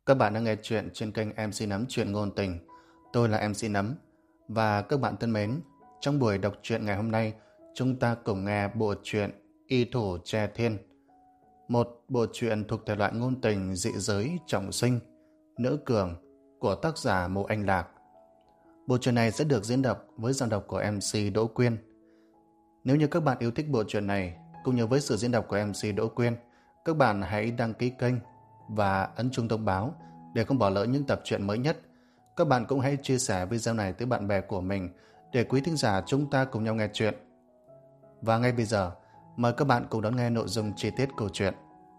Các bạn đang nghe chuyện trên kênh MC Nấm Chuyện Ngôn Tình. Tôi là MC Nấm. Và các bạn thân mến, trong buổi đọc truyện ngày hôm nay, chúng ta cùng nghe bộ truyện Y Thủ Tre Thiên. Một bộ truyện thuộc thể loại ngôn tình dị giới trọng sinh, nữ cường của tác giả Mộ Anh Lạc. Bộ truyện này sẽ được diễn đọc với giọng đọc của MC Đỗ Quyên. Nếu như các bạn yêu thích bộ truyện này, cũng như với sự diễn đọc của MC Đỗ Quyên, các bạn hãy đăng ký kênh và ấn chuông thông báo để không bỏ lỡ những tập truyện mới nhất. Các bạn cũng hãy chia sẻ video này tới bạn bè của mình để quý thính giả chúng ta cùng nhau nghe chuyện. Và ngay bây giờ, mời các bạn cùng đón nghe nội dung chi tiết câu chuyện.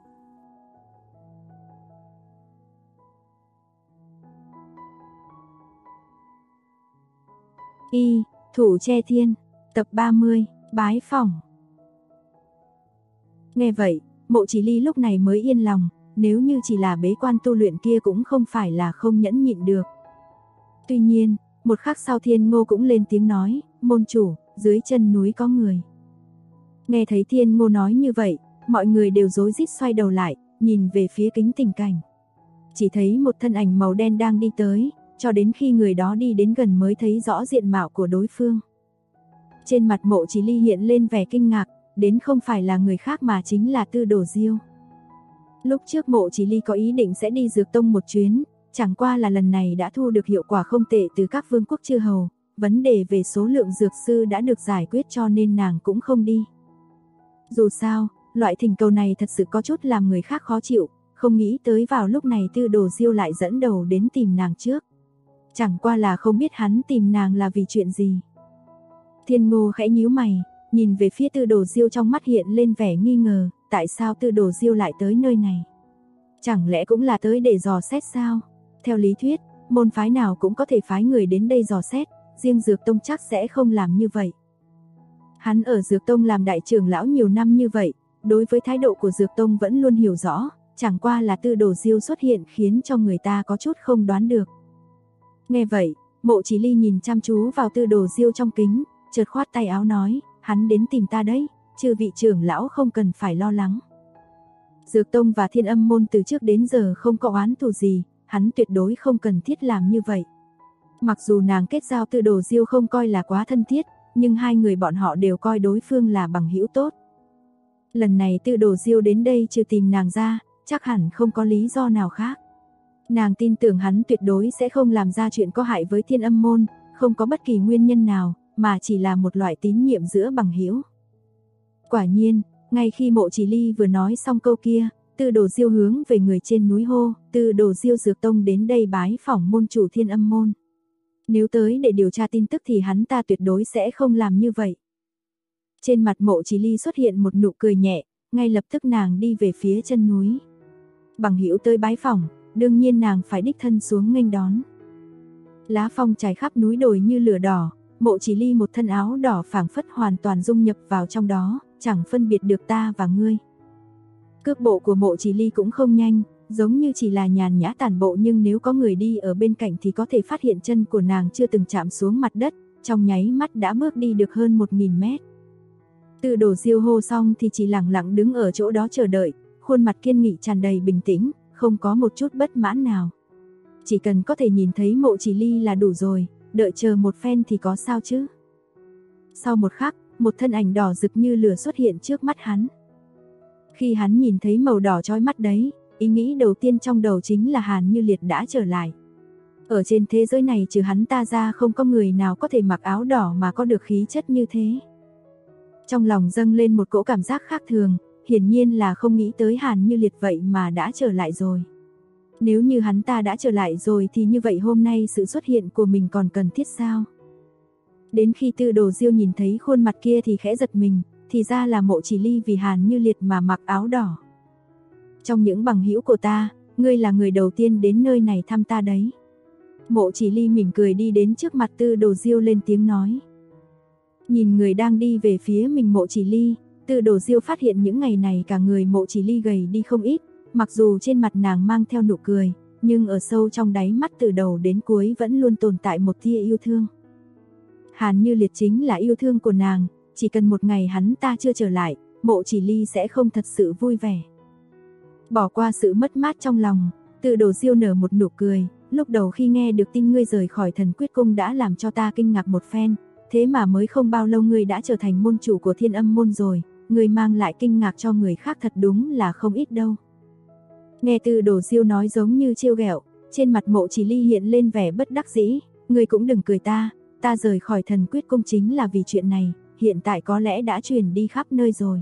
Y Thủ Tre Thiên, tập 30, bái phỏng. Nghe vậy, Mộ Chỉ Ly lúc này mới yên lòng, nếu như chỉ là bế quan tu luyện kia cũng không phải là không nhẫn nhịn được. Tuy nhiên, một khắc sau Thiên Ngô cũng lên tiếng nói, môn chủ, dưới chân núi có người. Nghe thấy Thiên Ngô nói như vậy, mọi người đều rối rít xoay đầu lại, nhìn về phía kính tình cảnh. Chỉ thấy một thân ảnh màu đen đang đi tới, cho đến khi người đó đi đến gần mới thấy rõ diện mạo của đối phương. Trên mặt Mộ Chỉ Ly hiện lên vẻ kinh ngạc, đến không phải là người khác mà chính là Tư Đồ Diêu. Lúc trước Mộ Chỉ Ly có ý định sẽ đi Dược Tông một chuyến, chẳng qua là lần này đã thu được hiệu quả không tệ từ các vương quốc chư hầu, vấn đề về số lượng dược sư đã được giải quyết cho nên nàng cũng không đi. Dù sao, loại thỉnh cầu này thật sự có chút làm người khác khó chịu, không nghĩ tới vào lúc này Tư Đồ Diêu lại dẫn đầu đến tìm nàng trước. Chẳng qua là không biết hắn tìm nàng là vì chuyện gì. Thiên Ngô khẽ nhíu mày, nhìn về phía Tư Đồ Diêu trong mắt hiện lên vẻ nghi ngờ, tại sao Tư Đồ Diêu lại tới nơi này? Chẳng lẽ cũng là tới để dò xét sao? Theo lý thuyết, môn phái nào cũng có thể phái người đến đây dò xét, riêng Dược Tông chắc sẽ không làm như vậy. Hắn ở Dược Tông làm đại trưởng lão nhiều năm như vậy, đối với thái độ của Dược Tông vẫn luôn hiểu rõ, chẳng qua là Tư Đồ Diêu xuất hiện khiến cho người ta có chút không đoán được. Nghe vậy, Mộ Chỉ Ly nhìn chăm chú vào Tư Đồ Diêu trong kính, chợt khoát tay áo nói, hắn đến tìm ta đấy, chư vị trưởng lão không cần phải lo lắng. Dược Tông và Thiên Âm môn từ trước đến giờ không có oán thù gì, hắn tuyệt đối không cần thiết làm như vậy. Mặc dù nàng kết giao Tư Đồ Diêu không coi là quá thân thiết, nhưng hai người bọn họ đều coi đối phương là bằng hữu tốt. Lần này Tư Đồ Diêu đến đây trừ tìm nàng ra, chắc hẳn không có lý do nào khác. Nàng tin tưởng hắn tuyệt đối sẽ không làm ra chuyện có hại với Thiên Âm môn, không có bất kỳ nguyên nhân nào, mà chỉ là một loại tín nhiệm giữa bằng hữu. Quả nhiên, ngay khi Mộ Chỉ Ly vừa nói xong câu kia, Tư Đồ Diêu hướng về người trên núi hô, Tư Đồ Diêu Dược Tông đến đây bái phỏng môn chủ Thiên Âm môn. Nếu tới để điều tra tin tức thì hắn ta tuyệt đối sẽ không làm như vậy. Trên mặt Mộ Chỉ Ly xuất hiện một nụ cười nhẹ, ngay lập tức nàng đi về phía chân núi. Bằng hữu tới bái phỏng, đương nhiên nàng phải đích thân xuống nghênh đón. Lá phong trải khắp núi đồi như lửa đỏ, Mộ Chỉ Ly một thân áo đỏ phảng phất hoàn toàn dung nhập vào trong đó, chẳng phân biệt được ta và ngươi. Cước bộ của Mộ Chỉ Ly cũng không nhanh, giống như chỉ là nhàn nhã tản bộ, nhưng nếu có người đi ở bên cạnh thì có thể phát hiện chân của nàng chưa từng chạm xuống mặt đất, trong nháy mắt đã bước đi được hơn 1000 mét. Tư Đồ Diêu hô xong thì chỉ lặng lặng đứng ở chỗ đó chờ đợi, khuôn mặt kiên nghị tràn đầy bình tĩnh, không có một chút bất mãn nào. Chỉ cần có thể nhìn thấy Mộ Chỉ Ly là đủ rồi, đợi chờ một phen thì có sao chứ. Sau một khắc, một thân ảnh đỏ rực như lửa xuất hiện trước mắt hắn. Khi hắn nhìn thấy màu đỏ chói mắt đấy, ý nghĩ đầu tiên trong đầu chính là Hàn Như Liệt đã trở lại. Ở trên thế giới này trừ hắn ta ra không có người nào có thể mặc áo đỏ mà có được khí chất như thế. Trong lòng dâng lên một cỗ cảm giác khác thường, hiển nhiên là không nghĩ tới Hàn Như Liệt vậy mà đã trở lại rồi. Nếu như hắn ta đã trở lại rồi thì như vậy hôm nay sự xuất hiện của mình còn cần thiết sao? Đến khi Tư Đồ Diêu nhìn thấy khuôn mặt kia thì khẽ giật mình, thì ra là Mộ Chỉ Ly vì Hàn Như Liệt mà mặc áo đỏ. Trong những bằng hữu của ta, ngươi là người đầu tiên đến nơi này thăm ta đấy. Mộ Chỉ Ly mỉm cười đi đến trước mặt Tư Đồ Diêu lên tiếng nói. Nhìn người đang đi về phía mình Mộ Chỉ Ly, Tư Đồ Diêu phát hiện những ngày này cả người Mộ Chỉ Ly gầy đi không ít, mặc dù trên mặt nàng mang theo nụ cười, nhưng ở sâu trong đáy mắt từ đầu đến cuối vẫn luôn tồn tại một tia yêu thương. Hàn Như Liệt chính là yêu thương của nàng, chỉ cần một ngày hắn ta chưa trở lại, Mộ Chỉ Ly sẽ không thật sự vui vẻ. Bỏ qua sự mất mát trong lòng, Từ Đồ Diêu nở một nụ cười, lúc đầu khi nghe được tin ngươi rời khỏi Thần Quyết Cung đã làm cho ta kinh ngạc một phen, thế mà mới không bao lâu ngươi đã trở thành môn chủ của Thiên Âm môn rồi, ngươi mang lại kinh ngạc cho người khác thật đúng là không ít đâu. Nghe Từ Đồ Diêu nói giống như trêu ghẹo, trên mặt Mộ Chỉ Ly hiện lên vẻ bất đắc dĩ, ngươi cũng đừng cười ta rời khỏi Thần Quyết Cung chính là vì chuyện này, hiện tại có lẽ đã truyền đi khắp nơi rồi.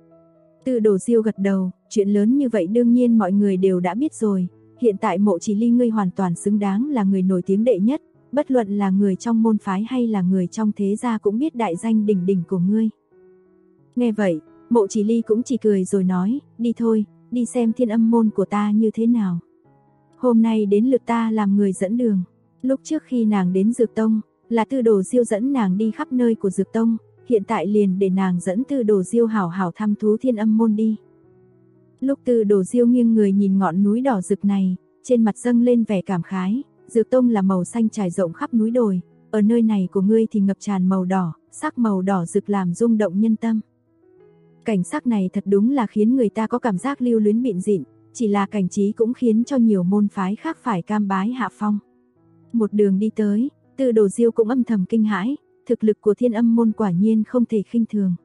Từ Đồ Diêu gật đầu, chuyện lớn như vậy đương nhiên mọi người đều đã biết rồi, hiện tại Mộ Chỉ Ly ngươi hoàn toàn xứng đáng là người nổi tiếng đệ nhất, bất luận là người trong môn phái hay là người trong thế gia cũng biết đại danh đỉnh đỉnh của ngươi. Nghe vậy, Mộ Chỉ Ly cũng chỉ cười rồi nói, đi thôi, đi xem Thiên Âm môn của ta như thế nào. Hôm nay đến lượt ta làm người dẫn đường. Lúc trước khi nàng đến Dược Tông, là Từ Đồ Diêu dẫn nàng đi khắp nơi của Dược Tông, hiện tại liền để nàng dẫn Từ Đồ Diêu hảo hảo thăm thú Thiên Âm môn đi. Lúc Từ Đồ Diêu nghiêng người nhìn ngọn núi đỏ rực này, trên mặt dâng lên vẻ cảm khái, Dược Tông là màu xanh trải rộng khắp núi đồi, ở nơi này của ngươi thì ngập tràn màu đỏ, sắc màu đỏ rực làm rung động nhân tâm. Cảnh sắc này thật đúng là khiến người ta có cảm giác lưu luyến bịn dịn, chỉ là cảnh trí cũng khiến cho nhiều môn phái khác phải cam bái hạ phong. Một đường đi tới, Từ Đồ Diêu cũng âm thầm kinh hãi, thực lực của Thiên Âm môn quả nhiên không thể khinh thường.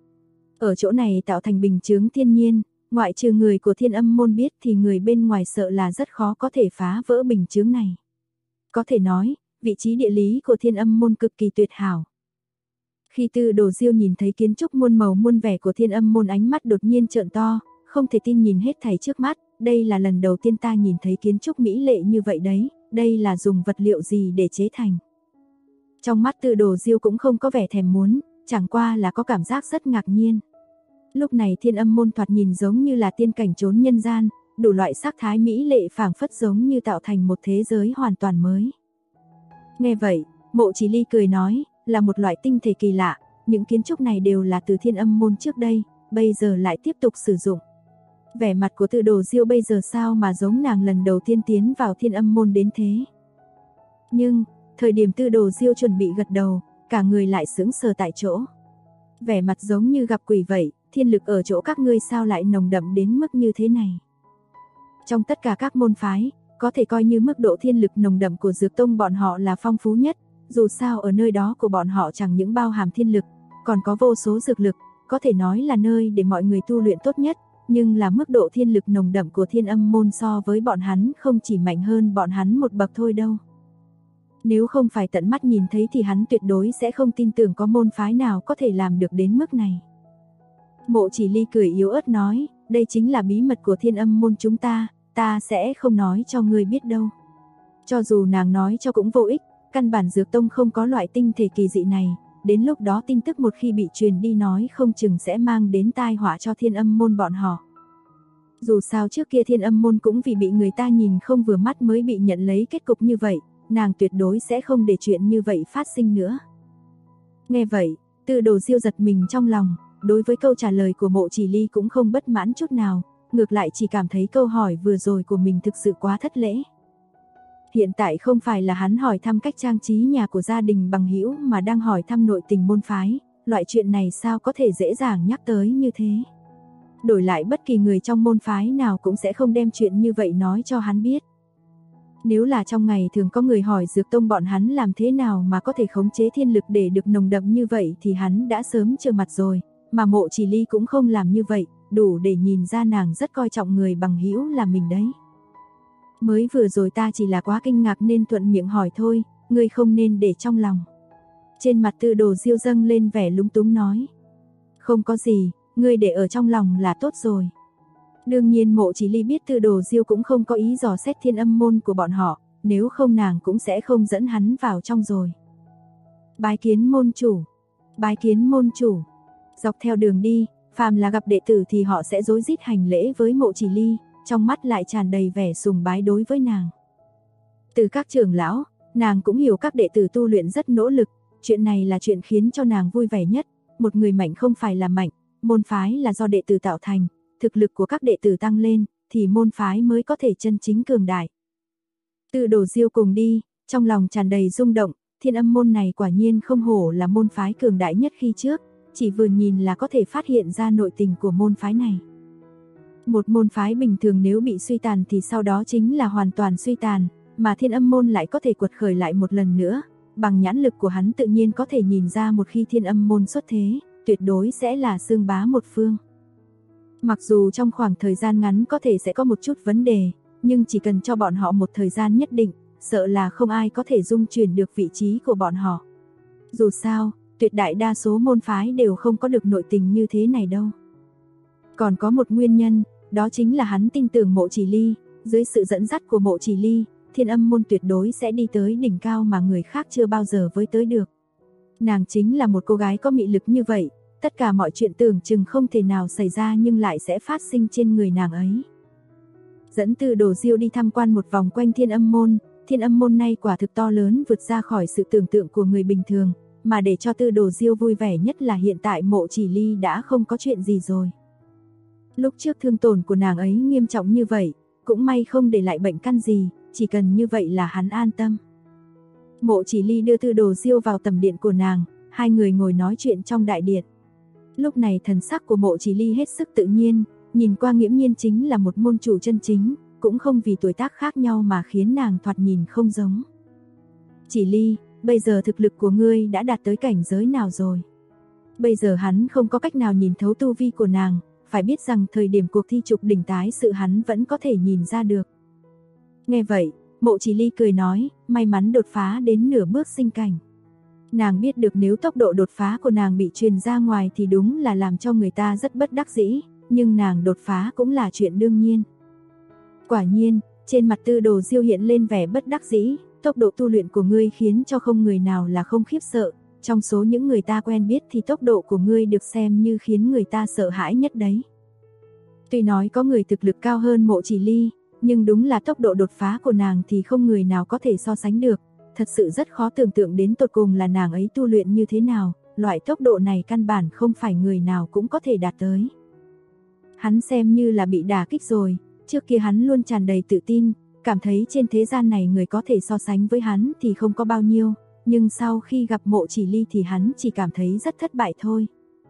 Ở chỗ này tạo thành bình chướng thiên nhiên, ngoại trừ người của Thiên Âm môn biết thì người bên ngoài sợ là rất khó có thể phá vỡ bình chướng này. Có thể nói, vị trí địa lý của Thiên Âm môn cực kỳ tuyệt hảo. Khi Từ Đồ Diêu nhìn thấy kiến trúc muôn màu muôn vẻ của Thiên Âm môn, ánh mắt đột nhiên trợn to, không thể tin nhìn hết thảy trước mắt, đây là lần đầu tiên ta nhìn thấy kiến trúc mỹ lệ như vậy đấy, đây là dùng vật liệu gì để chế thành. Trong mắt Từ Đồ Diêu cũng không có vẻ thèm muốn, chẳng qua là có cảm giác rất ngạc nhiên. Lúc này Thiên Âm môn thoạt nhìn giống như là tiên cảnh trốn nhân gian, đủ loại sắc thái mỹ lệ phảng phất giống như tạo thành một thế giới hoàn toàn mới. Nghe vậy, Mộ Chỉ Ly cười nói, là một loại tinh thể kỳ lạ, những kiến trúc này đều là từ Thiên Âm môn trước đây, bây giờ lại tiếp tục sử dụng. Vẻ mặt của Từ Đồ Diêu bây giờ sao mà giống nàng lần đầu tiên tiến vào Thiên Âm môn đến thế. Nhưng, thời điểm Từ Đồ Diêu chuẩn bị gật đầu, cả người lại sững sờ tại chỗ. Vẻ mặt giống như gặp quỷ vậy, thiên lực ở chỗ các ngươi sao lại nồng đậm đến mức như thế này. Trong tất cả các môn phái, có thể coi như mức độ thiên lực nồng đậm của Dược Tông bọn họ là phong phú nhất, dù sao ở nơi đó của bọn họ chẳng những bao hàm thiên lực, còn có vô số dược lực, có thể nói là nơi để mọi người tu luyện tốt nhất, nhưng là mức độ thiên lực nồng đậm của Thiên Âm môn so với bọn hắn không chỉ mạnh hơn bọn hắn một bậc thôi đâu. Nếu không phải tận mắt nhìn thấy thì hắn tuyệt đối sẽ không tin tưởng có môn phái nào có thể làm được đến mức này. Mộ Chỉ Ly cười yếu ớt nói, đây chính là bí mật của Thiên Âm môn chúng ta sẽ không nói cho ngươi biết đâu. Cho dù nàng nói cho cũng vô ích, căn bản Dược Tông không có loại tinh thể kỳ dị này, đến lúc đó tin tức một khi bị truyền đi nói không chừng sẽ mang đến tai họa cho Thiên Âm môn bọn họ. Dù sao trước kia Thiên Âm môn cũng vì bị người ta nhìn không vừa mắt mới bị nhận lấy kết cục như vậy, nàng tuyệt đối sẽ không để chuyện như vậy phát sinh nữa. Nghe vậy, Từ Đồ Diêu giật mình trong lòng, đối với câu trả lời của Mộ Chỉ Ly cũng không bất mãn chút nào, ngược lại chỉ cảm thấy câu hỏi vừa rồi của mình thực sự quá thất lễ. Hiện tại không phải là hắn hỏi thăm cách trang trí nhà của gia đình bằng hữu mà đang hỏi thăm nội tình môn phái, loại chuyện này sao có thể dễ dàng nhắc tới như thế. Đổi lại bất kỳ người trong môn phái nào cũng sẽ không đem chuyện như vậy nói cho hắn biết. Nếu là trong ngày thường có người hỏi Dược Tông bọn hắn làm thế nào mà có thể khống chế thiên lực để được nồng đậm như vậy thì hắn đã sớm trơ mặt rồi, mà Mộ Chỉ Ly cũng không làm như vậy, đủ để nhìn ra nàng rất coi trọng người bằng hữu là mình đấy. Mới vừa rồi ta chỉ là quá kinh ngạc nên thuận miệng hỏi thôi, ngươi không nên để trong lòng. Trên mặt Từ Đồ Diêu dâng lên vẻ lúng túng nói. Không có gì, ngươi để ở trong lòng là tốt rồi. Đương nhiên Mộ Chỉ Ly biết Từ Đồ Diêu cũng không có ý dò xét Thiên Âm môn của bọn họ, nếu không nàng cũng sẽ không dẫn hắn vào trong rồi. Bái kiến môn chủ, bái kiến môn chủ. Dọc theo đường đi, phàm là gặp đệ tử thì họ sẽ rối rít hành lễ với Mộ Chỉ Ly, trong mắt lại tràn đầy vẻ sùng bái đối với nàng. Từ các trưởng lão, nàng cũng hiểu các đệ tử tu luyện rất nỗ lực, chuyện này là chuyện khiến cho nàng vui vẻ nhất, một người mạnh không phải là mạnh, môn phái là do đệ tử tạo thành, thực lực của các đệ tử tăng lên, thì môn phái mới có thể chân chính cường đại. Từ Đồ Diêu cùng đi, trong lòng tràn đầy rung động, Thiên Âm môn này quả nhiên không hổ là môn phái cường đại nhất khi trước, chỉ vừa nhìn là có thể phát hiện ra nội tình của môn phái này. Một môn phái bình thường nếu bị suy tàn thì sau đó chính là hoàn toàn suy tàn, mà Thiên Âm môn lại có thể quật khởi lại một lần nữa. Bằng nhãn lực của hắn tự nhiên có thể nhìn ra một khi Thiên Âm môn xuất thế, tuyệt đối sẽ là xương bá một phương. Mặc dù trong khoảng thời gian ngắn có thể sẽ có một chút vấn đề, nhưng chỉ cần cho bọn họ một thời gian nhất định, sợ là không ai có thể dung chuyển được vị trí của bọn họ. Dù sao, tuyệt đại đa số môn phái đều không có được nội tình như thế này đâu. Còn có một nguyên nhân, đó chính là hắn tin tưởng Mộ Chỉ Ly, dưới sự dẫn dắt của Mộ Chỉ Ly, Thiên Âm môn tuyệt đối sẽ đi tới đỉnh cao mà người khác chưa bao giờ với tới được. Nàng chính là một cô gái có mị lực như vậy, tất cả mọi chuyện tưởng chừng không thể nào xảy ra nhưng lại sẽ phát sinh trên người nàng ấy. Dẫn Tư Đồ Diêu đi tham quan một vòng quanh Thiên Âm môn này quả thực to lớn vượt ra khỏi sự tưởng tượng của người bình thường, mà để cho Tư Đồ Diêu vui vẻ nhất là hiện tại Mộ Chỉ Ly đã không có chuyện gì rồi. Lúc trước thương tổn của nàng ấy nghiêm trọng như vậy, cũng may không để lại bệnh căn gì, chỉ cần như vậy là hắn an tâm. Mộ Chỉ Ly đưa Tư Đồ Diêu vào tầm điện của nàng, hai người ngồi nói chuyện trong đại điện. Lúc này thần sắc của Mộ Chỉ Ly hết sức tự nhiên, nhìn qua nghiễm nhiên chính là một môn chủ chân chính, cũng không vì tuổi tác khác nhau mà khiến nàng thoạt nhìn không giống. Chỉ Ly, bây giờ thực lực của ngươi đã đạt tới cảnh giới nào rồi? Bây giờ hắn không có cách nào nhìn thấu tu vi của nàng, phải biết rằng thời điểm cuộc thi trục đỉnh tái sự hắn vẫn có thể nhìn ra được. Nghe vậy, Mộ Chỉ Ly cười nói, may mắn đột phá đến nửa bước sinh cảnh. Nàng biết được nếu tốc độ đột phá của nàng bị truyền ra ngoài thì đúng là làm cho người ta rất bất đắc dĩ, nhưng nàng đột phá cũng là chuyện đương nhiên. Quả nhiên, trên mặt Tư Đồ Diêu hiện lên vẻ bất đắc dĩ, tốc độ tu luyện của ngươi khiến cho không người nào là không khiếp sợ, trong số những người ta quen biết thì tốc độ của ngươi được xem như khiến người ta sợ hãi nhất đấy. Tuy nói có người thực lực cao hơn Mộ Chỉ Ly, nhưng đúng là tốc độ đột phá của nàng thì không người nào có thể so sánh được, thật sự rất khó tưởng tượng đến tột cùng là nàng ấy tu luyện như thế nào, loại tốc độ này căn bản không phải người nào cũng có thể đạt tới. Hắn xem như là bị đả kích rồi, trước kia hắn luôn tràn đầy tự tin, cảm thấy trên thế gian này người có thể so sánh với hắn thì không có bao nhiêu, nhưng sau khi gặp Mộ Chỉ Ly thì hắn chỉ cảm thấy rất thất bại thôi.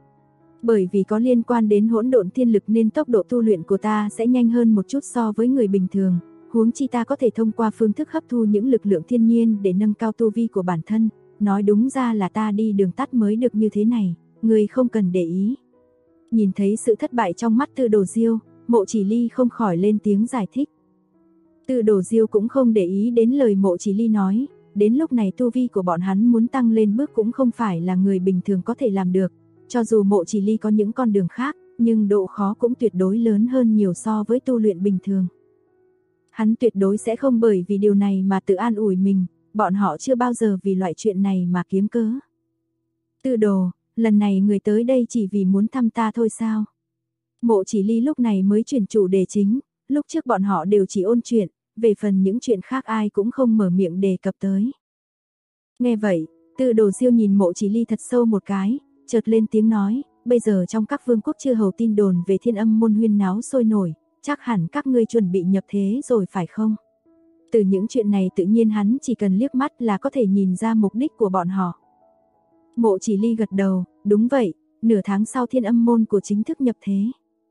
Bởi vì có liên quan đến hỗn độn thiên lực nên tốc độ tu luyện của ta sẽ nhanh hơn một chút so với người bình thường, huống chi ta có thể thông qua phương thức hấp thu những lực lượng thiên nhiên để nâng cao tu vi của bản thân, nói đúng ra là ta đi đường tắt mới được như thế này, người không cần để ý. Nhìn thấy sự thất bại trong mắt Tư Đồ Diêu, Mộ Chỉ Ly không khỏi lên tiếng giải thích. Tư Đồ Diêu cũng không để ý đến lời Mộ Chỉ Ly nói, đến lúc này tu vi của bọn hắn muốn tăng lên bước cũng không phải là người bình thường có thể làm được, cho dù Mộ Chỉ Ly có những con đường khác, nhưng độ khó cũng tuyệt đối lớn hơn nhiều so với tu luyện bình thường. Hắn tuyệt đối sẽ không bởi vì điều này mà tự an ủi mình, bọn họ chưa bao giờ vì loại chuyện này mà kiếm cớ. Tư Đồ, lần này người tới đây chỉ vì muốn thăm ta thôi sao? Mộ Chỉ Ly lúc này mới chuyển chủ đề chính, lúc trước bọn họ đều chỉ ôn chuyện, về phần những chuyện khác ai cũng không mở miệng đề cập tới. Nghe vậy, Tư Đồ Diêu nhìn Mộ Chỉ Ly thật sâu một cái, chợt lên tiếng nói, bây giờ trong các vương quốc chư hầu tin đồn về Thiên Âm môn huyên náo sôi nổi, chắc hẳn các ngươi chuẩn bị nhập thế rồi phải không? Từ những chuyện này tự nhiên hắn chỉ cần liếc mắt là có thể nhìn ra mục đích của bọn họ. Mộ Chỉ Ly gật đầu, đúng vậy, nửa tháng sau Thiên Âm môn của chính thức nhập thế.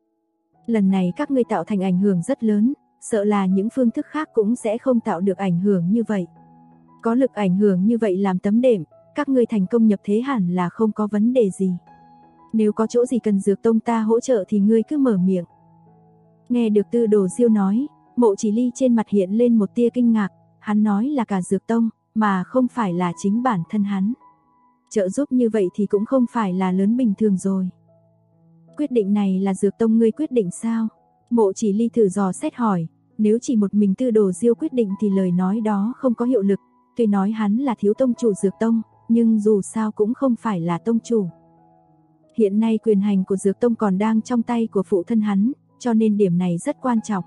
Lần này các ngươi tạo thành ảnh hưởng rất lớn, sợ là những phương thức khác cũng sẽ không tạo được ảnh hưởng như vậy. Có lực ảnh hưởng như vậy làm tấm đệm, các ngươi thành công nhập thế hẳn là không có vấn đề gì. Nếu có chỗ gì cần Dược Tông ta hỗ trợ thì ngươi cứ mở miệng. Nghe được Tư Đồ Diêu nói, Mộ Chỉ Ly trên mặt hiện lên một tia kinh ngạc, hắn nói là cả Dược Tông, mà không phải là chính bản thân hắn. Trợ giúp như vậy thì cũng không phải là lớn bình thường rồi. Quyết định này là Dược Tông ngươi quyết định sao? Mộ Chỉ Ly thử dò xét hỏi, nếu chỉ một mình Tư Đồ Diêu quyết định thì lời nói đó không có hiệu lực, tuy nói hắn là thiếu tông chủ Dược Tông, nhưng dù sao cũng không phải là tông chủ. Hiện nay quyền hành của Dược Tông còn đang trong tay của phụ thân hắn, cho nên điểm này rất quan trọng.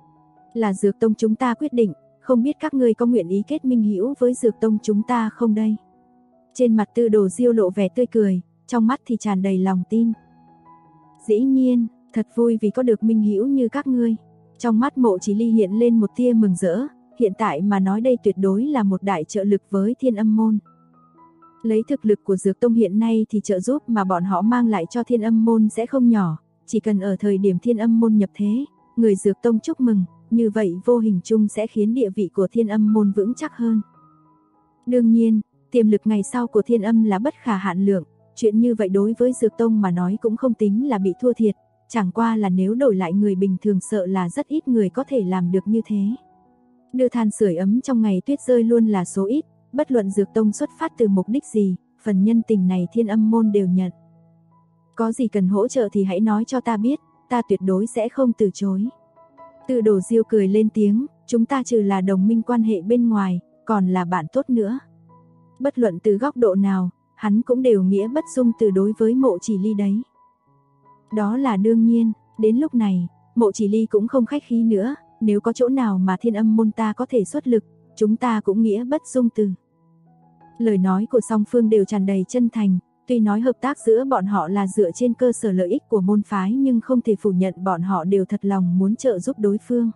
Là Dược Tông chúng ta quyết định, không biết các ngươi có nguyện ý kết minh hữu với Dược Tông chúng ta không đây? Trên mặt Tư Đồ Diêu lộ vẻ tươi cười, trong mắt thì tràn đầy lòng tin. Dĩ nhiên, thật vui vì có được minh hữu như các ngươi. Trong mắt Mộ Chỉ Ly hiện lên một tia mừng rỡ, hiện tại mà nói đây tuyệt đối là một đại trợ lực với Thiên Âm môn. Lấy thực lực của Dược Tông hiện nay thì trợ giúp mà bọn họ mang lại cho Thiên Âm môn sẽ không nhỏ, chỉ cần ở thời điểm Thiên Âm môn nhập thế, người Dược tông chúc mừng, như vậy vô hình chung sẽ khiến địa vị của Thiên Âm môn vững chắc hơn. Đương nhiên, tiềm lực ngày sau của Thiên Âm là bất khả hạn lượng, chuyện như vậy đối với Dược tông mà nói cũng không tính là bị thua thiệt, chẳng qua là nếu đổi lại người bình thường sợ là rất ít người có thể làm được như thế. Đưa than sưởi ấm trong ngày tuyết rơi luôn là số ít, bất luận Dược tông xuất phát từ mục đích gì, phần nhân tình này Thiên Âm môn đều nhận. Có gì cần hỗ trợ thì hãy nói cho ta biết, ta tuyệt đối sẽ không từ chối. Tư Đồ Diêu cười lên tiếng, chúng ta trừ là đồng minh quan hệ bên ngoài, còn là bạn tốt nữa. Bất luận từ góc độ nào, hắn cũng đều nghĩa bất dung từ đối với Mộ Chỉ Ly đấy. Đó là đương nhiên, đến lúc này, Mộ Chỉ Ly cũng không khách khí nữa, nếu có chỗ nào mà Thiên Âm môn ta có thể xuất lực, chúng ta cũng nghĩa bất dung từ. Lời nói của song phương đều tràn đầy chân thành, tuy nói hợp tác giữa bọn họ là dựa trên cơ sở lợi ích của môn phái nhưng không thể phủ nhận bọn họ đều thật lòng muốn trợ giúp đối phương.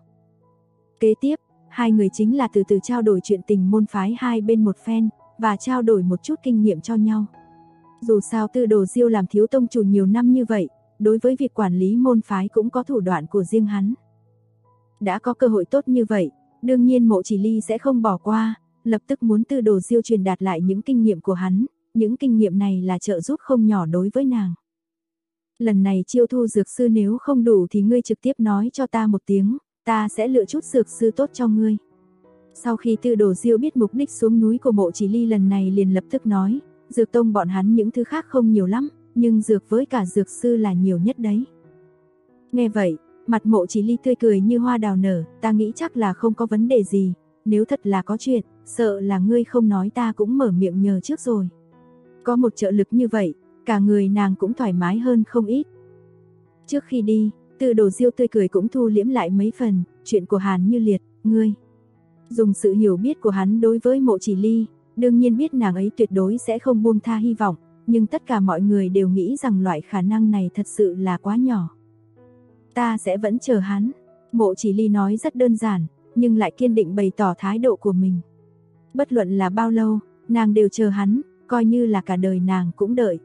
Kế tiếp, hai người chính là từ từ trao đổi chuyện tình môn phái hai bên một phen, và trao đổi một chút kinh nghiệm cho nhau. Dù sao Tư Đồ Diêu làm thiếu tông chủ nhiều năm như vậy, đối với việc quản lý môn phái cũng có thủ đoạn của riêng hắn. Đã có cơ hội tốt như vậy, đương nhiên Mộ Chỉ Ly sẽ không bỏ qua, lập tức muốn Tư Đồ Diêu truyền đạt lại những kinh nghiệm của hắn, những kinh nghiệm này là trợ giúp không nhỏ đối với nàng. Lần này chiêu thu dược sư nếu không đủ thì ngươi trực tiếp nói cho ta một tiếng, ta sẽ lựa chút dược sư tốt cho ngươi. Sau khi Tư Đồ Diêu biết mục đích xuống núi của Mộ Chỉ Ly lần này liền lập tức nói, Dược tông bọn hắn những thứ khác không nhiều lắm, nhưng dược với cả dược sư là nhiều nhất đấy. Nghe vậy, mặt Mộ Chỉ Ly tươi cười như hoa đào nở, ta nghĩ chắc là không có vấn đề gì, nếu thật là có chuyện, sợ là ngươi không nói ta cũng mở miệng nhờ trước rồi. Có một trợ lực như vậy, cả người nàng cũng thoải mái hơn không ít. Trước khi đi, Tư Đồ Diêu tươi cười cũng thu liễm lại mấy phần, chuyện của Hàn Như Liệt, ngươi. Dùng sự hiểu biết của hắn đối với Mộ Chỉ Ly, đương nhiên biết nàng ấy tuyệt đối sẽ không buông tha hy vọng, nhưng tất cả mọi người đều nghĩ rằng loại khả năng này thật sự là quá nhỏ. Ta sẽ vẫn chờ hắn. Mộ Chỉ Ly nói rất đơn giản, nhưng lại kiên định bày tỏ thái độ của mình. Bất luận là bao lâu, nàng đều chờ hắn, coi như là cả đời nàng cũng đợi.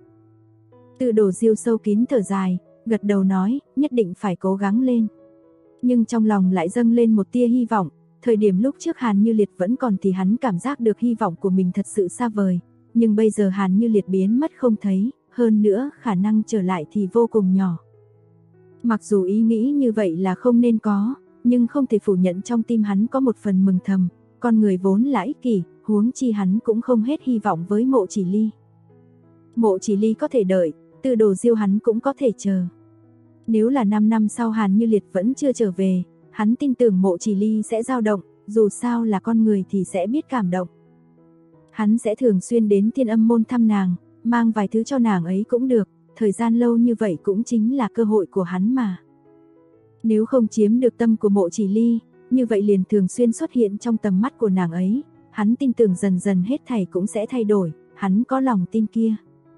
Tư Đồ Diêu sâu kín thở dài, gật đầu nói, nhất định phải cố gắng lên. Nhưng trong lòng lại dâng lên một tia hy vọng, thời điểm lúc trước Hàn Như Liệt vẫn còn thì hắn cảm giác được hy vọng của mình thật sự xa vời, nhưng bây giờ Hàn Như Liệt biến mất không thấy, hơn nữa khả năng trở lại thì vô cùng nhỏ. Mặc dù ý nghĩ như vậy là không nên có, nhưng không thể phủ nhận trong tim hắn có một phần mừng thầm, con người vốn là ích kỷ, huống chi hắn cũng không hết hy vọng với Mộ Chỉ Ly. Mộ Chỉ Ly có thể đợi, Tư Đồ Diêu hắn cũng có thể chờ. Nếu là 5 năm sau Hàn Như Liệt vẫn chưa trở về, hắn tin tưởng Mộ Chỉ Ly sẽ dao động, dù sao là con người thì sẽ biết cảm động. Hắn sẽ thường xuyên đến Thiên Âm môn thăm nàng, mang vài thứ cho nàng ấy cũng được, thời gian lâu như vậy cũng chính là cơ hội của hắn mà. Nếu không chiếm được tâm của Mộ Chỉ Ly, như vậy liền thường xuyên xuất hiện trong tầm mắt của nàng ấy, hắn tin tưởng dần dần hết thảy cũng sẽ thay đổi, hắn có lòng tin kia.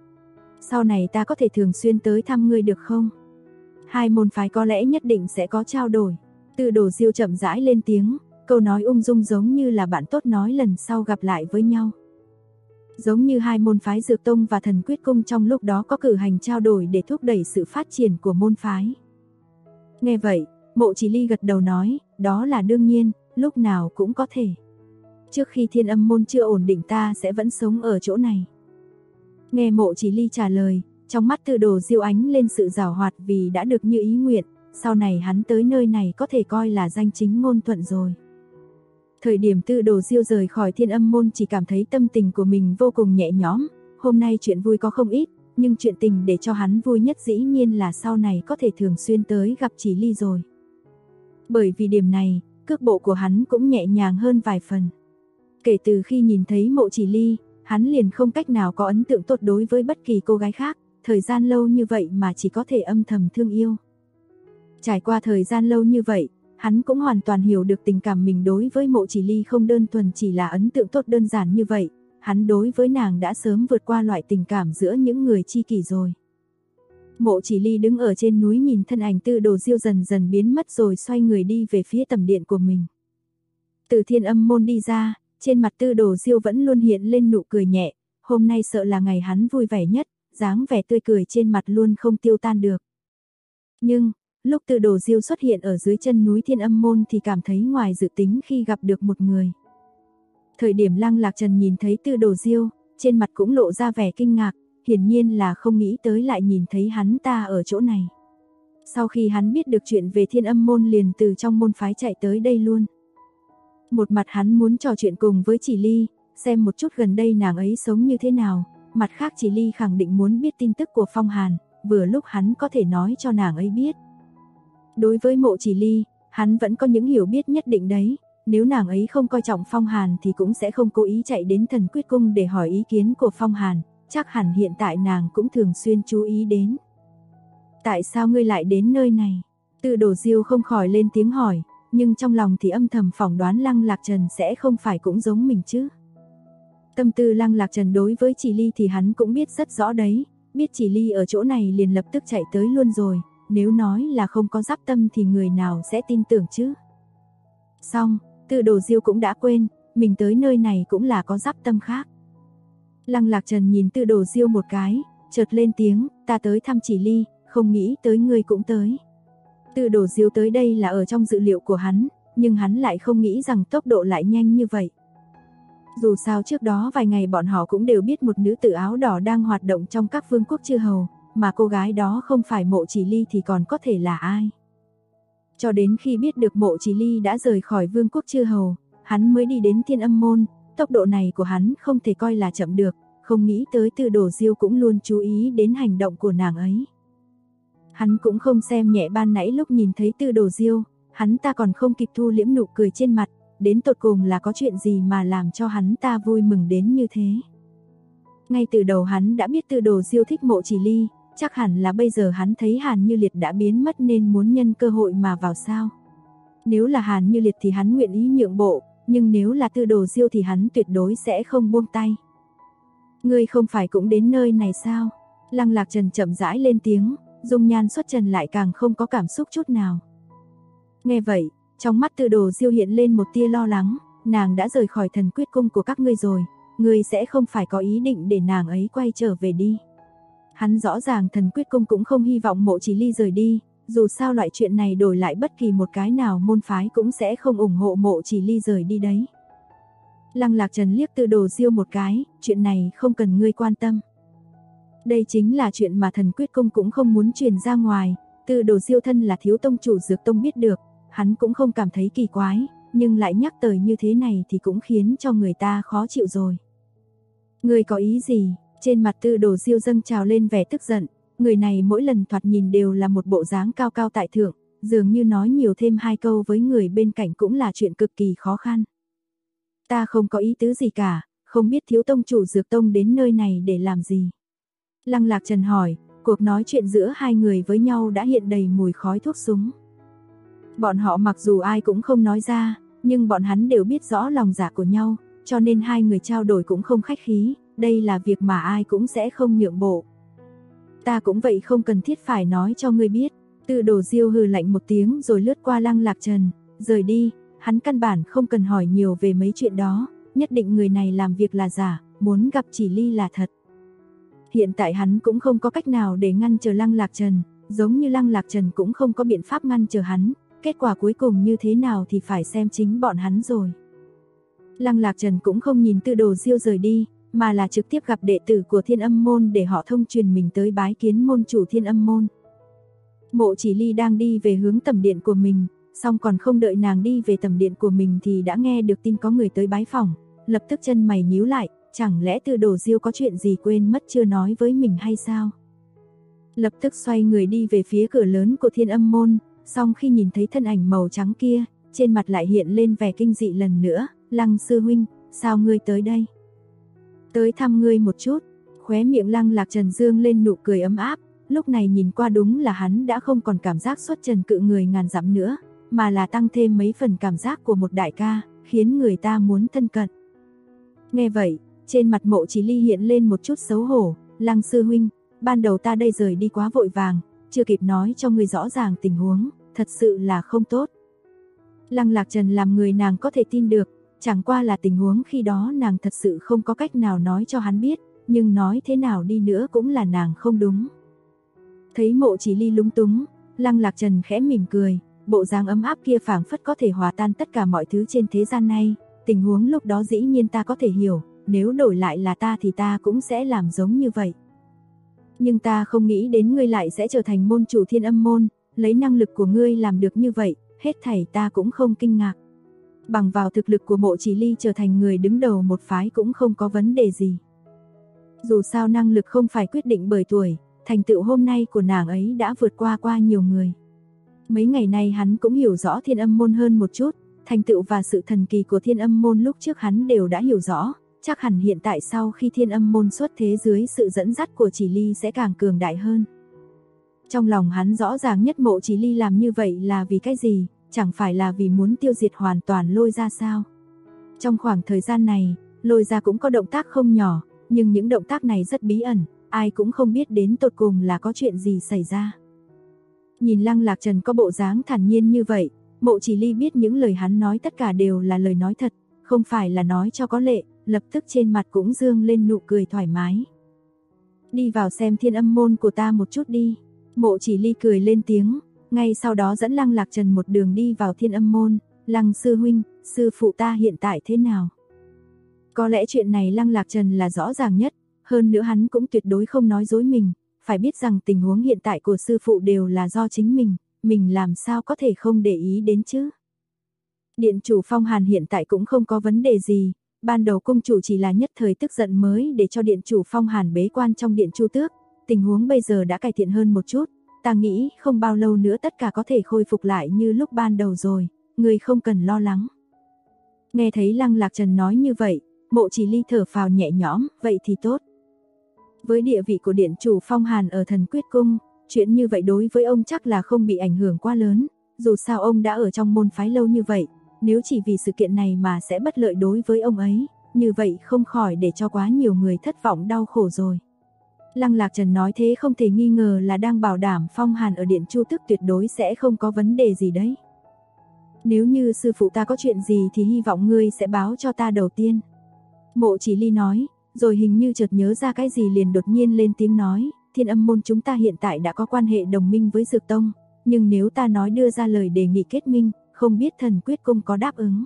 Sau này ta có thể thường xuyên tới thăm ngươi được không? Hai môn phái có lẽ nhất định sẽ có trao đổi. Tư Đồ Diêu chậm rãi lên tiếng, câu nói ung dung giống như là bạn tốt nói lần sau gặp lại với nhau. Giống như hai môn phái Dược Tông và Thần Quyết Cung trong lúc đó có cử hành trao đổi để thúc đẩy sự phát triển của môn phái. Nghe vậy, Mộ Chỉ Ly gật đầu nói, đó là đương nhiên, lúc nào cũng có thể. Trước khi Thiên Âm môn chưa ổn định ta sẽ vẫn sống ở chỗ này. Nghe Mộ Chỉ Ly trả lời, trong mắt Tư Đồ Diêu ánh lên sự giảo hoạt vì đã được như ý nguyện, sau này hắn tới nơi này có thể coi là danh chính ngôn thuận rồi. Thời điểm Tư Đồ Diêu rời khỏi Thiên Âm môn chỉ cảm thấy tâm tình của mình vô cùng nhẹ nhõm, hôm nay chuyện vui có không ít, nhưng chuyện tình để cho hắn vui nhất dĩ nhiên là sau này có thể thường xuyên tới gặp Chỉ Ly rồi. Bởi vì điểm này, cước bộ của hắn cũng nhẹ nhàng hơn vài phần. Kể từ khi nhìn thấy Mộ Chỉ Ly, hắn liền không cách nào có ấn tượng tốt đối với bất kỳ cô gái khác, thời gian lâu như vậy mà chỉ có thể âm thầm thương yêu. Trải qua thời gian lâu như vậy, hắn cũng hoàn toàn hiểu được tình cảm mình đối với Mộ Chỉ Ly không đơn thuần chỉ là ấn tượng tốt đơn giản như vậy, hắn đối với nàng đã sớm vượt qua loại tình cảm giữa những người tri kỷ rồi. Mộ Chỉ Ly đứng ở trên núi nhìn thân ảnh Tư Đồ Diêu dần dần biến mất rồi xoay người đi về phía tầm điện của mình. Từ Thiên Âm môn đi ra, trên mặt Tư Đồ Diêu vẫn luôn hiện lên nụ cười nhẹ, hôm nay sợ là ngày hắn vui vẻ nhất, dáng vẻ tươi cười trên mặt luôn không tiêu tan được. Nhưng, lúc Tư Đồ Diêu xuất hiện ở dưới chân núi Thiên Âm Môn thì cảm thấy ngoài dự tính khi gặp được một người. Thời điểm Lăng Lạc Trần nhìn thấy Tư Đồ Diêu, trên mặt cũng lộ ra vẻ kinh ngạc, hiển nhiên là không nghĩ tới lại nhìn thấy hắn ta ở chỗ này. Sau khi hắn biết được chuyện về Thiên Âm Môn liền từ trong môn phái chạy tới đây luôn. Một mặt hắn muốn trò chuyện cùng với Chỉ Ly, xem một chút gần đây nàng ấy sống như thế nào, mặt khác Chỉ Ly khẳng định muốn biết tin tức của Phong Hàn, vừa lúc hắn có thể nói cho nàng ấy biết. Đối với Mộ Chỉ Ly, hắn vẫn có những hiểu biết nhất định đấy, nếu nàng ấy không coi trọng Phong Hàn thì cũng sẽ không cố ý chạy đến Thần Quyết Cung để hỏi ý kiến của Phong Hàn, chắc hẳn hiện tại nàng cũng thường xuyên chú ý đến. Tại sao ngươi lại đến nơi này? Tư Đồ Diêu không khỏi lên tiếng hỏi, nhưng trong lòng thì âm thầm phỏng đoán Lăng Lạc Trần sẽ không phải cũng giống mình chứ. Tâm tư Lăng Lạc Trần đối với Chỉ Ly thì hắn cũng biết rất rõ đấy, biết Chỉ Ly ở chỗ này liền lập tức chạy tới luôn rồi, nếu nói là không có giáp tâm thì người nào sẽ tin tưởng chứ. Xong, Tư Đồ Diêu cũng đã quên, mình tới nơi này cũng là có giáp tâm khác. Lăng Lạc Trần nhìn Tư Đồ Diêu một cái, chợt lên tiếng, ta tới thăm Chỉ Ly, không nghĩ tới ngươi cũng tới. Tư Đồ Diêu tới đây là ở trong dự liệu của hắn, nhưng hắn lại không nghĩ rằng tốc độ lại nhanh như vậy. Dù sao trước đó vài ngày bọn họ cũng đều biết một nữ tử áo đỏ đang hoạt động trong các vương quốc chư hầu, mà cô gái đó không phải Mộ Chỉ Ly thì còn có thể là ai. Cho đến khi biết được Mộ Chỉ Ly đã rời khỏi vương quốc chư hầu, hắn mới đi đến Thiên Âm Môn, tốc độ này của hắn không thể coi là chậm được, không nghĩ tới Tư Đồ Diêu cũng luôn chú ý đến hành động của nàng ấy. Hắn cũng không xem nhẹ ban nãy lúc nhìn thấy Tư Đồ Diêu, hắn ta còn không kịp thu liễm nụ cười trên mặt, đến tột cùng là có chuyện gì mà làm cho hắn ta vui mừng đến như thế. Ngay từ đầu hắn đã biết Tư Đồ Diêu thích Mộ Chỉ Ly, chắc hẳn là bây giờ hắn thấy Hàn Như Liệt đã biến mất nên muốn nhân cơ hội mà vào sao. Nếu là Hàn Như Liệt thì hắn nguyện ý nhượng bộ, nhưng nếu là Tư Đồ Diêu thì hắn tuyệt đối sẽ không buông tay. Ngươi không phải cũng đến nơi này sao? Lăng Lạc Trần chậm rãi lên tiếng, dung nhan xuất trần lại càng không có cảm xúc chút nào. Nghe vậy, trong mắt Tư Đồ Diêu hiện lên một tia lo lắng, nàng đã rời khỏi Thần Quyết Cung của các ngươi rồi, ngươi sẽ không phải có ý định để nàng ấy quay trở về đi. Hắn rõ ràng Thần Quyết Cung cũng không hy vọng Mộ Chỉ Ly rời đi, dù sao loại chuyện này đổi lại bất kỳ một cái nào môn phái cũng sẽ không ủng hộ Mộ Chỉ Ly rời đi đấy. Lăng Lạc Trần liếc Tư Đồ Diêu một cái, chuyện này không cần ngươi quan tâm. Đây chính là chuyện mà Thần Quyết Cung cũng không muốn truyền ra ngoài, Tư Đồ Diêu thân là thiếu tông chủ Dược Tông biết được, hắn cũng không cảm thấy kỳ quái, nhưng lại nhắc tới như thế này thì cũng khiến cho người ta khó chịu rồi. Ngươi có ý gì? Trên mặt Tư Đồ Diêu dâng trào lên vẻ tức giận, người này mỗi lần thoạt nhìn đều là một bộ dáng cao cao tại thượng, dường như nói nhiều thêm hai câu với người bên cạnh cũng là chuyện cực kỳ khó khăn. Ta không có ý tứ gì cả, không biết thiếu tông chủ Dược Tông đến nơi này để làm gì. Lăng Lạc Trần hỏi, cuộc nói chuyện giữa hai người với nhau đã hiện đầy mùi khói thuốc súng. Bọn họ mặc dù ai cũng không nói ra, nhưng bọn hắn đều biết rõ lòng dạ của nhau, cho nên hai người trao đổi cũng không khách khí, đây là việc mà ai cũng sẽ không nhượng bộ. Ta cũng vậy không cần thiết phải nói cho ngươi biết. Tư Đồ Diêu hừ lạnh một tiếng rồi lướt qua Lăng Lạc Trần, rời đi, hắn căn bản không cần hỏi nhiều về mấy chuyện đó, nhất định người này làm việc là giả, muốn gặp Chỉ Ly là thật. Hiện tại hắn cũng không có cách nào để ngăn trở Lăng Lạc Trần, giống như Lăng Lạc Trần cũng không có biện pháp ngăn trở hắn, kết quả cuối cùng như thế nào thì phải xem chính bọn hắn rồi. Lăng Lạc Trần cũng không nhìn Tư Đồ Diêu rời đi, mà là trực tiếp gặp đệ tử của Thiên Âm Môn để họ thông truyền mình tới bái kiến môn chủ Thiên Âm Môn. Mộ Chỉ Ly đang đi về hướng tẩm điện của mình, xong còn không đợi nàng đi về tẩm điện của mình thì đã nghe được tin có người tới bái phỏng, lập tức chân mày nhíu lại, chẳng lẽ Tư Đồ Diêu có chuyện gì quên mất chưa nói với mình hay sao? Lập tức xoay người đi về phía cửa lớn của Thiên Âm Môn, xong khi nhìn thấy thân ảnh màu trắng kia, trên mặt lại hiện lên vẻ kinh dị lần nữa, Lăng sư huynh, sao ngươi tới đây? Tới thăm ngươi một chút, khóe miệng Lăng Lạc Trần dương lên nụ cười ấm áp, lúc này nhìn qua đúng là hắn đã không còn cảm giác xuất trần cự người ngàn dặm nữa, mà là tăng thêm mấy phần cảm giác của một đại ca, khiến người ta muốn thân cận. Nghe vậy, trên mặt Mộ Chỉ Ly hiện lên một chút xấu hổ, Lăng sư huynh, ban đầu ta đây rời đi quá vội vàng, chưa kịp nói cho ngươi rõ ràng tình huống, thật sự là không tốt. Lăng Lạc Trần làm người nàng có thể tin được, chẳng qua là tình huống khi đó nàng thật sự không có cách nào nói cho hắn biết, nhưng nói thế nào đi nữa cũng là nàng không đúng. Thấy Mộ Chỉ Ly lúng túng, Lăng Lạc Trần khẽ mỉm cười, bộ dáng ấm áp kia phảng phất có thể hòa tan tất cả mọi thứ trên thế gian này, tình huống lúc đó dĩ nhiên ta có thể hiểu, nếu đổi lại là ta thì ta cũng sẽ làm giống như vậy. Nhưng ta không nghĩ đến ngươi lại sẽ trở thành môn chủ Thiên Âm môn, lấy năng lực của ngươi làm được như vậy, hết thảy ta cũng không kinh ngạc. Bằng vào thực lực của Mộ Chỉ Ly trở thành người đứng đầu một phái cũng không có vấn đề gì. Dù sao năng lực không phải quyết định bởi tuổi, thành tựu hôm nay của nàng ấy đã vượt qua nhiều người. Mấy ngày nay hắn cũng hiểu rõ Thiên Âm môn hơn một chút, thành tựu và sự thần kỳ của Thiên Âm môn lúc trước hắn đều đã hiểu rõ, chắc hẳn hiện tại sau khi Thiên Âm môn xuất thế dưới sự dẫn dắt của Chỉ Ly sẽ càng cường đại hơn. Trong lòng hắn rõ ràng nhất Mộ Chỉ Ly làm như vậy là vì cái gì, chẳng phải là vì muốn tiêu diệt hoàn toàn Lôi Gia sao? Trong khoảng thời gian này, Lôi Gia cũng có động tác không nhỏ, nhưng những động tác này rất bí ẩn, ai cũng không biết đến tột cùng là có chuyện gì xảy ra. Nhìn Lăng Lạc Trần có bộ dáng thản nhiên như vậy, Mộ Chỉ Ly biết những lời hắn nói tất cả đều là lời nói thật, không phải là nói cho có lệ, lập tức trên mặt cũng dương lên nụ cười thoải mái. Đi vào xem Thiên Âm môn của ta một chút đi. Mộ Chỉ Ly cười lên tiếng, ngay sau đó dẫn Lăng Lạc Trần một đường đi vào Thiên Âm môn. Lăng sư huynh, sư phụ ta hiện tại thế nào? Có lẽ chuyện này Lăng Lạc Trần là rõ ràng nhất, hơn nữa hắn cũng tuyệt đối không nói dối mình, phải biết rằng tình huống hiện tại của sư phụ đều là do chính mình làm sao có thể không để ý đến chứ? Điện chủ Phong Hàn hiện tại cũng không có vấn đề gì, ban đầu cung chủ chỉ là nhất thời tức giận mới để cho điện chủ Phong Hàn bế quan trong điện Chu Tước, tình huống bây giờ đã cải thiện hơn một chút, ta nghĩ không bao lâu nữa tất cả có thể khôi phục lại như lúc ban đầu rồi, người không cần lo lắng. Nghe thấy Lăng Lạc Trần nói như vậy, Mộ Chỉ Ly thở phào nhẹ nhõm, vậy thì tốt. Với địa vị của điện chủ Phong Hàn ở Thần Quyết Cung, chuyện như vậy đối với ông chắc là không bị ảnh hưởng quá lớn, dù sao ông đã ở trong môn phái lâu như vậy, nếu chỉ vì sự kiện này mà sẽ bất lợi đối với ông ấy, như vậy không khỏi để cho quá nhiều người thất vọng đau khổ rồi. Lăng Lạc Trần nói thế không thể nghi ngờ là đang bảo đảm Phong Hàn ở điện Chu Tước tuyệt đối sẽ không có vấn đề gì đấy. Nếu như sư phụ ta có chuyện gì thì hy vọng ngươi sẽ báo cho ta đầu tiên. Mộ Chỉ Ly nói, rồi hình như chợt nhớ ra cái gì liền đột nhiên lên tiếng nói, Thiên Âm môn chúng ta hiện tại đã có quan hệ đồng minh với Dược Tông, nhưng nếu ta nói đưa ra lời đề nghị kết minh, không biết Thần Quyết Cung có đáp ứng.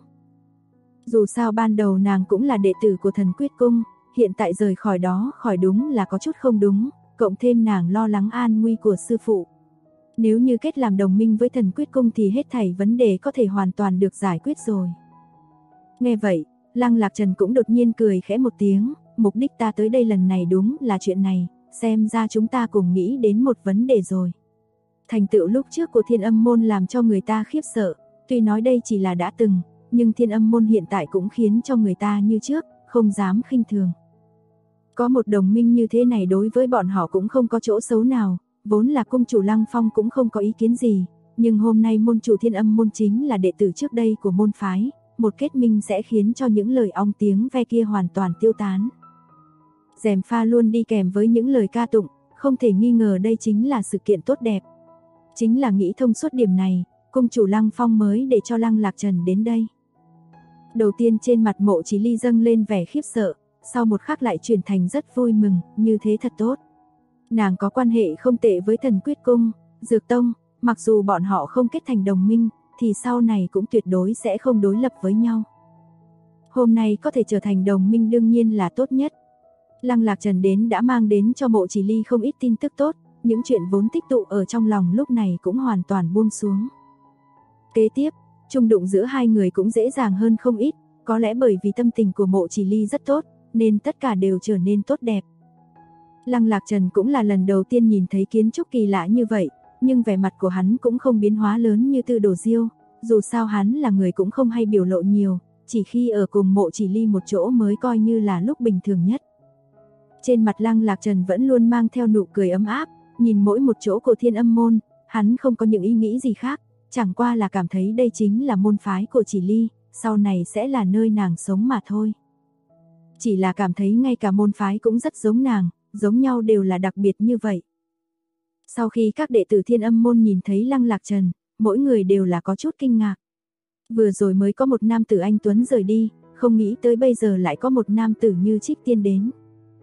Dù sao ban đầu nàng cũng là đệ tử của Thần Quyết Cung, hiện tại rời khỏi đó khỏi đúng là có chút không đúng, cộng thêm nàng lo lắng an nguy của sư phụ. Nếu như kết làm đồng minh với Thần Quyết Cung thì hết thảy vấn đề có thể hoàn toàn được giải quyết rồi. Nghe vậy, Lăng Lạc Trần cũng đột nhiên cười khẽ một tiếng, mục đích ta tới đây lần này đúng là chuyện này, xem ra chúng ta cùng nghĩ đến một vấn đề rồi. Thành tựu lúc trước của Thiên Âm môn làm cho người ta khiếp sợ, tuy nói đây chỉ là đã từng, nhưng Thiên Âm môn hiện tại cũng khiến cho người ta như trước, không dám khinh thường. Có một đồng minh như thế này đối với bọn họ cũng không có chỗ xấu nào, vốn là cung chủ Lăng Phong cũng không có ý kiến gì, nhưng hôm nay môn chủ Thiên Âm môn chính là đệ tử trước đây của môn phái, một kết minh sẽ khiến cho những lời ong tiếng ve kia hoàn toàn tiêu tán. Gièm pha luôn đi kèm với những lời ca tụng, không thể nghi ngờ đây chính là sự kiện tốt đẹp. Chính là nghĩ thông suốt điểm này, cung chủ Lăng Phong mới để cho Lăng Lạc Trần đến đây. Đầu tiên trên mặt Mộ Chỉ Ly dâng lên vẻ khiếp sợ, sau một khắc lại chuyển thành rất vui mừng, như thế thật tốt. Nàng có quan hệ không tệ với Thần Quyết Cung, Dược Tông, mặc dù bọn họ không kết thành đồng minh, thì sau này cũng tuyệt đối sẽ không đối lập với nhau. Hôm nay có thể trở thành đồng minh đương nhiên là tốt nhất. Lăng Lạc Trần đến đã mang đến cho Mộ Chỉ Ly không ít tin tức tốt, những chuyện vốn tích tụ ở trong lòng lúc này cũng hoàn toàn buông xuống. Kế tiếp, chung đụng giữa hai người cũng dễ dàng hơn không ít, có lẽ bởi vì tâm tình của Mộ Chỉ Ly rất tốt, nên tất cả đều trở nên tốt đẹp. Lăng Lạc Trần cũng là lần đầu tiên nhìn thấy kiến trúc kỳ lạ như vậy, nhưng vẻ mặt của hắn cũng không biến hóa lớn như Tư Đồ Diêu, dù sao hắn là người cũng không hay biểu lộ nhiều, chỉ khi ở cùng Mộ Chỉ Ly một chỗ mới coi như là lúc bình thường nhất. Trên mặt Lăng Lạc Trần vẫn luôn mang theo nụ cười ấm áp, nhìn mỗi một chỗ của Thiên Âm môn, hắn không có những ý nghĩ gì khác, chẳng qua là cảm thấy đây chính là môn phái của Chỉ Ly, sau này sẽ là nơi nàng sống mà thôi. Chỉ là cảm thấy ngay cả môn phái cũng rất giống nàng, giống nhau đều là đặc biệt như vậy. Sau khi các đệ tử Thiên Âm môn nhìn thấy Lăng Lạc Trần, mỗi người đều là có chút kinh ngạc. Vừa rồi mới có một nam tử anh tuấn rời đi, không nghĩ tới bây giờ lại có một nam tử như Trích Tiên đến.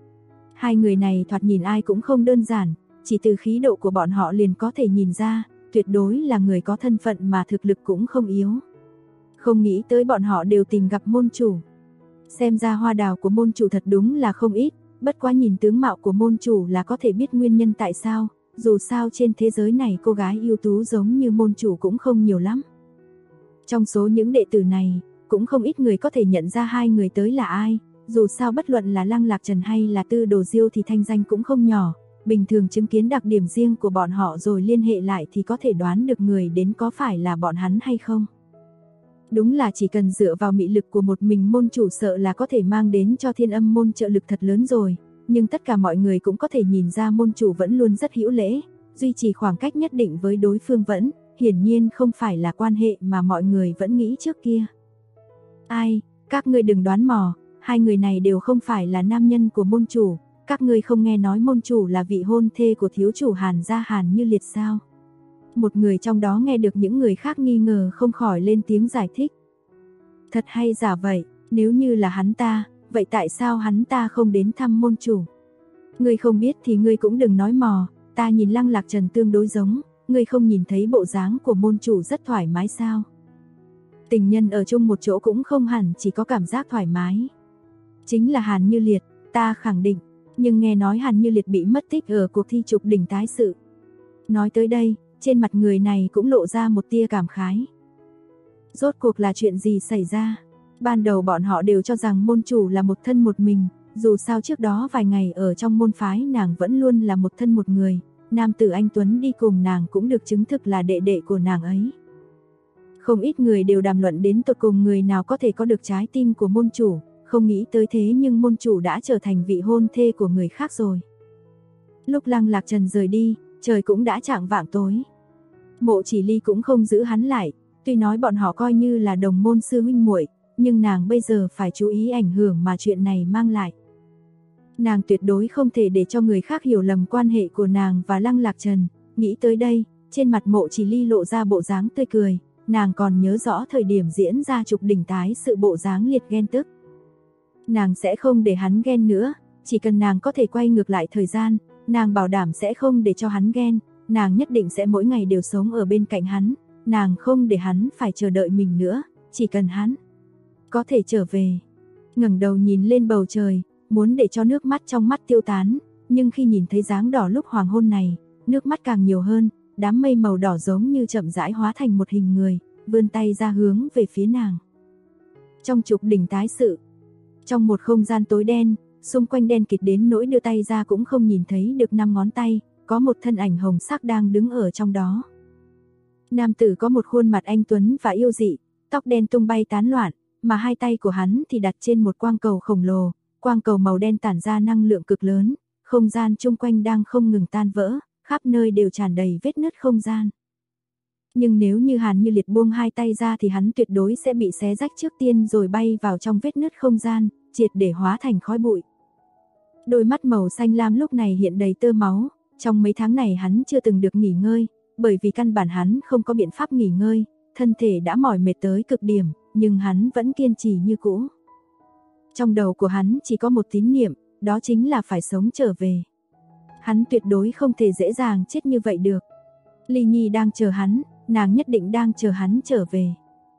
Hai người này thoạt nhìn ai cũng không đơn giản, chỉ từ khí độ của bọn họ liền có thể nhìn ra, tuyệt đối là người có thân phận mà thực lực cũng không yếu. Không nghĩ tới bọn họ đều tìm gặp môn chủ. Xem ra hoa đào của môn chủ thật đúng là không ít, bất quá nhìn tướng mạo của môn chủ là có thể biết nguyên nhân tại sao, dù sao trên thế giới này cô gái ưu tú giống như môn chủ cũng không nhiều lắm. Trong số những đệ tử này, cũng không ít người có thể nhận ra hai người tới là ai, dù sao bất luận là Lăng Lạc Trần hay là Tư Đồ Diêu thì thanh danh cũng không nhỏ, bình thường chứng kiến đặc điểm riêng của bọn họ rồi liên hệ lại thì có thể đoán được người đến có phải là bọn hắn hay không. Đúng là chỉ cần dựa vào mị lực của một mình môn chủ sợ là có thể mang đến cho Thiên Âm môn trợ lực thật lớn rồi, nhưng tất cả mọi người cũng có thể nhìn ra môn chủ vẫn luôn rất hữu lễ, duy trì khoảng cách nhất định với đối phương vẫn, hiển nhiên không phải là quan hệ mà mọi người vẫn nghĩ trước kia. Ai, các ngươi đừng đoán mò, hai người này đều không phải là nam nhân của môn chủ, các ngươi không nghe nói môn chủ là vị hôn thê của thiếu chủ Hàn gia Hàn Như Liệt sao? Một người trong đó nghe được những người khác nghi ngờ không khỏi lên tiếng giải thích. Thật hay giả vậy, nếu như là hắn ta, vậy tại sao hắn ta không đến thăm môn chủ? Ngươi không biết thì ngươi cũng đừng nói mò, ta nhìn Lăng Lạc Trần tương đối giống, ngươi không nhìn thấy bộ dáng của môn chủ rất thoải mái sao? Tình nhân ở chung một chỗ cũng không hẳn chỉ có cảm giác thoải mái. Chính là Hàn Như Liệt, ta khẳng định, nhưng nghe nói Hàn Như Liệt bị mất tích ở cuộc thi trục đỉnh tái sự. Nói tới đây, trên mặt người này cũng lộ ra một tia cảm khái. Rốt cuộc là chuyện gì xảy ra? Ban đầu bọn họ đều cho rằng môn chủ là một thân một mình, dù sao trước đó vài ngày ở trong môn phái nàng vẫn luôn là một thân một người, nam tử anh Tuấn đi cùng nàng cũng được chứng thực là đệ đệ của nàng ấy. Không ít người đều đàm luận đến tột cùng người nào có thể có được trái tim của môn chủ, không nghĩ tới thế nhưng môn chủ đã trở thành vị hôn thê của người khác rồi. Lúc Lăng Lạc Trần rời đi, trời cũng đã chạng vạng tối. Mộ Chỉ Ly cũng không giữ hắn lại, tuy nói bọn họ coi như là đồng môn sư huynh muội, nhưng nàng bây giờ phải chú ý ảnh hưởng mà chuyện này mang lại. Nàng tuyệt đối không thể để cho người khác hiểu lầm quan hệ của nàng và Lăng Lạc Trần, nghĩ tới đây, trên mặt Mộ Chỉ Ly lộ ra bộ dáng tươi cười, nàng còn nhớ rõ thời điểm diễn ra trục đỉnh tái sự bộ dáng liệt ghen tức. Nàng sẽ không để hắn ghen nữa, chỉ cần nàng có thể quay ngược lại thời gian, nàng bảo đảm sẽ không để cho hắn ghen, nàng nhất định sẽ mỗi ngày đều sống ở bên cạnh hắn, nàng không để hắn phải chờ đợi mình nữa, chỉ cần hắn có thể trở về. Ngẩng đầu nhìn lên bầu trời, muốn để cho nước mắt trong mắt tiêu tán, nhưng khi nhìn thấy dáng đỏ lúc hoàng hôn này, nước mắt càng nhiều hơn, đám mây màu đỏ giống như chậm rãi hóa thành một hình người, vươn tay ra hướng về phía nàng. Trong trục đỉnh tái sự, trong một không gian tối đen, xung quanh đen kịt đến nỗi đưa tay ra cũng không nhìn thấy được 5 ngón tay, có một thân ảnh hồng sắc đang đứng ở trong đó. Nam tử có một khuôn mặt anh tuấn và yêu dị, tóc đen tung bay tán loạn, mà hai tay của hắn thì đặt trên một quang cầu khổng lồ, quang cầu màu đen tản ra năng lượng cực lớn, không gian chung quanh đang không ngừng tan vỡ, khắp nơi đều tràn đầy vết nứt không gian. Nhưng nếu như Hàn Như Liệt buông hai tay ra thì hắn tuyệt đối sẽ bị xé rách trước tiên rồi bay vào trong vết nứt không gian, triệt để hóa thành khói bụi. Đôi mắt màu xanh lam lúc này hiện đầy tơ máu, trong mấy tháng này hắn chưa từng được nghỉ ngơi, bởi vì căn bản hắn không có biện pháp nghỉ ngơi, thân thể đã mỏi mệt tới cực điểm, nhưng hắn vẫn kiên trì như cũ. Trong đầu của hắn chỉ có một tín niệm, đó chính là phải sống trở về. Hắn tuyệt đối không thể dễ dàng chết như vậy được. Ly Nhi đang chờ hắn, nàng nhất định đang chờ hắn trở về.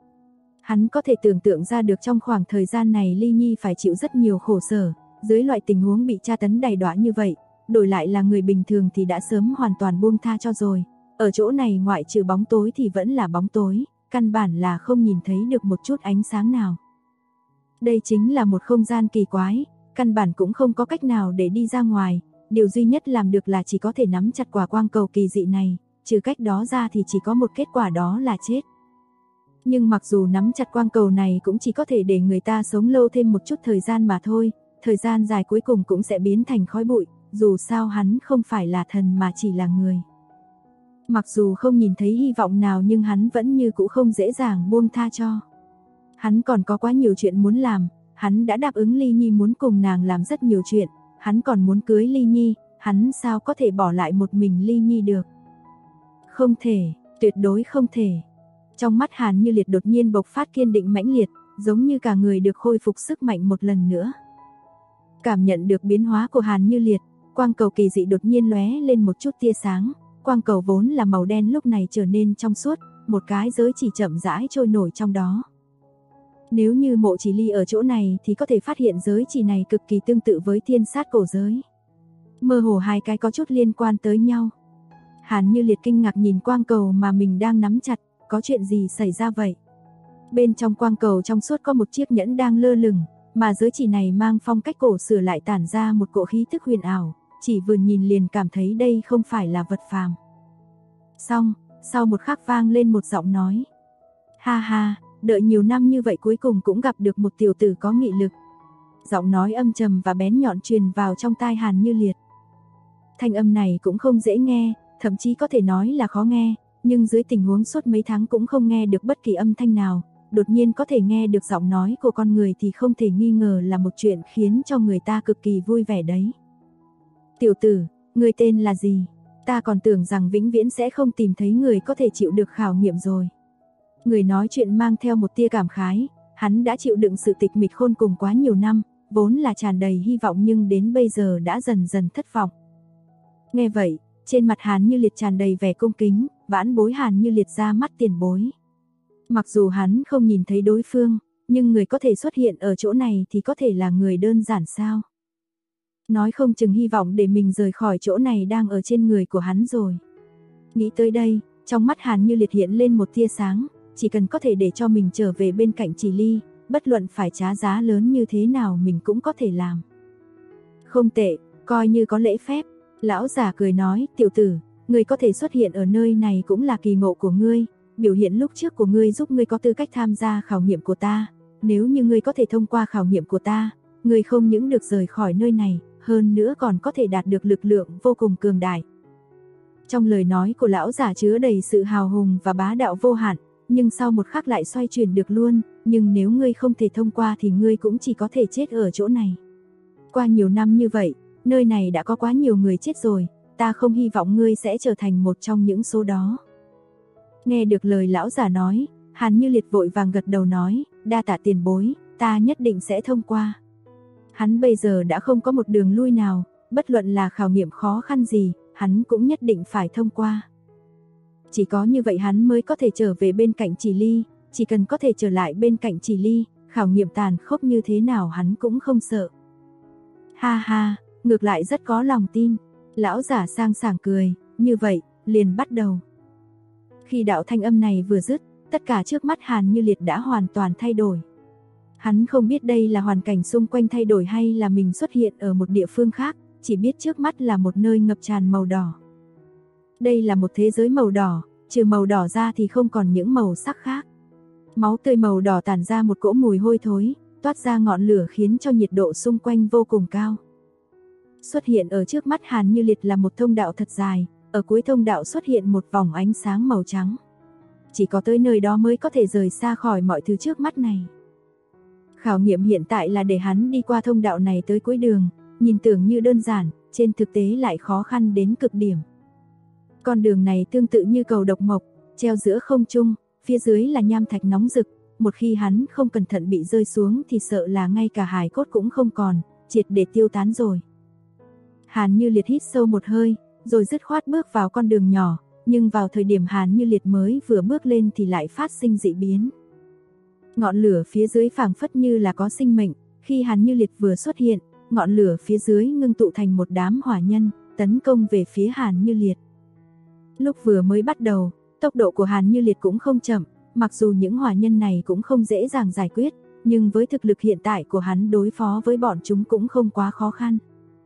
Hắn có thể tưởng tượng ra được trong khoảng thời gian này Ly Nhi phải chịu rất nhiều khổ sở, dưới loại tình huống bị tra tấn đầy đọa như vậy, đổi lại là người bình thường thì đã sớm hoàn toàn buông tha cho rồi. Ở chỗ này ngoại trừ bóng tối thì vẫn là bóng tối, căn bản là không nhìn thấy được một chút ánh sáng nào. Đây chính là một không gian kỳ quái, căn bản cũng không có cách nào để đi ra ngoài, điều duy nhất làm được là chỉ có thể nắm chặt quả quang cầu kỳ dị này, trừ cách đó ra thì chỉ có một kết quả đó là chết. Nhưng mặc dù nắm chặt quang cầu này cũng chỉ có thể để người ta sống lâu thêm một chút thời gian mà thôi, thời gian dài cuối cùng cũng sẽ biến thành khói bụi, dù sao hắn không phải là thần mà chỉ là người. Mặc dù không nhìn thấy hy vọng nào nhưng hắn vẫn như cũ không dễ dàng buông tha cho. Hắn còn có quá nhiều chuyện muốn làm, hắn đã đáp ứng Ly Nhi muốn cùng nàng làm rất nhiều chuyện, hắn còn muốn cưới Ly Nhi, hắn sao có thể bỏ lại một mình Ly Nhi được. Không thể, tuyệt đối không thể. Trong mắt Hàn Như Liệt đột nhiên bộc phát kiên định mãnh liệt, giống như cả người được khôi phục sức mạnh một lần nữa. Cảm nhận được biến hóa của Hàn Như Liệt, quang cầu kỳ dị đột nhiên lóe lên một chút tia sáng, quang cầu vốn là màu đen lúc này trở nên trong suốt, một cái giới chỉ chậm rãi trôi nổi trong đó. Nếu như Mộ Chỉ Ly ở chỗ này thì có thể phát hiện giới chỉ này cực kỳ tương tự với thiên sát cổ giới. Mơ hồ hai cái có chút liên quan tới nhau. Hàn Như Liệt kinh ngạc nhìn quang cầu mà mình đang nắm chặt, có chuyện gì xảy ra vậy? Bên trong quang cầu trong suốt có một chiếc nhẫn đang lơ lửng, mà giới chỉ này mang phong cách cổ xưa lại tản ra một cỗ khí thức huyền ảo, chỉ vừa nhìn liền cảm thấy đây không phải là vật phàm. Xong, sau một khắc vang lên một giọng nói. Ha ha, đợi nhiều năm như vậy cuối cùng cũng gặp được một tiểu tử có nghị lực. Giọng nói âm trầm và bén nhọn truyền vào trong tai Hàn Như Liệt. Thanh âm này cũng không dễ nghe, thậm chí có thể nói là khó nghe, nhưng dưới tình huống suốt mấy tháng cũng không nghe được bất kỳ âm thanh nào, đột nhiên có thể nghe được giọng nói của con người thì không thể nghi ngờ là một chuyện khiến cho người ta cực kỳ vui vẻ đấy. Tiểu tử, người tên là gì? Ta còn tưởng rằng vĩnh viễn sẽ không tìm thấy người có thể chịu được khảo nghiệm rồi. Người nói chuyện mang theo một tia cảm khái, hắn đã chịu đựng sự tịch mịch khôn cùng quá nhiều năm, vốn là tràn đầy hy vọng nhưng đến bây giờ đã dần dần thất vọng. Nghe vậy, trên mặt Hàn Như Liệt tràn đầy vẻ cung kính, vãn bối Hàn Như Liệt ra mắt tiền bối. Mặc dù hắn không nhìn thấy đối phương, nhưng người có thể xuất hiện ở chỗ này thì có thể là người đơn giản sao? Nói không chừng hy vọng để mình rời khỏi chỗ này đang ở trên người của hắn rồi. Nghĩ tới đây, trong mắt Hàn Như Liệt hiện lên một tia sáng, chỉ cần có thể để cho mình trở về bên cạnh Chỉ Ly, bất luận phải trả giá lớn như thế nào mình cũng có thể làm. Không tệ, coi như có lễ phép. Lão già cười nói, tiểu tử, ngươi có thể xuất hiện ở nơi này cũng là kỳ ngộ của ngươi, biểu hiện lúc trước của ngươi giúp ngươi có tư cách tham gia khảo nghiệm của ta, nếu như ngươi có thể thông qua khảo nghiệm của ta, ngươi không những được rời khỏi nơi này, hơn nữa còn có thể đạt được lực lượng vô cùng cường đại. Trong lời nói của lão già chứa đầy sự hào hùng và bá đạo vô hạn, nhưng sau một khắc lại xoay chuyển được luôn, nhưng nếu ngươi không thể thông qua thì ngươi cũng chỉ có thể chết ở chỗ này. Qua nhiều năm như vậy, nơi này đã có quá nhiều người chết rồi, ta không hy vọng ngươi sẽ trở thành một trong những số đó. Nghe được lời lão già nói, Hàn Như Liệt vội vàng gật đầu nói, đa tạ tiền bối, ta nhất định sẽ thông qua. Hắn bây giờ đã không có một đường lui nào, bất luận là khảo nghiệm khó khăn gì, hắn cũng nhất định phải thông qua. Chỉ có như vậy hắn mới có thể trở về bên cạnh Chỉ Ly, chỉ cần có thể trở lại bên cạnh Chỉ Ly, khảo nghiệm tàn khốc như thế nào hắn cũng không sợ. Ha ha, ngược lại rất có lòng tin. Lão giả sang sảng cười, như vậy, liền bắt đầu. Khi đạo thanh âm này vừa dứt, tất cả trước mắt Hàn Như Liệt đã hoàn toàn thay đổi. Hắn không biết đây là hoàn cảnh xung quanh thay đổi hay là mình xuất hiện ở một địa phương khác, chỉ biết trước mắt là một nơi ngập tràn màu đỏ. Đây là một thế giới màu đỏ, trừ màu đỏ ra thì không còn những màu sắc khác. Máu tươi màu đỏ tản ra một cỗ mùi hôi thối, toát ra ngọn lửa khiến cho nhiệt độ xung quanh vô cùng cao. Xuất hiện ở trước mắt Hàn Như Liệt là một thông đạo thật dài, ở cuối thông đạo xuất hiện một vòng ánh sáng màu trắng. Chỉ có tới nơi đó mới có thể rời xa khỏi mọi thứ trước mắt này. Khảo nghiệm hiện tại là để hắn đi qua thông đạo này tới cuối đường, nhìn tưởng như đơn giản, trên thực tế lại khó khăn đến cực điểm. Con đường này tương tự như cầu độc mộc, treo giữa không trung, phía dưới là nham thạch nóng rực, một khi hắn không cẩn thận bị rơi xuống thì sợ là ngay cả hài cốt cũng không còn, triệt để tiêu tán rồi. Hàn Như Liệt hít sâu một hơi, rồi dứt khoát bước vào con đường nhỏ, nhưng vào thời điểm Hàn Như Liệt mới vừa bước lên thì lại phát sinh dị biến. Ngọn lửa phía dưới phảng phất như là có sinh mệnh, khi Hàn Như Liệt vừa xuất hiện, ngọn lửa phía dưới ngưng tụ thành một đám hỏa nhân, tấn công về phía Hàn Như Liệt. Lúc vừa mới bắt đầu, tốc độ của Hàn Như Liệt cũng không chậm, mặc dù những hỏa nhân này cũng không dễ dàng giải quyết, nhưng với thực lực hiện tại của hắn đối phó với bọn chúng cũng không quá khó khăn.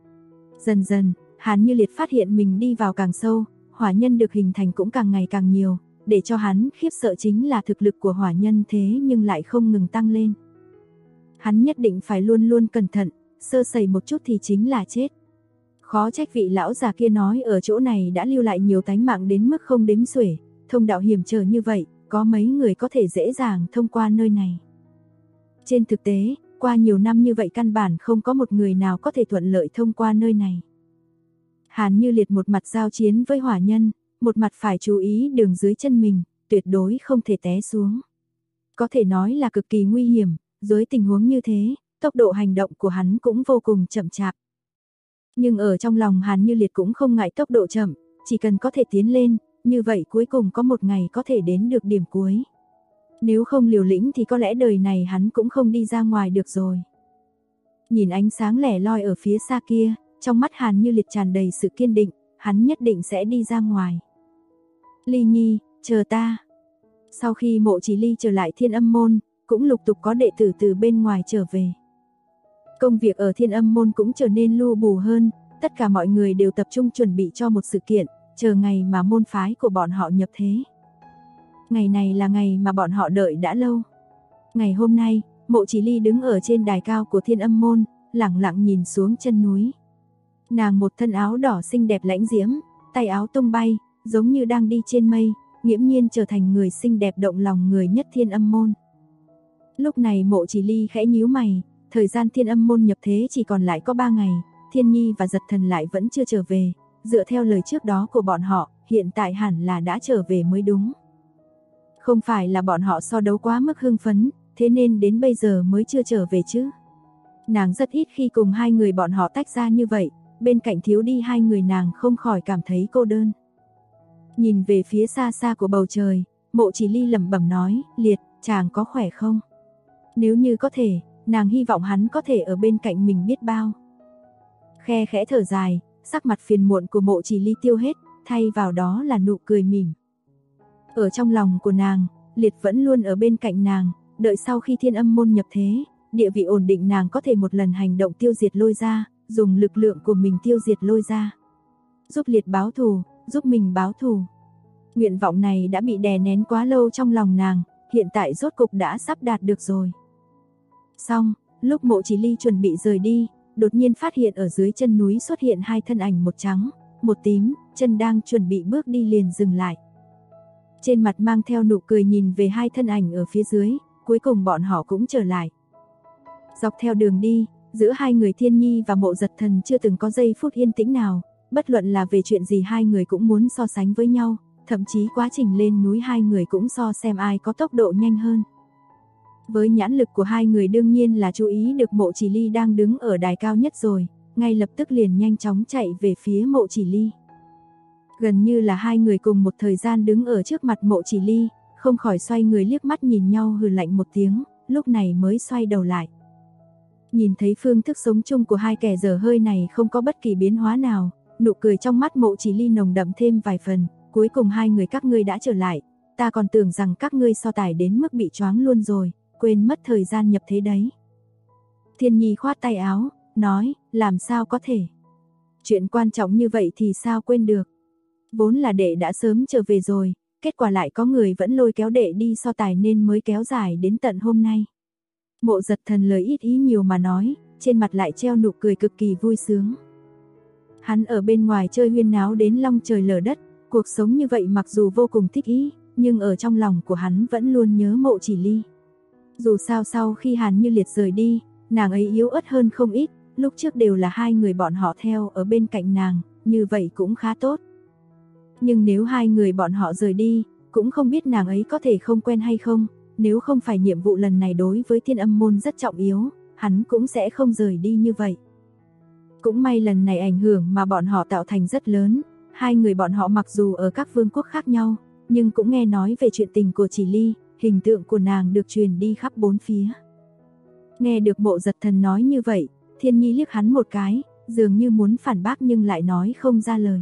Dần dần, Hàn Như Liệt phát hiện mình đi vào càng sâu, hỏa nhân được hình thành cũng càng ngày càng nhiều, để cho hắn khiếp sợ chính là thực lực của hỏa nhân thế nhưng lại không ngừng tăng lên. Hắn nhất định phải luôn luôn cẩn thận, sơ sẩy một chút thì chính là chết. Khó trách vị lão già kia nói ở chỗ này đã lưu lại nhiều tánh mạng đến mức không đếm xuể, thông đạo hiểm trở như vậy, có mấy người có thể dễ dàng thông qua nơi này. Trên thực tế, qua nhiều năm như vậy căn bản không có một người nào có thể thuận lợi thông qua nơi này. Hàn Như Liệt một mặt giao chiến với hỏa nhân, một mặt phải chú ý đường dưới chân mình, tuyệt đối không thể té xuống. Có thể nói là cực kỳ nguy hiểm, dưới tình huống như thế, tốc độ hành động của hắn cũng vô cùng chậm chạp. Nhưng ở trong lòng Hàn Như Liệt cũng không ngại tốc độ chậm, chỉ cần có thể tiến lên, như vậy cuối cùng có một ngày có thể đến được điểm cuối. Nếu không liều lĩnh thì có lẽ đời này hắn cũng không đi ra ngoài được rồi. Nhìn ánh sáng lẻ loi ở phía xa kia, trong mắt Hàn Như Liệt tràn đầy sự kiên định, hắn nhất định sẽ đi ra ngoài. Ly Nhi, chờ ta. Sau khi Mộ Chỉ Ly trở lại Thiên Âm Môn, cũng lục tục có đệ tử từ bên ngoài trở về. Công việc ở Thiên Âm Môn cũng trở nên lu bù hơn, tất cả mọi người đều tập trung chuẩn bị cho một sự kiện, chờ ngày mà môn phái của bọn họ nhập thế. Ngày này là ngày mà bọn họ đợi đã lâu. Ngày hôm nay, Mộ Chỉ Ly đứng ở trên đài cao của Thiên Âm Môn, lặng lặng nhìn xuống chân núi. Nàng một thân áo đỏ xinh đẹp lãnh diễm, tay áo tung bay, giống như đang đi trên mây, nghiễm nhiên trở thành người xinh đẹp động lòng người nhất Thiên Âm Môn. Lúc này Mộ Chỉ Ly khẽ nhíu mày, thời gian Thiên Âm Môn nhập thế chỉ còn lại có 3 ngày, Thiên Nhi và Giật Thần lại vẫn chưa trở về, dựa theo lời trước đó của bọn họ, hiện tại hẳn là đã trở về mới đúng. Không phải là bọn họ so đấu quá mức hưng phấn, thế nên đến bây giờ mới chưa trở về chứ. Nàng rất ít khi cùng hai người bọn họ tách ra như vậy, bên cạnh thiếu đi hai người nàng không khỏi cảm thấy cô đơn. Nhìn về phía xa xa của bầu trời, Mộ Chỉ Ly lẩm bẩm nói, Liệt, chàng có khỏe không? Nếu như có thể, nàng hy vọng hắn có thể ở bên cạnh mình biết bao. Khe khẽ thở dài, sắc mặt phiền muộn của Mộ Chỉ Ly tiêu hết, thay vào đó là nụ cười mỉm. Ở trong lòng của nàng, Liệt vẫn luôn ở bên cạnh nàng, đợi sau khi Thiên Âm Môn nhập thế, địa vị ổn định nàng có thể một lần hành động tiêu diệt Lôi Gia, dùng lực lượng của mình tiêu diệt Lôi Gia. Giúp Liệt báo thù, giúp mình báo thù. Nguyện vọng này đã bị đè nén quá lâu trong lòng nàng, hiện tại rốt cục đã sắp đạt được rồi. Xong, lúc Mộ Chỉ Ly chuẩn bị rời đi, đột nhiên phát hiện ở dưới chân núi xuất hiện hai thân ảnh, một trắng, một tím, chân đang chuẩn bị bước đi liền dừng lại. Trên mặt mang theo nụ cười nhìn về hai thân ảnh ở phía dưới, cuối cùng bọn họ cũng trở lại. Dọc theo đường đi, giữa hai người Thiên Nhi và Mộ Giật Thần chưa từng có giây phút yên tĩnh nào, bất luận là về chuyện gì hai người cũng muốn so sánh với nhau, thậm chí quá trình lên núi hai người cũng so xem ai có tốc độ nhanh hơn. Với nhãn lực của hai người đương nhiên là chú ý được Mộ Chỉ Ly đang đứng ở đài cao nhất rồi, ngay lập tức liền nhanh chóng chạy về phía Mộ Chỉ Ly. Gần như là hai người cùng một thời gian đứng ở trước mặt Mộ Chỉ Ly, không khỏi xoay người liếc mắt nhìn nhau hừ lạnh một tiếng, lúc này mới xoay đầu lại. Nhìn thấy phương thức sống chung của hai kẻ dở hơi này không có bất kỳ biến hóa nào, nụ cười trong mắt Mộ Chỉ Ly nồng đậm thêm vài phần, cuối cùng hai người các ngươi đã trở lại, ta còn tưởng rằng các ngươi so tài đến mức bị choáng luôn rồi, quên mất thời gian nhập thế đấy. Thiên Nhi khoát tay áo, nói, làm sao có thể. Chuyện quan trọng như vậy thì sao quên được. Vốn là đệ đã sớm trở về rồi, kết quả lại có người vẫn lôi kéo đệ đi so tài nên mới kéo dài đến tận hôm nay. Mộ Giật Thần lời ít ý nhiều mà nói, trên mặt lại treo nụ cười cực kỳ vui sướng. Hắn ở bên ngoài chơi huyên náo đến long trời lở đất, cuộc sống như vậy mặc dù vô cùng thích ý, nhưng ở trong lòng của hắn vẫn luôn nhớ Mộ Chỉ Ly. Dù sao sau khi Hàn Như Liệt rời đi, nàng ấy yếu ớt hơn không ít, lúc trước đều là hai người bọn họ theo ở bên cạnh nàng, như vậy cũng khá tốt. Nhưng nếu hai người bọn họ rời đi, cũng không biết nàng ấy có thể không quen hay không, nếu không phải nhiệm vụ lần này đối với Thiên Âm Môn rất trọng yếu, hắn cũng sẽ không rời đi như vậy. Cũng may lần này ảnh hưởng mà bọn họ tạo thành rất lớn, hai người bọn họ mặc dù ở các vương quốc khác nhau, nhưng cũng nghe nói về chuyện tình của Chỉ Ly, hình tượng của nàng được truyền đi khắp bốn phía. Nghe được Mộ Giật Thần nói như vậy, Thiên Nhi liếc hắn một cái, dường như muốn phản bác nhưng lại nói không ra lời.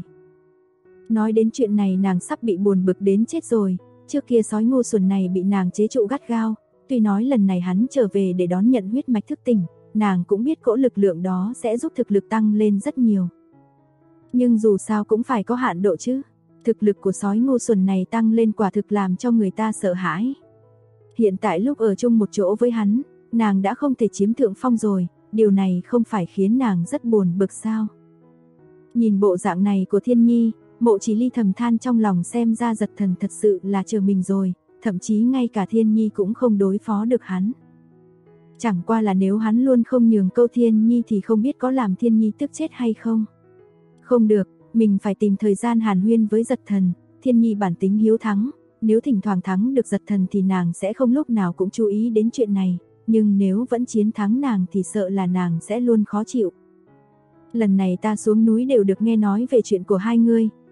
Nói đến chuyện này nàng sắp bị buồn bực đến chết rồi, trước kia sói ngu xuẩn này bị nàng chế trụ gắt gao, tuy nói lần này hắn trở về để đón nhận huyết mạch thức tỉnh, nàng cũng biết cỗ lực lượng đó sẽ giúp thực lực tăng lên rất nhiều. Nhưng dù sao cũng phải có hạn độ chứ, thực lực của sói ngu xuẩn này tăng lên quả thực làm cho người ta sợ hãi. Hiện tại lúc ở chung một chỗ với hắn, nàng đã không thể chiếm thượng phong rồi, điều này không phải khiến nàng rất buồn bực sao? Nhìn bộ dạng này của Thiên Nhi, Mộ Chỉ Ly thầm than trong lòng, xem ra Giật Thần thật sự là chờ mình rồi, thậm chí ngay cả Thiên Nhi cũng không đối phó được hắn. Chẳng qua là nếu hắn luôn không nhường câu Thiên Nhi thì không biết có làm Thiên Nhi tức chết hay không. Không được, mình phải tìm thời gian hàn huyên với Giật Thần, Thiên Nhi bản tính hiếu thắng, nếu thỉnh thoảng thắng được Giật Thần thì nàng sẽ không lúc nào cũng chú ý đến chuyện này, nhưng nếu vẫn chiến thắng nàng thì sợ là nàng sẽ luôn khó chịu. Lần này ta xuống núi đều được nghe nói về chuyện của hai ngươi,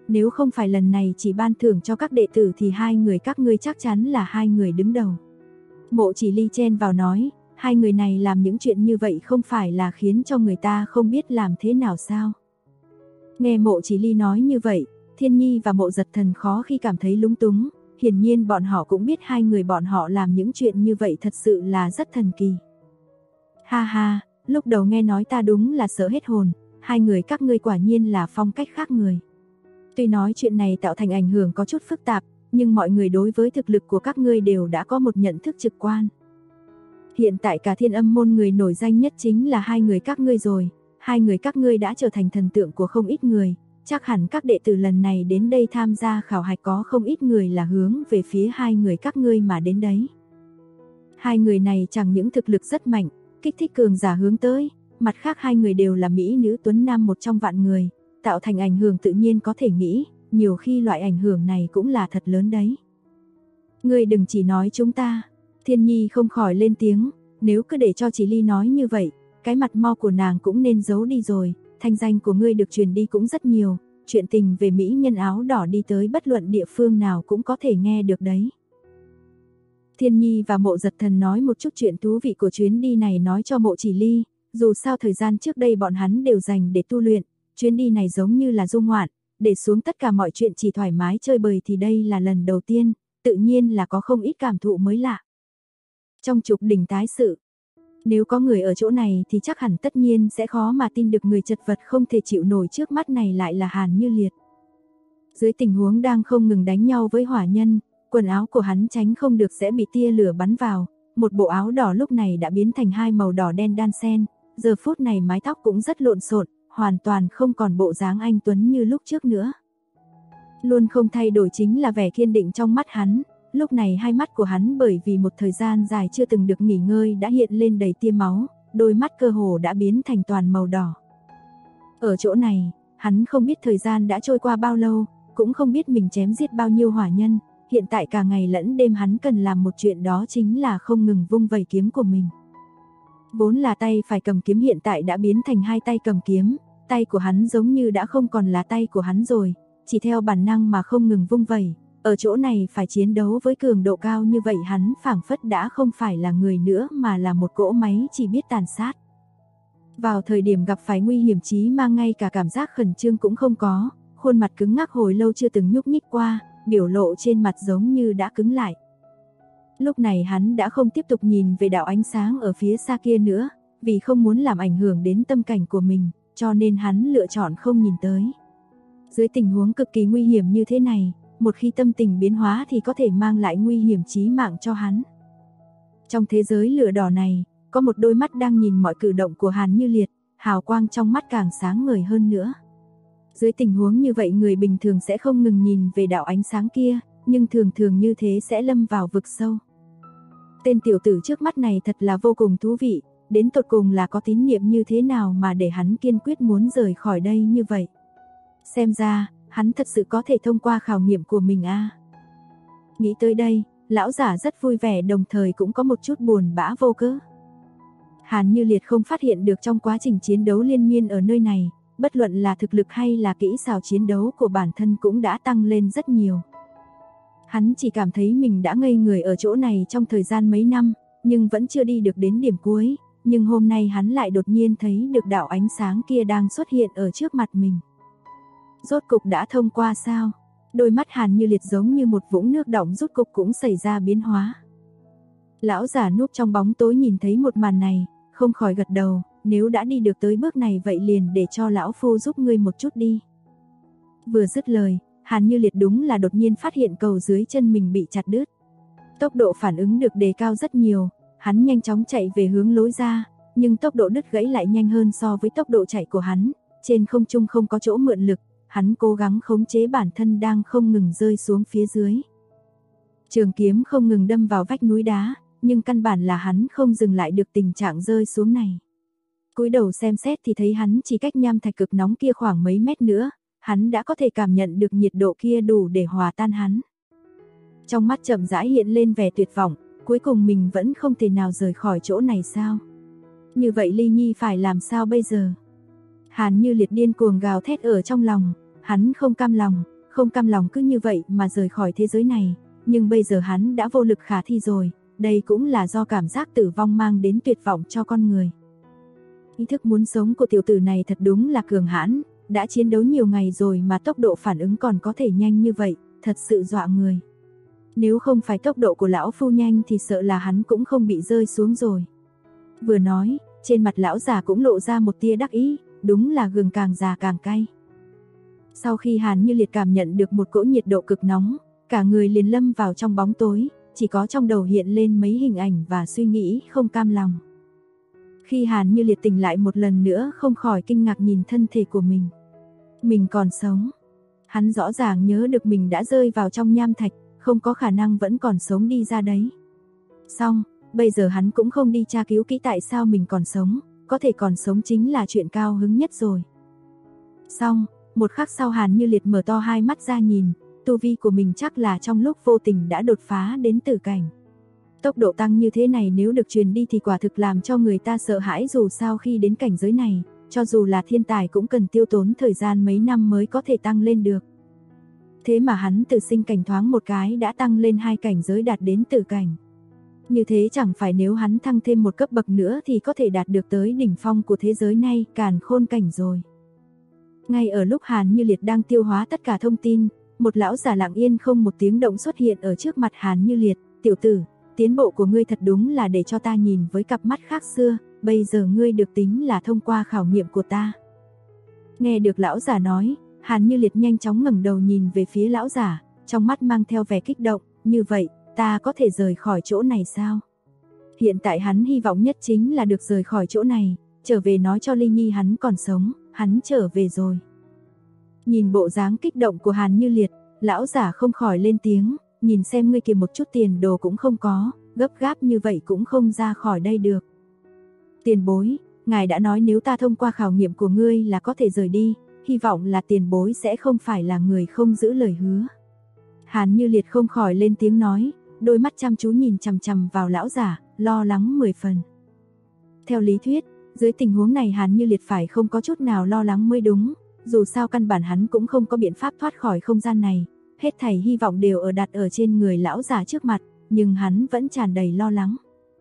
nếu không phải lần này chỉ ban thưởng cho các đệ tử thì hai người các ngươi chắc chắn là hai người đứng đầu. Mộ Chỉ Ly chen vào nói, hai người này làm những chuyện như vậy không phải là khiến cho người ta không biết làm thế nào sao? Nghe Mộ Chỉ Ly nói như vậy, Thiên Nhi và Mộ Giật Thần khó khi cảm thấy lúng túng, hiển nhiên bọn họ cũng biết hai người bọn họ làm những chuyện như vậy thật sự là rất thần kỳ. Ha ha, lúc đầu nghe nói ta đúng là sợ hết hồn, hai người các ngươi quả nhiên là phong cách khác người. Tuy nói chuyện này tạo thành ảnh hưởng có chút phức tạp, nhưng mọi người đối với thực lực của các ngươi đều đã có một nhận thức trực quan. Hiện tại cả Thiên Âm môn người nổi danh nhất chính là hai người các ngươi rồi, hai người các ngươi đã trở thành thần tượng của không ít người, chắc hẳn các đệ tử lần này đến đây tham gia khảo hạch có không ít người là hướng về phía hai người các ngươi mà đến đấy. Hai người này chẳng những thực lực rất mạnh, kích thích cường giả hướng tới, mặt khác hai người đều là mỹ nữ tuấn nam một trong vạn người, tạo thành ảnh hưởng tự nhiên có thể nghĩ, nhiều khi loại ảnh hưởng này cũng là thật lớn đấy. Ngươi đừng chỉ nói chúng ta. Thiên Nhi không khỏi lên tiếng, nếu cứ để cho Chỉ Ly nói như vậy, cái mặt mo của nàng cũng nên giấu đi rồi, thanh danh của ngươi được truyền đi cũng rất nhiều, chuyện tình về mỹ nhân áo đỏ đi tới bất luận địa phương nào cũng có thể nghe được đấy. Thiên Nhi và Mộ Giật Thần nói một chút chuyện thú vị của chuyến đi này nói cho Mộ Chỉ Ly, dù sao thời gian trước đây bọn hắn đều dành để tu luyện, chuyến đi này giống như là du ngoạn, để xuống tất cả mọi chuyện chỉ thoải mái chơi bời thì đây là lần đầu tiên, tự nhiên là có không ít cảm thụ mới lạ. Trong Trục Đỉnh tái sự, nếu có người ở chỗ này thì chắc hẳn tất nhiên sẽ khó mà tin được người chật vật không thể chịu nổi trước mắt này lại là Hàn Như Liệt. Dưới tình huống đang không ngừng đánh nhau với hỏa nhân, quần áo của hắn tránh không được sẽ bị tia lửa bắn vào, một bộ áo đỏ lúc này đã biến thành hai màu đỏ đen đan xen, giờ phút này mái tóc cũng rất lộn xộn, hoàn toàn không còn bộ dáng anh tuấn như lúc trước nữa. Luôn không thay đổi chính là vẻ kiên định trong mắt hắn, lúc này hai mắt của hắn bởi vì một thời gian dài chưa từng được nghỉ ngơi đã hiện lên đầy tia máu, đôi mắt cơ hồ đã biến thành toàn màu đỏ. Ở chỗ này, hắn không biết thời gian đã trôi qua bao lâu, cũng không biết mình chém giết bao nhiêu hỏa nhân, hiện tại cả ngày lẫn đêm hắn cần làm một chuyện đó chính là không ngừng vung vẩy kiếm của mình. Vốn là tay phải cầm kiếm hiện tại đã biến thành hai tay cầm kiếm, tay của hắn giống như đã không còn là tay của hắn rồi, chỉ theo bản năng mà không ngừng vung vẩy. Ở chỗ này phải chiến đấu với cường độ cao như vậy hắn phảng phất đã không phải là người nữa mà là một cỗ máy chỉ biết tàn sát. Vào thời điểm gặp phải nguy hiểm chí mang ngay cả cảm giác khẩn trương cũng không có, khuôn mặt cứng ngắc hồi lâu chưa từng nhúc nhích qua, biểu lộ trên mặt giống như đã cứng lại. Lúc này hắn đã không tiếp tục nhìn về đạo ánh sáng ở phía xa kia nữa, vì không muốn làm ảnh hưởng đến tâm cảnh của mình, cho nên hắn lựa chọn không nhìn tới. Dưới tình huống cực kỳ nguy hiểm như thế này, một khi tâm tình biến hóa thì có thể mang lại nguy hiểm chí mạng cho hắn. Trong thế giới lửa đỏ này, có một đôi mắt đang nhìn mọi cử động của Hàn Như Liệt, hào quang trong mắt càng sáng ngời hơn nữa. Dưới tình huống như vậy người bình thường sẽ không ngừng nhìn về đạo ánh sáng kia, nhưng thường thường như thế sẽ lâm vào vực sâu. Tên tiểu tử trước mắt này thật là vô cùng thú vị, đến tột cùng là có tín niệm như thế nào mà để hắn kiên quyết muốn rời khỏi đây như vậy. Xem ra, hắn thật sự có thể thông qua khảo nghiệm của mình a. Nghĩ tới đây, lão giả rất vui vẻ đồng thời cũng có một chút buồn bã vô cớ. Hàn Như Liệt không phát hiện được trong quá trình chiến đấu liên miên ở nơi này, bất luận là thực lực hay là kỹ xảo chiến đấu của bản thân cũng đã tăng lên rất nhiều. Hắn chỉ cảm thấy mình đã ngây người ở chỗ này trong thời gian mấy năm, nhưng vẫn chưa đi được đến điểm cuối, nhưng hôm nay hắn lại đột nhiên thấy được đạo ánh sáng kia đang xuất hiện ở trước mặt mình. Rốt cục đã thông qua sao? Đôi mắt Hàn Như Liệt giống như một vũng nước đọng rốt cục cũng xảy ra biến hóa. Lão giả núp trong bóng tối nhìn thấy một màn này, không khỏi gật đầu, nếu đã đi được tới bước này vậy liền để cho lão phu giúp ngươi một chút đi. Vừa dứt lời, Hàn Như Liệt đúng là đột nhiên phát hiện cầu dưới chân mình bị chặt đứt. Tốc độ phản ứng được đề cao rất nhiều, hắn nhanh chóng chạy về hướng lối ra, nhưng tốc độ đứt gãy lại nhanh hơn so với tốc độ chạy của hắn, trên không trung không có chỗ mượn lực, hắn cố gắng khống chế bản thân đang không ngừng rơi xuống phía dưới. Trường kiếm không ngừng đâm vào vách núi đá, nhưng căn bản là hắn không dừng lại được tình trạng rơi xuống này. Cúi đầu xem xét thì thấy hắn chỉ cách nham thạch cực nóng kia khoảng mấy mét nữa, hắn đã có thể cảm nhận được nhiệt độ kia đủ để hòa tan hắn. Trong mắt chậm rãi hiện lên vẻ tuyệt vọng, cuối cùng mình vẫn không thể nào rời khỏi chỗ này sao? Như vậy Ly Nhi phải làm sao bây giờ? Hàn Như Liệt điên cuồng gào thét ở trong lòng, hắn không cam lòng, không cam lòng cứ như vậy mà rời khỏi thế giới này, nhưng bây giờ hắn đã vô lực khả thi rồi, đây cũng là do cảm giác tử vong mang đến tuyệt vọng cho con người. Ý thức muốn sống của tiểu tử này thật đúng là cường hãn, đã chiến đấu nhiều ngày rồi mà tốc độ phản ứng còn có thể nhanh như vậy, thật sự dọa người. Nếu không phải tốc độ của lão phu nhanh thì sợ là hắn cũng không bị rơi xuống rồi. Vừa nói, trên mặt lão già cũng lộ ra một tia đắc ý, đúng là gừng càng già càng cay. Sau khi Hàn Như Liệt cảm nhận được một cỗ nhiệt độ cực nóng, cả người liền lâm vào trong bóng tối, chỉ có trong đầu hiện lên mấy hình ảnh và suy nghĩ không cam lòng. Khi Hàn Như Liệt tỉnh lại một lần nữa không khỏi kinh ngạc nhìn thân thể của mình. Mình còn sống. Hắn rõ ràng nhớ được mình đã rơi vào trong nham thạch, không có khả năng vẫn còn sống đi ra đấy. Xong, bây giờ hắn cũng không đi tra cứu kỹ tại sao mình còn sống, có thể còn sống chính là chuyện cao hứng nhất rồi. Xong, một khắc sau Hàn Như Liệt mở to hai mắt ra nhìn, tu vi của mình chắc là trong lúc vô tình đã đột phá đến tử cảnh. Tốc độ tăng như thế này nếu được truyền đi thì quả thực làm cho người ta sợ hãi, dù sao khi đến cảnh giới này, cho dù là thiên tài cũng cần tiêu tốn thời gian mấy năm mới có thể tăng lên được. Thế mà hắn từ sinh cảnh thoáng một cái đã tăng lên 2 cảnh giới đạt đến tử cảnh. Như thế chẳng phải nếu hắn thăng thêm một cấp bậc nữa thì có thể đạt được tới đỉnh phong của thế giới này, càn khôn cảnh rồi. Ngay ở lúc Hàn Như Liệt đang tiêu hóa tất cả thông tin, một lão già lặng yên không một tiếng động xuất hiện ở trước mặt Hàn Như Liệt. Tiểu tử, tiến bộ của ngươi thật đúng là để cho ta nhìn với cặp mắt khác xưa, bây giờ ngươi được tính là thông qua khảo nghiệm của ta. Nghe được lão già nói, Hàn Như Liệt nhanh chóng ngẩng đầu nhìn về phía lão già, trong mắt mang theo vẻ kích động, như vậy, ta có thể rời khỏi chỗ này sao? Hiện tại hắn hy vọng nhất chính là được rời khỏi chỗ này, trở về nói cho Ly Nhi hắn còn sống, hắn trở về rồi. Nhìn bộ dáng kích động của Hàn Như Liệt, lão già không khỏi lên tiếng, nhìn xem ngươi kìa, một chút tiền đồ cũng không có, gấp gáp như vậy cũng không ra khỏi đây được. Tiền bối, ngài đã nói nếu ta thông qua khảo nghiệm của ngươi là có thể rời đi, hy vọng là tiền bối sẽ không phải là người không giữ lời hứa. Hàn Như Liệt không khỏi lên tiếng nói, đôi mắt chăm chú nhìn chằm chằm vào lão già, lo lắng 10 phần. Theo lý thuyết, dưới tình huống này Hàn Như Liệt phải không có chút nào lo lắng mới đúng, dù sao căn bản hắn cũng không có biện pháp thoát khỏi không gian này, hết thảy hy vọng đều đặt ở trên người lão già trước mặt, nhưng hắn vẫn tràn đầy lo lắng.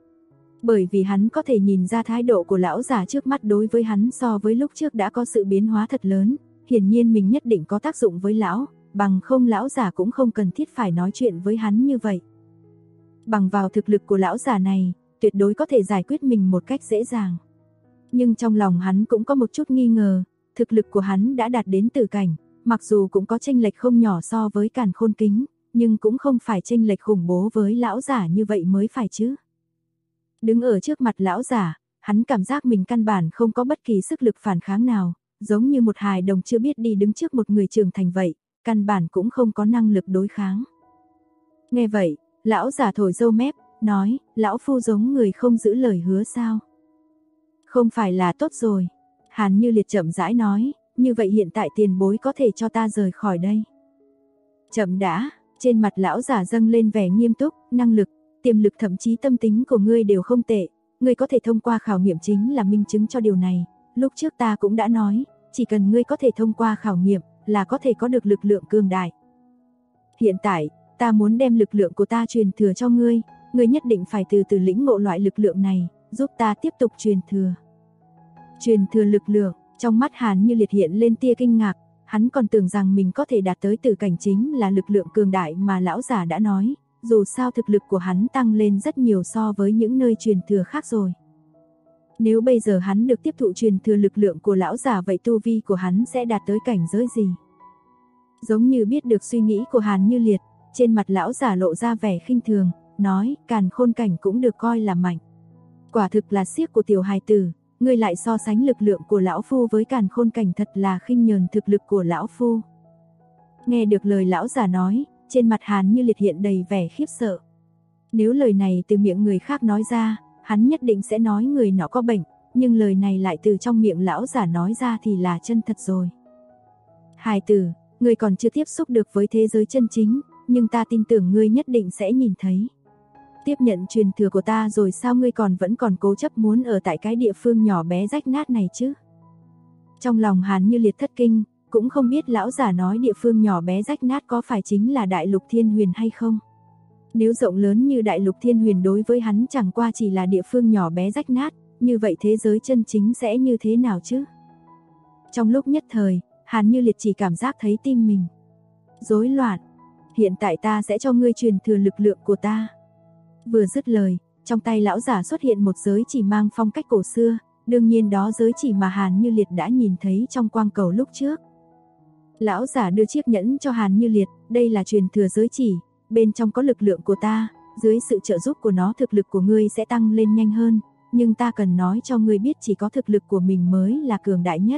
Bởi vì hắn có thể nhìn ra thái độ của lão già trước mắt đối với hắn so với lúc trước đã có sự biến hóa thật lớn, hiển nhiên mình nhất định có tác dụng với lão, bằng không lão già cũng không cần thiết phải nói chuyện với hắn như vậy. Bằng vào thực lực của lão già này, tuyệt đối có thể giải quyết mình một cách dễ dàng. Nhưng trong lòng hắn cũng có một chút nghi ngờ, thực lực của hắn đã đạt đến tử cảnh, mặc dù cũng có chênh lệch không nhỏ so với Càn Khôn Kính, nhưng cũng không phải chênh lệch khủng bố với lão giả như vậy mới phải chứ. Đứng ở trước mặt lão giả, hắn cảm giác mình căn bản không có bất kỳ sức lực phản kháng nào, giống như một hài đồng chưa biết đi đứng trước một người trưởng thành vậy, căn bản cũng không có năng lực đối kháng. Nghe vậy, lão giả thổi râu mép, nói, lão phu giống người không giữ lời hứa sao? Không phải là tốt rồi. Hàn Như Liệt chậm rãi nói, như vậy hiện tại tiền bối có thể cho ta rời khỏi đây. Chậm đã, trên mặt lão giả dâng lên vẻ nghiêm túc, năng lực, tiềm lực thậm chí tâm tính của ngươi đều không tệ, ngươi có thể thông qua khảo nghiệm chính là minh chứng cho điều này, lúc trước ta cũng đã nói, chỉ cần ngươi có thể thông qua khảo nghiệm là có thể có được lực lượng cường đại. Hiện tại, ta muốn đem lực lượng của ta truyền thừa cho ngươi, ngươi nhất định phải từ từ lĩnh ngộ loại lực lượng này, giúp ta tiếp tục truyền thừa. Truyền thừa lực lượng, trong mắt Hàn Như Liệt hiện lên tia kinh ngạc, hắn còn tưởng rằng mình có thể đạt tới tử cảnh chính là lực lượng cường đại mà lão giả đã nói, dù sao thực lực của hắn tăng lên rất nhiều so với những nơi truyền thừa khác rồi. Nếu bây giờ hắn được tiếp thụ truyền thừa lực lượng của lão giả vậy tu vi của hắn sẽ đạt tới cảnh giới gì? Giống như biết được suy nghĩ của Hàn Như Liệt, trên mặt lão giả lộ ra vẻ khinh thường, nói, Càn Khôn cảnh cũng được coi là mạnh. Quả thực là xiếc của tiểu hài tử, ngươi lại so sánh lực lượng của lão phu với Càn Khôn cảnh, thật là khinh nhờn thực lực của lão phu. Nghe được lời lão giả nói, trên mặt Hàn Như Liệt hiện đầy vẻ khiếp sợ. Nếu lời này từ miệng người khác nói ra, hắn nhất định sẽ nói người nọ có bệnh, nhưng lời này lại từ trong miệng lão giả nói ra thì là chân thật rồi. Hài tử, ngươi còn chưa tiếp xúc được với thế giới chân chính, nhưng ta tin tưởng ngươi nhất định sẽ nhìn thấy. Tiếp nhận truyền thừa của ta rồi sao ngươi vẫn còn cố chấp muốn ở tại cái địa phương nhỏ bé rách nát này chứ? Trong lòng Hàn Như Liệt thất kinh, cũng không biết lão giả nói địa phương nhỏ bé rách nát có phải chính là Đại Lục Thiên Huyền hay không. Nếu rộng lớn như Đại Lục Thiên Huyền đối với hắn chẳng qua chỉ là địa phương nhỏ bé rách nát, như vậy thế giới chân chính sẽ như thế nào chứ? Trong lúc nhất thời, Hàn Như Liệt chỉ cảm giác thấy tim mình rối loạn. Hiện tại ta sẽ cho ngươi truyền thừa lực lượng của ta. Vừa dứt lời, trong tay lão giả xuất hiện một giới chỉ mang phong cách cổ xưa, đương nhiên đó giới chỉ mà Hàn Như Liệt đã nhìn thấy trong quang cầu lúc trước. Lão giả đưa chiếc nhẫn cho Hàn Như Liệt, đây là truyền thừa giới chỉ, bên trong có lực lượng của ta, dưới sự trợ giúp của nó thực lực của ngươi sẽ tăng lên nhanh hơn, nhưng ta cần nói cho ngươi biết chỉ có thực lực của mình mới là cường đại nhất.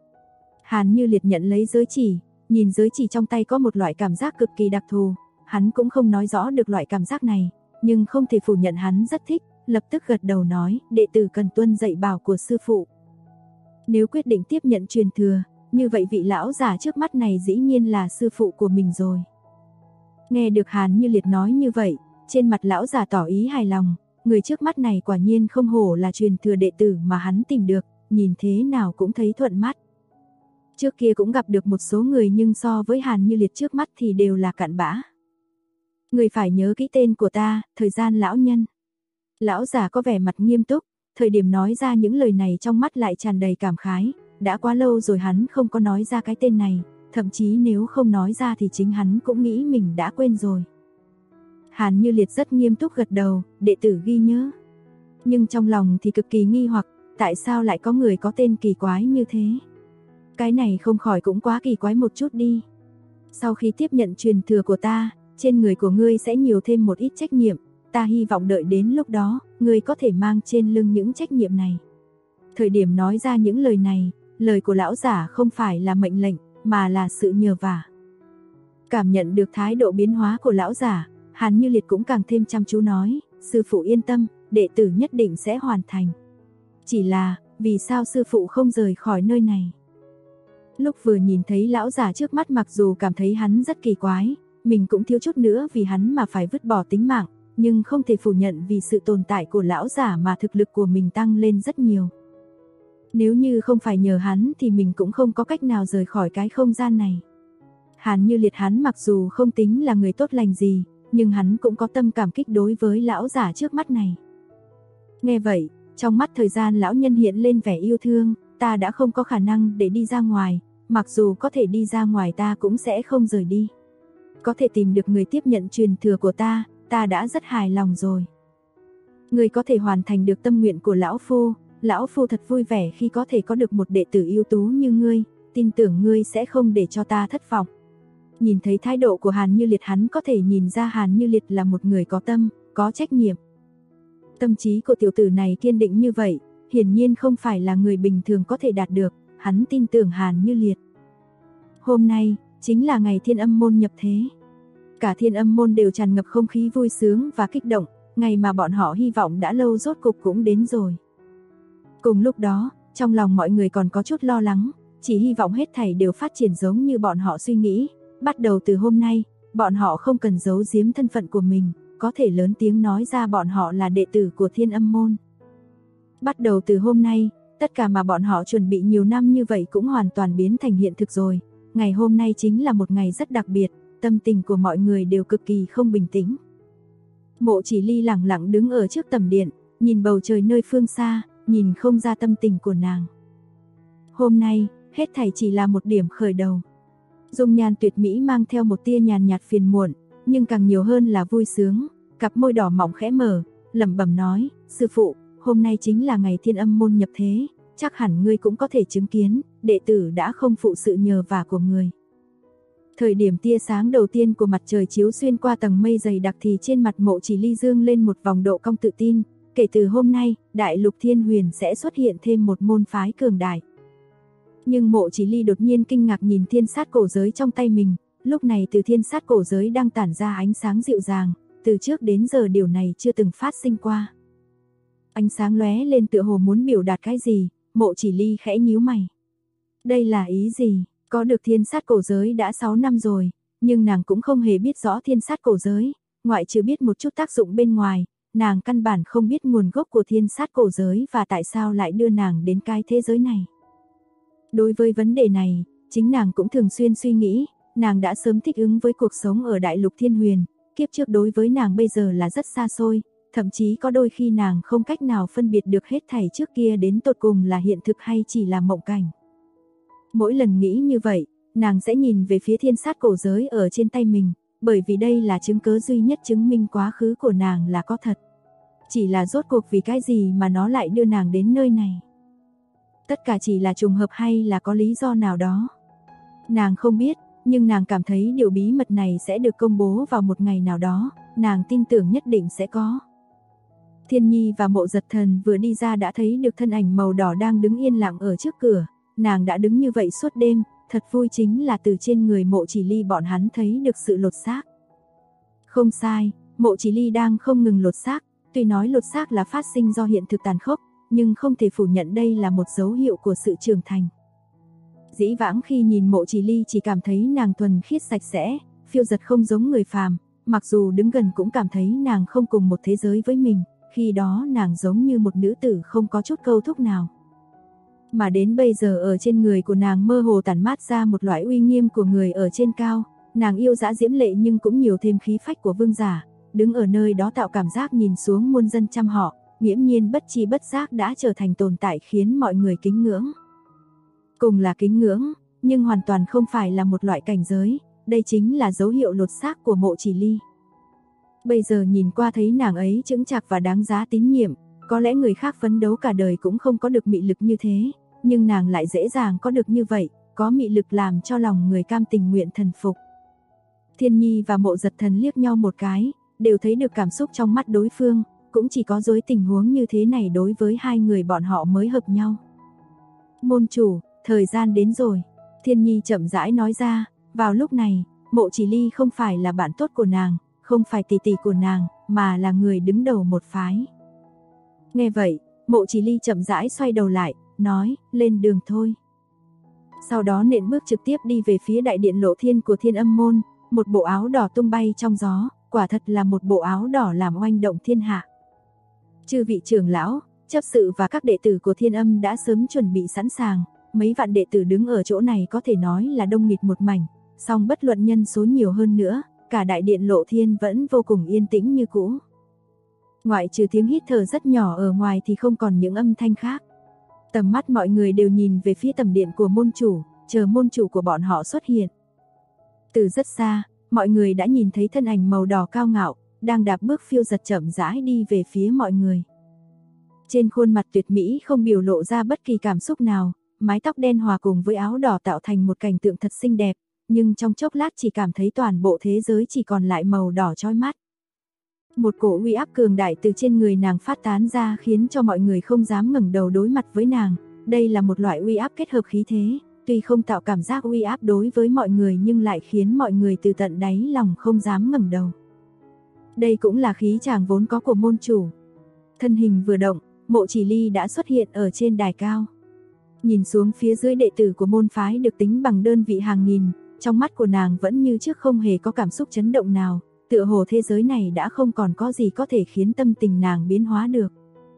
Hàn Như Liệt nhận lấy giới chỉ, nhìn giới chỉ trong tay có một loại cảm giác cực kỳ đặc thù, hắn cũng không nói rõ được loại cảm giác này, nhưng không thể phủ nhận hắn rất thích, lập tức gật đầu nói, đệ tử cần tuân dạy bảo của sư phụ. Nếu quyết định tiếp nhận truyền thừa, như vậy vị lão giả trước mắt này dĩ nhiên là sư phụ của mình rồi. Nghe được Hàn Như Liệt nói như vậy, trên mặt lão giả tỏ ý hài lòng, người trước mắt này quả nhiên không hổ là truyền thừa đệ tử mà hắn tìm được, nhìn thế nào cũng thấy thuận mắt. Trước kia cũng gặp được một số người nhưng so với Hàn Như Liệt trước mắt thì đều là cặn bã. Người phải nhớ kỹ tên của ta, thời gian lão nhân. Lão giả có vẻ mặt nghiêm túc, thời điểm nói ra những lời này trong mắt lại tràn đầy cảm khái, đã quá lâu rồi hắn không có nói ra cái tên này, thậm chí nếu không nói ra thì chính hắn cũng nghĩ mình đã quên rồi. Hàn Như Liệt rất nghiêm túc gật đầu, đệ tử ghi nhớ. Nhưng trong lòng thì cực kỳ nghi hoặc, tại sao lại có người có tên kỳ quái như thế? Cái này không khỏi cũng quá kỳ quái một chút đi. Sau khi tiếp nhận truyền thừa của ta, trên người của ngươi sẽ nhiều thêm một ít trách nhiệm, ta hy vọng đợi đến lúc đó, ngươi có thể mang trên lưng những trách nhiệm này. Thời điểm nói ra những lời này, lời của lão giả không phải là mệnh lệnh, mà là sự nhờ vả. Cảm nhận được thái độ biến hóa của lão giả, Hàn Như Liệt cũng càng thêm chăm chú nói, sư phụ yên tâm, đệ tử nhất định sẽ hoàn thành. Chỉ là, vì sao sư phụ không rời khỏi nơi này? Lúc vừa nhìn thấy lão giả trước mắt mặc dù cảm thấy hắn rất kỳ quái, mình cũng thiếu chút nữa vì hắn mà phải vứt bỏ tính mạng, nhưng không thể phủ nhận vì sự tồn tại của lão giả mà thực lực của mình tăng lên rất nhiều. Nếu như không phải nhờ hắn thì mình cũng không có cách nào rời khỏi cái không gian này. Hàn Như Liệt hắn mặc dù không tính là người tốt lành gì, nhưng hắn cũng có tâm cảm kích đối với lão giả trước mắt này. Nghe vậy, trong mắt thời gian lão nhân hiện lên vẻ yêu thương, ta đã không có khả năng để đi ra ngoài, mặc dù có thể đi ra ngoài ta cũng sẽ không rời đi. Có thể tìm được người tiếp nhận truyền thừa của ta, ta đã rất hài lòng rồi. Người có thể hoàn thành được tâm nguyện của lão phu thật vui vẻ khi có thể có được một đệ tử ưu tú như ngươi, tin tưởng ngươi sẽ không để cho ta thất vọng. Nhìn thấy thái độ của Hàn Như Liệt hắn có thể nhìn ra Hàn Như Liệt là một người có tâm, có trách nhiệm. Tâm trí của tiểu tử này kiên định như vậy, hiển nhiên không phải là người bình thường có thể đạt được, hắn tin tưởng Hàn Như Liệt. Hôm nay, chính là ngày Thiên Âm môn nhập thế. Cả Thiên Âm môn đều tràn ngập không khí vui sướng và kích động, ngày mà bọn họ hy vọng đã lâu rốt cục cũng đến rồi. Cùng lúc đó, trong lòng mọi người còn có chút lo lắng, chỉ hy vọng hết thảy đều phát triển giống như bọn họ suy nghĩ. Bắt đầu từ hôm nay, bọn họ không cần giấu giếm thân phận của mình, có thể lớn tiếng nói ra bọn họ là đệ tử của Thiên Âm môn. Bắt đầu từ hôm nay, tất cả mà bọn họ chuẩn bị nhiều năm như vậy cũng hoàn toàn biến thành hiện thực rồi. Ngày hôm nay chính là một ngày rất đặc biệt, tâm tình của mọi người đều cực kỳ không bình tĩnh. Mộ Chỉ Ly lẳng lặng đứng ở trước tầm điện, nhìn bầu trời nơi phương xa, nhìn không ra tâm tình của nàng. Hôm nay, hết thảy chỉ là một điểm khởi đầu. Dung nhan tuyệt mỹ mang theo một tia nhàn nhạt phiền muộn, nhưng càng nhiều hơn là vui sướng, cặp môi đỏ mọng khẽ mở, lẩm bẩm nói, sư phụ, hôm nay chính là ngày Thiên Âm môn nhập thế, chắc hẳn ngươi cũng có thể chứng kiến, đệ tử đã không phụ sự nhờ vả của người. Thời điểm tia sáng đầu tiên của mặt trời chiếu xuyên qua tầng mây dày đặc thì trên mặt Mộ Chỉ Ly dương lên một vòng độ cong tự tin, kể từ hôm nay, Đại Lục Thiên Huyền sẽ xuất hiện thêm một môn phái cường đại. Nhưng Mộ Chỉ Ly đột nhiên kinh ngạc nhìn thiên sát cổ giới trong tay mình, lúc này từ thiên sát cổ giới đang tản ra ánh sáng dịu dàng, từ trước đến giờ điều này chưa từng phát sinh qua. Ánh sáng lóe lên tựa hồ muốn biểu đạt cái gì, Mộ Chỉ Ly khẽ nhíu mày. Đây là ý gì? Có được thiên sát cổ giới đã 6 năm rồi, nhưng nàng cũng không hề biết rõ thiên sát cổ giới, ngoại trừ biết một chút tác dụng bên ngoài, nàng căn bản không biết nguồn gốc của thiên sát cổ giới và tại sao lại đưa nàng đến cái thế giới này. Đối với vấn đề này, Chính nàng cũng thường xuyên suy nghĩ, nàng đã sớm thích ứng với cuộc sống ở Đại Lục Thiên Huyền, kiếp trước đối với nàng bây giờ là rất xa xôi, thậm chí có đôi khi nàng không cách nào phân biệt được hết thảy trước kia đến tột cùng là hiện thực hay chỉ là mộng cảnh. Mỗi lần nghĩ như vậy, nàng sẽ nhìn về phía thiên sát cổ giới ở trên tay mình, bởi vì đây là chứng cớ duy nhất chứng minh quá khứ của nàng là có thật. Chỉ là rốt cuộc vì cái gì mà nó lại đưa nàng đến nơi này? Tất cả chỉ là trùng hợp hay là có lý do nào đó? Nàng không biết, nhưng nàng cảm thấy điều bí mật này sẽ được công bố vào một ngày nào đó, nàng tin tưởng nhất định sẽ có. Thiên Nhi và Mộ Giật Thần vừa đi ra đã thấy được thân ảnh màu đỏ đang đứng yên lặng ở trước cửa, nàng đã đứng như vậy suốt đêm, thật vui chính là từ trên người Mộ Chỉ Ly bọn hắn thấy được sự lột xác. Không sai, Mộ Chỉ Ly đang không ngừng lột xác, tuy nói lột xác là phát sinh do hiện thực tàn khốc, nhưng không thể phủ nhận đây là một dấu hiệu của sự trưởng thành. Dĩ vãng khi nhìn Mộ Chỉ Ly chỉ cảm thấy nàng thuần khiết sạch sẽ, phiêu dật không giống người phàm, mặc dù đứng gần cũng cảm thấy nàng không cùng một thế giới với mình, khi đó nàng giống như một nữ tử không có chút câu thúc nào. Mà đến bây giờ ở trên người của nàng mơ hồ tản mát ra một loại uy nghiêm của người ở trên cao, nàng yêu dã diễm lệ nhưng cũng nhiều thêm khí phách của vương giả, đứng ở nơi đó tạo cảm giác nhìn xuống muôn dân trăm họ, nghiễm nhiên bất chi bất giác đã trở thành tồn tại khiến mọi người kính ngưỡng. Cùng là kính ngưỡng, nhưng hoàn toàn không phải là một loại cảnh giới, đây chính là dấu hiệu lột xác của Mộ Chỉ Ly. Bây giờ nhìn qua thấy nàng ấy chững chạc và đáng giá tín nhiệm, có lẽ người khác phấn đấu cả đời cũng không có được mị lực như thế, nhưng nàng lại dễ dàng có được như vậy, có mị lực làm cho lòng người cam tình nguyện thần phục. Thiên Nhi và Mộ Giật Thần liếc nhau một cái, đều thấy được cảm xúc trong mắt đối phương, cũng chỉ có dối tình huống như thế này đối với hai người bọn họ mới hợp nhau. Môn chủ, thời gian đến rồi, Thiên Nhi chậm rãi nói ra, vào lúc này, Mộ Chỉ Ly không phải là bạn tốt của nàng, không phải tỷ tỷ của nàng, mà là người đứng đầu một phái. Nghe vậy, Mộ Chỉ Ly chậm rãi xoay đầu lại, nói, lên đường thôi. Sau đó nện bước trực tiếp đi về phía đại điện Lộ Thiên của Thiên Âm Môn, một bộ áo đỏ tung bay trong gió, quả thật là một bộ áo đỏ làm oanh động thiên hạ. Chư vị trưởng lão, chấp sự và các đệ tử của Thiên Âm đã sớm chuẩn bị sẵn sàng, mấy vạn đệ tử đứng ở chỗ này có thể nói là đông nghịt một mảnh, song bất luận nhân số nhiều hơn nữa, cả đại điện Lộ Thiên vẫn vô cùng yên tĩnh như cũ. Ngoại trừ tiếng hít thở rất nhỏ ở ngoài thì không còn những âm thanh khác. Tầm mắt mọi người đều nhìn về phía tầm điện của môn chủ, chờ môn chủ của bọn họ xuất hiện. Từ rất xa, mọi người đã nhìn thấy thân ảnh màu đỏ cao ngạo, đang đạp bước phiêu giật chậm rãi đi về phía mọi người. Trên khuôn mặt tuyệt mỹ không biểu lộ ra bất kỳ cảm xúc nào, mái tóc đen hòa cùng với áo đỏ tạo thành một cảnh tượng thật xinh đẹp, nhưng trong chốc lát chỉ cảm thấy toàn bộ thế giới chỉ còn lại màu đỏ chói mắt. Một cổ uy áp cường đại từ trên người nàng phát tán ra khiến cho mọi người không dám ngẩng đầu đối mặt với nàng, đây là một loại uy áp kết hợp khí thế, tuy không tạo cảm giác uy áp đối với mọi người nhưng lại khiến mọi người từ tận đáy lòng không dám ngẩng đầu. Đây cũng là khí chàng vốn có của môn chủ. Thân hình vừa động, Mộ Chỉ Ly đã xuất hiện ở trên đài cao. Nhìn xuống phía dưới đệ tử của môn phái được tính bằng đơn vị hàng nghìn, trong mắt của nàng vẫn như trước không hề có cảm xúc chấn động nào, tựa hồ thế giới này đã không còn có gì có thể khiến tâm tình nàng biến hóa được.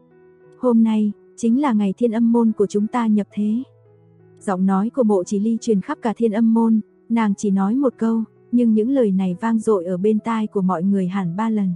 Hôm nay, chính là ngày Thiên Âm Môn của chúng ta nhập thế. Giọng nói của Mộ Chỉ Ly truyền khắp cả Thiên Âm Môn, nàng chỉ nói một câu, nhưng những lời này vang dội ở bên tai của mọi người hẳn 3 lần.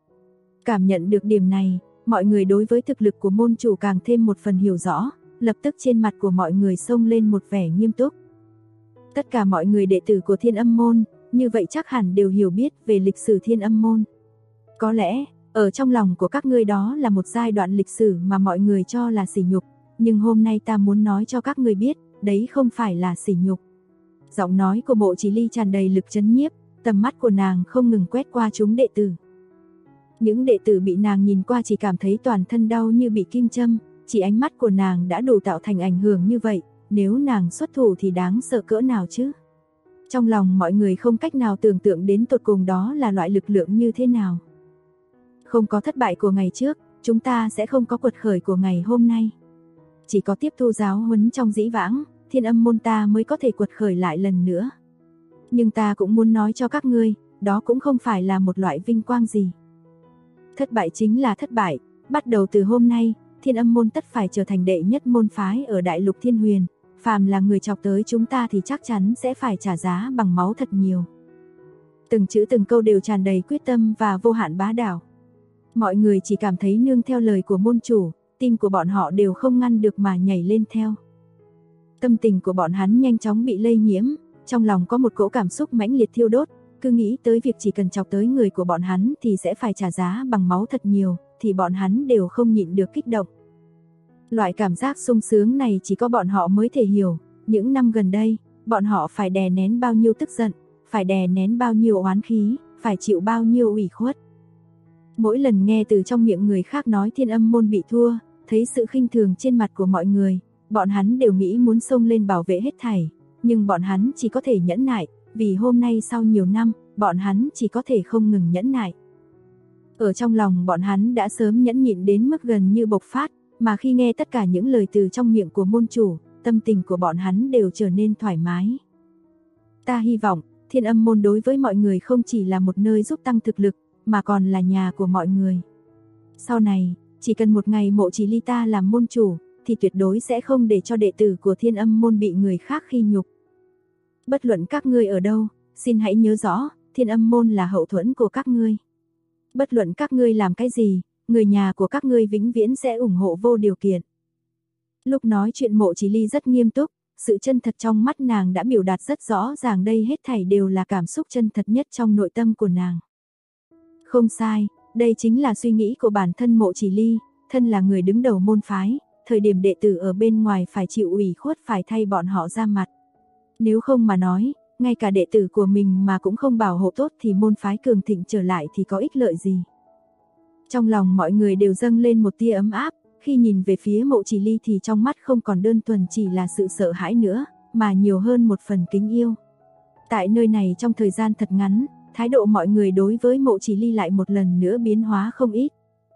Cảm nhận được điểm này, mọi người đối với thực lực của môn chủ càng thêm một phần hiểu rõ, lập tức trên mặt của mọi người xông lên một vẻ nghiêm túc. Tất cả mọi người đệ tử của Thiên Âm Môn, như vậy chắc hẳn đều hiểu biết về lịch sử Thiên Âm Môn. Có lẽ, ở trong lòng của các ngươi đó là một giai đoạn lịch sử mà mọi người cho là sỉ nhục, nhưng hôm nay ta muốn nói cho các ngươi biết, đấy không phải là sỉ nhục. Giọng nói của Mộ Chỉ Ly tràn đầy lực chấn nhiếp, tầm mắt của nàng không ngừng quét qua chúng đệ tử. Những đệ tử bị nàng nhìn qua chỉ cảm thấy toàn thân đau như bị kim châm, chỉ ánh mắt của nàng đã đủ tạo thành ảnh hưởng như vậy, nếu nàng xuất thủ thì đáng sợ cỡ nào chứ? Trong lòng mọi người không cách nào tưởng tượng đến tột cùng đó là loại lực lượng như thế nào. Không có thất bại của ngày trước, chúng ta sẽ không có quật khởi của ngày hôm nay. Chỉ có tiếp thu giáo huấn trong dĩ vãng, Thiên Âm Môn ta mới có thể quật khởi lại lần nữa. Nhưng ta cũng muốn nói cho các ngươi, đó cũng không phải là một loại vinh quang gì. Thất bại chính là thất bại, bắt đầu từ hôm nay, Thiên Âm Môn tất phải trở thành đệ nhất môn phái ở Đại Lục Thiên Huyền, phàm là người chọc tới chúng ta thì chắc chắn sẽ phải trả giá bằng máu thật nhiều. Từng chữ từng câu đều tràn đầy quyết tâm và vô hạn bá đạo. Mọi người chỉ cảm thấy nương theo lời của môn chủ, tim của bọn họ đều không ngăn được mà nhảy lên theo. Tâm tình của bọn hắn nhanh chóng bị lây nhiễm, trong lòng có một cỗ cảm xúc mãnh liệt thiêu đốt, cứ nghĩ tới việc chỉ cần chọc tới người của bọn hắn thì sẽ phải trả giá bằng máu thật nhiều, thì bọn hắn đều không nhịn được kích động. Loại cảm giác sung sướng này chỉ có bọn họ mới thể hiểu, những năm gần đây, bọn họ phải đè nén bao nhiêu tức giận, phải đè nén bao nhiêu oán khí, phải chịu bao nhiêu ủy khuất. Mỗi lần nghe từ trong miệng người khác nói Thiên Âm môn bị thua, thấy sự khinh thường trên mặt của mọi người, bọn hắn đều nghĩ muốn xông lên bảo vệ hết thảy, nhưng bọn hắn chỉ có thể nhẫn nại, vì hôm nay sau nhiều năm, bọn hắn chỉ có thể không ngừng nhẫn nại. Ở trong lòng bọn hắn đã sớm nhẫn nhịn đến mức gần như bộc phát, mà khi nghe tất cả những lời từ trong miệng của môn chủ, tâm tình của bọn hắn đều trở nên thoải mái. Ta hy vọng, Thiên Âm môn đối với mọi người không chỉ là một nơi giúp tăng thực lực, mà còn là nhà của mọi người. Sau này, chỉ cần một ngày Mộ Chỉ Ly ta làm môn chủ, thì tuyệt đối sẽ không để cho đệ tử của Thiên Âm môn bị người khác khi nhục. Bất luận các ngươi ở đâu, xin hãy nhớ rõ, Thiên Âm môn là hậu thuẫn của các ngươi. Bất luận các ngươi làm cái gì, người nhà của các ngươi vĩnh viễn sẽ ủng hộ vô điều kiện. Lúc nói chuyện Mộ Chỉ Ly rất nghiêm túc, sự chân thật trong mắt nàng đã biểu đạt rất rõ ràng, đây hết thảy đều là cảm xúc chân thật nhất trong nội tâm của nàng. Không sai, đây chính là suy nghĩ của bản thân Mộ Chỉ Ly, thân là người đứng đầu môn phái, thời điểm đệ tử ở bên ngoài phải chịu ủy khuất phải thay bọn họ ra mặt. Nếu không mà nói, ngay cả đệ tử của mình mà cũng không bảo hộ tốt thì môn phái cường thịnh trở lại thì có ích lợi gì. Trong lòng mọi người đều dâng lên một tia ấm áp, khi nhìn về phía Mộ Chỉ Ly thì trong mắt không còn đơn thuần chỉ là sự sợ hãi nữa, mà nhiều hơn một phần kính yêu. Tại nơi này trong thời gian thật ngắn, thái độ mọi người đối với Mộ Chỉ Ly lại một lần nữa biến hóa không ít.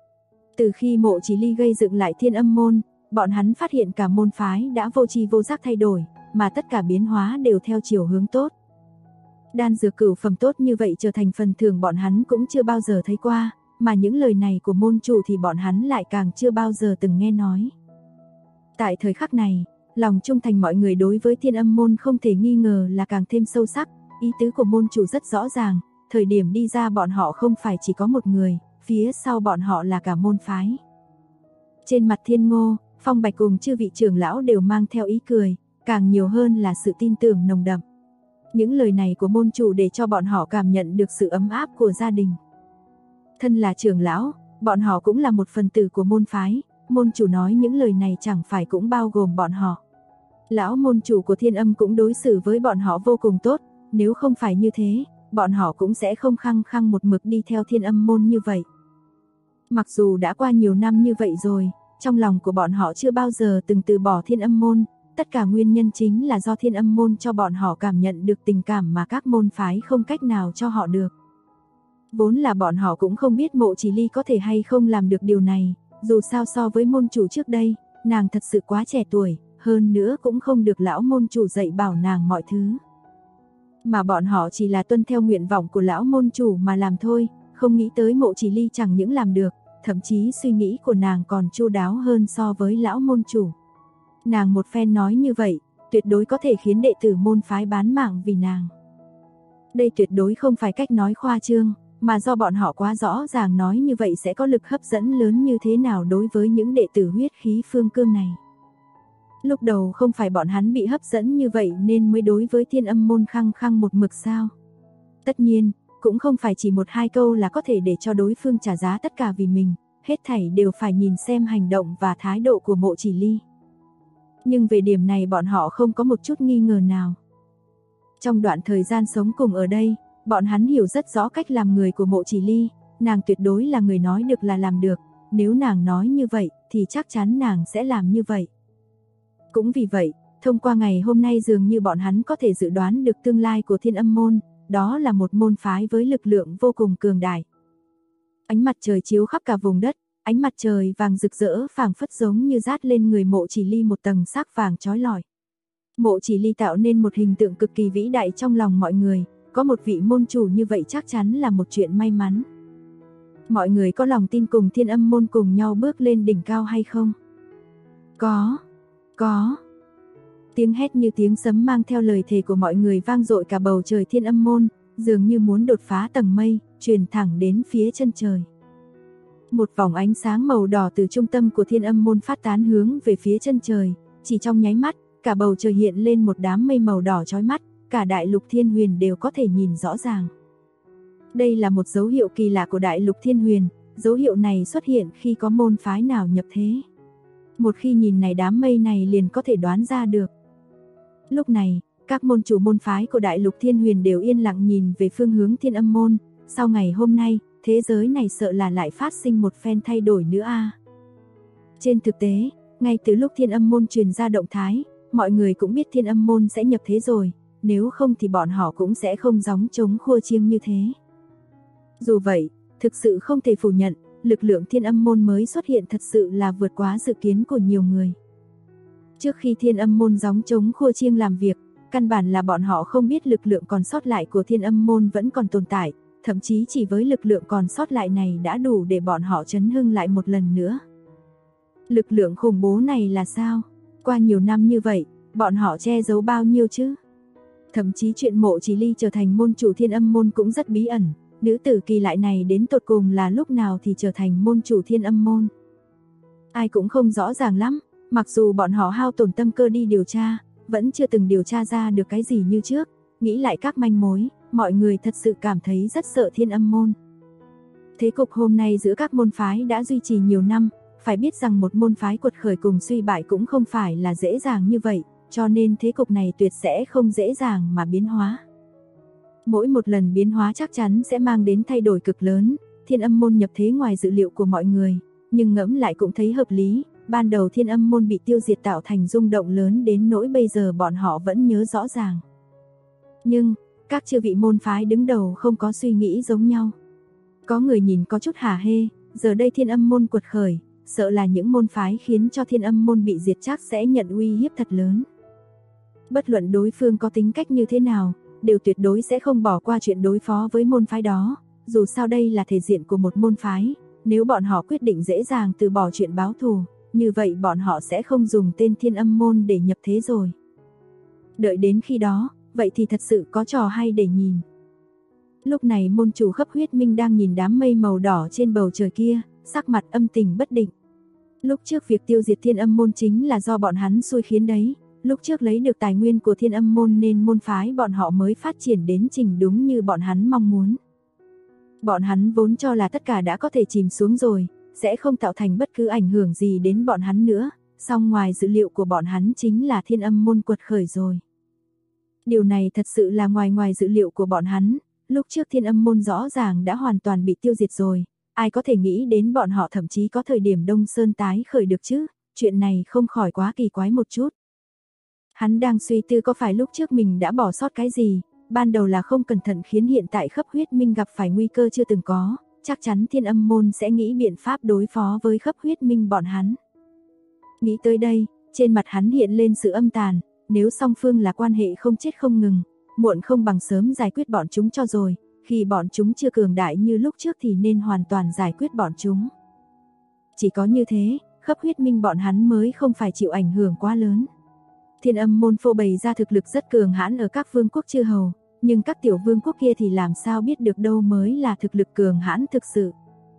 Từ khi Mộ Chỉ Ly gây dựng lại Thiên Âm môn, bọn hắn phát hiện cả môn phái đã vô tri vô giác thay đổi, mà tất cả biến hóa đều theo chiều hướng tốt. Đan dược cửu phẩm tốt như vậy trở thành phần thưởng bọn hắn cũng chưa bao giờ thấy qua, mà những lời này của môn chủ thì bọn hắn lại càng chưa bao giờ từng nghe nói. Tại thời khắc này, lòng trung thành mọi người đối với Thiên Âm môn không thể nghi ngờ là càng thêm sâu sắc, ý tứ của môn chủ rất rõ ràng, thời điểm đi ra bọn họ không phải chỉ có một người, phía sau bọn họ là cả môn phái. Trên mặt Thiên Ngô, Phong Bạch cùng chư vị trưởng lão đều mang theo ý cười, càng nhiều hơn là sự tin tưởng nồng đậm. Những lời này của môn chủ để cho bọn họ cảm nhận được sự ấm áp của gia đình. Thân là trưởng lão, bọn họ cũng là một phần tử của môn phái, môn chủ nói những lời này chẳng phải cũng bao gồm bọn họ. Lão môn chủ của Thiên Âm cũng đối xử với bọn họ vô cùng tốt, nếu không phải như thế, bọn họ cũng sẽ không khăng khăng một mực đi theo Thiên Âm môn như vậy. Mặc dù đã qua nhiều năm như vậy rồi, trong lòng của bọn họ chưa bao giờ từng từ bỏ Thiên Âm môn, tất cả nguyên nhân chính là do Thiên Âm môn cho bọn họ cảm nhận được tình cảm mà các môn phái không cách nào cho họ được. Vốn là bọn họ cũng không biết Mộ Chỉ Ly có thể hay không làm được điều này, dù sao so với môn chủ trước đây, nàng thật sự quá trẻ tuổi, hơn nữa cũng không được lão môn chủ dạy bảo nàng mọi thứ. Mà bọn họ chỉ là tuân theo nguyện vọng của lão môn chủ mà làm thôi, không nghĩ tới Mộ Chỉ Ly chẳng những làm được, thậm chí suy nghĩ của nàng còn chu đáo hơn so với lão môn chủ. Nàng một phen nói như vậy, tuyệt đối có thể khiến đệ tử môn phái bán mạng vì nàng. Đây tuyệt đối không phải cách nói khoa trương, mà do bọn họ quá rõ ràng nói như vậy sẽ có lực hấp dẫn lớn như thế nào đối với những đệ tử huyết khí phương cương này. Lúc đầu không phải bọn hắn bị hấp dẫn như vậy nên mới đối với Thiên Âm môn khăng khăng một mực sao. Tất nhiên, cũng không phải chỉ một hai câu là có thể để cho đối phương trả giá tất cả vì mình, hết thảy đều phải nhìn xem hành động và thái độ của Mộ Chỉ Ly. Nhưng về điểm này bọn họ không có một chút nghi ngờ nào. Trong đoạn thời gian sống cùng ở đây, bọn hắn hiểu rất rõ cách làm người của Mộ Chỉ Ly, nàng tuyệt đối là người nói được là làm được, nếu nàng nói như vậy thì chắc chắn nàng sẽ làm như vậy. Cũng vì vậy, thông qua ngày hôm nay dường như bọn hắn có thể dự đoán được tương lai của Thiên Âm môn, đó là một môn phái với lực lượng vô cùng cường đại. Ánh mặt trời chiếu khắp cả vùng đất, ánh mặt trời vàng rực rỡ phảng phất giống như dát lên người Mộ Chỉ Ly một tầng sắc vàng chói lọi. Mộ Chỉ Ly tạo nên một hình tượng cực kỳ vĩ đại trong lòng mọi người, có một vị môn chủ như vậy chắc chắn là một chuyện may mắn. Mọi người có lòng tin cùng Thiên Âm môn cùng nhau bước lên đỉnh cao hay không? Có. Tiếng hét như tiếng sấm mang theo lời thề của mọi người vang dội cả bầu trời Thiên Âm môn, dường như muốn đột phá tầng mây, truyền thẳng đến phía chân trời. Một vòng ánh sáng màu đỏ từ trung tâm của Thiên Âm môn phát tán hướng về phía chân trời, chỉ trong nháy mắt, cả bầu trời hiện lên một đám mây màu đỏ chói mắt, cả đại lục Thiên Huyền đều có thể nhìn rõ ràng. Đây là một dấu hiệu kỳ lạ của đại lục Thiên Huyền, dấu hiệu này xuất hiện khi có môn phái nào nhập thế. Một khi nhìn này đám mây này liền có thể đoán ra được. Lúc này, các môn chủ môn phái của đại lục Thiên Huyền đều yên lặng nhìn về phương hướng Thiên Âm môn, sau ngày hôm nay, thế giới này sợ là lại phát sinh một phen thay đổi nữa a. Trên thực tế, ngay từ lúc Thiên Âm môn truyền ra động thái, mọi người cũng biết Thiên Âm môn sẽ nhập thế rồi, nếu không thì bọn họ cũng sẽ không gióng trống khua chiêng như thế. Dù vậy, thực sự không thể phủ nhận, lực lượng Thiên Âm môn mới xuất hiện thật sự là vượt quá dự kiến của nhiều người. Trước khi Thiên Âm môn gióng trống khua chiêng làm việc, căn bản là bọn họ không biết lực lượng còn sót lại của Thiên Âm môn vẫn còn tồn tại, thậm chí chỉ với lực lượng còn sót lại này đã đủ để bọn họ chấn hưng lại một lần nữa. Lực lượng khủng bố này là sao? Qua nhiều năm như vậy, bọn họ che giấu bao nhiêu chứ? Thậm chí chuyện Mộ Chỉ Ly trở thành môn chủ Thiên Âm môn cũng rất bí ẩn, nữ tử kỳ lạ này đến tột cùng là lúc nào thì trở thành môn chủ Thiên Âm môn. Ai cũng không rõ ràng lắm, mặc dù bọn họ hao tổn tâm cơ đi điều tra, vẫn chưa từng điều tra ra được cái gì như trước, nghĩ lại các manh mối, mọi người thật sự cảm thấy rất sợ Thiên Âm môn. Thế cục hôm nay giữa các môn phái đã duy trì nhiều năm, phải biết rằng một môn phái quật khởi cùng suy bại cũng không phải là dễ dàng như vậy, cho nên thế cục này tuyệt sẽ không dễ dàng mà biến hóa. Mỗi một lần biến hóa chắc chắn sẽ mang đến thay đổi cực lớn, Thiên Âm môn nhập thế ngoài dự liệu của mọi người, nhưng ngẫm lại cũng thấy hợp lý, ban đầu Thiên Âm môn bị tiêu diệt tạo thành rung động lớn đến nỗi bây giờ bọn họ vẫn nhớ rõ ràng. Nhưng, các chư vị môn phái đứng đầu không có suy nghĩ giống nhau. Có người nhìn có chút hả hê, giờ đây Thiên Âm môn quật khởi, sợ là những môn phái khiến cho Thiên Âm môn bị diệt chắc sẽ nhận uy hiếp thật lớn. Bất luận đối phương có tính cách như thế nào, đều tuyệt đối sẽ không bỏ qua chuyện đối phó với môn phái đó, dù sao đây là thể diện của một môn phái, nếu bọn họ quyết định dễ dàng từ bỏ chuyện báo thù, như vậy bọn họ sẽ không dùng tên Thiên Âm môn để nhập thế rồi. Đợi đến khi đó, vậy thì thật sự có trò hay để nhìn. Lúc này môn chủ Khấp Huyết Minh đang nhìn đám mây màu đỏ trên bầu trời kia, sắc mặt âm tình bất định. Lúc trước việc tiêu diệt Thiên Âm môn chính là do bọn hắn xui khiến đấy, lúc trước lấy được tài nguyên của Thiên Âm môn nên môn phái bọn họ mới phát triển đến trình đúng như bọn hắn mong muốn. Bọn hắn vốn cho là tất cả đã có thể chìm xuống rồi, sẽ không tạo thành bất cứ ảnh hưởng gì đến bọn hắn nữa, song ngoài dự liệu của bọn hắn chính là Thiên Âm môn quật khởi rồi. Điều này thật sự là ngoài dự liệu của bọn hắn, lúc trước Thiên Âm môn rõ ràng đã hoàn toàn bị tiêu diệt rồi, ai có thể nghĩ đến bọn họ thậm chí có thời điểm Đông Sơn tái khởi được chứ, chuyện này không khỏi quá kỳ quái một chút. Hắn đang suy tư có phải lúc trước mình đã bỏ sót cái gì, ban đầu là không cẩn thận khiến hiện tại Khấp Huyết Minh gặp phải nguy cơ chưa từng có, chắc chắn Thiên Âm môn sẽ nghĩ biện pháp đối phó với Khấp Huyết Minh bọn hắn. Nghĩ tới đây, trên mặt hắn hiện lên sự âm tàn, nếu song phương là quan hệ không chết không ngừng, muộn không bằng sớm giải quyết bọn chúng cho rồi, khi bọn chúng chưa cường đại như lúc trước thì nên hoàn toàn giải quyết bọn chúng. Chỉ có như thế, Khấp Huyết Minh bọn hắn mới không phải chịu ảnh hưởng quá lớn. Thiên Âm môn phô bày ra thực lực rất cường hãn ở các vương quốc chư hầu, nhưng các tiểu vương quốc kia thì làm sao biết được đâu mới là thực lực cường hãn thực sự.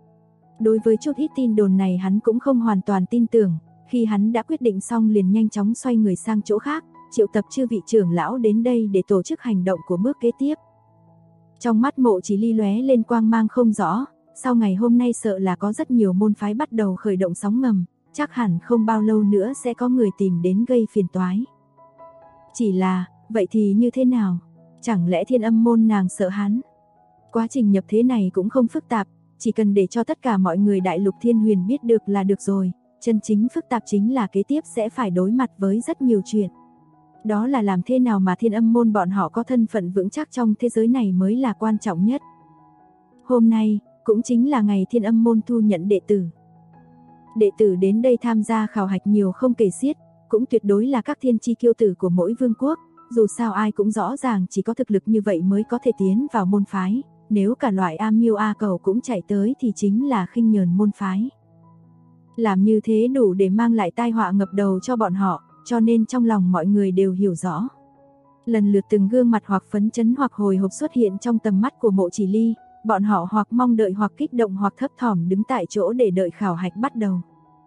Đối với chút ít tin đồn này hắn cũng không hoàn toàn tin tưởng, khi hắn đã quyết định xong liền nhanh chóng xoay người sang chỗ khác, triệu tập chư vị trưởng lão đến đây để tổ chức hành động của bước kế tiếp. Trong mắt Mộ Chỉ Ly lóe lên quang mang không rõ, sau ngày hôm nay sợ là có rất nhiều môn phái bắt đầu khởi động sóng ngầm, chắc hẳn không bao lâu nữa sẽ có người tìm đến gây phiền toái. Chỉ là, vậy thì như thế nào? Chẳng lẽ Thiên Âm môn nàng sợ hắn? Quá trình nhập thế này cũng không phức tạp, chỉ cần để cho tất cả mọi người đại lục Thiên Huyền biết được là được rồi, chân chính phức tạp chính là kế tiếp sẽ phải đối mặt với rất nhiều chuyện. Đó là làm thế nào mà Thiên Âm môn bọn họ có thân phận vững chắc trong thế giới này mới là quan trọng nhất. Hôm nay, cũng chính là ngày Thiên Âm môn thu nhận đệ tử. Đệ tử đến đây tham gia khảo hạch nhiều không kể xiết, cũng tuyệt đối là các thiên chi kiêu tử của mỗi vương quốc, dù sao ai cũng rõ ràng chỉ có thực lực như vậy mới có thể tiến vào môn phái, nếu cả loại A Miêu A Cầu cũng chạy tới thì chính là khinh nhờn môn phái. Làm như thế đủ để mang lại tai họa ngập đầu cho bọn họ, cho nên trong lòng mọi người đều hiểu rõ. Lần lượt từng gương mặt hoặc phấn chấn hoặc hồi hộp xuất hiện trong tầm mắt của Mộ Chỉ Ly, bọn họ hoặc mong đợi hoặc kích động hoặc thấp thỏm đứng tại chỗ để đợi khảo hạch bắt đầu.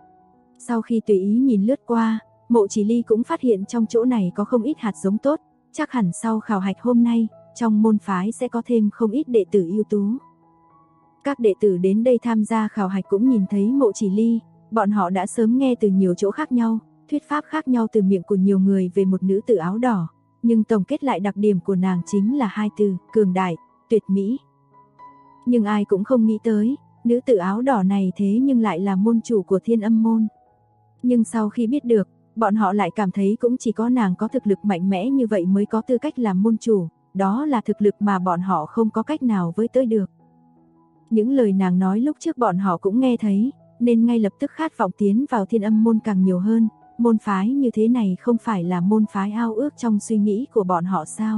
Sau khi tùy ý nhìn lướt qua, Mộ Chỉ Ly cũng phát hiện trong chỗ này có không ít hạt giống tốt, chắc hẳn sau khảo hạch hôm nay, trong môn phái sẽ có thêm không ít đệ tử ưu tú. Các đệ tử đến đây tham gia khảo hạch cũng nhìn thấy Mộ Chỉ Ly, bọn họ đã sớm nghe từ nhiều chỗ khác nhau, thuyết pháp khác nhau từ miệng của nhiều người về một nữ tử áo đỏ, nhưng tổng kết lại đặc điểm của nàng chính là hai từ, cường đại, tuyệt mỹ. Nhưng ai cũng không nghĩ tới, nữ tử áo đỏ này thế nhưng lại là môn chủ của Thiên Âm môn. Nhưng sau khi biết được, bọn họ lại cảm thấy cũng chỉ có nàng có thực lực mạnh mẽ như vậy mới có tư cách làm môn chủ, đó là thực lực mà bọn họ không có cách nào với tới được. Những lời nàng nói lúc trước bọn họ cũng nghe thấy, nên ngay lập tức khát vọng tiến vào Thiên Âm môn càng nhiều hơn, môn phái như thế này không phải là môn phái ao ước trong suy nghĩ của bọn họ sao?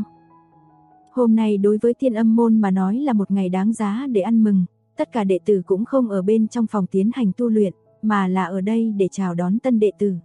Hôm nay đối với Thiên Âm môn mà nói là một ngày đáng giá để ăn mừng, tất cả đệ tử cũng không ở bên trong phòng tiến hành tu luyện, mà là ở đây để chào đón tân đệ tử.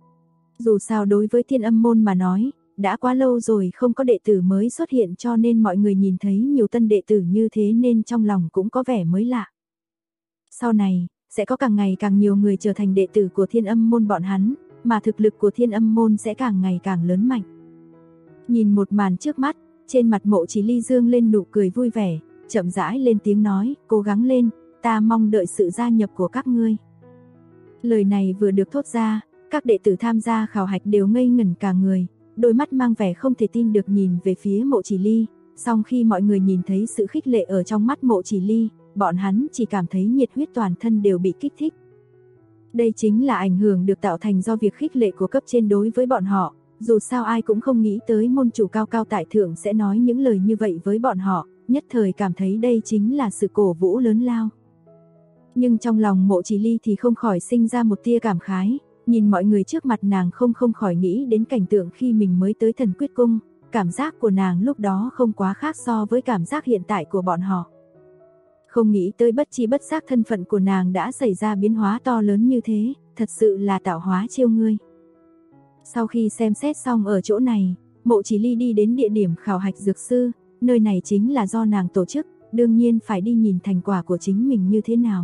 Dù sao đối với Thiên Âm môn mà nói, đã quá lâu rồi không có đệ tử mới xuất hiện cho nên mọi người nhìn thấy nhiều tân đệ tử như thế nên trong lòng cũng có vẻ mới lạ. Sau này, sẽ có càng ngày càng nhiều người trở thành đệ tử của Thiên Âm môn bọn hắn, mà thực lực của Thiên Âm môn sẽ càng ngày càng lớn mạnh. Nhìn một màn trước mắt, trên mặt Mộ Chỉ Ly dương lên nụ cười vui vẻ, chậm rãi lên tiếng nói, cố gắng lên, ta mong đợi sự gia nhập của các ngươi. Lời này vừa được thốt ra, các đệ tử tham gia khảo hạch đều ngây ngẩn cả người, đôi mắt mang vẻ không thể tin được nhìn về phía Mộ Chỉ Ly, song khi mọi người nhìn thấy sự khích lệ ở trong mắt Mộ Chỉ Ly, bọn hắn chỉ cảm thấy nhiệt huyết toàn thân đều bị kích thích. Đây chính là ảnh hưởng được tạo thành do việc khích lệ của cấp trên đối với bọn họ, dù sao ai cũng không nghĩ tới môn chủ cao cao tại thượng sẽ nói những lời như vậy với bọn họ, nhất thời cảm thấy đây chính là sự cổ vũ lớn lao. Nhưng trong lòng Mộ Chỉ Ly thì không khỏi sinh ra một tia cảm khái, nhìn mọi người trước mặt nàng không khỏi nghĩ đến cảnh tượng khi mình mới tới Thần Quyết Cung, cảm giác của nàng lúc đó không quá khác so với cảm giác hiện tại của bọn họ. Không nghĩ tới bất chi bất giác thân phận của nàng đã xảy ra biến hóa to lớn như thế, thật sự là tạo hóa trêu ngươi. Sau khi xem xét xong ở chỗ này, Mộ Chỉ Ly đi đến địa điểm khảo hạch dược sư, nơi này chính là do nàng tổ chức, đương nhiên phải đi nhìn thành quả của chính mình như thế nào.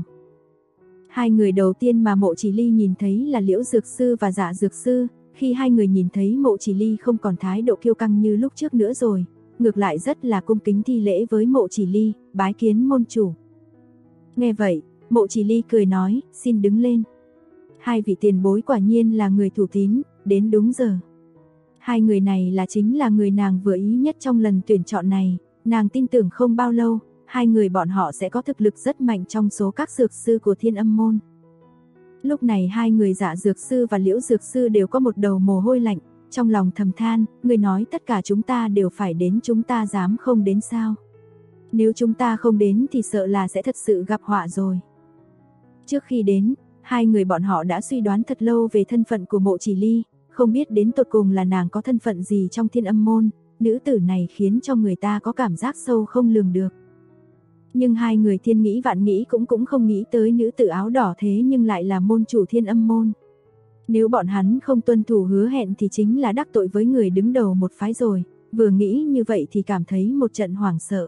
Hai người đầu tiên mà Mộ Chỉ Ly nhìn thấy là Liễu dược sư và Dạ dược sư, khi hai người nhìn thấy Mộ Chỉ Ly không còn thái độ kiêu căng như lúc trước nữa rồi, ngược lại rất là cung kính thi lễ với Mộ Chỉ Ly, bái kiến môn chủ. Nghe vậy, Mộ Chỉ Ly cười nói, xin đứng lên. Hai vị tiền bối quả nhiên là người thủ tín, đến đúng giờ. Hai người này chính là người nàng vừa ý nhất trong lần tuyển chọn này, nàng tin tưởng không bao lâu, hai người bọn họ sẽ có thực lực rất mạnh trong số các dược sư của Thiên Âm môn. Lúc này hai người Dạ dược sư và Liễu dược sư đều có một đầu mồ hôi lạnh, trong lòng thầm than, người nói tất cả chúng ta đều phải đến, chúng ta dám không đến sao? Nếu chúng ta không đến thì sợ là sẽ thật sự gặp họa rồi. Trước khi đến, hai người bọn họ đã suy đoán thật lâu về thân phận của Mộ Chỉ Ly, không biết đến tột cùng là nàng có thân phận gì trong Thiên Âm môn, nữ tử này khiến cho người ta có cảm giác sâu không lường được. Nhưng hai người thiên nghĩ vạn nghĩ cũng không nghĩ tới nữ tử áo đỏ thế nhưng lại là môn chủ Thiên Âm môn. Nếu bọn hắn không tuân thủ hứa hẹn thì chính là đắc tội với người đứng đầu một phái rồi, vừa nghĩ như vậy thì cảm thấy một trận hoảng sợ.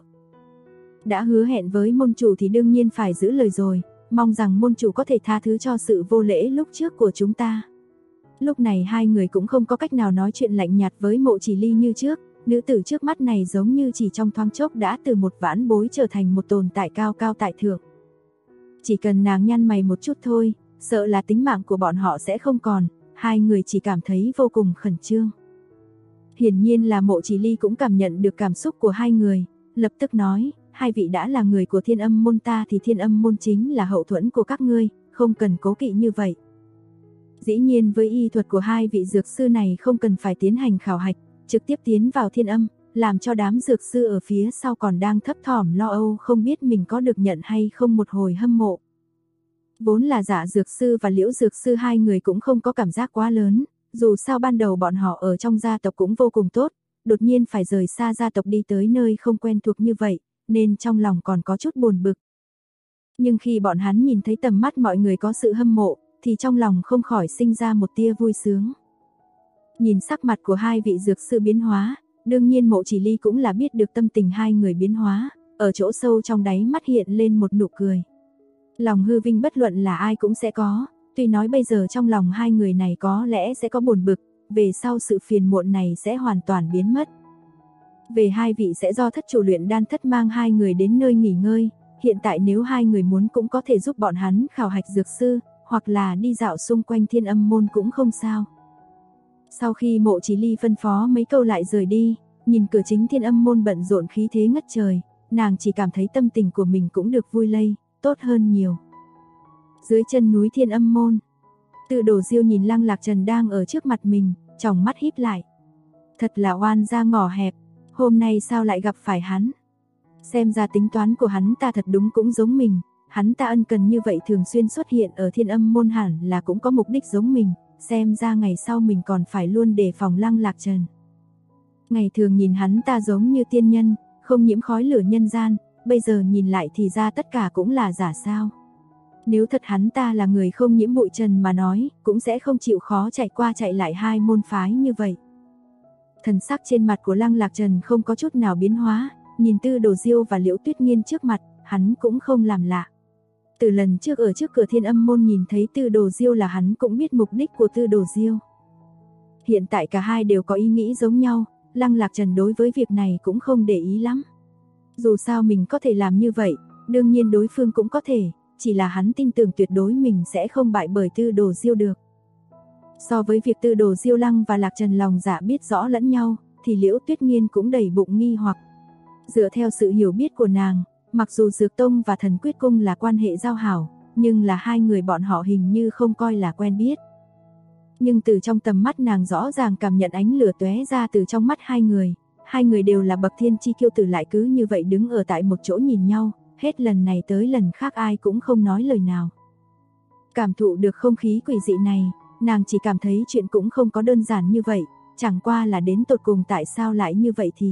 Đã hứa hẹn với môn chủ thì đương nhiên phải giữ lời rồi, mong rằng môn chủ có thể tha thứ cho sự vô lễ lúc trước của chúng ta. Lúc này hai người cũng không có cách nào nói chuyện lạnh nhạt với Mộ Chỉ Ly như trước, nữ tử trước mắt này giống như chỉ trong thoáng chốc đã từ một vãn bối trở thành một tồn tại cao cao tại thượng. Chỉ cần nàng nhăn mày một chút thôi, sợ là tính mạng của bọn họ sẽ không còn, hai người chỉ cảm thấy vô cùng khẩn trương. Hiển nhiên là Mộ Chỉ Ly cũng cảm nhận được cảm xúc của hai người, lập tức nói, hai vị đã là người của Thiên Âm môn ta thì Thiên Âm môn chính là hậu thuẫn của các ngươi, không cần cố kỵ như vậy. Dĩ nhiên với y thuật của hai vị dược sư này không cần phải tiến hành khảo hạch, trực tiếp tiến vào Thiên Âm, làm cho đám dược sư ở phía sau còn đang thấp thỏm lo âu không biết mình có được nhận hay không một hồi hâm mộ. Vốn là Dạ dược sư và Liễu dược sư hai người cũng không có cảm giác quá lớn, dù sao ban đầu bọn họ ở trong gia tộc cũng vô cùng tốt, đột nhiên phải rời xa gia tộc đi tới nơi không quen thuộc như vậy, nên trong lòng còn có chút buồn bực. Nhưng khi bọn hắn nhìn thấy tầm mắt mọi người có sự hâm mộ, thì trong lòng không khỏi sinh ra một tia vui sướng. Nhìn sắc mặt của hai vị dược sư biến hóa, đương nhiên Mộ Chỉ Ly cũng là biết được tâm tình hai người biến hóa, ở chỗ sâu trong đáy mắt hiện lên một nụ cười. Lòng hư vinh bất luận là ai cũng sẽ có, tuy nói bây giờ trong lòng hai người này có lẽ sẽ có buồn bực, về sau sự phiền muộn này sẽ hoàn toàn biến mất. Về hai vị sẽ do thất chủ luyện đan thất mang hai người đến nơi nghỉ ngơi, hiện tại nếu hai người muốn cũng có thể giúp bọn hắn khảo hạch dược sư, hoặc là đi dạo xung quanh Thiên Âm môn cũng không sao. Sau khi Mộ Chỉ Ly phân phó mấy câu lại rời đi, nhìn cửa chính Thiên Âm môn bận rộn khí thế ngất trời, nàng chỉ cảm thấy tâm tình của mình cũng được vui lây, tốt hơn nhiều. Dưới chân núi Thiên Âm môn, Từ Đồ Diêu nhìn Lăng Lạc Trần đang ở trước mặt mình, tròng mắt híp lại. Thật là oan gia ngõ hẹp, hôm nay sao lại gặp phải hắn? Xem ra tính toán của hắn ta thật đúng cũng giống mình, hắn ta ân cần như vậy thường xuyên xuất hiện ở Thiên Âm môn hẳn là cũng có mục đích giống mình, xem ra ngày sau mình còn phải luôn đề phòng Lăng Lạc Trần. Ngày thường nhìn hắn ta giống như tiên nhân, không nhiễm khói lửa nhân gian, bây giờ nhìn lại thì ra tất cả cũng là giả sao. Nếu thật hắn ta là người không nhiễm bụi trần mà nói, cũng sẽ không chịu khó chạy qua chạy lại hai môn phái như vậy. Thần sắc trên mặt của Lăng Lạc Trần không có chút nào biến hóa, nhìn Tư Đồ Diêu và Liễu Tuyết Nghiên trước mặt, hắn cũng không làm lạ. Từ lần trước ở trước cửa Thiên Âm môn nhìn thấy Tư Đồ Diêu là hắn cũng biết mục đích của Tư Đồ Diêu. Hiện tại cả hai đều có ý nghĩ giống nhau, Lăng Lạc Trần đối với việc này cũng không để ý lắm. Dù sao mình có thể làm như vậy, đương nhiên đối phương cũng có thể, chỉ là hắn tin tưởng tuyệt đối mình sẽ không bại bởi Tư Đồ Diêu được. So với việc Tư Đồ Diêu Lăng và Lạc Trần lòng dạ biết rõ lẫn nhau, thì Liễu Tuyết Nghiên cũng đầy bụng nghi hoặc. Dựa theo sự hiểu biết của nàng, mặc dù Dược Tông và Thần Quyết Cung là quan hệ giao hảo, nhưng là hai người bọn họ hình như không coi là quen biết. Nhưng từ trong tầm mắt nàng rõ ràng cảm nhận ánh lửa tóe ra từ trong mắt hai người đều là bậc thiên chi kiêu tử lại cứ như vậy đứng ở tại một chỗ nhìn nhau, hết lần này tới lần khác ai cũng không nói lời nào. Cảm thụ được không khí quỷ dị này, nàng chỉ cảm thấy chuyện cũng không có đơn giản như vậy, chẳng qua là đến tột cùng tại sao lại như vậy thì.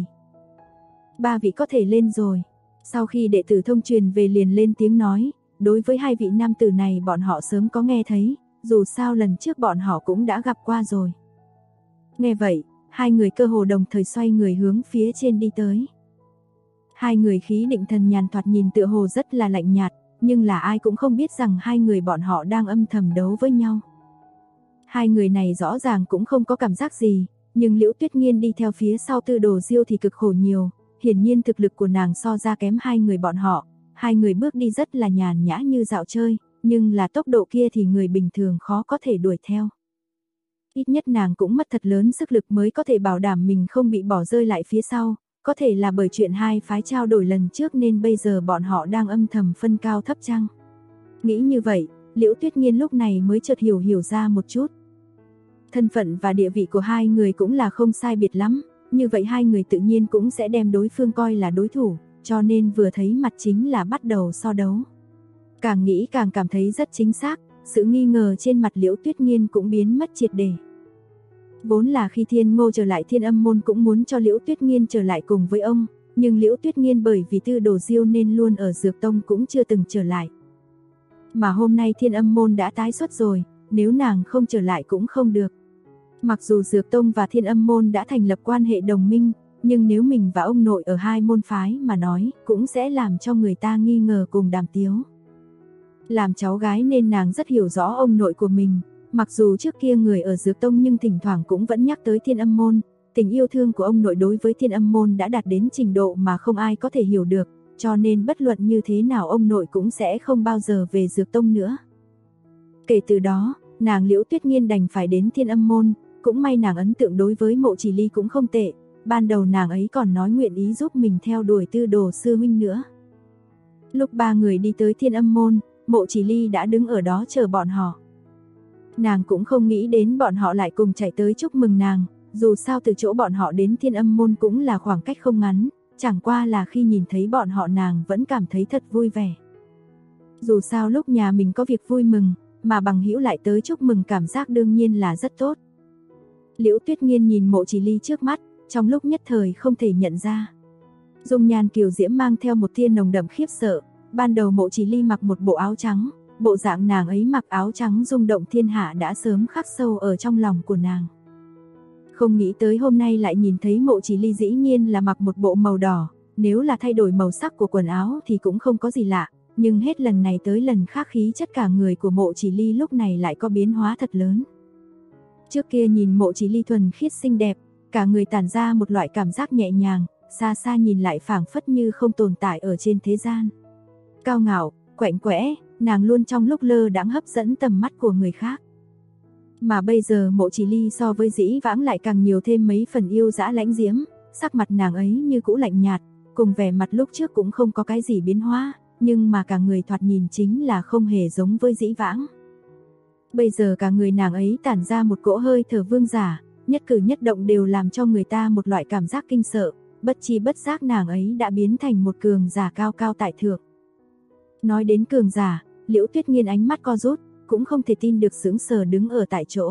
Ba vị có thể lên rồi. Sau khi đệ tử thông truyền về liền lên tiếng nói, đối với hai vị nam tử này bọn họ sớm có nghe thấy, dù sao lần trước bọn họ cũng đã gặp qua rồi. Nghe vậy, hai người cơ hồ đồng thời xoay người hướng phía trên đi tới. Hai người khí định thần nhàn thoạt nhìn tựa hồ rất là lạnh nhạt, nhưng là ai cũng không biết rằng hai người bọn họ đang âm thầm đấu với nhau. Hai người này rõ ràng cũng không có cảm giác gì, nhưng Liễu Tuyết Nghiên đi theo phía sau Tư Đồ Diêu thì cực khổ nhiều, hiển nhiên thực lực của nàng so ra kém hai người bọn họ, hai người bước đi rất là nhàn nhã như dạo chơi, nhưng là tốc độ kia thì người bình thường khó có thể đuổi theo. Ít nhất nàng cũng mất thật lớn sức lực mới có thể bảo đảm mình không bị bỏ rơi lại phía sau, có thể là bởi chuyện hai phái trao đổi lần trước nên bây giờ bọn họ đang âm thầm phân cao thấp chăng. Nghĩ như vậy, Liễu Tuyết Nghiên lúc này mới chợt hiểu ra một chút. Thân phận và địa vị của hai người cũng là không sai biệt lắm, như vậy hai người tự nhiên cũng sẽ đem đối phương coi là đối thủ, cho nên vừa thấy mặt chính là bắt đầu so đấu. Càng nghĩ càng cảm thấy rất chính xác, sự nghi ngờ trên mặt Liễu Tuyết Nghiên cũng biến mất triệt để. Vốn là khi Thiên Ngô trở lại Thiên Âm môn cũng muốn cho Liễu Tuyết Nghiên trở lại cùng với ông, nhưng Liễu Tuyết Nghiên bởi vì Tư Đồ Diêu nên luôn ở Dược Tông cũng chưa từng trở lại. Mà hôm nay Thiên Âm môn đã tái xuất rồi, nếu nàng không trở lại cũng không được. Mặc dù Dược Tông và Thiên Âm môn đã thành lập quan hệ đồng minh, nhưng nếu mình và ông nội ở hai môn phái mà nói, cũng sẽ làm cho người ta nghi ngờ cùng đàm tiếu. Làm cháu gái nên nàng rất hiểu rõ ông nội của mình, mặc dù trước kia người ở Dược Tông nhưng thỉnh thoảng cũng vẫn nhắc tới Thiên Âm môn, tình yêu thương của ông nội đối với Thiên Âm môn đã đạt đến trình độ mà không ai có thể hiểu được, cho nên bất luận như thế nào ông nội cũng sẽ không bao giờ về Dược Tông nữa. Kể từ đó, nàng Liễu Tuyết Nghiên đành phải đến Thiên Âm môn, cũng may nàng ấn tượng đối với Mộ Chỉ Ly cũng không tệ, ban đầu nàng ấy còn nói nguyện ý giúp mình theo đuổi Tư Đồ sư huynh nữa. Lúc ba người đi tới Thiên Âm môn, Mộ Chỉ Ly đã đứng ở đó chờ bọn họ. Nàng cũng không nghĩ đến bọn họ lại cùng chạy tới chúc mừng nàng, dù sao từ chỗ bọn họ đến Thiên Âm môn cũng là khoảng cách không ngắn, chẳng qua là khi nhìn thấy bọn họ nàng vẫn cảm thấy thật vui vẻ. Dù sao lúc nhà mình có việc vui mừng, mà bằng hữu lại tới chúc mừng cảm giác đương nhiên là rất tốt. Liễu Tuyết Nghiên nhìn Mộ Chỉ Ly trước mắt, trong lúc nhất thời không thể nhận ra. Dung nhan kiều diễm mang theo một tia nồng đậm khiếp sợ, ban đầu Mộ Chỉ Ly mặc một bộ áo trắng, bộ dạng nàng ấy mặc áo trắng rung động thiên hạ đã sớm khắc sâu ở trong lòng của nàng. Không nghĩ tới hôm nay lại nhìn thấy Mộ Chỉ Ly dĩ nhiên là mặc một bộ màu đỏ, nếu là thay đổi màu sắc của quần áo thì cũng không có gì lạ, nhưng hết lần này tới lần khác khí chất cả người của Mộ Chỉ Ly lúc này lại có biến hóa thật lớn. Trước kia nhìn Mộ Chỉ Ly thuần khiết xinh đẹp, cả người tản ra một loại cảm giác nhẹ nhàng, xa xa nhìn lại phảng phất như không tồn tại ở trên thế gian. Cao ngạo, quạnh quẽ, nàng luôn trong lúc lơ đãng hấp dẫn tầm mắt của người khác. Mà bây giờ Mộ Chỉ Ly so với dĩ vãng lại càng nhiều thêm mấy phần yêu dã lãnh diễm, sắc mặt nàng ấy như cũ lạnh nhạt, cùng vẻ mặt lúc trước cũng không có cái gì biến hóa, nhưng mà cả người thoạt nhìn chính là không hề giống với dĩ vãng. Bây giờ cả người nàng ấy tản ra một cỗ hơi thở vương giả, nhất cử nhất động đều làm cho người ta một loại cảm giác kinh sợ, bất chi bất giác nàng ấy đã biến thành một cường giả cao cao tại thượng. Nói đến cường giả, Liễu Tuyết Nghiên ánh mắt co rút, cũng không thể tin được sững sờ đứng ở tại chỗ.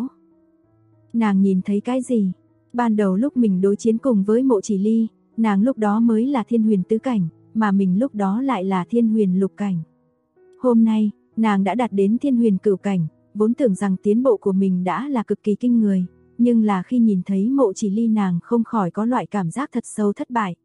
Nàng nhìn thấy cái gì? Ban đầu lúc mình đối chiến cùng với Mộ Chỉ Ly, nàng lúc đó mới là thiên huyền tứ cảnh, mà mình lúc đó lại là thiên huyền lục cảnh. Hôm nay, nàng đã đạt đến thiên huyền cửu cảnh, vốn tưởng rằng tiến bộ của mình đã là cực kỳ kinh người, nhưng là khi nhìn thấy Mộ Chỉ Ly nàng không khỏi có loại cảm giác thật sâu thất bại.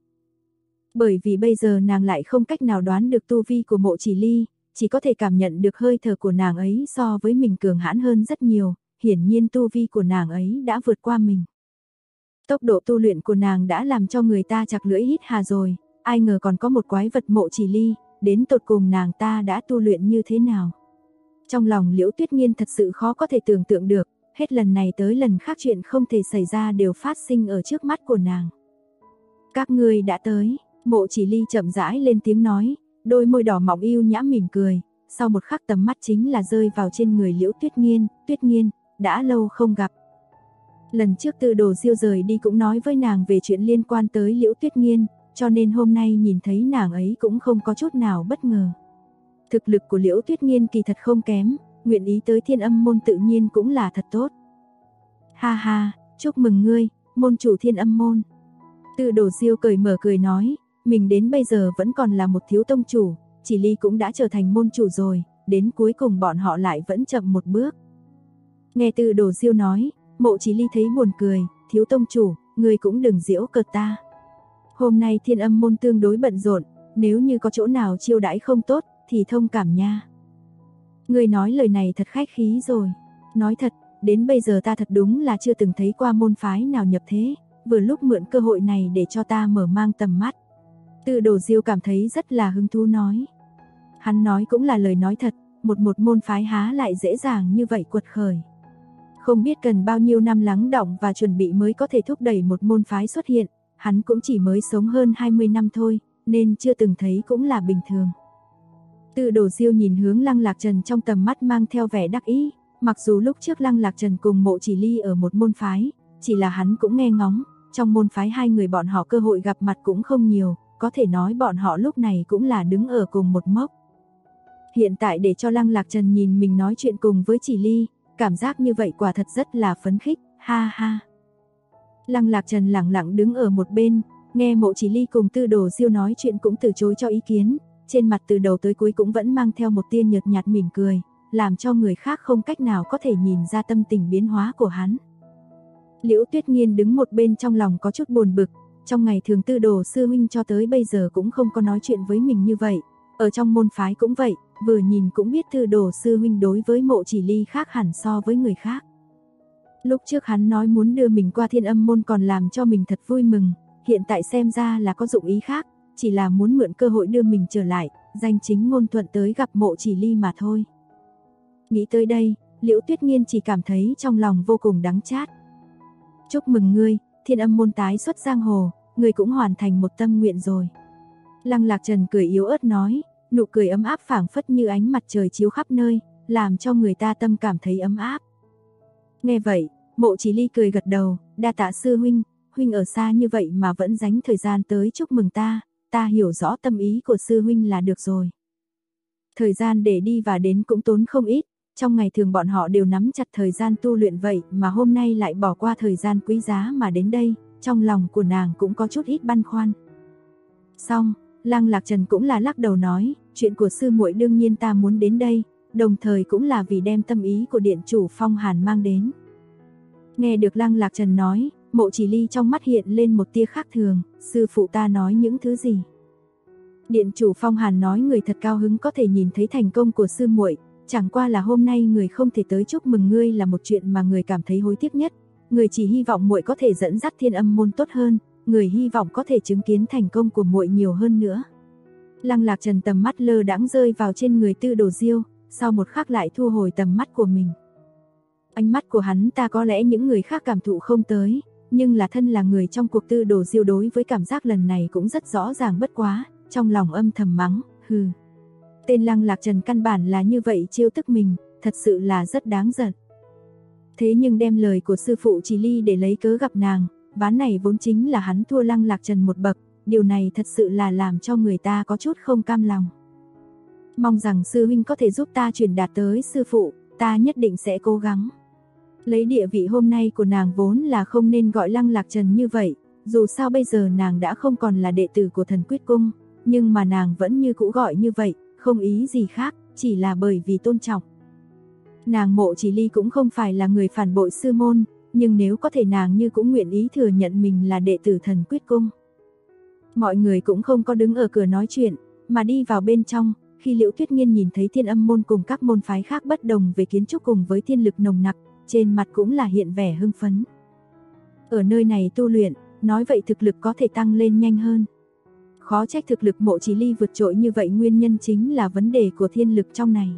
Bởi vì bây giờ nàng lại không cách nào đoán được tu vi của Mộ Chỉ Ly, chỉ có thể cảm nhận được hơi thở của nàng ấy so với mình cường hãn hơn rất nhiều, hiển nhiên tu vi của nàng ấy đã vượt qua mình. Tốc độ tu luyện của nàng đã làm cho người ta chặt lưỡi hít hà rồi, ai ngờ còn có một quái vật Mộ Chỉ Ly, đến tột cùng nàng ta đã tu luyện như thế nào. Trong lòng Liễu Tuyết Nghiên thật sự khó có thể tưởng tượng được, hết lần này tới lần khác chuyện không thể xảy ra đều phát sinh ở trước mắt của nàng. Các ngươi đã tới, Mộ Chỉ Ly chậm rãi lên tiếng nói, đôi môi đỏ mọng yêu nhã mỉm cười, sau một khắc tầm mắt chính là rơi vào trên người Liễu Tuyết Nghiên, đã lâu không gặp. Lần trước Tư Đồ Diêu rời đi cũng nói với nàng về chuyện liên quan tới Liễu Tuyết Nghiên, cho nên hôm nay nhìn thấy nàng ấy cũng không có chút nào bất ngờ. Thực lực của Liễu Tuyết Nghiên kỳ thật không kém, nguyện ý tới Thiên Âm môn tự nhiên cũng là thật tốt. Ha ha, chúc mừng ngươi, môn chủ Thiên Âm môn. Tư Đồ Diêu cởi mở cười nói, mình đến bây giờ vẫn còn là một thiếu tông chủ, Chỉ Ly cũng đã trở thành môn chủ rồi, đến cuối cùng bọn họ lại vẫn chậm một bước. Nghe Tư Đồ Diêu nói, Mộ Chỉ Ly thấy buồn cười, thiếu tông chủ, ngươi cũng đừng giễu cợt ta. Hôm nay Thiên Âm môn tương đối bận rộn, nếu như có chỗ nào chiêu đãi không tốt, thì thông cảm nha. Ngươi nói lời này thật khách khí rồi. Nói thật, đến bây giờ ta thật đúng là chưa từng thấy qua môn phái nào nhập thế, vừa lúc mượn cơ hội này để cho ta mở mang tầm mắt. Tư Đồ Diêu cảm thấy rất là hứng thú nói. Hắn nói cũng là lời nói thật, một môn phái há lại dễ dàng như vậy quật khởi. Không biết cần bao nhiêu năm lắng đọng và chuẩn bị mới có thể thúc đẩy một môn phái xuất hiện, hắn cũng chỉ mới sống hơn 20 năm thôi, nên chưa từng thấy cũng là bình thường. Tư Đồ Diêu nhìn hướng Lăng Lạc Trần trong tầm mắt mang theo vẻ đắc ý, mặc dù lúc trước Lăng Lạc Trần cùng Mộ Chỉ Ly ở một môn phái, chỉ là hắn cũng nghe ngóng, trong môn phái hai người bọn họ cơ hội gặp mặt cũng không nhiều, có thể nói bọn họ lúc này cũng là đứng ở cùng một mốc. Hiện tại để cho Lăng Lạc Trần nhìn mình nói chuyện cùng với Chỉ Ly, cảm giác như vậy quả thật rất là phấn khích, ha ha. Lăng Lạc Trần lặng lặng đứng ở một bên, nghe Mộ Chỉ Ly cùng Tư Đồ Diêu nói chuyện cũng từ chối cho ý kiến, trên mặt từ đầu tới cuối cũng vẫn mang theo một tia nhợt nhạt mỉm cười, làm cho người khác không cách nào có thể nhìn ra tâm tình biến hóa của hắn. Liễu Tuyết Nghiên đứng một bên trong lòng có chút buồn bực, trong ngày thường Tư Đồ sư huynh cho tới bây giờ cũng không có nói chuyện với mình như vậy, ở trong môn phái cũng vậy, vừa nhìn cũng biết Tư Đồ sư huynh đối với Mộ Chỉ Ly khác hẳn so với người khác. Lúc trước hắn nói muốn đưa mình qua Thiên Âm môn còn làm cho mình thật vui mừng, hiện tại xem ra là có dụng ý khác, chỉ là muốn mượn cơ hội đưa mình trở lại, danh chính ngôn thuận tới gặp Mộ Chỉ Ly mà thôi. Nghĩ tới đây, Liễu Tuyết Nghiên chỉ cảm thấy trong lòng vô cùng đắng chát. Chúc mừng ngươi, Thiên Âm môn tái xuất giang hồ, ngươi cũng hoàn thành một tâm nguyện rồi. Lăng Lạc Trần cười yếu ớt nói, nụ cười ấm áp phảng phất như ánh mặt trời chiếu khắp nơi, làm cho người ta tâm cảm thấy ấm áp. Nghe vậy, Mộ Chỉ Ly cười gật đầu, đa tạ sư huynh, huynh ở xa như vậy mà vẫn dành thời gian tới chúc mừng ta hiểu rõ tâm ý của sư huynh là được rồi. Thời gian để đi và đến cũng tốn không ít, trong ngày thường bọn họ đều nắm chặt thời gian tu luyện vậy mà hôm nay lại bỏ qua thời gian quý giá mà đến đây, trong lòng của nàng cũng có chút ít băn khoăn. Xong, Lăng Lạc Trần cũng là lắc đầu nói, chuyện của sư muội đương nhiên ta muốn đến đây, đồng thời cũng là vì đem tâm ý của điện chủ Phong Hàn mang đến. Nghe được Lăng Lạc Trần nói, Mộ Chỉ Ly trong mắt hiện lên một tia khác thường, sư phụ ta nói những thứ gì? Điện chủ Phong Hàn nói người thật cao hứng có thể nhìn thấy thành công của sư muội, chẳng qua là hôm nay người không thể tới chúc mừng ngươi là một chuyện mà người cảm thấy hối tiếc nhất. Người chỉ hy vọng muội có thể dẫn dắt Thiên Âm môn tốt hơn, người hy vọng có thể chứng kiến thành công của muội nhiều hơn nữa. Lăng Lạc Trần tầm mắt lơ đãng rơi vào trên người Tư Đồ Diêu, sau một khắc lại thu hồi tầm mắt của mình. Ánh mắt của hắn ta có lẽ những người khác cảm thụ không tới, nhưng là thân là người trong cuộc. Tư Đồ Diêu đối với cảm giác lần này cũng rất rõ ràng bất quá, trong lòng âm thầm mắng, hừ. Tên Lăng Lạc Trần căn bản là như vậy trêu tức mình, thật sự là rất đáng giận. Thế nhưng đem lời của sư phụ Chỉ Ly để lấy cớ gặp nàng, ván này vốn chính là hắn thua Lăng Lạc Trần một bậc, điều này thật sự là làm cho người ta có chút không cam lòng. Mong rằng sư huynh có thể giúp ta truyền đạt tới sư phụ, ta nhất định sẽ cố gắng. Lấy địa vị hôm nay của nàng vốn là không nên gọi Lăng Lạc Trần như vậy, dù sao bây giờ nàng đã không còn là đệ tử của Thần Quyết Cung, nhưng mà nàng vẫn như cũ gọi như vậy, không ý gì khác, chỉ là bởi vì tôn trọng. Nàng Mộ Chỉ Ly cũng không phải là người phản bội sư môn, nhưng nếu có thể nàng như cũng nguyện ý thừa nhận mình là đệ tử Thần Quyết Cung. Mọi người cũng không có đứng ở cửa nói chuyện, mà đi vào bên trong. Khi Liễu Tuyết Nghiên nhìn thấy Thiên Âm môn cùng các môn phái khác bất đồng về kiến trúc cùng với thiên lực nồng nặc, trên mặt cũng là hiện vẻ hưng phấn. Ở nơi này tu luyện, nói vậy thực lực có thể tăng lên nhanh hơn. Khó trách thực lực Mộ Chỉ Ly vượt trội như vậy, nguyên nhân chính là vấn đề của thiên lực trong này.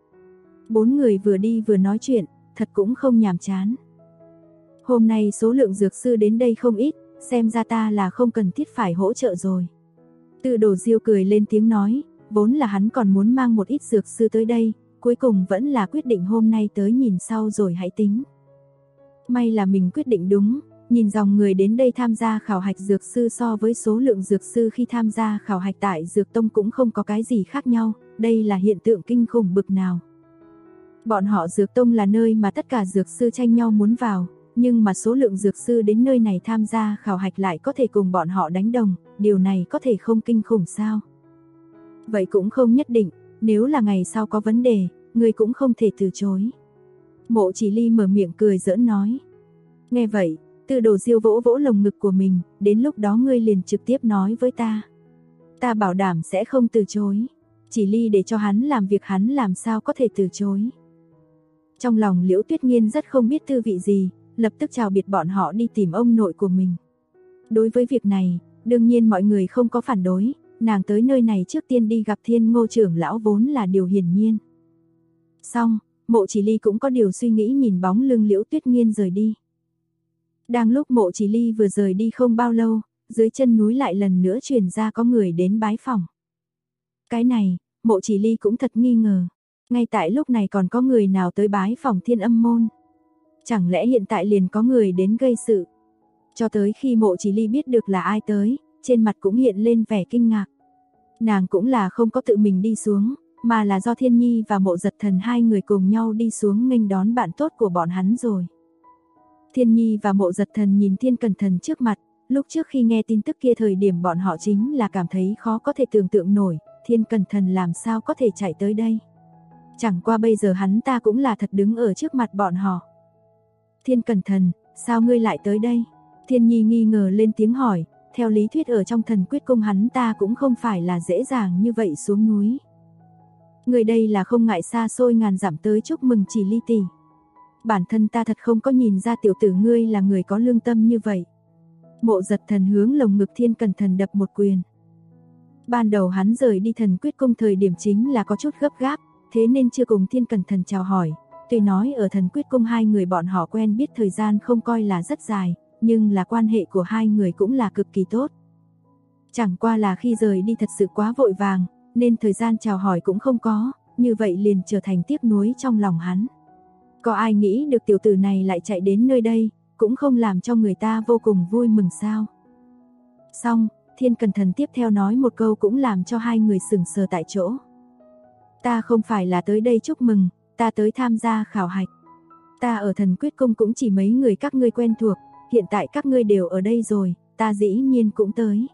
4 người vừa đi vừa nói chuyện, thật cũng không nhàm chán. Hôm nay số lượng dược sư đến đây không ít, xem ra ta là không cần thiết phải hỗ trợ rồi. Tư Đồ Diêu cười lên tiếng nói, vốn là hắn còn muốn mang một ít dược sư tới đây, cuối cùng vẫn là quyết định hôm nay tới nhìn sau rồi hãy tính. May là mình quyết định đúng, nhìn dòng người đến đây tham gia khảo hạch dược sư so với số lượng dược sư khi tham gia khảo hạch tại Dược Tông cũng không có cái gì khác nhau, đây là hiện tượng kinh khủng bực nào. Bọn họ Dược Tông là nơi mà tất cả dược sư tranh nhau muốn vào, nhưng mà số lượng dược sư đến nơi này tham gia khảo hạch lại có thể cùng bọn họ đánh đồng, điều này có thể không kinh khủng sao? Vậy cũng không nhất định, nếu là ngày sau có vấn đề, người cũng không thể từ chối. Mộ Chỉ Ly mở miệng cười giỡn nói. Nghe vậy, Tư Đồ Diêu vỗ vỗ lồng ngực của mình, đến lúc đó ngươi liền trực tiếp nói với ta. Ta bảo đảm sẽ không từ chối. Chỉ Ly để cho hắn làm việc, hắn làm sao có thể từ chối. Trong lòng Liễu Tuyết Nghiên rất không biết tư vị gì, lập tức chào biệt bọn họ đi tìm ông nội của mình. Đối với việc này, đương nhiên mọi người không có phản đối, nàng tới nơi này trước tiên đi gặp Thiên Ngô trưởng lão vốn là điều hiển nhiên. Xong, Mộ Chỉ Ly cũng có điều suy nghĩ nhìn bóng lưng Liễu Tuyết Nghiên rời đi. Đang lúc Mộ Chỉ Ly vừa rời đi không bao lâu, dưới chân núi lại lần nữa truyền ra có người đến bái phỏng. Cái này, Mộ Chỉ Ly cũng thật nghi ngờ. Ngay tại lúc này còn có người nào tới bái phỏng Thiên Âm môn? Chẳng lẽ hiện tại liền có người đến gây sự? Cho tới khi Mộ Chỉ Ly biết được là ai tới, trên mặt cũng hiện lên vẻ kinh ngạc. Nàng cũng là không có tự mình đi xuống, mà là do Thiên Nhi và Mộ Giật Thần hai người cùng nhau đi xuống nghênh đón bạn tốt của bọn hắn rồi. Thiên Nhi và Mộ Giật Thần nhìn Thiên Cẩn Thần trước mặt, lúc trước khi nghe tin tức kia thời điểm bọn họ chính là cảm thấy khó có thể tưởng tượng nổi, Thiên Cẩn Thần làm sao có thể chạy tới đây. Chẳng qua bây giờ hắn ta cũng là thật đứng ở trước mặt bọn họ. Thiên Cẩn Thần, sao ngươi lại tới đây? Thiên Nhi nghi ngờ lên tiếng hỏi, theo lý thuyết ở trong Thần Quyết Cung hắn ta cũng không phải là dễ dàng như vậy xuống núi. Người đây là không ngại xa xôi ngàn dặm tới chúc mừng Chỉ Ly tỷ. Bản thân ta thật không có nhìn ra tiểu tử ngươi là người có lương tâm như vậy. Mộ Giật Thần hướng lồng ngực Thiên Cẩn Thần đập một quyền. Ban đầu hắn rời đi Thần Quyết Cung thời điểm chính là có chút gấp gáp, thế nên chưa cùng Thiên Cẩn Thần chào hỏi. Tuy nói ở Thần Quyết Cung hai người bọn họ quen biết thời gian không coi là rất dài, nhưng là quan hệ của hai người cũng là cực kỳ tốt. Chẳng qua là khi rời đi thật sự quá vội vàng, nên thời gian chào hỏi cũng không có, như vậy liền trở thành tiếc nuối trong lòng hắn. Có ai nghĩ được tiểu tử này lại chạy đến nơi đây, cũng không làm cho người ta vô cùng vui mừng sao. Xong, Thiên Cẩn Thần tiếp theo nói một câu cũng làm cho hai người sững sờ tại chỗ. Ta không phải là tới đây chúc mừng, ta tới tham gia khảo hạch. Ta ở Thần Quyết Cung cũng chỉ mấy người các ngươi quen thuộc, hiện tại các ngươi đều ở đây rồi, ta dĩ nhiên cũng tới.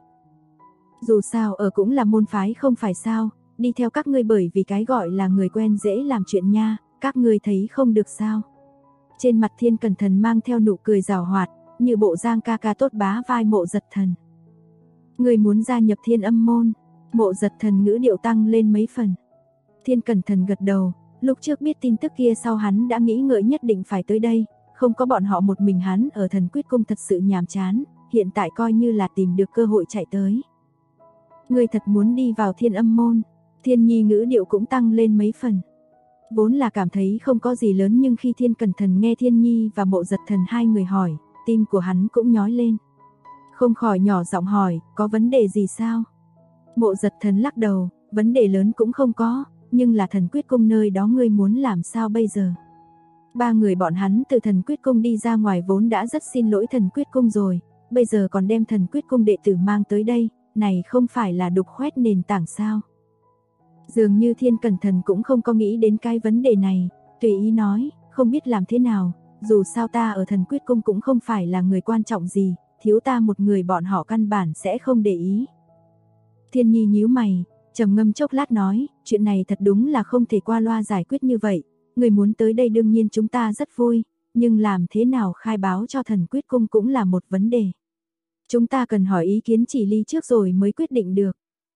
Dù sao ở cũng là môn phái không phải sao, đi theo các ngươi bởi vì cái gọi là người quen dễ làm chuyện nha, các ngươi thấy không được sao. Trên mặt Thiên Cẩn Thần mang theo nụ cười giảo hoạt, như bộ Giang ca ca tốt bá vai Mộ Giật Thần. Người muốn gia nhập Thiên Âm môn? Mộ Giật Thần ngữ điệu tăng lên mấy phần. Thiên Cẩn Thần gật đầu, lúc trước biết tin tức kia sau hắn đã nghĩ ngợi nhất định phải tới đây, không có bọn họ một mình hắn ở Thần Quyết Cung thật sự nhàm chán, hiện tại coi như là tìm được cơ hội chạy tới. Người thật muốn đi vào Thiên Âm môn? Thiên Nhi ngữ điệu cũng tăng lên mấy phần. Vốn là cảm thấy không có gì lớn, nhưng khi Thiên Cẩn Thần nghe Thiên Nhi và Mộ Giật Thần hai người hỏi, tim của hắn cũng nhói lên. Không khỏi nhỏ giọng hỏi, có vấn đề gì sao? Mộ Giật Thần lắc đầu, vấn đề lớn cũng không có, nhưng là Thần Quyết Cung nơi đó ngươi muốn làm sao bây giờ? Ba người bọn hắn từ Thần Quyết Cung đi ra ngoài vốn đã rất xin lỗi Thần Quyết Cung rồi, bây giờ còn đem Thần Quyết Cung đệ tử mang tới đây, này không phải là đục khoét nền tảng sao? Dường như Thiên Cẩn Thần cũng không có nghĩ đến cái vấn đề này, tùy ý nói, không biết làm thế nào, dù sao ta ở Thần Quyết Cung cũng không phải là người quan trọng gì, thiếu ta một người bọn họ căn bản sẽ không để ý. Thiên Nhi nhíu mày, trầm ngâm chốc lát nói, chuyện này thật đúng là không thể qua loa giải quyết như vậy, người muốn tới đây đương nhiên chúng ta rất vui, nhưng làm thế nào khai báo cho Thần Quyết Cung cũng là một vấn đề. Chúng ta cần hỏi ý kiến Chỉ Ly trước rồi mới quyết định được.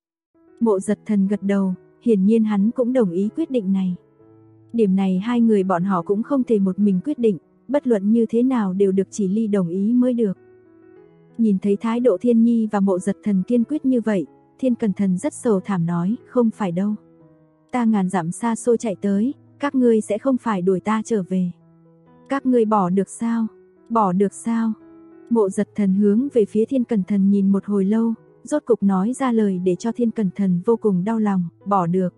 Mộ Giật Thần gật đầu, hiển nhiên hắn cũng đồng ý quyết định này. Điểm này hai người bọn họ cũng không thể một mình quyết định, bất luận như thế nào đều được Chỉ Ly đồng ý mới được. Nhìn thấy thái độ Thiên Nhi và Mộ Giật Thần kiên quyết như vậy, Thiên Cẩn Thần rất sầu thảm nói, không phải đâu. Ta ngàn dặm xa xôi chạy tới, các ngươi sẽ không phải đuổi ta trở về. Các ngươi bỏ được sao? Bỏ được sao? Mộ Giật Thần hướng về phía Thiên Cẩn Thần nhìn một hồi lâu, rốt cục nói ra lời để cho Thiên Cẩn Thần vô cùng đau lòng, bỏ được.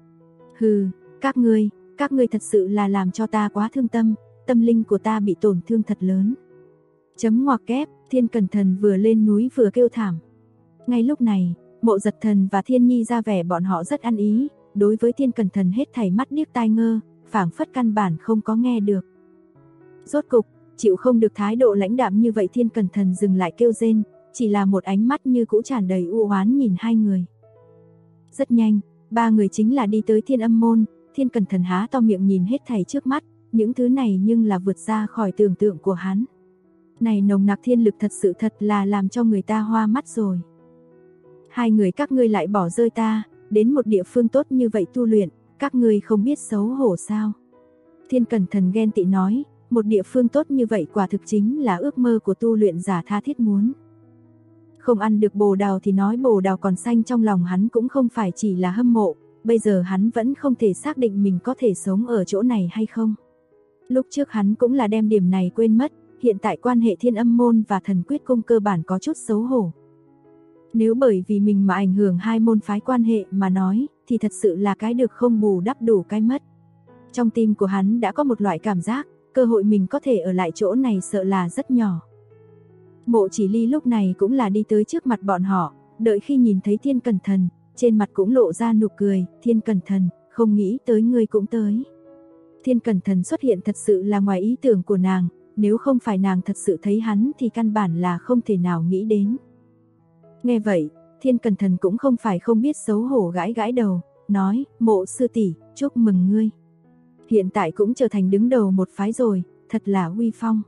Hừ, các ngươi thật sự là làm cho ta quá thương tâm, tâm linh của ta bị tổn thương thật lớn. Chấm ngoặc kép, Thiên Cẩn Thần vừa lên núi vừa kêu thảm. Ngay lúc này, Mộ Giật Thần và Thiên Nhi ra vẻ bọn họ rất ăn ý, đối với Thiên Cẩn Thần hết thảy mắt điếc tai ngơ, phảng phất căn bản không có nghe được. Rốt cục, chịu không được thái độ lãnh đạm như vậy, Thiên Cẩn Thần dừng lại kêu rên, chỉ là một ánh mắt như cũ tràn đầy u oán nhìn hai người. Rất nhanh, ba người chính là đi tới Thiên Âm môn, Thiên Cẩn Thần há to miệng nhìn hết thảy trước mắt, những thứ này nhưng là vượt ra khỏi tưởng tượng của hắn. Này nồng nặc thiên lực thật sự thật là làm cho người ta hoa mắt rồi. Hai người các ngươi lại bỏ rơi ta, đến một địa phương tốt như vậy tu luyện, các ngươi không biết xấu hổ sao? Thiên Cẩn Thần ghen tị nói, một địa phương tốt như vậy quả thực chính là ước mơ của tu luyện giả tha thiết muốn. Không ăn được bồ đào thì nói bồ đào còn xanh, trong lòng hắn cũng không phải chỉ là hâm mộ, bây giờ hắn vẫn không thể xác định mình có thể sống ở chỗ này hay không. Lúc trước hắn cũng là đem điểm này quên mất, hiện tại quan hệ Thiên Âm môn và Thần Quyết Cung cơ bản có chút xấu hổ. Nếu bởi vì mình mà ảnh hưởng hai môn phái quan hệ mà nói, thì thật sự là cái được không bù đắp đủ cái mất. Trong tim của hắn đã có một loại cảm giác, cơ hội mình có thể ở lại chỗ này sợ là rất nhỏ. Mộ Chỉ Ly lúc này cũng là đi tới trước mặt bọn họ, đợi khi nhìn thấy Thiên Cẩn Thần, trên mặt cũng lộ ra nụ cười, Thiên Cẩn Thần, không nghĩ tới ngươi cũng tới. Thiên Cẩn Thần xuất hiện thật sự là ngoài ý tưởng của nàng, nếu không phải nàng thật sự thấy hắn thì căn bản là không thể nào nghĩ đến. Nghe vậy, Thiên Cẩn Thần cũng không phải không biết xấu hổ gãi gãi đầu, nói, Mộ sư tỷ, chúc mừng ngươi. Hiện tại cũng trở thành đứng đầu một phái rồi, thật là uy phong.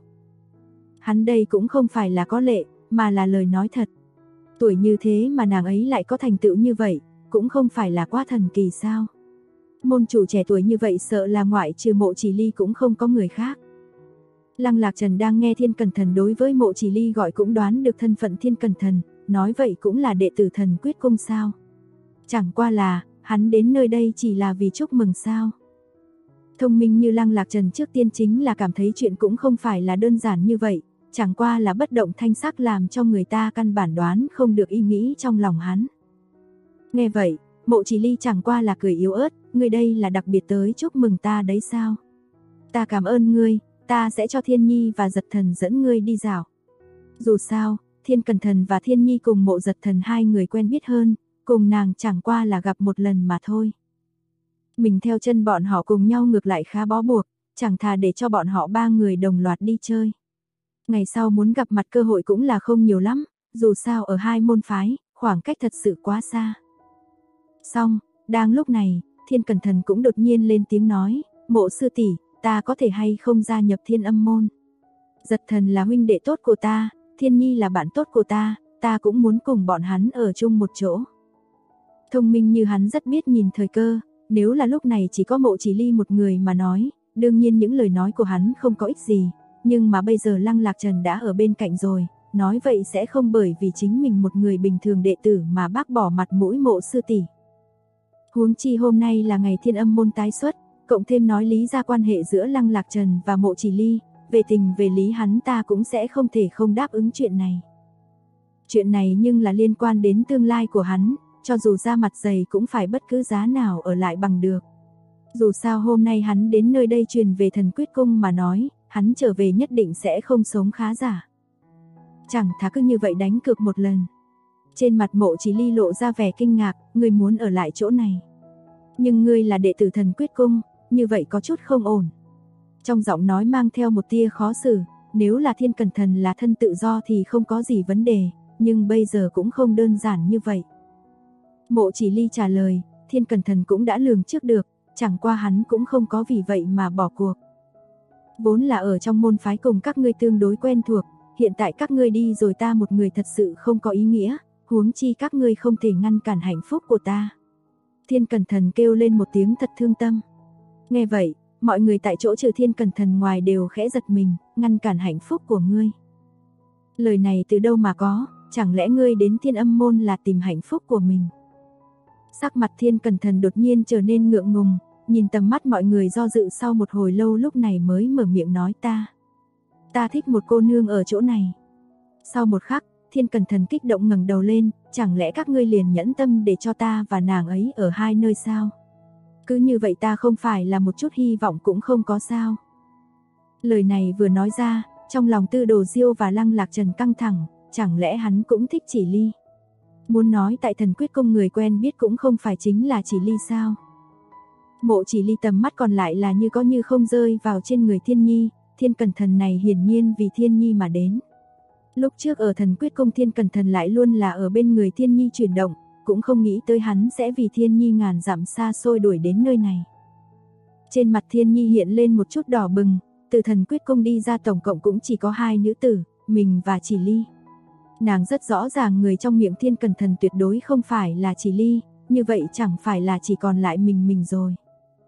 Hắn đây cũng không phải là có lệ, mà là lời nói thật. Tuổi như thế mà nàng ấy lại có thành tựu như vậy, cũng không phải là quá thần kỳ sao. Môn chủ trẻ tuổi như vậy sợ là ngoại trừ Mộ Chỉ Ly cũng không có người khác. Lăng Lạc Trần đang nghe Thiên Cẩn Thần đối với Mộ Chỉ Ly gọi cũng đoán được thân phận Thiên Cẩn Thần, nói vậy cũng là đệ tử Thần Quyết Cung sao. Chẳng qua là, hắn đến nơi đây chỉ là vì chúc mừng sao. Thông minh như Lăng Lạc Trần trước tiên chính là cảm thấy chuyện cũng không phải là đơn giản như vậy, chẳng qua là bất động thanh sắc làm cho người ta căn bản đoán không được ý nghĩ trong lòng hắn. Nghe vậy, Mộ Chỉ Ly chẳng qua là cười yếu ớt, ngươi đây là đặc biệt tới chúc mừng ta đấy sao? Ta cảm ơn ngươi, ta sẽ cho Thiên Nhi và Giật Thần dẫn ngươi đi dạo. Dù sao, Thiên Cẩn Thần và Thiên Nhi cùng Mộ Giật Thần hai người quen biết hơn, cùng nàng chẳng qua là gặp một lần mà thôi. Mình theo chân bọn họ cùng nhau ngược lại khá bó buộc, chẳng thà để cho bọn họ ba người đồng loạt đi chơi. Ngày sau muốn gặp mặt cơ hội cũng là không nhiều lắm, dù sao ở hai môn phái, khoảng cách thật sự quá xa. Xong, đang lúc này, Thiên Cẩn Thần cũng đột nhiên lên tiếng nói, Mộ sư tỷ, ta có thể hay không gia nhập Thiên Âm môn? Giật Thần là huynh đệ tốt của ta, Thiên Nhi là bạn tốt của ta cũng muốn cùng bọn hắn ở chung một chỗ. Thông minh như hắn rất biết nhìn thời cơ, nếu là lúc này chỉ có Mộ Chỉ Ly một người mà nói, đương nhiên những lời nói của hắn không có ích gì, nhưng mà bây giờ Lăng Lạc Trần đã ở bên cạnh rồi, nói vậy sẽ không bởi vì chính mình một người bình thường đệ tử mà bác bỏ mặt mũi Mộ sư tỷ. Huống chi hôm nay là ngày Thiên Âm môn tái xuất, cộng thêm nói lý ra quan hệ giữa Lăng Lạc Trần và Mộ Chỉ Ly, về tình về lý hắn ta cũng sẽ không thể không đáp ứng chuyện này. Chuyện này nhưng là liên quan đến tương lai của hắn, cho dù ra mặt dày cũng phải bất cứ giá nào ở lại bằng được. Dù sao hôm nay hắn đến nơi đây truyền về Thần Quyết Cung mà nói, hắn trở về nhất định sẽ không sống khá giả. Chẳng thà cứ như vậy đánh cược một lần. Trên mặt Mộ Chỉ Ly lộ ra vẻ kinh ngạc, ngươi muốn ở lại chỗ này. Nhưng ngươi là đệ tử Thần Quyết Cung, như vậy có chút không ổn. Trong giọng nói mang theo một tia khó xử, nếu là Thiên Cẩn Thần là thân tự do thì không có gì vấn đề, nhưng bây giờ cũng không đơn giản như vậy. Mộ Chỉ Ly trả lời, Thiên Cẩn Thần cũng đã lường trước được, chẳng qua hắn cũng không có vì vậy mà bỏ cuộc. Vốn là ở trong môn phái cùng các ngươi tương đối quen thuộc, hiện tại các ngươi đi rồi ta một người thật sự không có ý nghĩa, huống chi các ngươi không thể ngăn cản hạnh phúc của ta. Thiên Cẩn Thần kêu lên một tiếng thật thương tâm. Nghe vậy, mọi người tại chỗ trừ Thiên Cẩn Thần ngoài đều khẽ giật mình, ngăn cản hạnh phúc của ngươi. Lời này từ đâu mà có, chẳng lẽ ngươi đến Thiên Âm môn là tìm hạnh phúc của mình? Sắc mặt Thiên Cẩn Thần đột nhiên trở nên ngượng ngùng, nhìn tầm mắt mọi người do dự sau một hồi lâu lúc này mới mở miệng nói ta thích một cô nương ở chỗ này. Sau một khắc, Thiên Cẩn Thần kích động ngẩng đầu lên, chẳng lẽ các ngươi liền nhẫn tâm để cho ta và nàng ấy ở hai nơi sao? Cứ như vậy ta không phải là một chút hy vọng cũng không có sao? Lời này vừa nói ra, trong lòng Tư Đồ Diêu và Lăng Lạc Trần căng thẳng, chẳng lẽ hắn cũng thích Chỉ Ly? Muốn nói tại Thần Quyết Cung người quen biết cũng không phải chính là Chỉ Ly sao? Mộ Chỉ Ly tầm mắt còn lại là như có như không rơi vào trên người Thiên Nhi, Thiên Cẩn Thần này hiển nhiên vì Thiên Nhi mà đến. Lúc trước ở Thần Quyết Cung Thiên Cẩn Thần lại luôn là ở bên người Thiên Nhi chuyển động, cũng không nghĩ tới hắn sẽ vì Thiên Nhi ngàn dặm xa xôi đuổi đến nơi này. Trên mặt Thiên Nhi hiện lên một chút đỏ bừng, từ Thần Quyết Cung đi ra tổng cộng cũng chỉ có hai nữ tử, mình và Chỉ Ly. Nàng rất rõ ràng người trong miệng Thiên Cẩn Thần tuyệt đối không phải là Chỉ Ly, như vậy chẳng phải là chỉ còn lại mình rồi.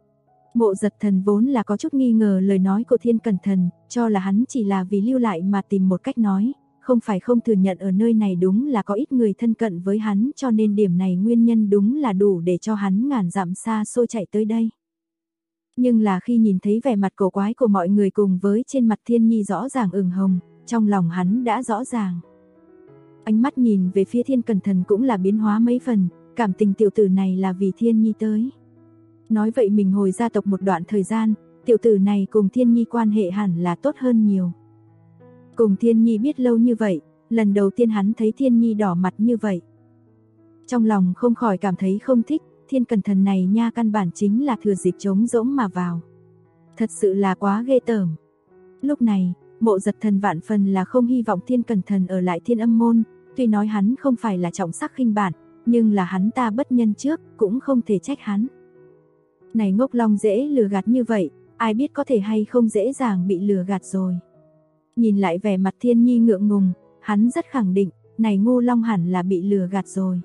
Mộ Giật Thần vốn là có chút nghi ngờ lời nói của Thiên Cẩn Thần, cho là hắn chỉ là vì lưu lại mà tìm một cách nói, không phải không thừa nhận ở nơi này đúng là có ít người thân cận với hắn, cho nên điểm này nguyên nhân đúng là đủ để cho hắn ngàn dặm xa xôi chạy tới đây. Nhưng là khi nhìn thấy vẻ mặt cổ quái của mọi người cùng với trên mặt Thiên Nhi rõ ràng ửng hồng, trong lòng hắn đã rõ ràng. Ánh mắt nhìn về phía Thiên Cẩn Thần cũng là biến hóa mấy phần, cảm tình tiểu tử này là vì Thiên Nhi tới. Nói vậy mình hồi gia tộc một đoạn thời gian, tiểu tử này cùng Thiên Nhi quan hệ hẳn là tốt hơn nhiều. Cùng Thiên Nhi biết lâu như vậy, lần đầu tiên hắn thấy Thiên Nhi đỏ mặt như vậy. Trong lòng không khỏi cảm thấy không thích, Thiên Cẩn Thần này nha căn bản chính là thừa dịp trống rỗng mà vào. Thật sự là quá ghê tởm. Lúc này, Mộ Giật Thần vạn phần là không hy vọng Thiên Cẩn Thần ở lại Thiên Âm môn, tuy nói hắn không phải là trọng sắc khinh bản, nhưng là hắn ta bất nhân trước, cũng không thể trách hắn. Này ngốc long dễ lừa gạt như vậy, ai biết có thể hay không dễ dàng bị lừa gạt rồi. Nhìn lại vẻ mặt Thiên Nhi ngượng ngùng, hắn rất khẳng định, này ngu long hẳn là bị lừa gạt rồi.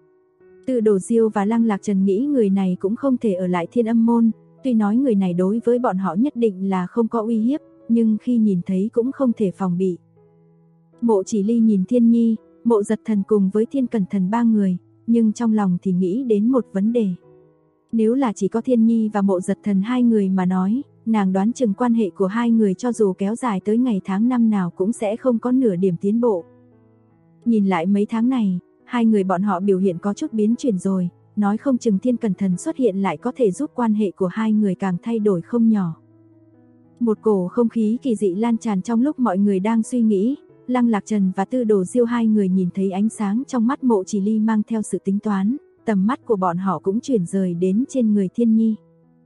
Tư Đồ Diêu và Lăng Lạc Trần nghĩ người này cũng không thể ở lại Thiên Âm môn, tuy nói người này đối với bọn họ nhất định là không có uy hiếp, nhưng khi nhìn thấy cũng không thể phòng bị. Mộ Chỉ Ly nhìn Thiên Nhi, Mộ Giật Thần cùng với Thiên Cẩn Thần ba người, nhưng trong lòng thì nghĩ đến một vấn đề. Nếu là chỉ có Thiên Nhi và Mộ Giật Thần hai người mà nói, nàng đoán chừng quan hệ của hai người cho dù kéo dài tới ngày tháng năm nào cũng sẽ không có nửa điểm tiến bộ. Nhìn lại mấy tháng này, hai người bọn họ biểu hiện có chút biến chuyển rồi, nói không chừng Thiên Cẩn Thần xuất hiện lại có thể giúp quan hệ của hai người càng thay đổi không nhỏ. Một cổ không khí kỳ dị lan tràn trong lúc mọi người đang suy nghĩ, Lăng Lạc Trần và Tư Đồ Diêu hai người nhìn thấy ánh sáng trong mắt Mộ Chỉ Ly mang theo sự tính toán, tầm mắt của bọn họ cũng chuyển rời đến trên người Thiên Nhi.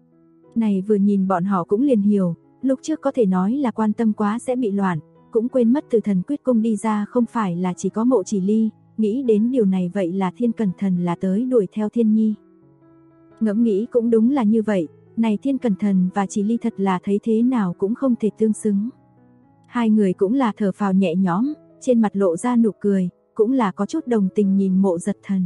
Này vừa nhìn bọn họ cũng liền hiểu, lúc trước có thể nói là quan tâm quá sẽ bị loạn, cũng quên mất từ Thần Quyết Cung đi ra không phải là chỉ có Mộ Chỉ Ly, nghĩ đến điều này vậy là Thiên Cẩn Thần là tới đuổi theo Thiên Nhi. Ngẫm nghĩ cũng đúng là như vậy, này Thiên Cẩn Thần và Chỉ Ly thật là thấy thế nào cũng không thể tương xứng. Hai người cũng là thở phào nhẹ nhõm, trên mặt lộ ra nụ cười, cũng là có chút đồng tình nhìn Mộ Giật Thần.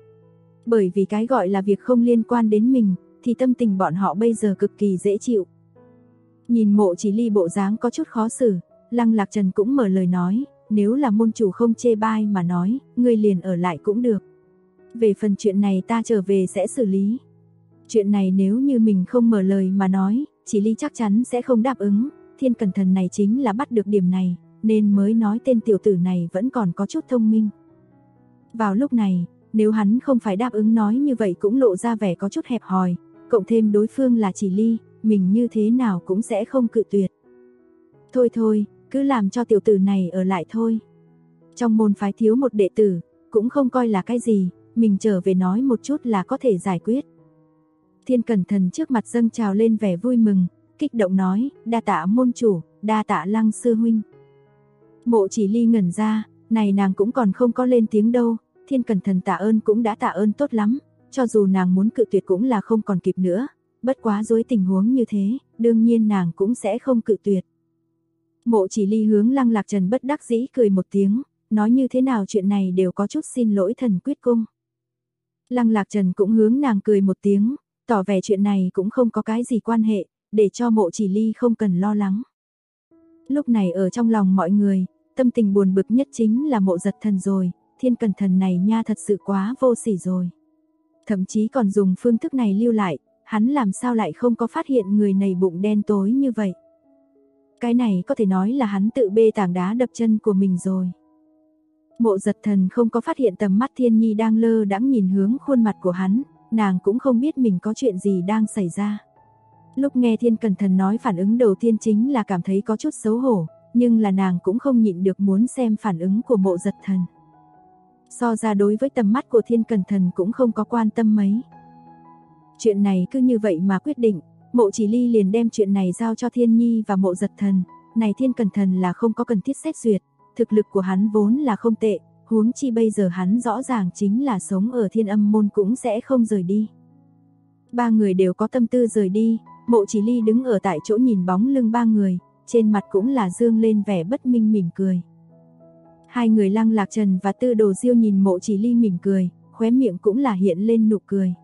Bởi vì cái gọi là việc không liên quan đến mình, thì tâm tình bọn họ bây giờ cực kỳ dễ chịu. Nhìn Mộ Chỉ Ly bộ dáng có chút khó xử, Lăng Lạc Trần cũng mở lời nói, nếu là môn chủ không chê bai mà nói, ngươi liền ở lại cũng được. Về phần chuyện này ta trở về sẽ xử lý. Chuyện này nếu như mình không mở lời mà nói, Chỉ Ly chắc chắn sẽ không đáp ứng, Thiên Cẩn Thần này chính là bắt được điểm này, nên mới nói tên tiểu tử này vẫn còn có chút thông minh. Vào lúc này, nếu hắn không phải đáp ứng nói như vậy cũng lộ ra vẻ có chút hẹp hòi, cộng thêm đối phương là Chỉ Ly, mình như thế nào cũng sẽ không cự tuyệt. Thôi thôi, cứ làm cho tiểu tử này ở lại thôi. Trong môn phái thiếu một đệ tử, cũng không coi là cái gì, mình trở về nói một chút là có thể giải quyết. Thiên Cẩn Thần trước mặt dâng trào lên vẻ vui mừng, kích động nói, đa tạ môn chủ, đa tạ Lăng sư huynh. Mộ Chỉ Ly ngẩn ra, này nàng cũng còn không có lên tiếng đâu, Thiên Cẩn Thần tạ ơn cũng đã tạ ơn tốt lắm, cho dù nàng muốn cự tuyệt cũng là không còn kịp nữa, bất quá dưới tình huống như thế, đương nhiên nàng cũng sẽ không cự tuyệt. Mộ Chỉ Ly hướng Lăng Lạc Trần bất đắc dĩ cười một tiếng, nói như thế nào chuyện này đều có chút xin lỗi Thần Quyết Cung. Lăng Lạc Trần cũng hướng nàng cười một tiếng, tỏ vẻ chuyện này cũng không có cái gì quan hệ, để cho Mộ Chỉ Ly không cần lo lắng. Lúc này ở trong lòng mọi người, tâm tình buồn bực nhất chính là Mộ Giật Thần rồi, Thiên Cẩn Thần này nha thật sự quá vô sỉ rồi. Thậm chí còn dùng phương thức này lưu lại, hắn làm sao lại không có phát hiện người này bụng đen tối như vậy. Cái này có thể nói là hắn tự bê tảng đá đập chân của mình rồi. Mộ Giật Thần không có phát hiện tầm mắt Thiên Nhi đang lơ đãng nhìn hướng khuôn mặt của hắn, nàng cũng không biết mình có chuyện gì đang xảy ra. Lúc nghe Thiên Cẩn Thần nói phản ứng đầu tiên chính là cảm thấy có chút xấu hổ, nhưng là nàng cũng không nhịn được muốn xem phản ứng của Mộ Giật Thần. So ra đối với tầm mắt của Thiên Cẩn Thần cũng không có quan tâm mấy. Chuyện này cứ như vậy mà quyết định, Mộ Chỉ Ly liền đem chuyện này giao cho Thiên Nhi và Mộ Giật Thần, này Thiên Cẩn Thần là không có cần thiết xét duyệt, thực lực của hắn vốn là không tệ, huống chi bây giờ hắn rõ ràng chính là sống ở Thiên Âm môn cũng sẽ không rời đi. Ba người đều có tâm tư rời đi, Mộ Chỉ Ly đứng ở tại chỗ nhìn bóng lưng ba người, trên mặt cũng là dương lên vẻ bất minh mỉm cười. Hai người Lăng Lạc Trần và Tư Đồ Diêu nhìn Mộ Chỉ Ly mỉm cười, khóe miệng cũng là hiện lên nụ cười.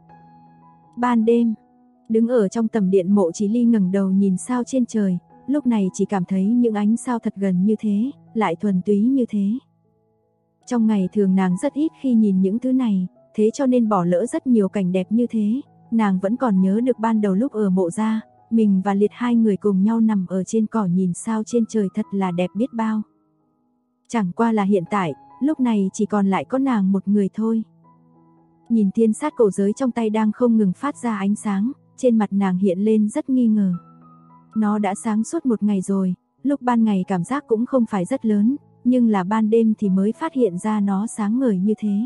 Ban đêm, đứng ở trong tầm điện Mộ Chỉ Ly ngẩng đầu nhìn sao trên trời, lúc này chỉ cảm thấy những ánh sao thật gần như thế, lại thuần túy như thế. Trong ngày thường nàng rất ít khi nhìn những thứ này, thế cho nên bỏ lỡ rất nhiều cảnh đẹp như thế, nàng vẫn còn nhớ được ban đầu lúc ở Mộ gia, mình và Liệt hai người cùng nhau nằm ở trên cỏ nhìn sao trên trời thật là đẹp biết bao. Chẳng qua là hiện tại, lúc này chỉ còn lại có nàng một người thôi. Nhìn thiên sát cổ giới trong tay đang không ngừng phát ra ánh sáng, trên mặt nàng hiện lên rất nghi ngờ. Nó đã sáng suốt một ngày rồi, lúc ban ngày cảm giác cũng không phải rất lớn, nhưng là ban đêm thì mới phát hiện ra nó sáng ngời như thế.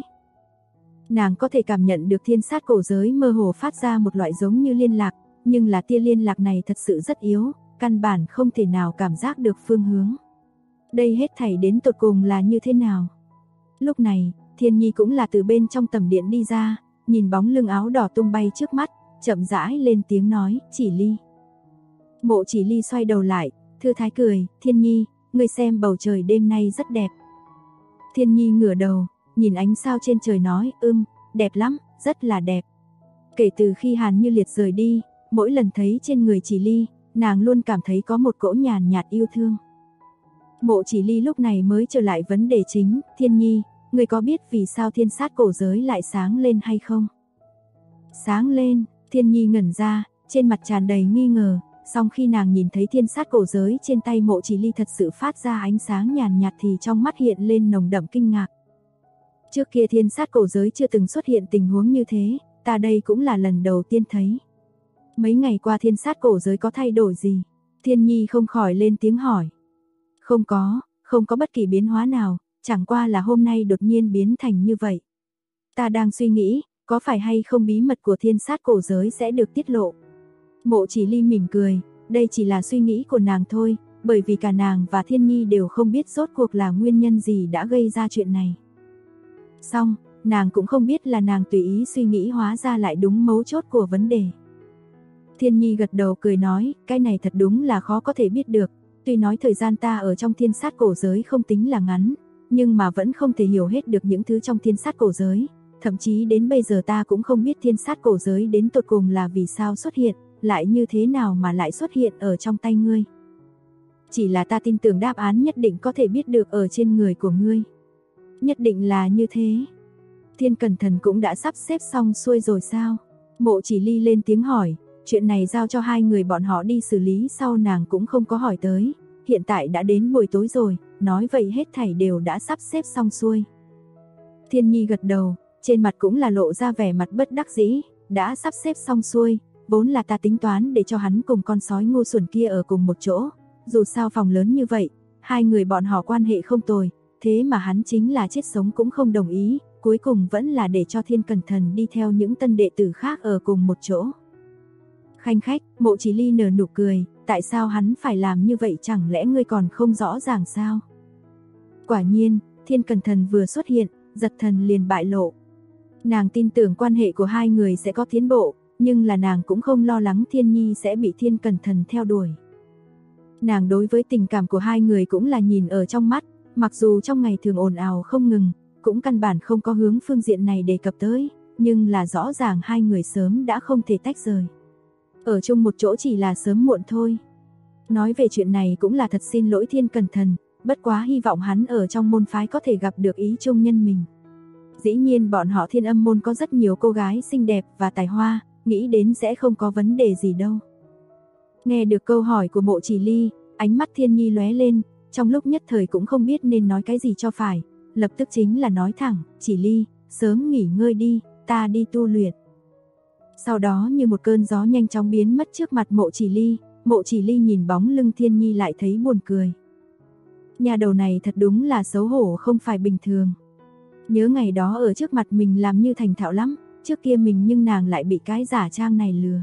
Nàng có thể cảm nhận được thiên sát cổ giới mơ hồ phát ra một loại giống như liên lạc, nhưng là tia liên lạc này thật sự rất yếu, căn bản không thể nào cảm giác được phương hướng. Đây hết thảy đến tột cùng là như thế nào? Lúc này, Thiên Nhi cũng là từ bên trong tầm điện đi ra, nhìn bóng lưng áo đỏ tung bay trước mắt, chậm rãi lên tiếng nói, Chỉ Ly. Mộ Chỉ Ly xoay đầu lại, thư thái cười, Thiên Nhi, ngươi xem bầu trời đêm nay rất đẹp. Thiên Nhi ngửa đầu, nhìn ánh sao trên trời nói, đẹp lắm, rất là đẹp. Kể từ khi Hàn Như Liệt rời đi, mỗi lần thấy trên người Chỉ Ly, nàng luôn cảm thấy có một cỗ nhàn nhạt yêu thương. Mộ Chỉ Ly lúc này mới trở lại vấn đề chính, Thiên Nhi, ngươi có biết vì sao thiên sát cổ giới lại sáng lên hay không? Sáng lên, Thiên Nhi ngẩn ra, trên mặt tràn đầy nghi ngờ, song khi nàng nhìn thấy thiên sát cổ giới trên tay Mộ Chỉ Ly thật sự phát ra ánh sáng nhàn nhạt thì trong mắt hiện lên nồng đậm kinh ngạc. Trước kia thiên sát cổ giới chưa từng xuất hiện tình huống như thế, ta đây cũng là lần đầu tiên thấy. Mấy ngày qua thiên sát cổ giới có thay đổi gì? Thiên Nhi không khỏi lên tiếng hỏi. Không có bất kỳ biến hóa nào, chẳng qua là hôm nay đột nhiên biến thành như vậy. Ta đang suy nghĩ, có phải hay không bí mật của thiên sát cổ giới sẽ được tiết lộ. Mộ Chỉ Ly mỉm cười, đây chỉ là suy nghĩ của nàng thôi, bởi vì cả nàng và Thiên Nhi đều không biết rốt cuộc là nguyên nhân gì đã gây ra chuyện này. Xong, nàng cũng không biết là nàng tùy ý suy nghĩ hóa ra lại đúng mấu chốt của vấn đề. Thiên Nhi gật đầu cười nói, cái này thật đúng là khó có thể biết được, Tuy nói thời gian ta ở trong thiên sát cổ giới không tính là ngắn, nhưng mà vẫn không thể hiểu hết được những thứ trong thiên sát cổ giới. Thậm chí đến bây giờ ta cũng không biết thiên sát cổ giới đến tột cùng là vì sao xuất hiện, lại như thế nào mà lại xuất hiện ở trong tay ngươi. Chỉ là ta tin tưởng đáp án nhất định có thể biết được ở trên người của ngươi. Nhất định là như thế. Thiên Cẩn Thần cũng đã sắp xếp xong xuôi rồi sao? Mộ Chỉ Ly lên tiếng hỏi, chuyện này giao cho hai người bọn họ đi xử lý sau, nàng cũng không có hỏi tới. Hiện tại đã đến buổi tối rồi, nói vậy hết thảy đều đã sắp xếp xong xuôi. Thiên Nhi gật đầu, trên mặt cũng là lộ ra vẻ mặt bất đắc dĩ, đã sắp xếp xong xuôi, vốn là ta tính toán để cho hắn cùng con sói ngu xuẩn kia ở cùng một chỗ, dù sao phòng lớn như vậy, hai người bọn họ quan hệ không tồi, thế mà hắn chính là chết sống cũng không đồng ý, cuối cùng vẫn là để cho Thiên Cẩn Thần đi theo những tân đệ tử khác ở cùng một chỗ. Khanh khách, Mộ Chỉ Ly nở nụ cười, tại sao hắn phải làm như vậy, chẳng lẽ ngươi còn không rõ ràng sao? Quả nhiên, Thiên Cẩn Thần vừa xuất hiện, Giật Thần liền bại lộ. Nàng tin tưởng quan hệ của hai người sẽ có tiến bộ, nhưng là nàng cũng không lo lắng Thiên Nhi sẽ bị Thiên Cẩn Thần theo đuổi. Nàng đối với tình cảm của hai người cũng là nhìn ở trong mắt, mặc dù trong ngày thường ồn ào không ngừng, cũng căn bản không có hướng phương diện này đề cập tới, nhưng là rõ ràng hai người sớm đã không thể tách rời. Ở chung một chỗ chỉ là sớm muộn thôi. Nói về chuyện này cũng là thật xin lỗi Thiên Cẩn Thần, bất quá hy vọng hắn ở trong môn phái có thể gặp được ý chung nhân mình. Dĩ nhiên bọn họ Thiên Âm môn có rất nhiều cô gái xinh đẹp và tài hoa, nghĩ đến sẽ không có vấn đề gì đâu. Nghe được câu hỏi của Mộ Chỉ Ly, ánh mắt Thiên Nhi lóe lên, trong lúc nhất thời cũng không biết nên nói cái gì cho phải, lập tức chính là nói thẳng, Chỉ Ly, sớm nghỉ ngơi đi, ta đi tu luyện. Sau đó như một cơn gió nhanh chóng biến mất trước mặt Mộ Chỉ Ly nhìn bóng lưng Thiên Nhi lại thấy buồn cười. Nhà đầu này thật đúng là xấu hổ không phải bình thường. Nhớ ngày đó ở trước mặt mình làm như thành thạo lắm, trước kia mình nhưng nàng lại bị cái giả trang này lừa.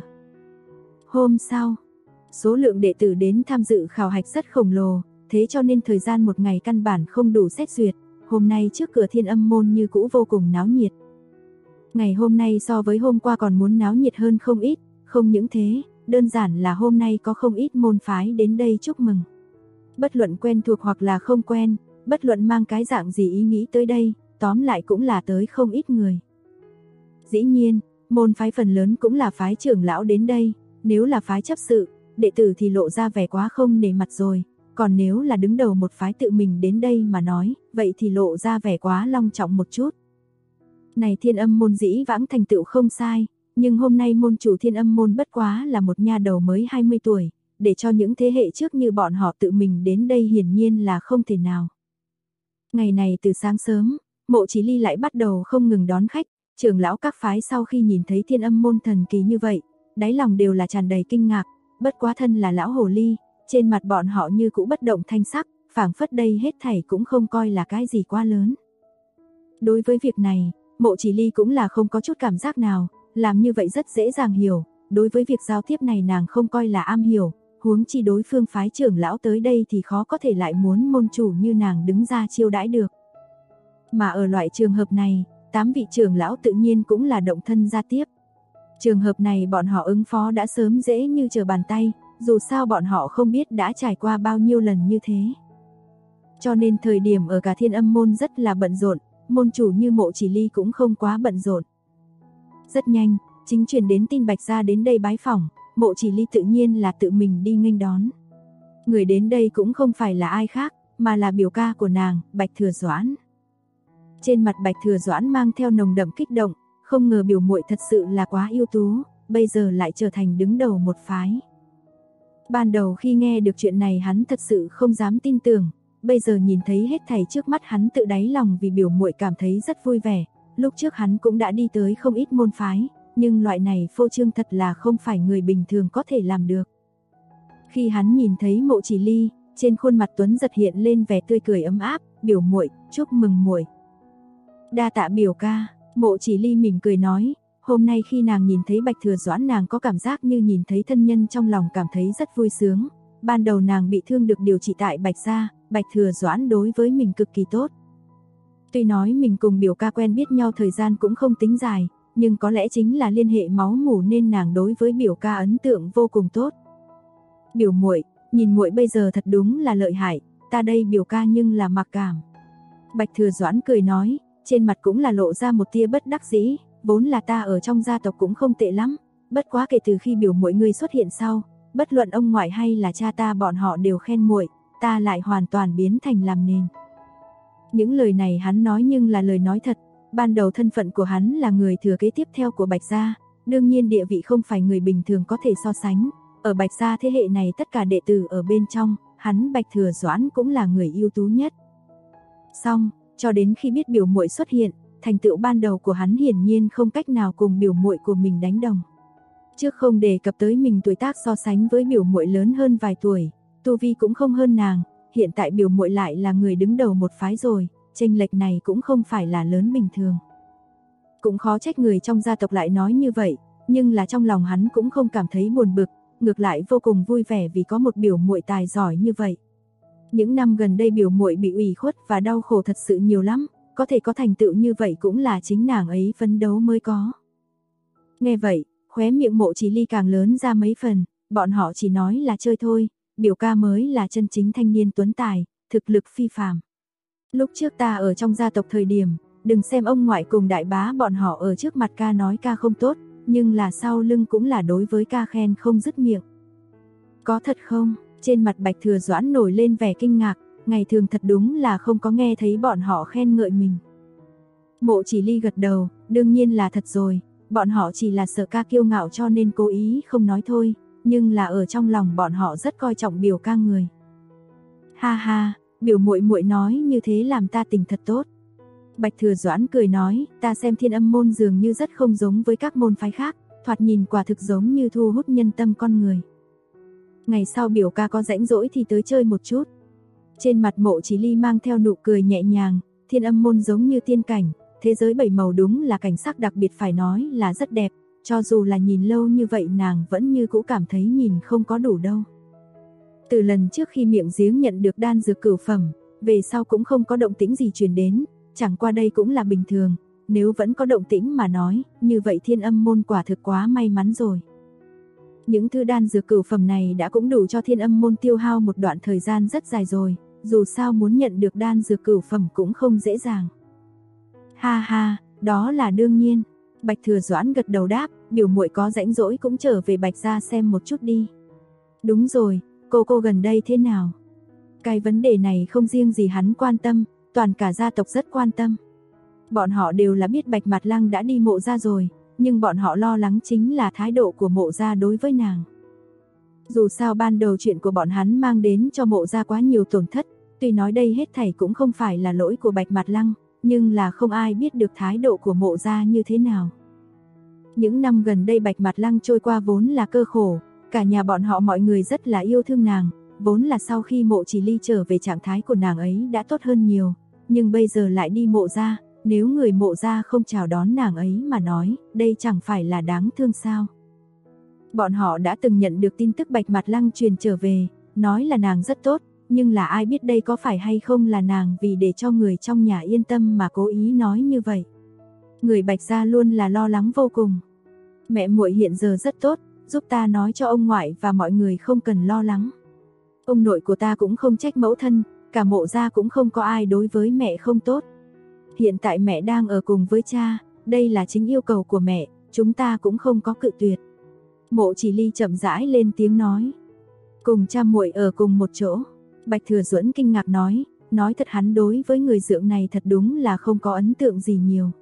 Hôm sau, số lượng đệ tử đến tham dự khảo hạch rất khổng lồ, thế cho nên thời gian một ngày căn bản không đủ xét duyệt, hôm nay trước cửa Thiên Âm môn như cũ vô cùng náo nhiệt. Ngày hôm nay so với hôm qua còn muốn náo nhiệt hơn không ít, không những thế, đơn giản là hôm nay có không ít môn phái đến đây chúc mừng. Bất luận quen thuộc hoặc là không quen, bất luận mang cái dạng gì ý nghĩ tới đây, tóm lại cũng là tới không ít người. Dĩ nhiên, môn phái phần lớn cũng là phái trưởng lão đến đây, nếu là phái chấp sự, đệ tử thì lộ ra vẻ quá không nể mặt rồi, còn nếu là đứng đầu một phái tự mình đến đây mà nói, vậy thì lộ ra vẻ quá long trọng một chút. Này Thiên Âm môn dĩ vãng thành tựu không sai, nhưng hôm nay môn chủ Thiên Âm môn bất quá là một nha đầu mới 20 tuổi, để cho những thế hệ trước như bọn họ tự mình đến đây hiển nhiên là không thể nào. Ngày này từ sáng sớm, Mộ Chỉ Ly lại bắt đầu không ngừng đón khách, trưởng lão các phái sau khi nhìn thấy Thiên Âm môn thần kỳ như vậy, đáy lòng đều là tràn đầy kinh ngạc, bất quá thân là lão hồ ly, trên mặt bọn họ như cũ bất động thanh sắc, phảng phất đây hết thảy cũng không coi là cái gì quá lớn. Đối với việc này, Mộ Chỉ Ly cũng là không có chút cảm giác nào, làm như vậy rất dễ dàng hiểu, đối với việc giao tiếp này nàng không coi là am hiểu, huống chi đối phương phái trưởng lão tới đây thì khó có thể lại muốn môn chủ như nàng đứng ra chiêu đãi được. Mà ở loại trường hợp này, 8 vị trưởng lão tự nhiên cũng là động thân ra tiếp. Trường hợp này bọn họ ứng phó đã sớm dễ như trở bàn tay, dù sao bọn họ không biết đã trải qua bao nhiêu lần như thế. Cho nên thời điểm ở cả Thiên Âm môn rất là bận rộn, môn chủ như Mộ Chỉ Ly cũng không quá bận rộn. Rất nhanh, chính truyền đến tin Bạch Gia đến đây bái phỏng, Mộ Chỉ Ly tự nhiên là tự mình đi nghênh đón. Người đến đây cũng không phải là ai khác, mà là biểu ca của nàng, Bạch Thừa Doãn. Trên mặt Bạch Thừa Doãn mang theo nồng đậm kích động, không ngờ biểu muội thật sự là quá ưu tú, bây giờ lại trở thành đứng đầu một phái. Ban đầu khi nghe được chuyện này hắn thật sự không dám tin tưởng, bây giờ nhìn thấy hết thảy trước mắt hắn tự đáy lòng vì biểu muội cảm thấy rất vui vẻ. Lúc trước hắn cũng đã đi tới không ít môn phái, nhưng loại này phô trương thật là không phải người bình thường có thể làm được. Khi hắn nhìn thấy Mộ Chỉ Ly, trên khuôn mặt Tuấn giật hiện lên vẻ tươi cười ấm áp, biểu muội, chúc mừng muội. Đa tạ biểu ca, Mộ Chỉ Ly mỉm cười nói, hôm nay khi nàng nhìn thấy Bạch Thừa Doãn nàng có cảm giác như nhìn thấy thân nhân trong lòng, cảm thấy rất vui sướng. Ban đầu nàng bị thương được điều trị tại Bạch Gia, Bạch Thừa Doãn đối với mình cực kỳ tốt. Tuy nói mình cùng biểu ca quen biết nhau thời gian cũng không tính dài, nhưng có lẽ chính là liên hệ máu mủ nên nàng đối với biểu ca ấn tượng vô cùng tốt. Biểu muội, nhìn muội bây giờ thật đúng là lợi hại, ta đây biểu ca nhưng là mặc cảm. Bạch Thừa Doãn cười nói, trên mặt cũng là lộ ra một tia bất đắc dĩ, vốn là ta ở trong gia tộc cũng không tệ lắm, bất quá kể từ khi biểu muội ngươi xuất hiện sau, bất luận ông ngoại hay là cha ta bọn họ đều khen muội, ta lại hoàn toàn biến thành làm nền. Những lời này hắn nói nhưng là lời nói thật, ban đầu thân phận của hắn là người thừa kế tiếp theo của Bạch gia, đương nhiên địa vị không phải người bình thường có thể so sánh, ở Bạch gia thế hệ này tất cả đệ tử ở bên trong, hắn Bạch Thừa Doãn cũng là người ưu tú nhất. Xong, cho đến khi biết biểu muội xuất hiện, thành tựu ban đầu của hắn hiển nhiên không cách nào cùng biểu muội của mình đánh đồng. Trước không đề cập tới mình tuổi tác so sánh với biểu muội lớn hơn vài tuổi, tu vi cũng không hơn nàng, hiện tại biểu muội lại là người đứng đầu một phái rồi, chênh lệch này cũng không phải là lớn bình thường. Cũng khó trách người trong gia tộc lại nói như vậy, nhưng là trong lòng hắn cũng không cảm thấy buồn bực, ngược lại vô cùng vui vẻ vì có một biểu muội tài giỏi như vậy. Những năm gần đây biểu muội bị ủy khuất và đau khổ thật sự nhiều lắm, có thể có thành tựu như vậy cũng là chính nàng ấy phấn đấu mới có. Nghe vậy, khóe miệng Mộ Chỉ Ly càng lớn ra mấy phần, bọn họ chỉ nói là chơi thôi, biểu ca mới là chân chính thanh niên tuấn tài, thực lực phi phàm. Lúc trước ta ở trong gia tộc thời điểm, đừng xem ông ngoại cùng đại bá bọn họ ở trước mặt ca nói ca không tốt, nhưng là sau lưng cũng là đối với ca khen không dứt miệng. Có thật không? Trên mặt Bạch Thừa Doãn nổi lên vẻ kinh ngạc, ngày thường thật đúng là không có nghe thấy bọn họ khen ngợi mình. Mộ Chỉ Ly gật đầu, đương nhiên là thật rồi, bọn họ chỉ là sợ ca kiêu ngạo cho nên cố ý không nói thôi, nhưng là ở trong lòng bọn họ rất coi trọng biểu ca người. Ha ha, biểu muội muội nói như thế làm ta tình thật tốt. Bạch Thừa Doãn cười nói, ta xem Thiên Âm môn dường như rất không giống với các môn phái khác, thoạt nhìn quả thực giống như thu hút nhân tâm con người. Ngày sau biểu ca có rảnh rỗi thì tới chơi một chút. Trên mặt Mộ Chỉ Ly mang theo nụ cười nhẹ nhàng, Thiên Âm môn giống như tiên cảnh, thế giới bảy màu đúng là cảnh sắc đặc biệt phải nói là rất đẹp, cho dù là nhìn lâu như vậy nàng vẫn như cũ cảm thấy nhìn không có đủ đâu. Từ lần trước khi miệng giếng nhận được đan dược cửu phẩm, về sau cũng không có động tĩnh gì truyền đến, chẳng qua đây cũng là bình thường, nếu vẫn có động tĩnh mà nói, như vậy Thiên Âm môn quả thực quá may mắn rồi. Những thứ đan dược cửu phẩm này đã cũng đủ cho Thiên Âm môn tiêu hao một đoạn thời gian rất dài rồi, dù sao muốn nhận được đan dược cửu phẩm cũng không dễ dàng. Ha ha, đó là đương nhiên. Bạch Thừa Doãn gật đầu đáp, biểu muội có rảnh rỗi cũng trở về Bạch gia xem một chút đi. Đúng rồi, cô gần đây thế nào? Cái vấn đề này không riêng gì hắn quan tâm, toàn cả gia tộc rất quan tâm. Bọn họ đều là biết Bạch Mạt Lăng đã đi Mộ gia rồi, nhưng bọn họ lo lắng chính là thái độ của Mộ gia đối với nàng. Dù sao ban đầu chuyện của bọn hắn mang đến cho Mộ gia quá nhiều tổn thất, tuy nói đây hết thảy cũng không phải là lỗi của Bạch Mạt Lăng, nhưng là không ai biết được thái độ của Mộ gia như thế nào. Những năm gần đây Bạch Mạt Lăng trôi qua vốn là cơ khổ, cả nhà bọn họ mọi người rất là yêu thương nàng, vốn là sau khi Mộ Chỉ Ly trở về trạng thái của nàng ấy đã tốt hơn nhiều, nhưng bây giờ lại đi Mộ gia, nếu người Mộ gia không chào đón nàng ấy mà nói, đây chẳng phải là đáng thương sao? Bọn họ đã từng nhận được tin tức Bạch Mạt Lăng truyền trở về, nói là nàng rất tốt, nhưng là ai biết đây có phải hay không là nàng vì để cho người trong nhà yên tâm mà cố ý nói như vậy. Người Bạch gia luôn là lo lắng vô cùng. Mẹ muội hiện giờ rất tốt, giúp ta nói cho ông ngoại và mọi người không cần lo lắng. Ông nội của ta cũng không trách mẫu thân, cả Mộ gia cũng không có ai đối với mẹ không tốt. Hiện tại mẹ đang ở cùng với cha, đây là chính yêu cầu của mẹ, chúng ta cũng không có cự tuyệt. Mộ Chỉ Ly chậm rãi lên tiếng nói. Cùng cha muội ở cùng một chỗ. Bạch Thừa Duẫn kinh ngạc nói thật hắn đối với người dượng này thật đúng là không có ấn tượng gì nhiều.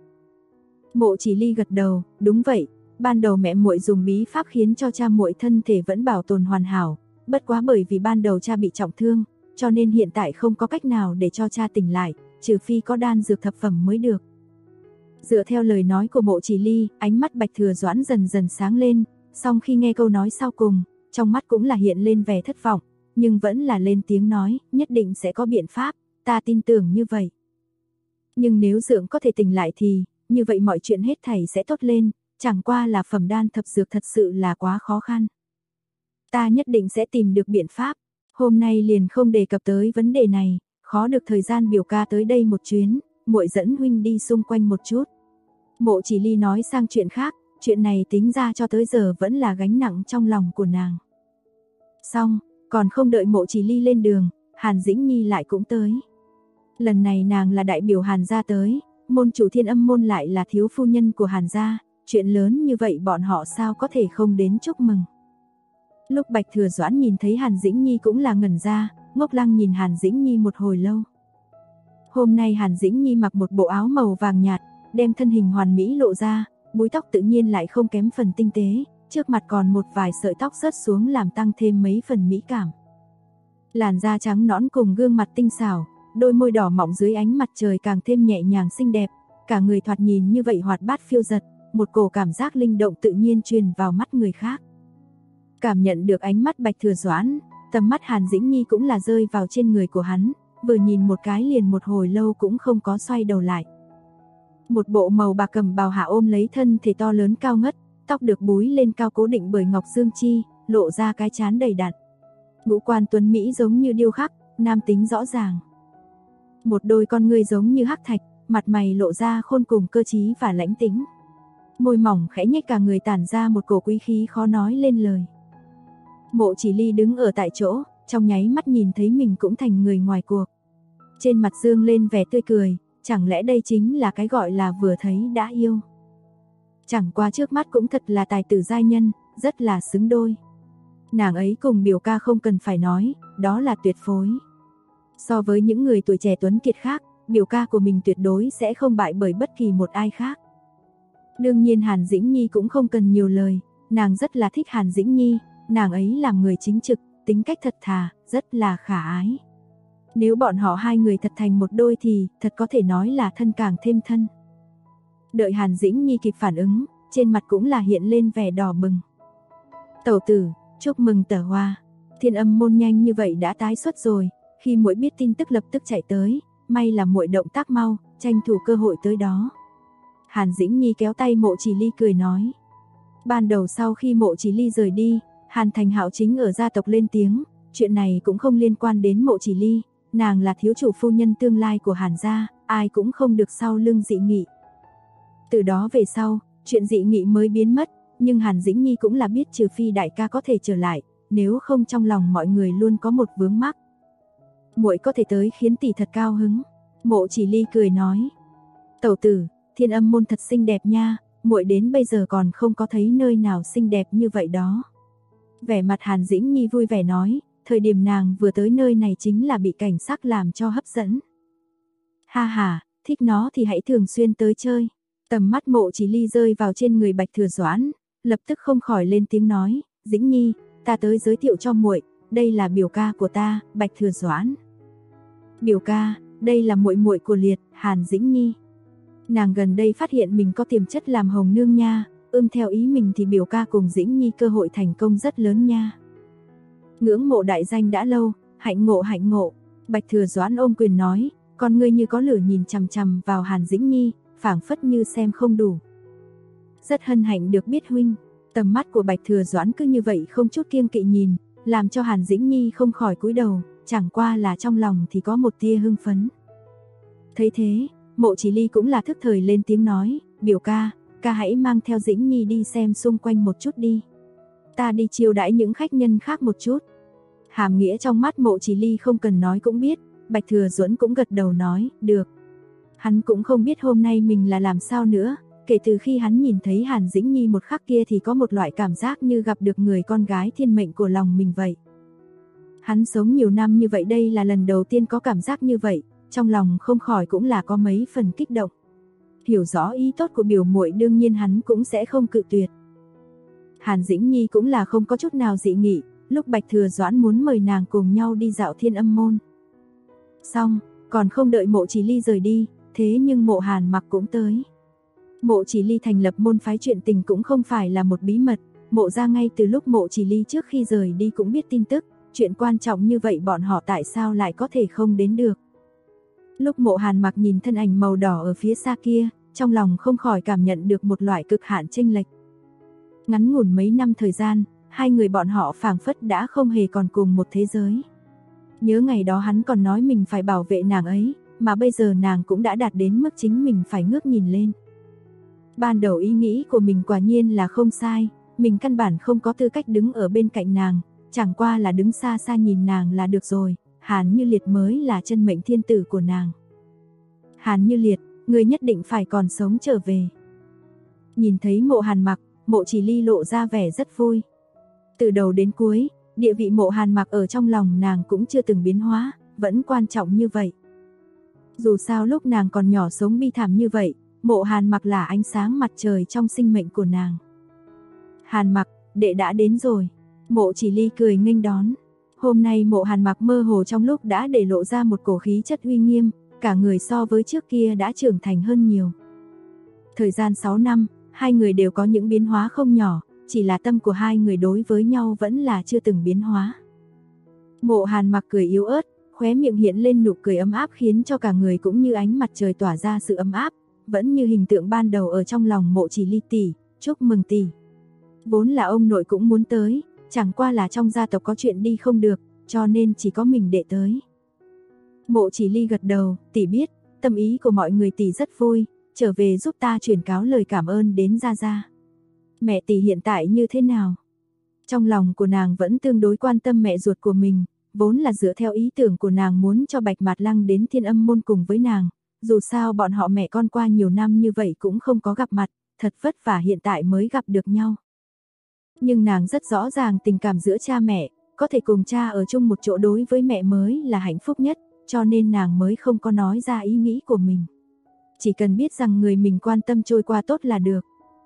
Mộ Chỉ Ly gật đầu, đúng vậy, ban đầu mẹ muội dùng bí pháp khiến cho cha muội thân thể vẫn bảo tồn hoàn hảo, bất quá bởi vì ban đầu cha bị trọng thương, cho nên hiện tại không có cách nào để cho cha tỉnh lại, trừ phi có đan dược thập phẩm mới được. Dựa theo lời nói của Mộ Chỉ Ly, ánh mắt Bạch Thừa Doãn dần dần sáng lên, song khi nghe câu nói sau cùng, trong mắt cũng là hiện lên vẻ thất vọng, nhưng vẫn là lên tiếng nói, nhất định sẽ có biện pháp, ta tin tưởng như vậy. Nhưng nếu dượng có thể tỉnh lại thì, như vậy mọi chuyện hết thảy sẽ tốt lên, chẳng qua là phẩm đan thập dược thật sự là quá khó khăn. Ta nhất định sẽ tìm được biện pháp, hôm nay liền không đề cập tới vấn đề này, khó được thời gian biểu ca tới đây một chuyến, muội dẫn huynh đi xung quanh một chút. Mộ Chỉ Ly nói sang chuyện khác, chuyện này tính ra cho tới giờ vẫn là gánh nặng trong lòng của nàng. Xong, Còn không đợi Mộ Chỉ Ly lên đường, Hàn Dĩnh Nhi lại cũng tới. Lần này nàng là đại biểu Hàn gia tới, môn chủ Thiên Âm môn lại là thiếu phu nhân của Hàn gia, chuyện lớn như vậy bọn họ sao có thể không đến chúc mừng. Lúc Bạch Thừa Doãn nhìn thấy Hàn Dĩnh Nhi cũng là ngẩn ra, ngốc lăng nhìn Hàn Dĩnh Nhi một hồi lâu. Hôm nay Hàn Dĩnh Nhi mặc một bộ áo màu vàng nhạt, đem thân hình hoàn mỹ lộ ra, búi tóc tự nhiên lại không kém phần tinh tế, trước mặt còn một vài sợi tóc rớt xuống làm tăng thêm mấy phần mỹ cảm. Làn da trắng nõn cùng gương mặt tinh xảo, đôi môi đỏ mọng dưới ánh mặt trời càng thêm nhẹ nhàng xinh đẹp, cả người thoạt nhìn như vậy hoạt bát phiêu dật, một cổ cảm giác linh động tự nhiên truyền vào mắt người khác. Cảm nhận được ánh mắt Bạch Thừa Doãn, tầm mắt Hàn Dĩnh Nhi cũng là rơi vào trên người của hắn, vừa nhìn một cái liền một hồi lâu cũng không có xoay đầu lại. Một bộ màu bạc cầm bào hạ ôm lấy thân thể to lớn cao ngất, tóc được búi lên cao cố định bởi ngọc dương chi, lộ ra cái trán đầy đặn. Ngũ quan tuấn mỹ giống như điêu khắc, nam tính rõ ràng. Một đôi con ngươi giống như hắc thạch, mặt mày lộ ra khôn cùng cơ trí và lãnh tĩnh. Môi mỏng khẽ nhếch cả người tản ra một cổ quý khí khó nói lên lời. Mộ Chỉ Ly đứng ở tại chỗ, trong nháy mắt nhìn thấy mình cũng thành người ngoài cuộc. Trên mặt dương lên vẻ tươi cười, chẳng lẽ đây chính là cái gọi là vừa thấy đã yêu. Chẳng qua trước mắt cũng thật là tài tử giai nhân, rất là xứng đôi. Nàng ấy cùng biểu ca không cần phải nói, đó là tuyệt phối. So với những người tuổi trẻ tuấn kiệt khác, biểu ca của mình tuyệt đối sẽ không bại bởi bất kỳ một ai khác. Đương nhiên Hàn Dĩnh Nhi cũng không cần nhiều lời, nàng rất là thích Hàn Dĩnh Nhi, nàng ấy làm người chính trực, tính cách thật thà, rất là khả ái. Nếu bọn họ hai người thật thành một đôi thì thật có thể nói là thân càng thêm thân. Đợi Hàn Dĩnh Nhi kịp phản ứng, trên mặt cũng là hiện lên vẻ đỏ bừng. Tẩu tử, chúc mừng Tở Hoa, Thiên Âm môn nhanh như vậy đã tái xuất rồi. Khi muội biết tin tức lập tức chạy tới, may là muội động tác mau, tranh thủ cơ hội tới đó. Hàn Dĩnh Nhi kéo tay Mộ Chỉ Ly cười nói. Ban đầu sau khi Mộ Chỉ Ly rời đi, Hàn Thành Hạo chính ở gia tộc lên tiếng, chuyện này cũng không liên quan đến Mộ Chỉ Ly, nàng là thiếu chủ phu nhân tương lai của Hàn gia, ai cũng không được sau lưng dị nghị. Từ đó về sau, chuyện dị nghị mới biến mất, nhưng Hàn Dĩnh Nhi cũng là biết trừ phi đại ca có thể trở lại, nếu không trong lòng mọi người luôn có một vướng mắc. Muội có thể tới khiến tỷ thật cao hứng. Mộ Chỉ Ly cười nói. Tẩu tử, Thiên Âm môn thật xinh đẹp nha, muội đến bây giờ còn không có thấy nơi nào xinh đẹp như vậy đó. Vẻ mặt Hàn Dĩnh Nhi vui vẻ nói, thời điểm nàng vừa tới nơi này chính là bị cảnh sắc làm cho hấp dẫn. Ha ha, thích nó thì hãy thường xuyên tới chơi. Tầm mắt Mộ Chỉ Ly rơi vào trên người Bạch Thừa Doãn, lập tức không khỏi lên tiếng nói, Dĩnh Nhi, ta tới giới thiệu cho muội, đây là biểu ca của ta, Bạch Thừa Doãn. Biểu ca, đây là muội muội của Liệt, Hàn Dĩnh Nhi. Nàng gần đây phát hiện mình có tiềm chất làm hồng nương nha, theo ý mình thì biểu ca cùng Dĩnh Nhi cơ hội thành công rất lớn nha. Ngưỡng mộ đại danh đã lâu, hạnh ngộ hạnh ngộ. Bạch Thừa Doãn ôm quyền nói, con ngươi như có lửa nhìn chằm chằm vào Hàn Dĩnh Nhi, phảng phất như xem không đủ. Rất hân hạnh được biết huynh. Tầm mắt của Bạch Thừa Doãn cứ như vậy không chút kiêng kỵ nhìn, làm cho Hàn Dĩnh Nhi không khỏi cúi đầu, chẳng qua là trong lòng thì có một tia hưng phấn. Thấy thế, Mộ Chỉ Ly cũng là thức thời lên tiếng nói, biểu ca, ca hãy mang theo Dĩnh Nhi đi xem xung quanh một chút đi. Ta đi chiêu đãi những khách nhân khác một chút. Hàm nghĩa trong mắt Mộ Chỉ Ly không cần nói cũng biết, Bạch Thừa Doãn cũng gật đầu nói, được. Hắn cũng không biết hôm nay mình là làm sao nữa, kể từ khi hắn nhìn thấy Hàn Dĩnh Nhi một khắc kia thì có một loại cảm giác như gặp được người con gái thiên mệnh của lòng mình vậy. Hắn sống nhiều năm như vậy đây là lần đầu tiên có cảm giác như vậy, trong lòng không khỏi cũng là có mấy phần kích động. Hiểu rõ ý tốt của biểu muội đương nhiên hắn cũng sẽ không cự tuyệt. Hàn Dĩnh Nhi cũng là không có chút nào dị nghị, lúc Bạch Thừa Doãn muốn mời nàng cùng nhau đi dạo Thiên Âm môn. Xong, còn không đợi Mộ Chỉ Ly rời đi, thế nhưng Mộ Hàn Mặc cũng tới. Mộ Chỉ Ly thành lập môn phái chuyện tình cũng không phải là một bí mật, Mộ gia ngay từ lúc Mộ Chỉ Ly trước khi rời đi cũng biết tin tức, chuyện quan trọng như vậy bọn họ tại sao lại có thể không đến được. Lúc Mộ Hàn Mặc nhìn thân ảnh màu đỏ ở phía xa kia, trong lòng không khỏi cảm nhận được một loại cực hạn chênh lệch. Ngắn ngủn mấy năm thời gian, hai người bọn họ phảng phất đã không hề còn cùng một thế giới. Nhớ ngày đó hắn còn nói mình phải bảo vệ nàng ấy, mà bây giờ nàng cũng đã đạt đến mức chính mình phải ngước nhìn lên. Ban đầu ý nghĩ của mình quả nhiên là không sai, mình căn bản không có tư cách đứng ở bên cạnh nàng, chẳng qua là đứng xa xa nhìn nàng là được rồi, Hàn Như Liệt mới là chân mệnh thiên tử của nàng. Hàn Như Liệt, người nhất định phải còn sống trở về. Nhìn thấy Mộ Hàn Mặc, Mộ Chỉ Ly lộ ra vẻ rất vui. Từ đầu đến cuối, địa vị Mộ Hàn Mặc ở trong lòng nàng cũng chưa từng biến hóa, vẫn quan trọng như vậy. Dù sao lúc nàng còn nhỏ sống bi thảm như vậy, Mộ Hàn Mặc là ánh sáng mặt trời trong sinh mệnh của nàng. Hàn Mặc, đệ đã đến rồi. Mộ Chỉ Ly cười nghênh đón. Hôm nay Mộ Hàn Mặc mơ hồ trong lúc đã để lộ ra một cổ khí chất uy nghiêm, cả người so với trước kia đã trưởng thành hơn nhiều. Thời gian 6 năm, hai người đều có những biến hóa không nhỏ, chỉ là tâm của hai người đối với nhau vẫn là chưa từng biến hóa. Mộ Hàn Mặc cười yếu ớt, khóe miệng hiện lên nụ cười ấm áp khiến cho cả người cũng như ánh mặt trời tỏa ra sự ấm áp, vẫn như hình tượng ban đầu ở trong lòng Mộ Chỉ Ly tỷ, chúc mừng tỷ. Vốn là ông nội cũng muốn tới, chẳng qua là trong gia tộc có chuyện đi không được, cho nên chỉ có mình đệ tới. Mộ Chỉ Ly gật đầu, tỷ biết, tâm ý của mọi người tỷ rất vui, trở về giúp ta truyền cáo lời cảm ơn đến Gia Gia. Mẹ tỷ hiện tại như thế nào? Trong lòng của nàng vẫn tương đối quan tâm mẹ ruột của mình, vốn là dựa theo ý tưởng của nàng muốn cho Bạch Mạt Lăng đến Thiên Âm môn cùng với nàng, dù sao bọn họ mẹ con qua nhiều năm như vậy cũng không có gặp mặt, thật vất vả hiện tại mới gặp được nhau. Nhưng nàng rất rõ ràng tình cảm giữa cha mẹ, có thể cùng cha ở chung một chỗ đối với mẹ mới là hạnh phúc nhất, cho nên nàng mới không có nói ra ý nghĩ của mình. Chỉ cần biết rằng người mình quan tâm trôi qua tốt là được.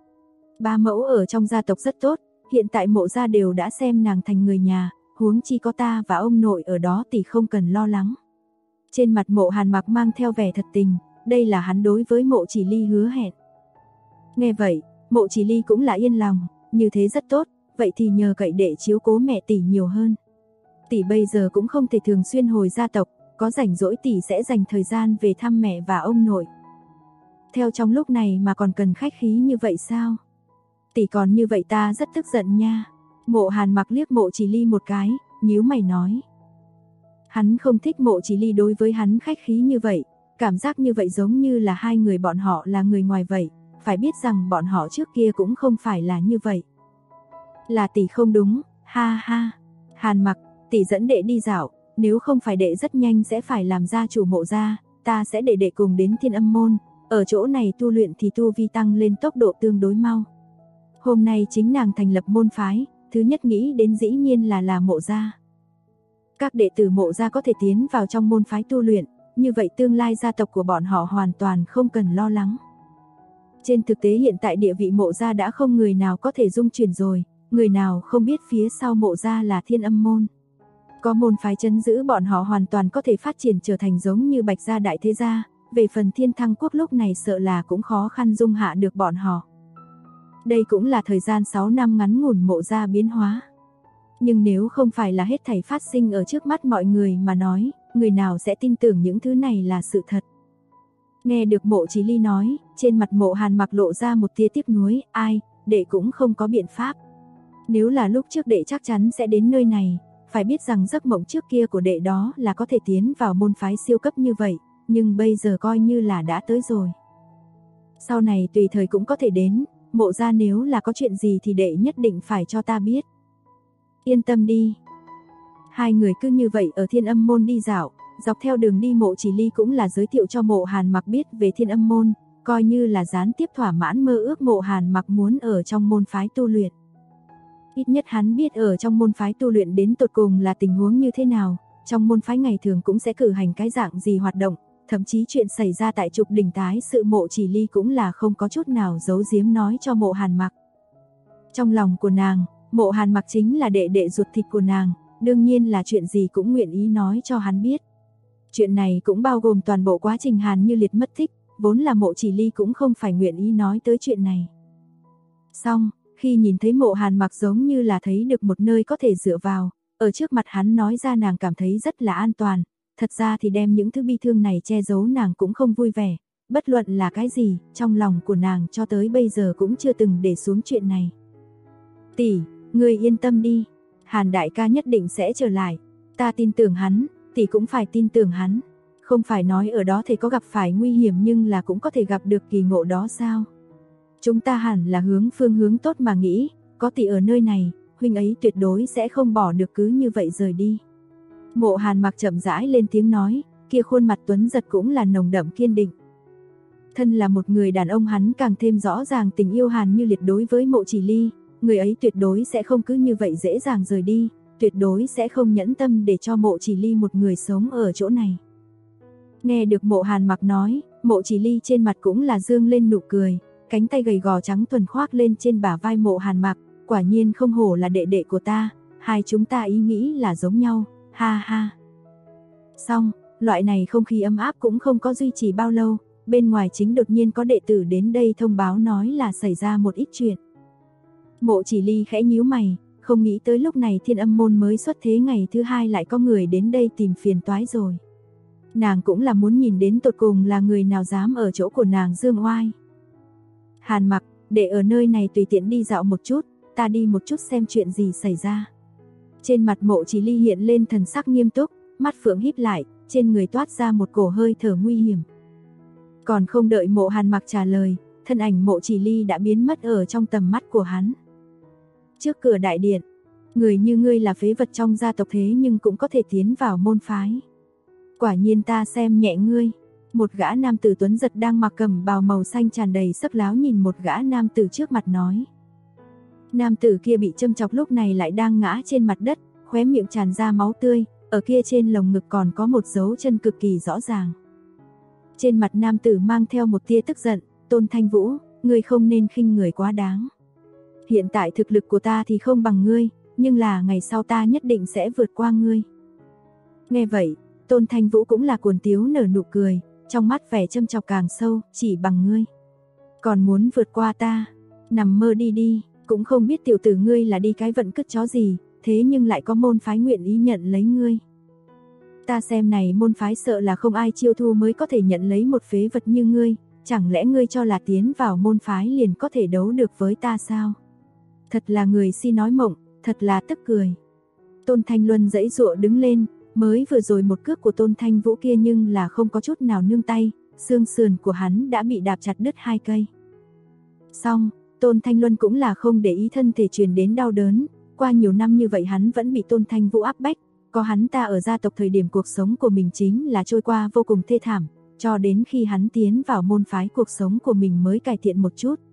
Ba mẫu ở trong gia tộc rất tốt, hiện tại Mộ gia đều đã xem nàng thành người nhà, huống chi có ta và ông nội ở đó thì không cần lo lắng. Trên mặt Mộ Hàn Mặc mang theo vẻ thật tình, đây là hắn đối với Mộ Chỉ Ly hứa hẹn. Nghe vậy, Mộ Chỉ Ly cũng là yên lòng, như thế rất tốt, vậy thì nhờ cậy đệ chiếu cố mẹ tỷ nhiều hơn. Tỷ bây giờ cũng không thể thường xuyên hồi gia tộc, có rảnh rỗi tỷ sẽ dành thời gian về thăm mẹ và ông nội. Theo trong lúc này mà còn cần khách khí như vậy sao? Tỷ còn như vậy ta rất tức giận nha. Mộ Hàn Mặc liếc Mộ Chỉ Ly một cái, nhíu mày nói. Hắn không thích Mộ Chỉ Ly đối với hắn khách khí như vậy, cảm giác như vậy giống như là hai người bọn họ là người ngoài vậy, phải biết rằng bọn họ trước kia cũng không phải là như vậy. Là tỷ không đúng, ha ha. Hàn Mặc, tỷ dẫn đệ đi dạo, nếu không phải đệ rất nhanh sẽ phải làm gia chủ Mộ gia, ta sẽ để đệ cùng đến Thiên Âm môn, ở chỗ này tu luyện thì tu vi tăng lên tốc độ tương đối mau. Hôm nay chính nàng thành lập môn phái, thứ nhất nghĩ đến dĩ nhiên là Mộ gia. Các đệ tử Mộ gia có thể tiến vào trong môn phái tu luyện, như vậy tương lai gia tộc của bọn họ hoàn toàn không cần lo lắng. Trên thực tế hiện tại địa vị Mộ gia đã không người nào có thể dung chuyển rồi, người nào không biết phía sau Mộ gia là Thiên Âm môn. Có môn phái trấn giữ bọn họ hoàn toàn có thể phát triển trở thành giống như Bạch gia đại thế gia, về phần Thiên Thăng quốc lúc này sợ là cũng khó khăn dung hạ được bọn họ. Đây cũng là thời gian 6 năm ngắn ngủn Mộ gia biến hóa. Nhưng nếu không phải là hết thảy phát sinh ở trước mắt mọi người mà nói, người nào sẽ tin tưởng những thứ này là sự thật. Nghe được Mộ Chỉ Ly nói, trên mặt Mộ Hàn Mặc lộ ra một tia tiếc nuối, ai, đệ cũng không có biện pháp. Nếu là lúc trước đệ chắc chắn sẽ đến nơi này, phải biết rằng giấc mộng trước kia của đệ đó là có thể tiến vào môn phái siêu cấp như vậy, nhưng bây giờ coi như là đã tới rồi. Sau này tùy thời cũng có thể đến, Mộ gia nếu là có chuyện gì thì đệ nhất định phải cho ta biết. Yên tâm đi. Hai người cứ như vậy ở Thiên Âm môn đi dạo, dọc theo đường đi Mộ Chỉ Ly cũng là giới thiệu cho Mộ Hàn Mặc biết về Thiên Âm môn, coi như là gián tiếp thỏa mãn mơ ước Mộ Hàn Mặc muốn ở trong môn phái tu luyện. Ít nhất hắn biết ở trong môn phái tu luyện đến tột cùng là tình huống như thế nào, trong môn phái ngày thường cũng sẽ cử hành cái dạng gì hoạt động, thậm chí chuyện xảy ra tại trục đỉnh tái sự Mộ Chỉ Ly cũng là không có chút nào giấu giếm nói cho Mộ Hàn Mặc. Trong lòng của nàng, Mộ Hàn Mặc chính là đệ đệ ruột thịt của nàng, đương nhiên là chuyện gì cũng nguyện ý nói cho hắn biết. Chuyện này cũng bao gồm toàn bộ quá trình Hàn Như Liệt mất tích, vốn là Mộ Chỉ Ly cũng không phải nguyện ý nói tới chuyện này. Xong, khi nhìn thấy Mộ Hàn Mặc giống như là thấy được một nơi có thể dựa vào, ở trước mặt hắn nói ra nàng cảm thấy rất là an toàn, thật ra thì đem những thứ bi thương này che giấu nàng cũng không vui vẻ, bất luận là cái gì, trong lòng của nàng cho tới bây giờ cũng chưa từng để xuống chuyện này. Tỷ, ngươi yên tâm đi, Hàn đại ca nhất định sẽ trở lại, ta tin tưởng hắn, tỷ cũng phải tin tưởng hắn, không phải nói ở đó thể có gặp phải nguy hiểm nhưng là cũng có thể gặp được kỳ ngộ đó sao? Chúng ta hẳn là hướng phương hướng tốt mà nghĩ, có tỷ ở nơi này, huynh ấy tuyệt đối sẽ không bỏ được cứ như vậy rời đi. Mộ Hàn Mặc chậm rãi lên tiếng nói, kia khuôn mặt tuấn giật cũng là nồng đậm kiên định. Thân là một người đàn ông, hắn càng thêm rõ ràng tình yêu Hàn Như Liệt đối với Mộ Chỉ Ly, người ấy tuyệt đối sẽ không cứ như vậy dễ dàng rời đi, tuyệt đối sẽ không nhẫn tâm để cho Mộ Chỉ Ly một người sống ở chỗ này. Nghe được Mộ Hàn Mặc nói, Mộ Chỉ Ly trên mặt cũng là dương lên nụ cười, cánh tay gầy gò trắng thuần khoác lên trên bả vai Mộ Hàn Mặc, quả nhiên không hổ là đệ đệ của ta, hai chúng ta ý nghĩ là giống nhau, ha ha. Xong, loại này không khí ấm áp cũng không có duy trì bao lâu, bên ngoài chính đột nhiên có đệ tử đến đây thông báo nói là xảy ra một ít chuyện. Mộ Chỉ Ly khẽ nhíu mày, không nghĩ tới lúc này Thiên Âm môn mới xuất thế ngày thứ hai lại có người đến đây tìm phiền toái rồi. Nàng cũng là muốn nhìn đến tột cùng là người nào dám ở chỗ của nàng dương oai. Hàn Mặc, để ở nơi này tùy tiện đi dạo một chút, ta đi một chút xem chuyện gì xảy ra. Trên mặt Mộ Chỉ Ly hiện lên thần sắc nghiêm túc, mắt phượng híp lại, trên người toát ra một cổ hơi thở nguy hiểm. Còn không đợi Mộ Hàn Mặc trả lời, thân ảnh Mộ Chỉ Ly đã biến mất ở trong tầm mắt của hắn. Trước cửa đại điện, người như ngươi là phế vật trong gia tộc thế nhưng cũng có thể tiến vào môn phái. Quả nhiên ta xem nhẹ ngươi. Một gã nam tử tuấn giật đang mặc cẩm bào màu xanh tràn đầy sắc láo nhìn một gã nam tử trước mặt nói. Nam tử kia bị châm chọc lúc này lại đang ngã trên mặt đất, khóe miệng tràn ra máu tươi, ở kia trên lồng ngực còn có một dấu chân cực kỳ rõ ràng. Trên mặt nam tử mang theo một tia tức giận, Tôn Thanh Vũ, ngươi không nên khinh người quá đáng. Hiện tại thực lực của ta thì không bằng ngươi, nhưng là ngày sau ta nhất định sẽ vượt qua ngươi. Nghe vậy, Tôn Thanh Vũ cũng là cuồng tiếu nở nụ cười, trong mắt vẻ châm chọc càng sâu, chỉ bằng ngươi. Còn muốn vượt qua ta, nằm mơ đi đi, cũng không biết tiểu tử ngươi là đi cái vận cất chó gì, thế nhưng lại có môn phái nguyện ý nhận lấy ngươi. Ta xem này môn phái sợ là không ai chiêu thu mới có thể nhận lấy một phế vật như ngươi, chẳng lẽ ngươi cho là tiến vào môn phái liền có thể đấu được với ta sao? Thật là người si nói mộng, thật là tức cười. Tôn Thanh Luân giãy giụa đứng lên, mới vừa rồi một cước của Tôn Thanh Vũ kia nhưng là không có chút nào nương tay, xương sườn của hắn đã bị đạp chặt đứt 2 cây. Xong, Tôn Thanh Luân cũng là không để ý thân thể truyền đến đau đớn, qua nhiều năm như vậy hắn vẫn bị Tôn Thanh Vũ áp bách, có hắn ta ở gia tộc thời điểm cuộc sống của mình chính là trôi qua vô cùng thê thảm, cho đến khi hắn tiến vào môn phái cuộc sống của mình mới cải thiện một chút.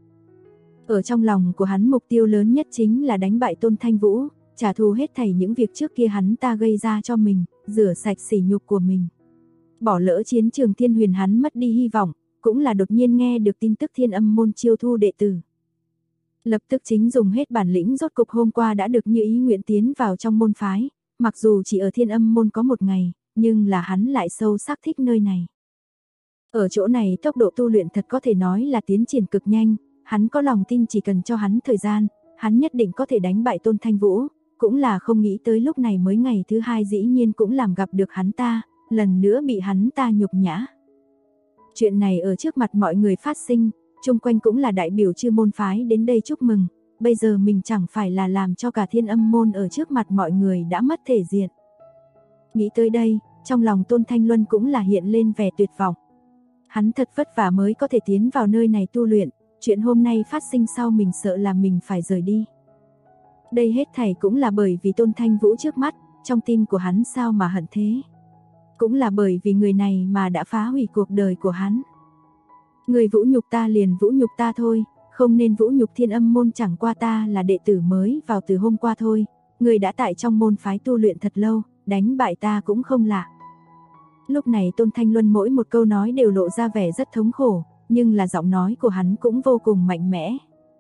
Ở trong lòng của hắn mục tiêu lớn nhất chính là đánh bại Tôn Thanh Vũ, trả thù hết thảy những việc trước kia hắn ta gây ra cho mình, rửa sạch sỉ nhục của mình. Bỏ lỡ chiến trường Thiên Huyền hắn mất đi hy vọng, cũng là đột nhiên nghe được tin tức Thiên Âm môn chiêu thu đệ tử. Lập tức chính dùng hết bản lĩnh rốt cục hôm qua đã được như ý nguyện tiến vào trong môn phái, mặc dù chỉ ở Thiên Âm môn có 1 ngày, nhưng là hắn lại sâu sắc thích nơi này. Ở chỗ này tốc độ tu luyện thật có thể nói là tiến triển cực nhanh, hắn có lòng tin chỉ cần cho hắn thời gian, hắn nhất định có thể đánh bại Tôn Thanh Vũ, cũng là không nghĩ tới lúc này mới ngày thứ 2 dĩ nhiên cũng làm gặp được hắn ta, lần nữa bị hắn ta nhục nhã. Chuyện này ở trước mặt mọi người phát sinh, chung quanh cũng là đại biểu chư môn phái đến đây chúc mừng, bây giờ mình chẳng phải là làm cho cả Thiên Âm môn ở trước mặt mọi người đã mất thể diện. Nghĩ tới đây, trong lòng Tôn Thanh Luân cũng là hiện lên vẻ tuyệt vọng. Hắn thật vất vả mới có thể tiến vào nơi này tu luyện, chuyện hôm nay phát sinh sau mình sợ là mình phải rời đi. Đây hết thảy cũng là bởi vì Tôn Thanh Vũ trước mắt, trong tim của hắn sao mà hận thế. Cũng là bởi vì người này mà đã phá hủy cuộc đời của hắn. Người vũ nhục ta liền vũ nhục ta thôi, không nên vũ nhục Thiên Âm môn, chẳng qua ta là đệ tử mới vào từ hôm qua thôi, người đã tại trong môn phái tu luyện thật lâu, đánh bại ta cũng không lạ. Lúc này Tôn Thanh Luân mỗi một câu nói đều lộ ra vẻ rất thống khổ, nhưng là giọng nói của hắn cũng vô cùng mạnh mẽ.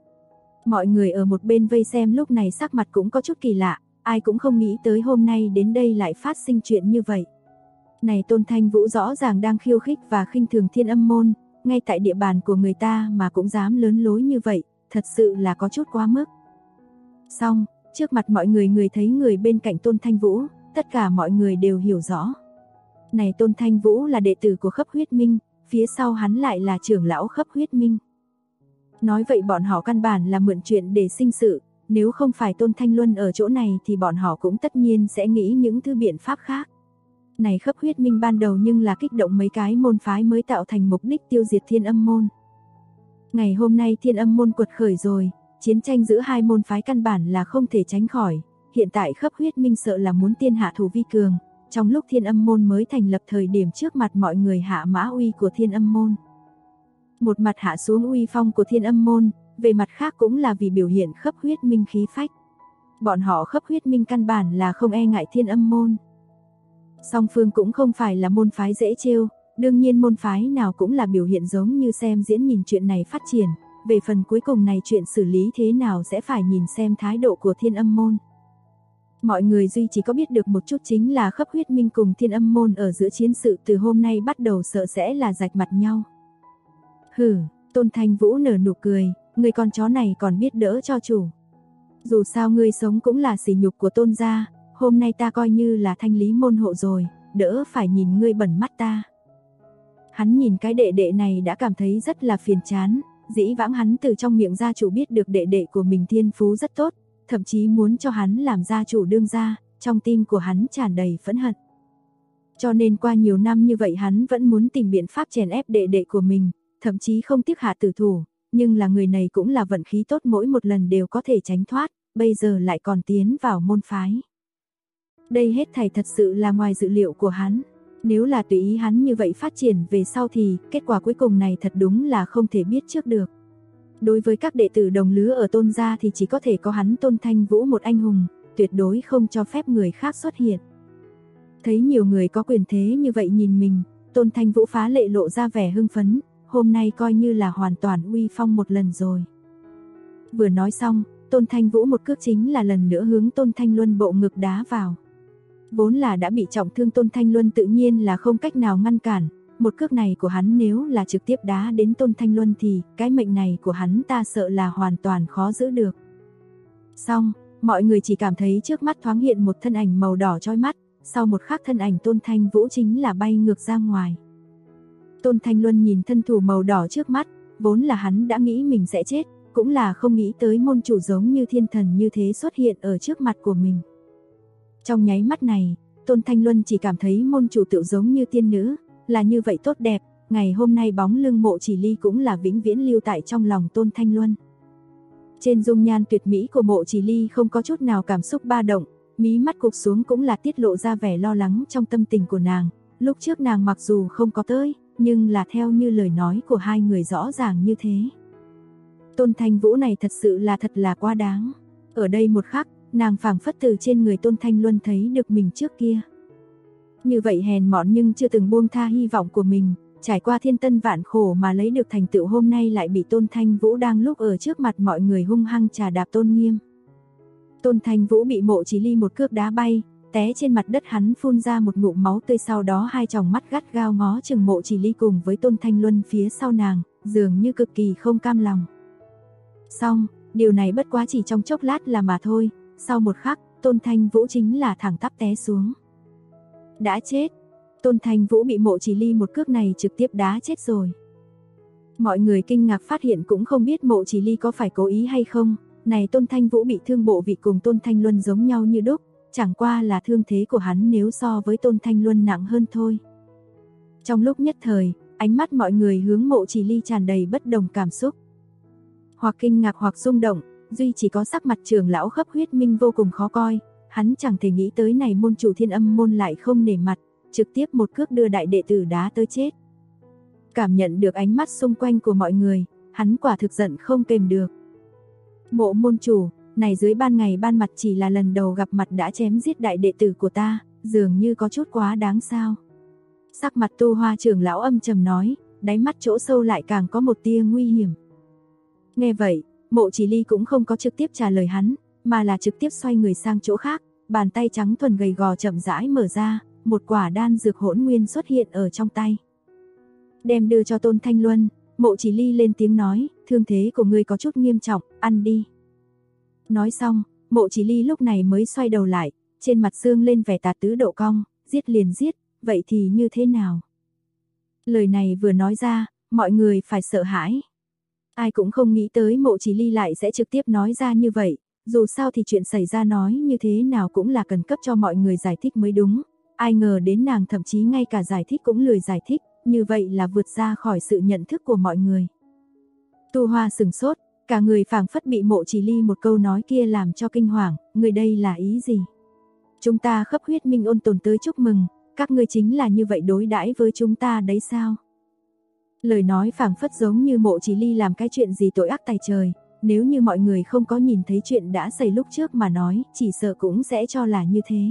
Mọi người ở một bên vây xem lúc này sắc mặt cũng có chút kỳ lạ, ai cũng không nghĩ tới hôm nay đến đây lại phát sinh chuyện như vậy. Này Tôn Thanh Vũ rõ ràng đang khiêu khích và khinh thường Thiên Âm môn, ngay tại địa bàn của người ta mà cũng dám lớn lối như vậy, thật sự là có chút quá mức. Xong, trước mặt mọi người, người thấy người bên cạnh Tôn Thanh Vũ, tất cả mọi người đều hiểu rõ. Này Tôn Thanh Vũ là đệ tử của Khấp Huyết Minh, phía sau hắn lại là trưởng lão Khấp Huyết Minh. Nói vậy bọn họ căn bản là mượn chuyện để sinh sự, nếu không phải Tôn Thanh Luân ở chỗ này thì bọn họ cũng tất nhiên sẽ nghĩ những thứ biện pháp khác. Này Khấp Huyết Minh ban đầu nhưng là kích động mấy cái môn phái mới tạo thành mục đích tiêu diệt Thiên Âm môn. Ngày hôm nay Thiên Âm môn quật khởi rồi, chiến tranh giữa hai môn phái căn bản là không thể tránh khỏi, hiện tại Khấp Huyết Minh sợ là muốn tiên hạ thủ vi cường, trong lúc Thiên Âm môn mới thành lập thời điểm trước mặt mọi người hạ mã uy của Thiên Âm môn. Một mặt hạ xuống uy phong của Thiên Âm môn, về mặt khác cũng là vì biểu hiện Khấp Huyết Minh khí phách. Bọn họ Khấp Huyết Minh căn bản là không e ngại Thiên Âm môn. Song phương cũng không phải là môn phái dễ trêu, đương nhiên môn phái nào cũng là biểu hiện giống như xem diễn nhìn chuyện này phát triển, về phần cuối cùng này chuyện xử lý thế nào sẽ phải nhìn xem thái độ của Thiên Âm môn. Mọi người duy chỉ có biết được một chút chính là Khấp Huyết Minh cùng Thiên Âm môn ở giữa chiến sự từ hôm nay bắt đầu sợ sẽ là rạch mặt nhau. Hừ, Tôn Thanh Vũ nở nụ cười, người con chó này còn biết đỡ cho chủ. Dù sao ngươi sống cũng là sỉ nhục của Tôn gia, hôm nay ta coi như là thanh lý môn hộ rồi, đỡ phải nhìn ngươi bẩn mắt ta. Hắn nhìn cái đệ đệ này đã cảm thấy rất là phiền chán, dĩ vãng hắn từ trong miệng gia chủ biết được đệ đệ của mình thiên phú rất tốt, thậm chí muốn cho hắn làm gia chủ đương gia, trong tim của hắn tràn đầy phẫn hận. Cho nên qua nhiều năm như vậy hắn vẫn muốn tìm biện pháp chèn ép đệ đệ của mình, thậm chí không tiếc hạ tử thủ, nhưng là người này cũng là vận khí tốt mỗi một lần đều có thể tránh thoát, bây giờ lại còn tiến vào môn phái. Đây hết thảy thật sự là ngoài dự liệu của hắn. Nếu là tùy ý hắn như vậy phát triển về sau thì kết quả cuối cùng này thật đúng là không thể biết trước được. Đối với các đệ tử đồng lứa ở Tôn gia thì chỉ có thể có hắn Tôn Thanh Vũ một anh hùng, tuyệt đối không cho phép người khác xuất hiện. Thấy nhiều người có quyền thế như vậy nhìn mình, Tôn Thanh Vũ phá lệ lộ ra vẻ hưng phấn, hôm nay coi như là hoàn toàn uy phong một lần rồi. Vừa nói xong, Tôn Thanh Vũ một cước chính là lần nữa hướng Tôn Thanh Luân bộ ngực đá vào. Vốn là đã bị trọng thương Tôn Thanh Luân tự nhiên là không cách nào ngăn cản, một cước này của hắn nếu là trực tiếp đá đến Tôn Thanh Luân thì cái mệnh này của hắn ta sợ là hoàn toàn khó giữ được. Xong, mọi người chỉ cảm thấy trước mắt thoáng hiện một thân ảnh màu đỏ chói mắt, sau một khắc thân ảnh Tôn Thanh Vũ chính là bay ngược ra ngoài. Tôn Thanh Luân nhìn thân thủ màu đỏ trước mắt, vốn là hắn đã nghĩ mình sẽ chết, cũng là không nghĩ tới môn chủ giống như thiên thần như thế xuất hiện ở trước mặt của mình. Trong nháy mắt này, Tôn Thanh Luân chỉ cảm thấy môn chủ tựu giống như tiên nữ, là như vậy tốt đẹp, ngày hôm nay bóng lưng Mộ Chỉ Ly cũng là vĩnh viễn lưu tại trong lòng Tôn Thanh Luân. Trên dung nhan tuyệt mỹ của Mộ Chỉ Ly không có chút nào cảm xúc ba động, mí mắt cụp xuống cũng là tiết lộ ra vẻ lo lắng trong tâm tình của nàng, lúc trước nàng mặc dù không có tới, nhưng là theo như lời nói của hai người rõ ràng như thế. Tôn Thanh Vũ này thật sự là thật là quá đáng. Ở đây một khắc, nàng phảng phất từ trên người Tôn Thanh Luân thấy được mình trước kia. Như vậy hèn mọn nhưng chưa từng buông tha hy vọng của mình, trải qua thiên tân vạn khổ mà lấy được thành tựu hôm nay lại bị Tôn Thanh Vũ đang lúc ở trước mặt mọi người hung hăng trà đạp tôn nghiêm. Tôn Thanh Vũ bị Mộ Chỉ Ly một cước đá bay, té trên mặt đất, hắn phun ra một ngụm máu tươi, sau đó hai tròng mắt gắt gao ngó chừng Mộ Chỉ Ly cùng với Tôn Thanh Luân phía sau nàng, dường như cực kỳ không cam lòng. Xong, điều này bất quá chỉ trong chốc lát là mà thôi, sau một khắc, Tôn Thanh Vũ chính là thẳng tắp té xuống. Đã chết. Tôn Thanh Vũ bị Mộ Chỉ Ly một cước này trực tiếp đá chết rồi. Mọi người kinh ngạc phát hiện cũng không biết Mộ Chỉ Ly có phải cố ý hay không, này Tôn Thanh Vũ bị thương bộ vị cùng Tôn Thanh Luân giống nhau như đúc, chẳng qua là thương thế của hắn nếu so với Tôn Thanh Luân nặng hơn thôi. Trong lúc nhất thời, ánh mắt mọi người hướng Mộ Chỉ Ly tràn đầy bất đồng cảm xúc. Hoặc kinh ngạc hoặc rung động, duy chỉ có sắc mặt trưởng lão Khấp Huyết Minh vô cùng khó coi, hắn chẳng thể nghĩ tới này môn chủ Thiên Âm môn lại không nể mặt, trực tiếp một cước đưa đại đệ tử đá tới chết. Cảm nhận được ánh mắt xung quanh của mọi người, hắn quả thực giận không kềm được. Mộ môn chủ, này dưới ban ngày ban mặt chỉ là lần đầu gặp mặt đã chém giết đại đệ tử của ta, dường như có chút quá đáng sao. Sắc mặt Tu Hoa trưởng lão âm trầm nói, đáy mắt chỗ sâu lại càng có một tia nguy hiểm. Nghe vậy, Mộ Chỉ Ly cũng không có trực tiếp trả lời hắn, mà là trực tiếp xoay người sang chỗ khác, bàn tay trắng thuần gầy gò chậm rãi mở ra, một quả đan dược hỗn nguyên xuất hiện ở trong tay. Đem đưa cho Tôn Thanh Luân, Mộ Chỉ Ly lên tiếng nói, thương thế của ngươi có chút nghiêm trọng, ăn đi. Nói xong, Mộ Chỉ Ly lúc này mới xoay đầu lại, trên mặt dương lên vẻ tà tứ độ cong, giết liền giết, vậy thì như thế nào? Lời này vừa nói ra, mọi người phải sợ hãi. Ai cũng không nghĩ tới Mộ Chỉ Ly lại sẽ trực tiếp nói ra như vậy, dù sao thì chuyện xảy ra nói như thế nào cũng là cần cấp cho mọi người giải thích mới đúng. Ai ngờ đến nàng thậm chí ngay cả giải thích cũng lười giải thích, như vậy là vượt ra khỏi sự nhận thức của mọi người. Tu Hoa sừng sốt, Cả người phảng phất bị Mộ Chỉ Ly một câu nói kia làm cho kinh hoàng, người đây là ý gì? Chúng ta khắp huyết minh ôn tồn tới chúc mừng, các ngươi chính là như vậy đối đãi với chúng ta đấy sao? Lời nói phảng phất giống như Mộ Chỉ Ly làm cái chuyện gì tội ác tày trời, nếu như mọi người không có nhìn thấy chuyện đã xảy lúc trước mà nói, chỉ sợ cũng sẽ cho là như thế.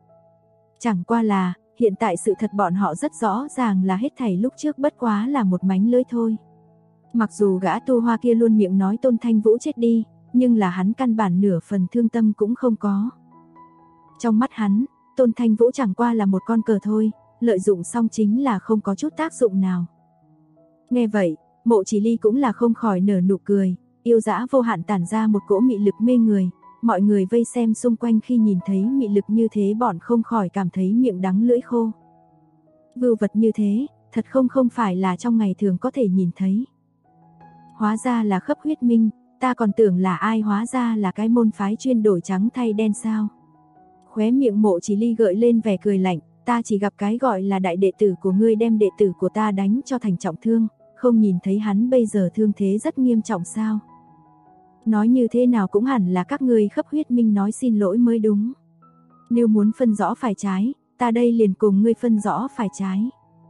Chẳng qua là, hiện tại sự thật bọn họ rất rõ ràng là hết thảy lúc trước bất quá là một mánh lưới thôi. Mặc dù gã tu hoa kia luôn miệng nói Tôn Thanh Vũ chết đi, nhưng là hắn căn bản nửa phần thương tâm cũng không có. Trong mắt hắn, Tôn Thanh Vũ chẳng qua là một con cờ thôi, lợi dụng xong chính là không có chút tác dụng nào. Nghe vậy, Mộ Chỉ Ly cũng là không khỏi nở nụ cười, yêu dã vô hạn tản ra một cỗ mị lực mê người, mọi người vây xem xung quanh khi nhìn thấy mị lực như thế bọn không khỏi cảm thấy miệng đắng lưỡi khô. Vưu vật như thế, thật không phải là trong ngày thường có thể nhìn thấy. Hóa ra là khắp huyết minh, ta còn tưởng là ai, hóa ra là cái môn phái chuyên đổi trắng thay đen sao. Khóe miệng Mộ Chỉ Ly gợi lên vẻ cười lạnh, ta chỉ gặp cái gọi là đại đệ tử của ngươi đem đệ tử của ta đánh cho thành trọng thương, không nhìn thấy hắn bây giờ thương thế rất nghiêm trọng sao. Nói như thế nào cũng hẳn là các ngươi khắp huyết minh nói xin lỗi mới đúng. Nếu muốn phân rõ phải trái, ta đây liền cùng ngươi phân rõ phải trái.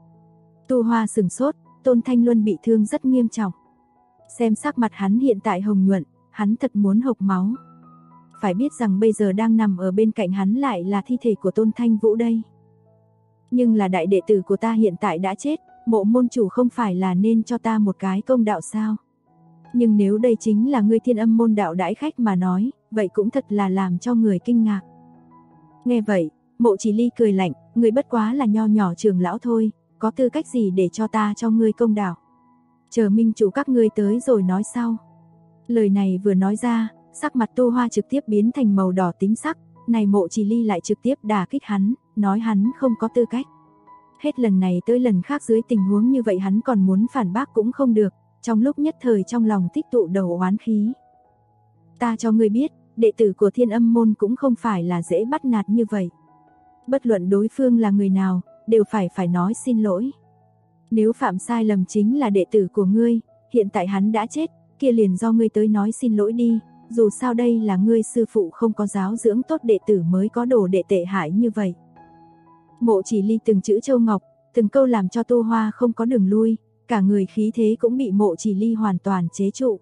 Tu Hoa sừng sốt, Tôn Thanh Luân bị thương rất nghiêm trọng. Xem sắc mặt hắn hiện tại hồng nhuận, hắn thật muốn hộc máu. Phải biết rằng bây giờ đang nằm ở bên cạnh hắn lại là thi thể của Tôn Thanh Vũ đây. Nhưng là đại đệ tử của ta hiện tại đã chết, Mộ môn chủ không phải là nên cho ta một cái công đạo sao? Nhưng nếu đây chính là ngươi Thiên Âm môn đạo đãi khách mà nói, vậy cũng thật là làm cho người kinh ngạc. Nghe vậy, Mộ Chỉ Ly cười lạnh, ngươi bất quá là nho nhỏ trưởng lão thôi, có tư cách gì để cho ta cho ngươi công đạo? Chờ minh chủ các ngươi tới rồi nói sau. Lời này vừa nói ra, sắc mặt Tu Hoa trực tiếp biến thành màu đỏ tím sắc, này Mộ Chỉ Ly lại trực tiếp đả kích hắn, nói hắn không có tư cách. Hết lần này tới lần khác dưới tình huống như vậy hắn còn muốn phản bác cũng không được, trong lúc nhất thời trong lòng tích tụ đầu oán khí. Ta cho ngươi biết, đệ tử của Thiên Âm môn cũng không phải là dễ bắt nạt như vậy. Bất luận đối phương là người nào, đều phải nói xin lỗi. Nếu phạm sai lầm chính là đệ tử của ngươi, hiện tại hắn đã chết, kia liền do ngươi tới nói xin lỗi đi, dù sao đây là ngươi sư phụ không có giáo dưỡng tốt đệ tử mới có đồ đệ tệ hại như vậy. Mộ Chỉ Ly từng chữ châu ngọc, từng câu làm cho Tu Hoa không có đường lui, cả người khí thế cũng bị Mộ Chỉ Ly hoàn toàn chế trụ.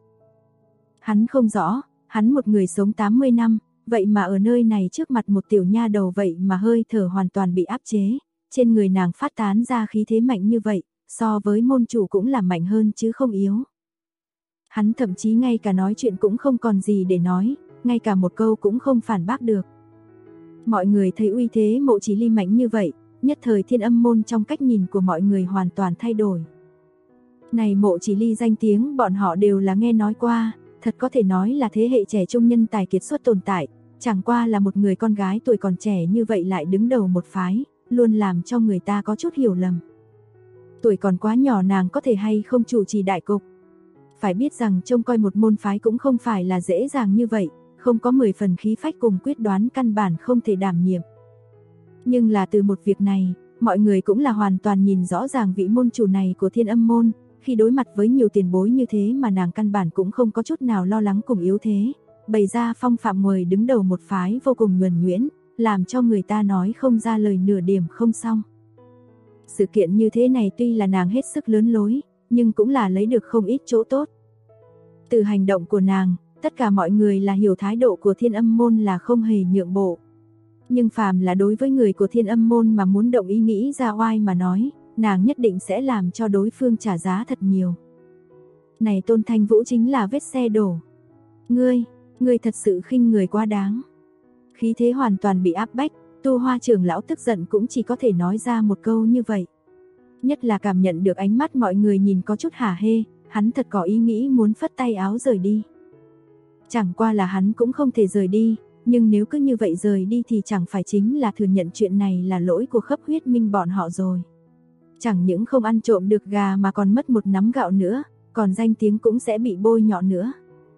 Hắn không rõ, hắn một người sống 80 năm, vậy mà ở nơi này trước mặt một tiểu nha đầu vậy mà hơi thở hoàn toàn bị áp chế, trên người nàng phát tán ra khí thế mạnh như vậy, so với môn chủ cũng là mạnh hơn chứ không yếu. Hắn thậm chí ngay cả nói chuyện cũng không còn gì để nói, ngay cả một câu cũng không phản bác được. Mọi người thấy uy thế Mộ Chỉ Ly mạnh như vậy, nhất thời Thiên Âm môn trong cách nhìn của mọi người hoàn toàn thay đổi. Này Mộ Chỉ Ly danh tiếng bọn họ đều là nghe nói qua, thật có thể nói là thế hệ trẻ trung nhân tài kiệt xuất tồn tại, chẳng qua là một người con gái tuổi còn trẻ như vậy lại đứng đầu một phái, luôn làm cho người ta có chút hiểu lầm. Tuổi còn quá nhỏ nàng có thể hay không chủ trì đại cục. Phải biết rằng trông coi một môn phái cũng không phải là dễ dàng như vậy, không có 10 phần khí phách cùng quyết đoán căn bản không thể đảm nhiệm. Nhưng là từ một việc này, mọi người cũng là hoàn toàn nhìn rõ ràng vị môn chủ này của Thiên Âm môn, khi đối mặt với nhiều tiền bối như thế mà nàng căn bản cũng không có chút nào lo lắng cùng yếu thế, bày ra phong phạm người đứng đầu một phái vô cùng nhuần nhuyễn, làm cho người ta nói không ra lời nửa điểm không xong. Sự kiện như thế này tuy là nàng hết sức lớn lối, nhưng cũng là lấy được không ít chỗ tốt. Từ hành động của nàng, tất cả mọi người là hiểu thái độ của Thiên Âm môn là không hề nhượng bộ. Nhưng phàm là đối với người của Thiên Âm môn mà muốn động ý nghĩ ra oai mà nói, nàng nhất định sẽ làm cho đối phương trả giá thật nhiều. Này Tôn Thanh Vũ chính là vết xe đổ. Ngươi thật sự khinh người quá đáng. Khí thế hoàn toàn bị áp bách, Tu Hoa trưởng lão tức giận cũng chỉ có thể nói ra một câu như vậy. Nhất là cảm nhận được ánh mắt mọi người nhìn có chút hả hê, hắn thật có ý nghĩ muốn phất tay áo rời đi. Chẳng qua là hắn cũng không thể rời đi, nhưng nếu cứ như vậy rời đi thì chẳng phải chính là thừa nhận chuyện này là lỗi của khắp huyết minh bọn họ rồi. Chẳng những không ăn trộm được gà mà còn mất một nắm gạo nữa, còn danh tiếng cũng sẽ bị bôi nhọ nữa.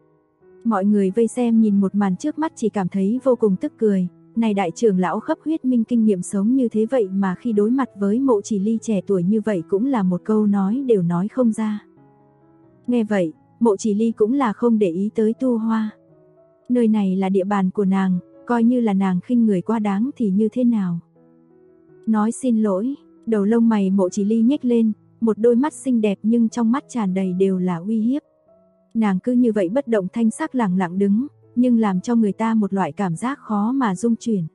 Mọi người vây xem nhìn một màn trước mắt chỉ cảm thấy vô cùng tức cười. Này đại trưởng lão khắp huyết minh kinh nghiệm sống như thế vậy mà khi đối mặt với Mộ Chỉ Ly trẻ tuổi như vậy cũng là một câu nói đều nói không ra. Nghe vậy, Mộ Chỉ Ly cũng là không để ý tới Tu Hoa. Nơi này là địa bàn của nàng, coi như là nàng khinh người quá đáng thì như thế nào? Nói xin lỗi, đầu lông mày Mộ Chỉ Ly nhếch lên, một đôi mắt xinh đẹp nhưng trong mắt tràn đầy đều là uy hiếp. Nàng cứ như vậy bất động thanh sắc lẳng lặng đứng, nhưng làm cho người ta một loại cảm giác khó mà dung chuyển.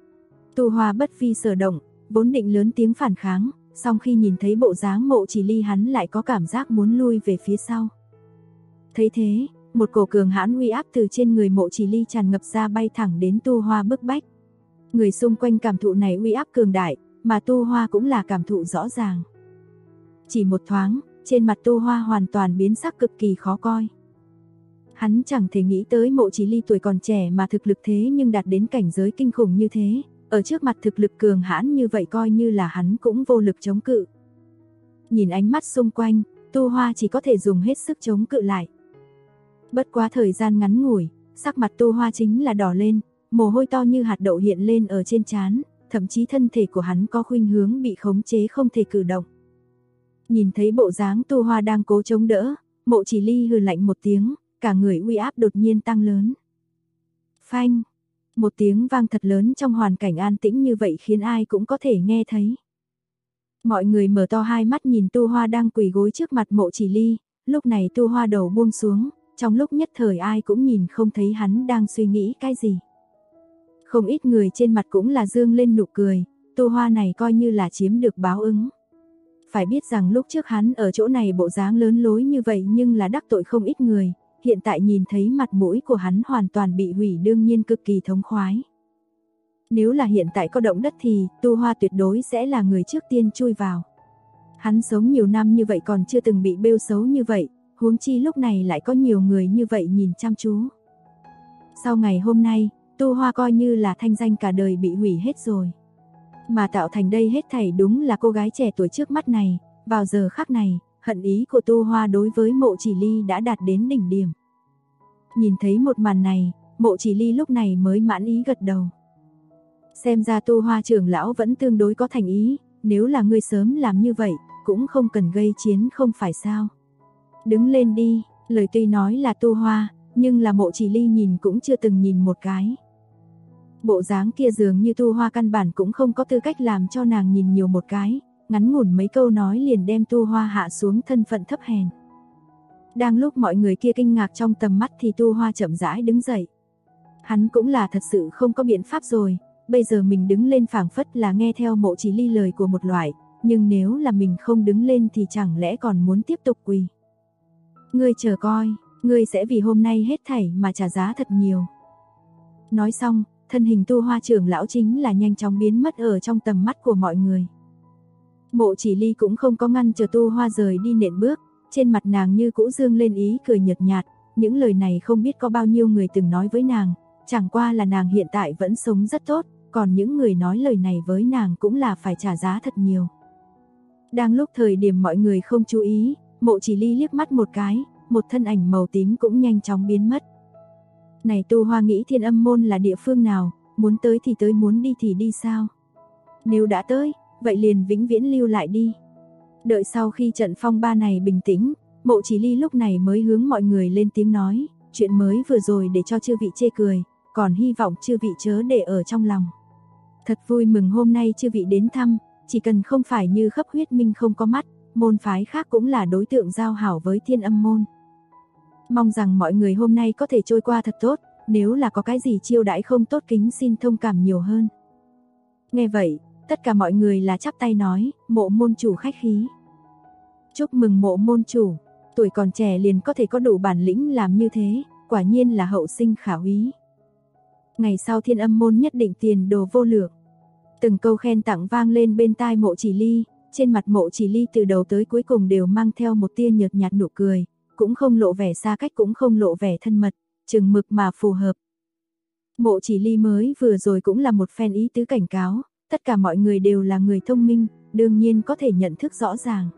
Tu Hoa bất vi sở động, vốn định lớn tiếng phản kháng, song khi nhìn thấy bộ dáng Mộ Chỉ Ly hắn lại có cảm giác muốn lui về phía sau. Thấy thế, một cổ cường hãn uy áp từ trên người Mộ Chỉ Ly tràn ngập ra bay thẳng đến Tu Hoa bức bách. Người xung quanh cảm thụ này uy áp cường đại, mà Tu Hoa cũng là cảm thụ rõ ràng. Chỉ một thoáng, trên mặt Tu Hoa hoàn toàn biến sắc cực kỳ khó coi. Hắn chẳng thể nghĩ tới Mộ Chỉ Ly tuổi còn trẻ mà thực lực thế nhưng đạt đến cảnh giới kinh khủng như thế, ở trước mặt thực lực cường hãn như vậy coi như là hắn cũng vô lực chống cự. Nhìn ánh mắt xung quanh, Tu Hoa chỉ có thể dùng hết sức chống cự lại. Bất quá thời gian ngắn ngủi, sắc mặt Tu Hoa chính là đỏ lên, mồ hôi to như hạt đậu hiện lên ở trên trán, thậm chí thân thể của hắn có khuynh hướng bị khống chế không thể cử động. Nhìn thấy bộ dáng Tu Hoa đang cố chống đỡ, Mộ Chỉ Ly hừ lạnh một tiếng, cả người uy áp đột nhiên tăng lớn. Phanh, một tiếng vang thật lớn trong hoàn cảnh an tĩnh như vậy khiến ai cũng có thể nghe thấy. Mọi người mở to hai mắt nhìn Tu Hoa đang quỳ gối trước mặt Mộ Chỉ Ly, lúc này Tu Hoa đầu buông xuống, trong lúc nhất thời ai cũng nhìn không thấy hắn đang suy nghĩ cái gì. Không ít người trên mặt cũng là dương lên nụ cười, Tu Hoa này coi như là chiếm được báo ứng. Phải biết rằng lúc trước hắn ở chỗ này bộ dáng lớn lối như vậy nhưng là đắc tội không ít người, hiện tại nhìn thấy mặt mũi của hắn hoàn toàn bị hủy đương nhiên cực kỳ thống khoái. Nếu là hiện tại có động đất thì Tu Hoa tuyệt đối sẽ là người trước tiên chui vào. Hắn sống nhiều năm như vậy còn chưa từng bị bêu xấu như vậy, huống chi lúc này lại có nhiều người như vậy nhìn chăm chú. Sau ngày hôm nay, Tu Hoa coi như là thanh danh cả đời bị hủy hết rồi. Mà tạo thành đây hết thảy đúng là cô gái trẻ tuổi trước mắt này, vào giờ khắc này, hận ý của Tu Hoa đối với Mộ Chỉ Ly đã đạt đến đỉnh điểm. Nhìn thấy một màn này, Mộ Chỉ Ly lúc này mới mãn ý gật đầu. Xem ra Tu Hoa trưởng lão vẫn tương đối có thành ý, nếu là ngươi sớm làm như vậy, cũng không cần gây chiến không phải sao. Đứng lên đi, lời tuy nói là Tu Hoa, nhưng là Mộ Chỉ Ly nhìn cũng chưa từng nhìn một cái. Bộ dáng kia dường như Tu Hoa căn bản cũng không có tư cách làm cho nàng nhìn nhiều một cái, ngắn ngủn mấy câu nói liền đem Tu Hoa hạ xuống thân phận thấp hèn. Đang lúc mọi người kia kinh ngạc trong tầm mắt thì Tu Hoa chậm rãi đứng dậy. Hắn cũng là thật sự không có biện pháp rồi, bây giờ mình đứng lên phảng phất là nghe theo Mộ Chỉ Ly lời của một loại, nhưng nếu là mình không đứng lên thì chẳng lẽ còn muốn tiếp tục quỳ. Ngươi chờ coi, ngươi sẽ vì hôm nay hết thảy mà trả giá thật nhiều. Nói xong, thân hình Tu Hoa trưởng lão chính là nhanh chóng biến mất ở trong tầm mắt của mọi người. Mộ Chỉ Ly cũng không có ngăn chờ Tu Hoa rời đi nện bước, trên mặt nàng như cũ dương lên ý cười nhợt nhạt, những lời này không biết có bao nhiêu người từng nói với nàng, chẳng qua là nàng hiện tại vẫn sống rất tốt, còn những người nói lời này với nàng cũng là phải trả giá thật nhiều. Đang lúc thời điểm mọi người không chú ý, Mộ Chỉ Ly liếc mắt một cái, một thân ảnh màu tím cũng nhanh chóng biến mất. Này Tu Hoa nghĩ Thiên Âm môn là địa phương nào, muốn tới thì tới muốn đi thì đi sao? Nếu đã tới, vậy liền vĩnh viễn lưu lại đi. Đợi sau khi trận phong ba này bình tĩnh, Mộ Chỉ Ly lúc này mới hướng mọi người lên tiếng nói, chuyện mới vừa rồi để cho chư vị chê cười, còn hy vọng chư vị chớ để ở trong lòng. Thật vui mừng hôm nay chư vị đến thăm, chỉ cần không phải như Khấp Huyết Minh không có mắt, môn phái khác cũng là đối tượng giao hảo với Thiên Âm môn. Mong rằng mọi người hôm nay có thể trôi qua thật tốt, nếu là có cái gì chiêu đãi không tốt kính xin thông cảm nhiều hơn. Nghe vậy, tất cả mọi người là chắp tay nói, Mộ môn chủ khách khí. Chúc mừng Mộ môn chủ, tuổi còn trẻ liền có thể có đủ bản lĩnh làm như thế, quả nhiên là hậu sinh khả úy. Ngày sau Thiên Âm môn nhất định tiền đồ vô lượng. Từng câu khen tặng vang lên bên tai Mộ Chỉ Ly, trên mặt Mộ Chỉ Ly từ đầu tới cuối cùng đều mang theo một tia nhợt nhạt nụ cười, cũng không lộ vẻ xa cách cũng không lộ vẻ thân mật, chừng mực mà phù hợp. Mộ Chỉ Ly mới vừa rồi cũng là một phen ý tứ cảnh cáo, tất cả mọi người đều là người thông minh, đương nhiên có thể nhận thức rõ ràng.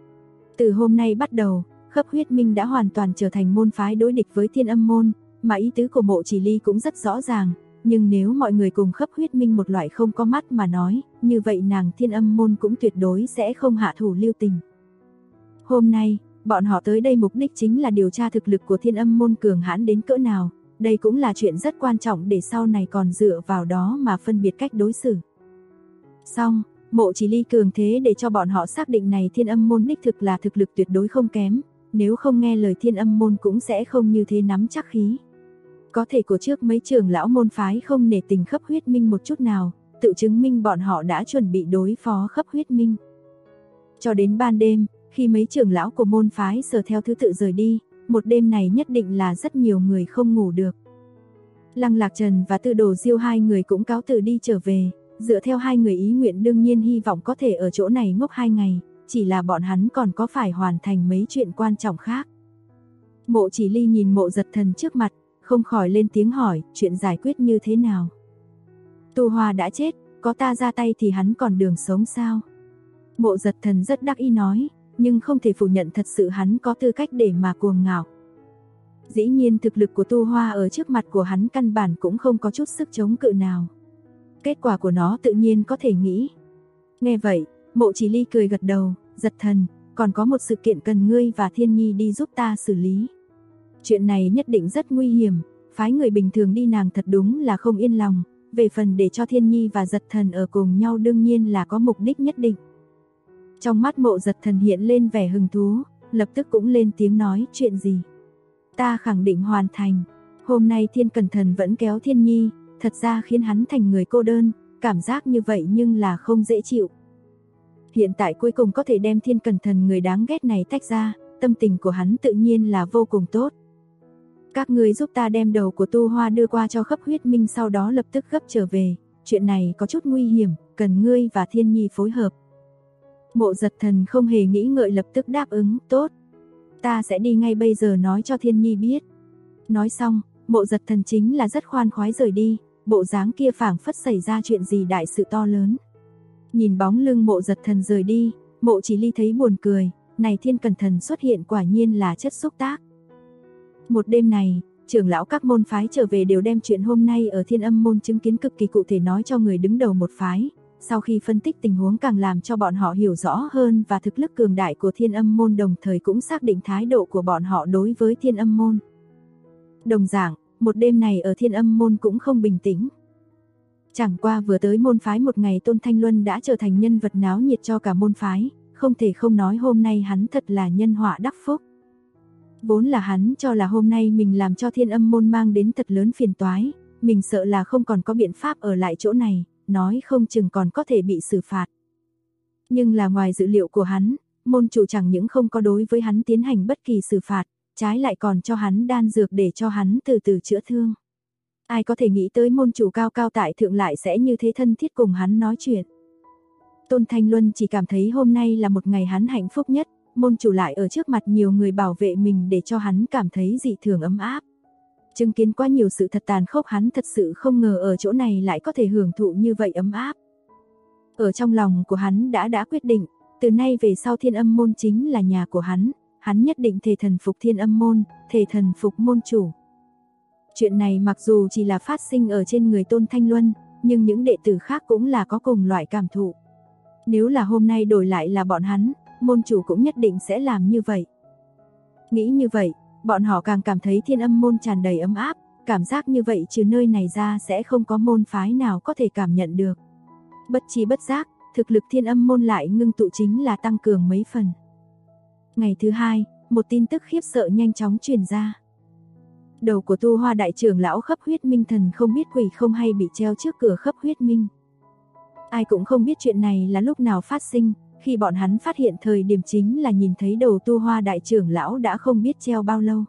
Từ hôm nay bắt đầu, Khấp Huyết Minh đã hoàn toàn trở thành môn phái đối địch với Thiên Âm môn, mà ý tứ của Mộ Chỉ Ly cũng rất rõ ràng, nhưng nếu mọi người cùng Khấp Huyết Minh một loại không có mắt mà nói, như vậy nàng Thiên Âm môn cũng tuyệt đối sẽ không hạ thủ lưu tình. Hôm nay, Bọn họ tới đây mục đích chính là điều tra thực lực của Thiên Âm môn cường hãn đến cỡ nào, đây cũng là chuyện rất quan trọng để sau này còn dựa vào đó mà phân biệt cách đối xử. Xong, Mộ Chỉ Ly cường thế để cho bọn họ xác định này Thiên Âm môn đích thực là thực lực tuyệt đối không kém, nếu không nghe lời Thiên Âm môn cũng sẽ không như thế nắm chắc khí. Có thể của trước mấy trưởng lão môn phái không nể tình Khắp Huyết Minh một chút nào, tự chứng minh bọn họ đã chuẩn bị đối phó Khắp Huyết Minh. Cho đến ban đêm, khi mấy trưởng lão của môn phái sở theo thứ tự rời đi, một đêm này nhất định là rất nhiều người không ngủ được. Lăng Lạc Trần và Tư Đồ Diêu hai người cũng cáo từ đi trở về, dựa theo hai người ý nguyện đương nhiên hy vọng có thể ở chỗ này ngốc 2 ngày, chỉ là bọn hắn còn có phải hoàn thành mấy chuyện quan trọng khác. Mộ Chỉ Ly nhìn Mộ Giật Thần trước mặt, không khỏi lên tiếng hỏi, chuyện giải quyết như thế nào? Tu Hoa đã chết, có ta ra tay thì hắn còn đường sống sao? Mộ Giật Thần rất đắc ý nói, nhưng không thể phủ nhận thật sự hắn có tư cách để mà cuồng ngạo. Dĩ nhiên thực lực của Tu Hoa ở trước mặt của hắn căn bản cũng không có chút sức chống cự nào. Kết quả của nó tự nhiên có thể nghĩ. Nghe vậy, Mộ Chỉ Ly cười gật đầu, Giật Thần, còn có một sự kiện cần ngươi và Thiên Nhi đi giúp ta xử lý. Chuyện này nhất định rất nguy hiểm, phái người bình thường đi nàng thật đúng là không yên lòng, về phần để cho Thiên Nhi và Giật Thần ở cùng nhau đương nhiên là có mục đích nhất định. Trong mắt Mộ Giật Thần hiện lên vẻ hứng thú, lập tức cũng lên tiếng nói, chuyện gì? Ta khẳng định hoàn thành. Hôm nay Thiên Cẩn Thần vẫn kéo Thiên Nhi, thật ra khiến hắn thành người cô đơn, cảm giác như vậy nhưng là không dễ chịu. Hiện tại cuối cùng có thể đem Thiên Cẩn Thần người đáng ghét này tách ra, tâm tình của hắn tự nhiên là vô cùng tốt. Các ngươi giúp ta đem đầu của Tu Hoa đưa qua cho Khắp Huyết Minh, sau đó lập tức gấp trở về, chuyện này có chút nguy hiểm, cần ngươi và Thiên Nhi phối hợp. Mộ Giật Thần không hề nghĩ ngợi lập tức đáp ứng, tốt. Ta sẽ đi ngay bây giờ nói cho Thiên Nhi biết. Nói xong, Mộ Giật Thần chính là rất khoan khoái rời đi, bộ dáng kia phảng phất xảy ra chuyện gì đại sự to lớn. Nhìn bóng lưng Mộ Giật Thần rời đi, Mộ Chỉ Ly thấy buồn cười, này Thiên Cẩn Thần xuất hiện quả nhiên là chất xúc tác. Một đêm này, trưởng lão các môn phái trở về đều đem chuyện hôm nay ở Thiên Âm môn chứng kiến cực kỳ cụ thể nói cho người đứng đầu một phái. Sau khi phân tích tình huống càng làm cho bọn họ hiểu rõ hơn và thực lực cường đại của Thiên Âm môn, đồng thời cũng xác định thái độ của bọn họ đối với Thiên Âm môn. Đồng dạng, một đêm này ở Thiên Âm môn cũng không bình tĩnh. Chẳng qua vừa tới môn phái một ngày, Tôn Thanh Luân đã trở thành nhân vật náo nhiệt cho cả môn phái, không thể không nói hôm nay hắn thật là nhân họa đắc phúc. Vốn là hắn cho là hôm nay mình làm cho Thiên Âm môn mang đến thật lớn phiền toái, mình sợ là không còn có biện pháp ở lại chỗ này, nói không chừng còn có thể bị xử phạt. Nhưng là ngoài dự liệu của hắn, môn chủ chẳng những không có đối với hắn tiến hành bất kỳ xử phạt, trái lại còn cho hắn đan dược để cho hắn từ từ chữa thương. Ai có thể nghĩ tới môn chủ cao cao tại thượng lại sẽ như thế thân thiết cùng hắn nói chuyện. Tôn Thanh Luân chỉ cảm thấy hôm nay là một ngày hắn hạnh phúc nhất, môn chủ lại ở trước mặt nhiều người bảo vệ mình để cho hắn cảm thấy dị thường ấm áp. Chứng kiến quá nhiều sự thật tàn khốc, hắn thật sự không ngờ ở chỗ này lại có thể hưởng thụ như vậy ấm áp. Ở trong lòng của hắn đã quyết định, từ nay về sau Thiên Âm môn chính là nhà của hắn nhất định thề thần phục Thiên Âm môn, thề thần phục môn chủ. Chuyện này mặc dù chỉ là phát sinh ở trên người Tôn Thanh Luân, nhưng những đệ tử khác cũng là có cùng loại cảm thụ. Nếu là hôm nay đổi lại là bọn hắn, môn chủ cũng nhất định sẽ làm như vậy. Nghĩ như vậy, bọn họ càng cảm thấy Thiên Âm môn tràn đầy ấm áp, cảm giác như vậy trừ nơi này ra sẽ không có môn phái nào có thể cảm nhận được. Bất chi bất giác, thực lực Thiên Âm môn lại ngưng tụ chính là tăng cường mấy phần. Ngày thứ hai, một tin tức khiếp sợ nhanh chóng truyền ra. Đầu của Tu Hoa đại trưởng lão Khắp Huyết Minh thần không biết quỷ không hay bị treo trước cửa Khắp Huyết Minh. Ai cũng không biết chuyện này là lúc nào phát sinh, khi bọn hắn phát hiện thời điểm chính là nhìn thấy đầu Tu Hoa đại trưởng lão đã không biết treo bao lâu.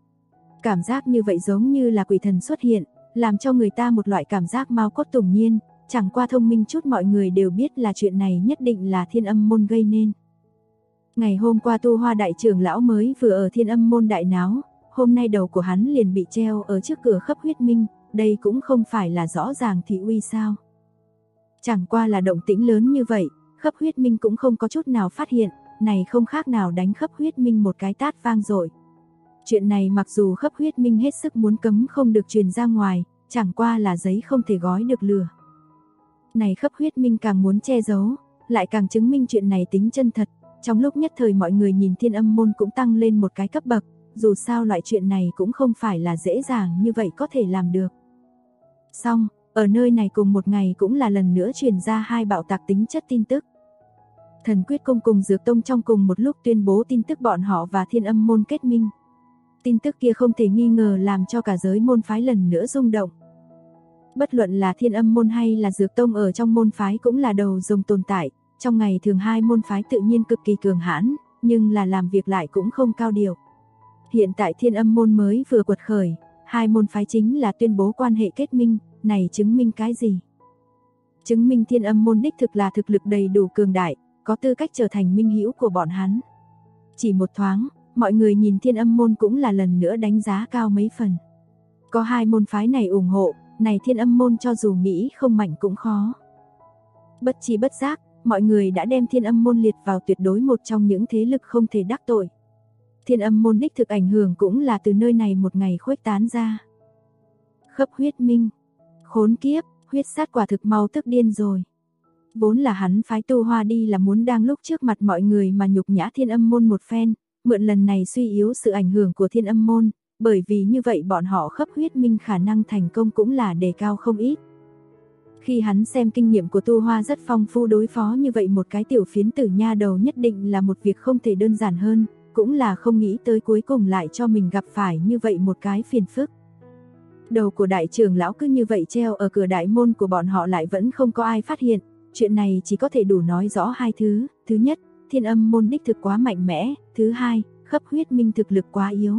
Cảm giác như vậy giống như là quỷ thần xuất hiện, làm cho người ta một loại cảm giác mau cốt tủng nhiên, chẳng qua thông minh chút mọi người đều biết là chuyện này nhất định là Thiên Âm môn gây nên. Ngày hôm qua Tu Hoa đại trưởng lão mới vừa ở Thiên Âm môn đại náo, hôm nay đầu của hắn liền bị treo ở trước cửa Khắp Huyết Minh, đây cũng không phải là rõ ràng thị uy sao. Chẳng qua là động tĩnh lớn như vậy, Khắp Huyết Minh cũng không có chút nào phát hiện, này không khác nào đánh Khắp Huyết Minh một cái tát vang dội. Chuyện này mặc dù Khắp Huyết Minh hết sức muốn cấm không được truyền ra ngoài, chẳng qua là giấy không thể gói được lửa. Này Khắp Huyết Minh càng muốn che giấu, lại càng chứng minh chuyện này tính chân thật, Trong lúc nhất thời mọi người nhìn Thiên Âm môn cũng tăng lên một cái cấp bậc, dù sao loại chuyện này cũng không phải là dễ dàng như vậy có thể làm được. Xong, ở nơi này cùng một ngày cũng là lần nữa truyền ra hai bạo tạc tính chất tin tức. Thần Quyết Cung cùng Dược Tông trong cùng một lúc tuyên bố tin tức bọn họ và Thiên Âm môn kết minh. Tin tức kia không thể nghi ngờ làm cho cả giới môn phái lần nữa rung động. Bất luận là Thiên Âm môn hay là Dược Tông ở trong môn phái cũng là đầu rồng tồn tại, trong ngày thường hai môn phái tự nhiên cực kỳ cường hãn, nhưng là làm việc lại cũng không cao điệu. Hiện tại Thiên Âm môn mới vừa quật khởi, hai môn phái chính là tuyên bố quan hệ kết minh, này chứng minh cái gì? Chứng minh Thiên Âm môn đích thực là thực lực đầy đủ cường đại, có tư cách trở thành minh hữu của bọn hắn. Chỉ một thoáng, mọi người nhìn Thiên Âm môn cũng là lần nữa đánh giá cao mấy phần. Có hai môn phái này ủng hộ, này Thiên Âm môn cho dù nghĩ không mạnh cũng khó. Bất chi bất giác, mọi người đã đem Thiên Âm môn liệt vào tuyệt đối một trong những thế lực không thể đắc tội. Thiên Âm môn đích thực ảnh hưởng cũng là từ nơi này một ngày khuếch tán ra. Khấp Huyết Minh, khốn kiếp, Huyết Sát quả thực mau tức điên rồi. Vốn là hắn phái Tu Hoa đi là muốn đang lúc trước mặt mọi người mà nhục nhã Thiên Âm môn một phen, mượn lần này suy yếu sự ảnh hưởng của Thiên Âm môn, bởi vì như vậy bọn họ Khấp Huyết Minh khả năng thành công cũng là đề cao không ít. Khi hắn xem kinh nghiệm của Tu Hoa rất phong phú, đối phó như vậy một cái tiểu phiến tử nha đầu nhất định là một việc không thể đơn giản hơn, cũng là không nghĩ tới cuối cùng lại cho mình gặp phải như vậy một cái phiền phức. Đầu của đại trưởng lão cứ như vậy treo ở cửa đại môn của bọn họ lại vẫn không có ai phát hiện, chuyện này chỉ có thể đủ nói rõ hai thứ, thứ nhất, Thiên Âm môn đích thực quá mạnh mẽ, thứ hai, Khấp Huyết Minh thực lực quá yếu.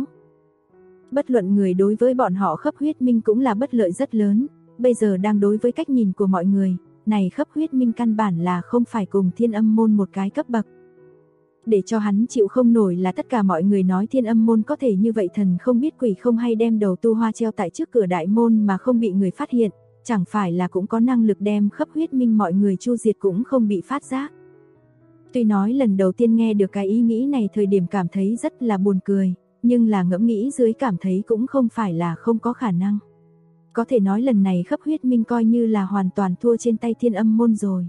Bất luận người đối với bọn họ Khấp Huyết Minh cũng là bất lợi rất lớn, bây giờ đang đối với cách nhìn của mọi người, này Khấp Huyết Minh căn bản là không phải cùng Thiên Âm môn một cái cấp bậc. Để cho hắn chịu không nổi là tất cả mọi người nói Thiên Âm môn có thể như vậy thần không biết quỷ không hay đem đầu Tu Hoa treo tại trước cửa đại môn mà không bị người phát hiện, chẳng phải là cũng có năng lực đem Khấp Huyết Minh mọi người chu diệt cũng không bị phát giác. Tuy nói lần đầu tiên nghe được cái ý nghĩ này thời điểm cảm thấy rất là buồn cười, nhưng là ngẫm nghĩ dưới cảm thấy cũng không phải là không có khả năng. Có thể nói lần này Khấp Huyết Minh coi như là hoàn toàn thua trên tay Thiên Âm môn rồi.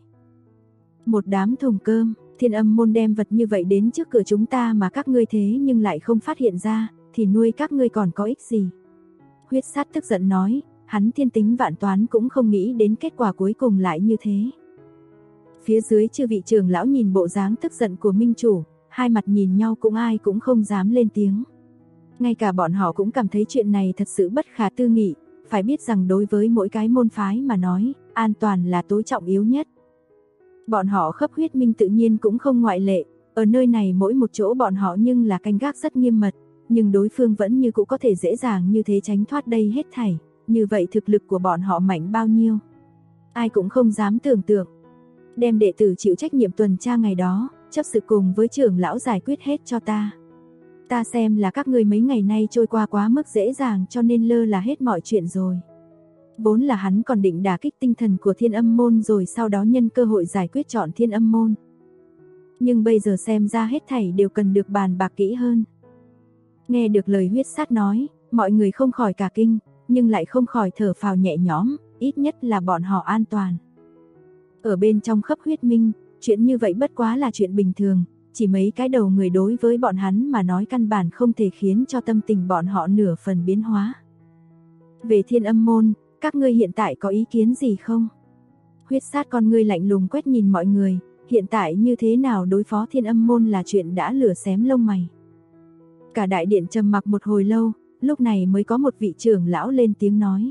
Một đám thùng cơm, Thiên Âm môn đem vật như vậy đến trước cửa chúng ta mà các ngươi thế nhưng lại không phát hiện ra, thì nuôi các ngươi còn có ích gì? Huyết Sát tức giận nói, hắn thiên tính vạn toán cũng không nghĩ đến kết quả cuối cùng lại như thế. Phía dưới chư vị trưởng lão nhìn bộ dáng tức giận của minh chủ, hai mặt nhìn nhau cũng ai cũng không dám lên tiếng. Ngay cả bọn họ cũng cảm thấy chuyện này thật sự bất khả tư nghị, phải biết rằng đối với mỗi cái môn phái mà nói, an toàn là tối trọng yếu nhất. Bọn họ Khấp Huyết Minh tự nhiên cũng không ngoại lệ, ở nơi này mỗi một chỗ bọn họ nhưng là canh gác rất nghiêm mật, nhưng đối phương vẫn như cũ có thể dễ dàng như thế tránh thoát đây hết thảy, như vậy thực lực của bọn họ mạnh bao nhiêu? Ai cũng không dám tưởng tượng. Đem đệ tử chịu trách nhiệm tuần tra ngày đó, chấp sự cùng với trưởng lão giải quyết hết cho ta. Ta xem là các ngươi mấy ngày nay trôi qua quá mức dễ dàng cho nên lơ là hết mọi chuyện rồi. Vốn là hắn còn định đả kích tinh thần của Thiên Âm môn rồi sau đó nhân cơ hội giải quyết chọn Thiên Âm môn. Nhưng bây giờ xem ra hết thảy đều cần được bàn bạc kỹ hơn. Nghe được lời Huyết Sát nói, mọi người không khỏi cả kinh, nhưng lại không khỏi thở phào nhẹ nhõm, ít nhất là bọn họ an toàn. Ở bên trong Khấp Huyết Minh, chuyện như vậy bất quá là chuyện bình thường, chỉ mấy cái đầu người đối với bọn hắn mà nói căn bản không thể khiến cho tâm tình bọn họ nửa phần biến hóa. Về Thiên Âm môn, các ngươi hiện tại có ý kiến gì không? Huyết Sát con ngươi lạnh lùng quét nhìn mọi người, hiện tại như thế nào đối phó Thiên Âm môn là chuyện đã lửa xém lông mày. Cả đại điện trầm mặc một hồi lâu, lúc này mới có một vị trưởng lão lên tiếng nói.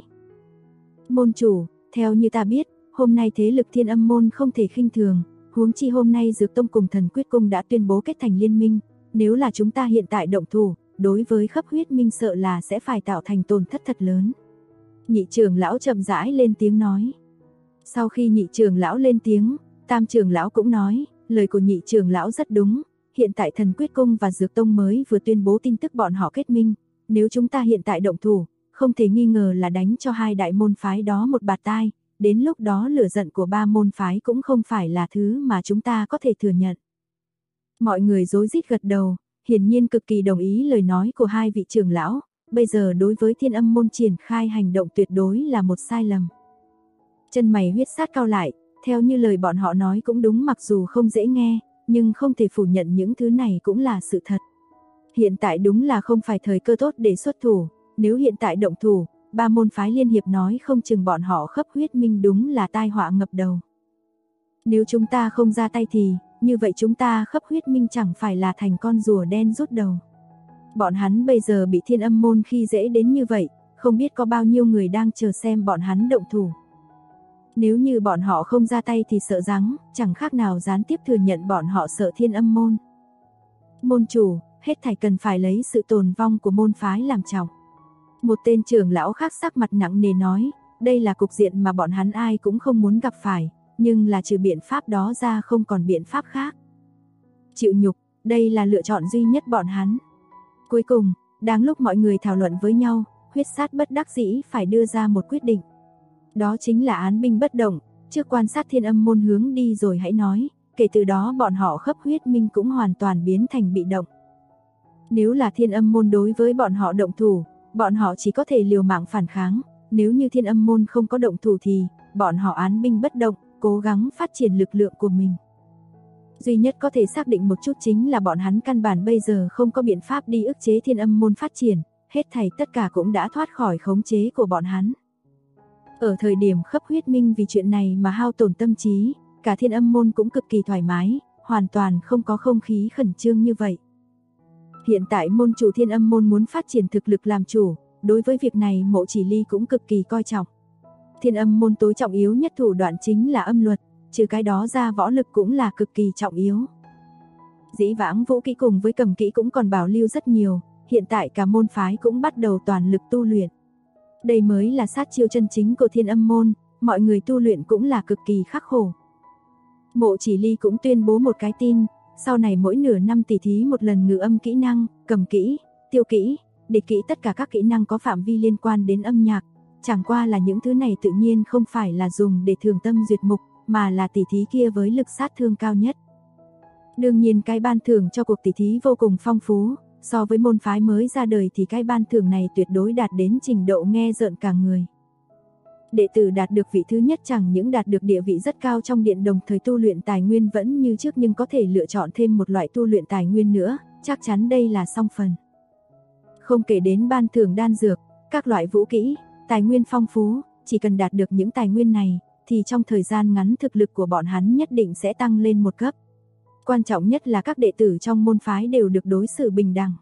Môn chủ, theo như ta biết, hôm nay thế lực Thiên Âm môn không thể khinh thường, huống chi hôm nay Dược Tông cùng Thần Quyết Cung đã tuyên bố kết thành liên minh, nếu là chúng ta hiện tại động thủ, đối với Khấp Huyết Minh sợ là sẽ phải tạo thành tổn thất thật lớn. Nhị trưởng lão chậm rãi lên tiếng nói. Sau khi nhị trưởng lão lên tiếng, tam trưởng lão cũng nói, lời của nhị trưởng lão rất đúng, hiện tại Thần Quyết Cung và Dược Tông mới vừa tuyên bố tin tức bọn họ kết minh, nếu chúng ta hiện tại động thủ, không thể nghi ngờ là đánh cho hai đại môn phái đó một bạt tai, đến lúc đó lửa giận của ba môn phái cũng không phải là thứ mà chúng ta có thể thừa nhận. Mọi người rối rít gật đầu, hiển nhiên cực kỳ đồng ý lời nói của hai vị trưởng lão, bây giờ đối với Thiên Âm môn triển khai hành động tuyệt đối là một sai lầm. Chân mày Huyết Sát cau lại, theo như lời bọn họ nói cũng đúng, mặc dù không dễ nghe, nhưng không thể phủ nhận những thứ này cũng là sự thật. Hiện tại đúng là không phải thời cơ tốt để xuất thủ, nếu hiện tại động thủ, ba môn phái liên hiệp nói không chừng bọn họ Khắp Huyết Minh đúng là tai họa ngập đầu. Nếu chúng ta không ra tay thì, như vậy chúng ta Khắp Huyết Minh chẳng phải là thành con rùa đen rút đầu. Bọn hắn bây giờ bị Thiên Âm môn khi dễ đến như vậy, không biết có bao nhiêu người đang chờ xem bọn hắn động thủ. Nếu như bọn họ không ra tay thì sợ rằng, chẳng khác nào gián tiếp thừa nhận bọn họ sợ Thiên Âm môn. Môn chủ, hết thảy cần phải lấy sự tồn vong của môn phái làm trọng. Một tên trưởng lão khác sắc mặt nặng nề nói, đây là cục diện mà bọn hắn ai cũng không muốn gặp phải, nhưng là trừ biện pháp đó ra không còn biện pháp khác. Chịu nhục, đây là lựa chọn duy nhất bọn hắn. Cuối cùng, đang lúc mọi người thảo luận với nhau, Huyết Sát bất đắc dĩ phải đưa ra một quyết định. Đó chính là án binh bất động, trước quan sát Thiên Âm môn hướng đi rồi hãy nói, kể từ đó bọn họ Khắp Huyết Minh cũng hoàn toàn biến thành bị động. Nếu là Thiên Âm môn đối với bọn họ động thủ, bọn họ chỉ có thể liều mạng phản kháng, nếu như Thiên Âm môn không có động thủ thì, bọn họ án binh bất động, cố gắng phát triển lực lượng của mình. Duy nhất có thể xác định một chút chính là bọn hắn căn bản bây giờ không có biện pháp đi ức chế Thiên Âm môn phát triển, hết thảy tất cả cũng đã thoát khỏi khống chế của bọn hắn. Ở thời điểm Khắp Huyết Minh vì chuyện này mà hao tổn tâm trí, cả Thiên Âm môn cũng cực kỳ thoải mái, hoàn toàn không có không khí khẩn trương như vậy. Hiện tại môn chủ Thiên Âm môn muốn phát triển thực lực làm chủ, đối với việc này Mộ Chỉ Ly cũng cực kỳ coi trọng. Thiên Âm môn tối trọng yếu nhất thủ đoạn chính là âm luật, trừ cái đó ra võ lực cũng là cực kỳ trọng yếu. Dĩ vãng vũ kỹ cùng với cầm kỹ cũng còn bảo lưu rất nhiều, hiện tại cả môn phái cũng bắt đầu toàn lực tu luyện. Đây mới là sát chiêu chân chính của Thiên Âm môn, mọi người tu luyện cũng là cực kỳ khắc khổ. Mộ Chỉ Ly cũng tuyên bố một cái tin, sau này mỗi nửa năm tỉ thí một lần ngự âm kỹ năng, cầm kỹ, tiêu kỹ, địch kỹ, tất cả các kỹ năng có phạm vi liên quan đến âm nhạc. Chẳng qua là những thứ này tự nhiên không phải là dùng để thường tâm duyệt mục, mà là tỉ thí kia với lực sát thương cao nhất. Đương nhiên cái ban thưởng cho cuộc tỉ thí vô cùng phong phú, so với môn phái mới ra đời thì cái ban thưởng này tuyệt đối đạt đến trình độ nghe rợn cả người. Đệ tử đạt được vị thứ nhất chẳng những đạt được địa vị rất cao trong điện, đồng thời tu luyện tài nguyên vẫn như trước nhưng có thể lựa chọn thêm một loại tu luyện tài nguyên nữa, chắc chắn đây là song phần. Không kể đến ban thưởng đan dược, các loại vũ kỹ, tài nguyên phong phú, chỉ cần đạt được những tài nguyên này, thì trong thời gian ngắn thực lực của bọn hắn nhất định sẽ tăng lên một cấp. Quan trọng nhất là các đệ tử trong môn phái đều được đối xử bình đẳng.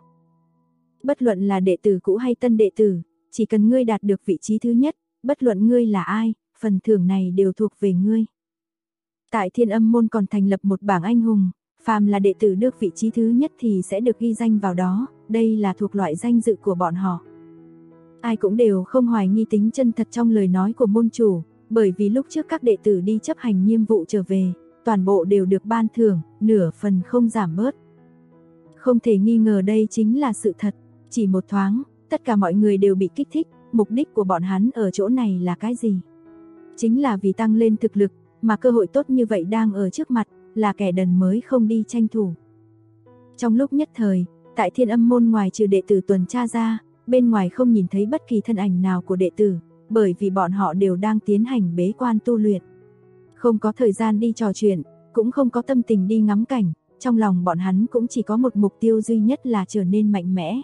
Bất luận là đệ tử cũ hay tân đệ tử, chỉ cần ngươi đạt được vị trí thứ nhất, bất luận ngươi là ai, phần thưởng này đều thuộc về ngươi. Tại Thiên Âm môn còn thành lập một bảng anh hùng, phàm là đệ tử được vị trí thứ nhất thì sẽ được ghi danh vào đó, đây là thuộc loại danh dự của bọn họ. Ai cũng đều không hoài nghi tính chân thật trong lời nói của môn chủ, bởi vì lúc trước các đệ tử đi chấp hành nhiệm vụ trở về, toàn bộ đều được ban thưởng, nửa phần không giảm bớt. Không thể nghi ngờ đây chính là sự thật, chỉ một thoáng, tất cả mọi người đều bị kích thích, mục đích của bọn hắn ở chỗ này là cái gì? Chính là vì tăng lên thực lực, mà cơ hội tốt như vậy đang ở trước mặt, là kẻ đần mới không đi tranh thủ. Trong lúc nhất thời, tại Thiên Âm môn ngoài trừ đệ tử tuần tra ra, bên ngoài không nhìn thấy bất kỳ thân ảnh nào của đệ tử, bởi vì bọn họ đều đang tiến hành bế quan tu luyện. Không có thời gian đi trò chuyện, cũng không có tâm tình đi ngắm cảnh, trong lòng bọn hắn cũng chỉ có một mục tiêu duy nhất là trở nên mạnh mẽ.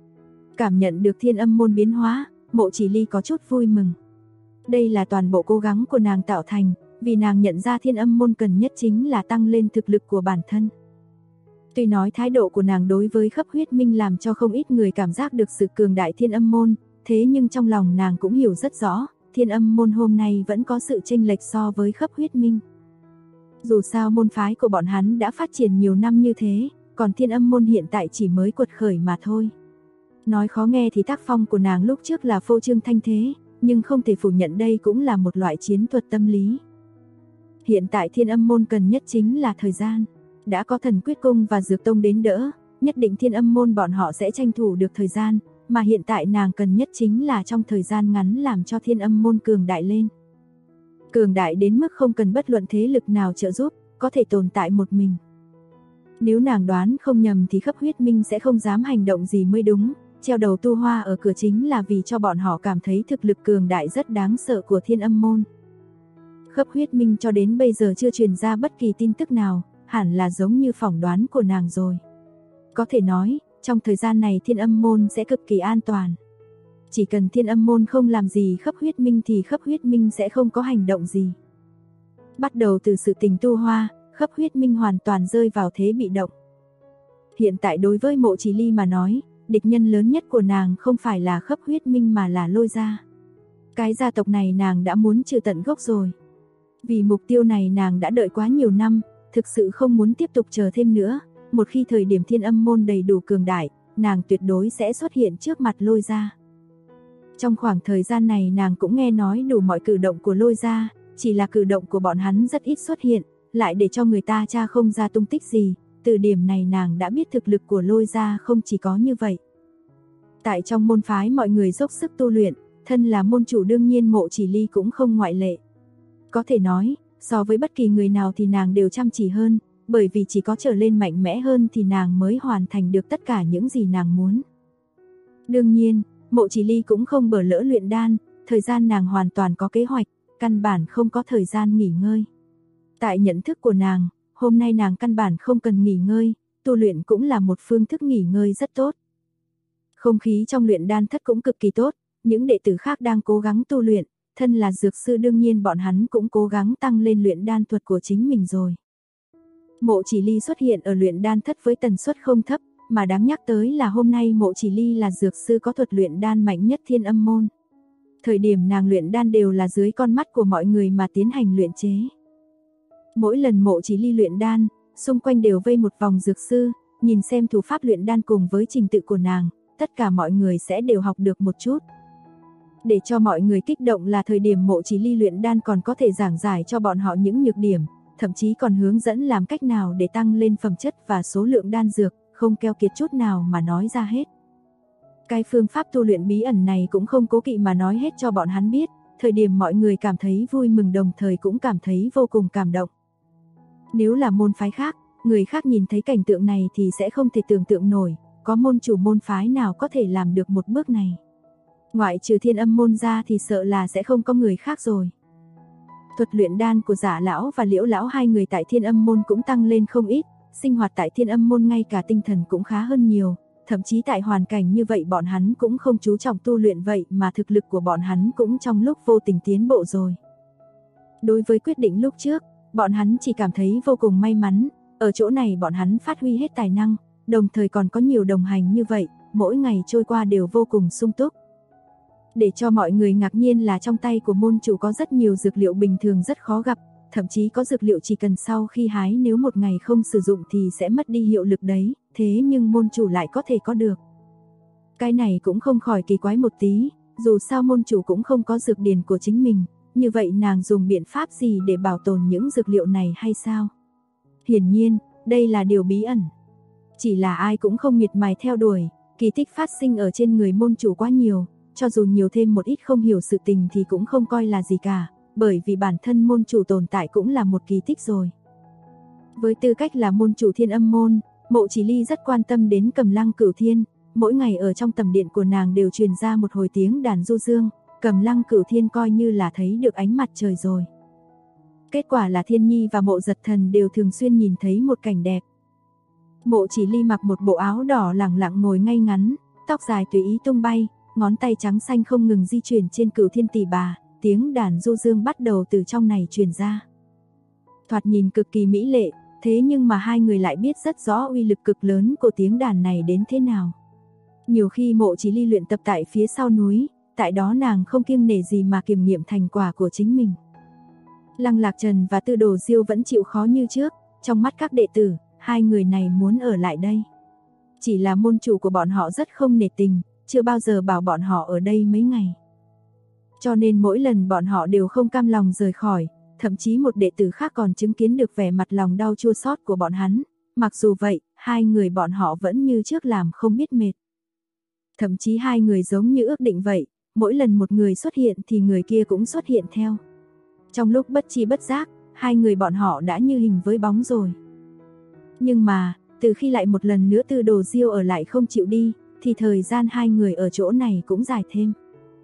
Cảm nhận được Thiên Âm môn biến hóa, Mộ Chỉ Ly có chút vui mừng. Đây là toàn bộ cố gắng của nàng tạo thành, vì nàng nhận ra Thiên Âm môn cần nhất chính là tăng lên thực lực của bản thân. Tuy nói thái độ của nàng đối với Khắp Huyết Minh làm cho không ít người cảm giác được sự cường đại Thiên Âm môn, thế nhưng trong lòng nàng cũng hiểu rất rõ, Thiên Âm môn hôm nay vẫn có sự chênh lệch so với Khắp Huyết Minh. Dù sao môn phái của bọn hắn đã phát triển nhiều năm như thế, còn Thiên Âm môn hiện tại chỉ mới quật khởi mà thôi. Nói khó nghe thì tác phong của nàng lúc trước là phô trương thanh thế, nhưng không thể phủ nhận đây cũng là một loại chiến thuật tâm lý. Hiện tại Thiên Âm môn cần nhất chính là thời gian. Đã có Thần Quyết Cung và Dược Tông đến đỡ, nhất định Thiên Âm môn bọn họ sẽ tranh thủ được thời gian, mà hiện tại nàng cần nhất chính là trong thời gian ngắn làm cho Thiên Âm môn cường đại lên. Cường đại đến mức không cần bất luận thế lực nào trợ giúp, có thể tồn tại một mình. Nếu nàng đoán không nhầm thì Khắp Huyết Minh sẽ không dám hành động gì mới đúng, treo đầu tu hoa ở cửa chính là vì cho bọn họ cảm thấy thực lực cường đại rất đáng sợ của Thiên Âm môn. Khắp Huyết Minh cho đến bây giờ chưa truyền ra bất kỳ tin tức nào, hẳn là giống như phỏng đoán của nàng rồi. Có thể nói, trong thời gian này Thiên Âm môn sẽ cực kỳ an toàn. Chỉ cần Thiên Âm môn không làm gì Khấp Huyết Minh thì Khấp Huyết Minh sẽ không có hành động gì. Bắt đầu từ sự tình tu hoa, Khấp Huyết Minh hoàn toàn rơi vào thế bị động. Hiện tại đối với Mộ Chỉ Ly mà nói, địch nhân lớn nhất của nàng không phải là Khấp Huyết Minh mà là Lôi gia. Cái gia tộc này nàng đã muốn trừ tận gốc rồi. Vì mục tiêu này nàng đã đợi quá nhiều năm, thực sự không muốn tiếp tục chờ thêm nữa. Một khi thời điểm Thiên Âm môn đầy đủ cường đại, nàng tuyệt đối sẽ xuất hiện trước mặt Lôi gia. Trong khoảng thời gian này nàng cũng nghe nói đủ mọi cử động của Lôi gia, chỉ là cử động của bọn hắn rất ít xuất hiện, lại để cho người ta tra không ra tung tích gì. Từ điểm này nàng đã biết thực lực của Lôi gia không chỉ có như vậy. Tại trong môn phái mọi người dốc sức tu luyện, thân là môn chủ đương nhiên Mộ Chỉ Ly cũng không ngoại lệ. Có thể nói, so với bất kỳ người nào thì nàng đều chăm chỉ hơn, bởi vì chỉ có trở lên mạnh mẽ hơn thì nàng mới hoàn thành được tất cả những gì nàng muốn. Đương nhiên, Mộ Chỉ Ly cũng không bỏ lỡ luyện đan, thời gian nàng hoàn toàn có kế hoạch, căn bản không có thời gian nghỉ ngơi. Tại nhận thức của nàng, hôm nay nàng căn bản không cần nghỉ ngơi, tu luyện cũng là một phương thức nghỉ ngơi rất tốt. Không khí trong luyện đan thất cũng cực kỳ tốt, những đệ tử khác đang cố gắng tu luyện, thân là dược sư đương nhiên bọn hắn cũng cố gắng tăng lên luyện đan thuật của chính mình rồi. Mộ Chỉ Ly xuất hiện ở luyện đan thất với tần suất không thấp, mà đáng nhắc tới là hôm nay Mộ Chỉ Ly là dược sư có thuật luyện đan mạnh nhất Thiên Âm môn. Thời điểm nàng luyện đan đều là dưới con mắt của mọi người mà tiến hành luyện chế. Mỗi lần Mộ Chỉ Ly luyện đan, xung quanh đều vây một vòng dược sư, nhìn xem thủ pháp luyện đan cùng với trình tự của nàng, tất cả mọi người sẽ đều học được một chút. Để cho mọi người kích động là thời điểm Mộ Chỉ Ly luyện đan còn có thể giảng giải cho bọn họ những nhược điểm, thậm chí còn hướng dẫn làm cách nào để tăng lên phẩm chất và số lượng đan dược, không keo kiệt chút nào mà nói ra hết. Cái phương pháp tu luyện bí ẩn này cũng không cố kỵ mà nói hết cho bọn hắn biết, thời điểm mọi người cảm thấy vui mừng đồng thời cũng cảm thấy vô cùng cảm động. Nếu là môn phái khác, người khác nhìn thấy cảnh tượng này thì sẽ không thể tưởng tượng nổi, có môn chủ môn phái nào có thể làm được một bước này. Ngoại trừ Thiên Âm môn ra thì sợ là sẽ không có người khác rồi. Thuật luyện đan của Giả lão và Liễu lão hai người tại Thiên Âm môn cũng tăng lên không ít, sinh hoạt tại Thiên Âm môn ngay cả tinh thần cũng khá hơn nhiều, thậm chí tại hoàn cảnh như vậy bọn hắn cũng không chú trọng tu luyện vậy mà thực lực của bọn hắn cũng trong lúc vô tình tiến bộ rồi. Đối với quyết định lúc trước, bọn hắn chỉ cảm thấy vô cùng may mắn, ở chỗ này bọn hắn phát huy hết tài năng, đồng thời còn có nhiều đồng hành như vậy, mỗi ngày trôi qua đều vô cùng sung túc. Để cho mọi người ngạc nhiên là trong tay của môn chủ có rất nhiều dược liệu bình thường rất khó gặp, thậm chí có dược liệu chỉ cần sau khi hái nếu một ngày không sử dụng thì sẽ mất đi hiệu lực đấy, thế nhưng môn chủ lại có thể có được. Cái này cũng không khỏi kỳ quái một tí, dù sao môn chủ cũng không có dược điển của chính mình, như vậy nàng dùng biện pháp gì để bảo tồn những dược liệu này hay sao? Hiển nhiên, đây là điều bí ẩn. Chỉ là ai cũng không miệt mài theo đuổi, kỳ tích phát sinh ở trên người môn chủ quá nhiều, cho dù nhiều thêm một ít không hiểu sự tình thì cũng không coi là gì cả, bởi vì bản thân môn chủ tồn tại cũng là một kỳ tích rồi. Với tư cách là môn chủ Thiên Âm môn, Mộ Chỉ Ly rất quan tâm đến Cầm Lăng Cửu Thiên, mỗi ngày ở trong tầm điện của nàng đều truyền ra một hồi tiếng đàn du dương, Cầm Lăng Cửu Thiên coi như là thấy được ánh mặt trời rồi. Kết quả là Thiên Nhi và Mộ Giật Thần đều thường xuyên nhìn thấy một cảnh đẹp. Mộ Chỉ Ly mặc một bộ áo đỏ lẳng lặng ngồi ngay ngắn, tóc dài tùy ý tung bay, ngón tay trắng xanh không ngừng di chuyển trên Cửu Thiên tỷ bà, tiếng đàn du dương bắt đầu từ trong này truyền ra. Thoạt nhìn cực kỳ mỹ lệ, thế nhưng mà hai người lại biết rất rõ uy lực cực lớn của tiếng đàn này đến thế nào. Nhiều khi Mộ Chỉ Ly luyện tập tại phía sau núi, tại đó nàng không kiêng nể gì mà kiểm nghiệm thành quả của chính mình. Lăng Lạc Trần và Tư Đồ Diêu vẫn chịu khó như trước, trong mắt các đệ tử, hai người này muốn ở lại đây. Chỉ là môn chủ của bọn họ rất không nể tình, chưa bao giờ bảo bọn họ ở đây mấy ngày. Cho nên mỗi lần bọn họ đều không cam lòng rời khỏi, thậm chí một đệ tử khác còn chứng kiến được vẻ mặt lòng đau chua xót của bọn hắn. Mặc dù vậy, hai người bọn họ vẫn như trước làm không biết mệt. Thậm chí hai người giống như ước định vậy, mỗi lần một người xuất hiện thì người kia cũng xuất hiện theo. Trong lúc bất chi bất giác, hai người bọn họ đã như hình với bóng rồi. Nhưng mà, từ khi lại một lần nữa Tư Đồ Diêu ở lại không chịu đi, thì thời gian hai người ở chỗ này cũng dài thêm.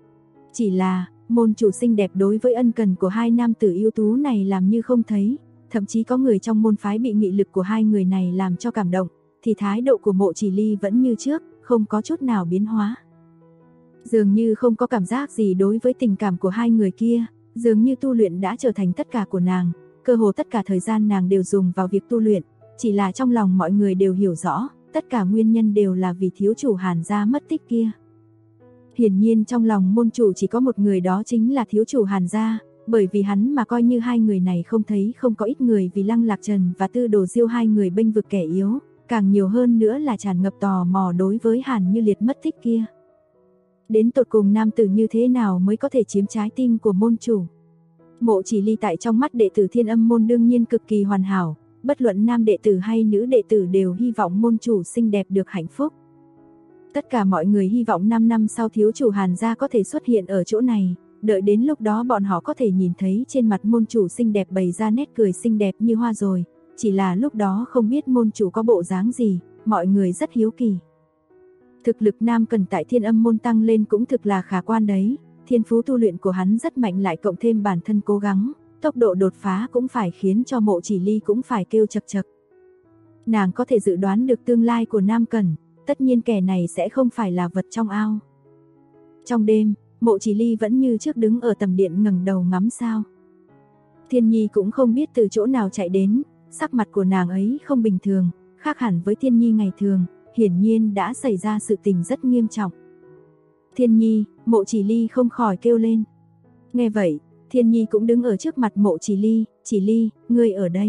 Chỉ là, môn chủ xinh đẹp đối với ân cần của hai nam tử ưu tú này làm như không thấy, thậm chí có người trong môn phái bị nghị lực của hai người này làm cho cảm động, thì thái độ của Mộ Chỉ Ly vẫn như trước, không có chút nào biến hóa. Dường như không có cảm giác gì đối với tình cảm của hai người kia, dường như tu luyện đã trở thành tất cả của nàng, cơ hồ tất cả thời gian nàng đều dùng vào việc tu luyện, chỉ là trong lòng mọi người đều hiểu rõ, tất cả nguyên nhân đều là vì thiếu chủ Hàn gia mất tích kia. Hiển nhiên trong lòng môn chủ chỉ có một người, đó chính là thiếu chủ Hàn gia, bởi vì hắn mà coi như hai người này không thấy, không có ít người vì Lăng Lạc Trần và Tư Đồ Diêu hai người bênh vực kẻ yếu, càng nhiều hơn nữa là tràn ngập tò mò đối với Hàn Như Liệt mất tích kia. Đến tột cùng nam tử như thế nào mới có thể chiếm trái tim của môn chủ? Mộ Chỉ Ly tại trong mắt đệ tử Thiên Âm môn đương nhiên cực kỳ hoàn hảo, bất luận nam đệ tử hay nữ đệ tử đều hy vọng môn chủ xinh đẹp được hạnh phúc. Tất cả mọi người hy vọng 5 năm sau thiếu chủ Hàn gia có thể xuất hiện ở chỗ này, đợi đến lúc đó bọn họ có thể nhìn thấy trên mặt môn chủ xinh đẹp bày ra nét cười xinh đẹp như hoa rồi, chỉ là lúc đó không biết môn chủ có bộ dáng gì, mọi người rất hiếu kỳ. Thực lực Nam Cần tại Thiên Âm môn tăng lên cũng thực là khả quan đấy, thiên phú tu luyện của hắn rất mạnh, lại cộng thêm bản thân cố gắng, tốc độ đột phá cũng phải khiến cho Mộ Chỉ Ly cũng phải kêu chậc chậc. Nàng có thể dự đoán được tương lai của Nam Cần, tất nhiên kẻ này sẽ không phải là vật trong ao. Trong đêm, Mộ Chỉ Ly vẫn như trước đứng ở tầm điện ngẩng đầu ngắm sao. Thiên Nhi cũng không biết từ chỗ nào chạy đến, sắc mặt của nàng ấy không bình thường, khác hẳn với Thiên Nhi ngày thường, hiển nhiên đã xảy ra sự tình rất nghiêm trọng. Thiên Nhi, Mộ Chỉ Ly không khỏi kêu lên. Nghe vậy, Thiên Nhi cũng đứng ở trước mặt Mộ Chỉ Ly, ngươi ở đây.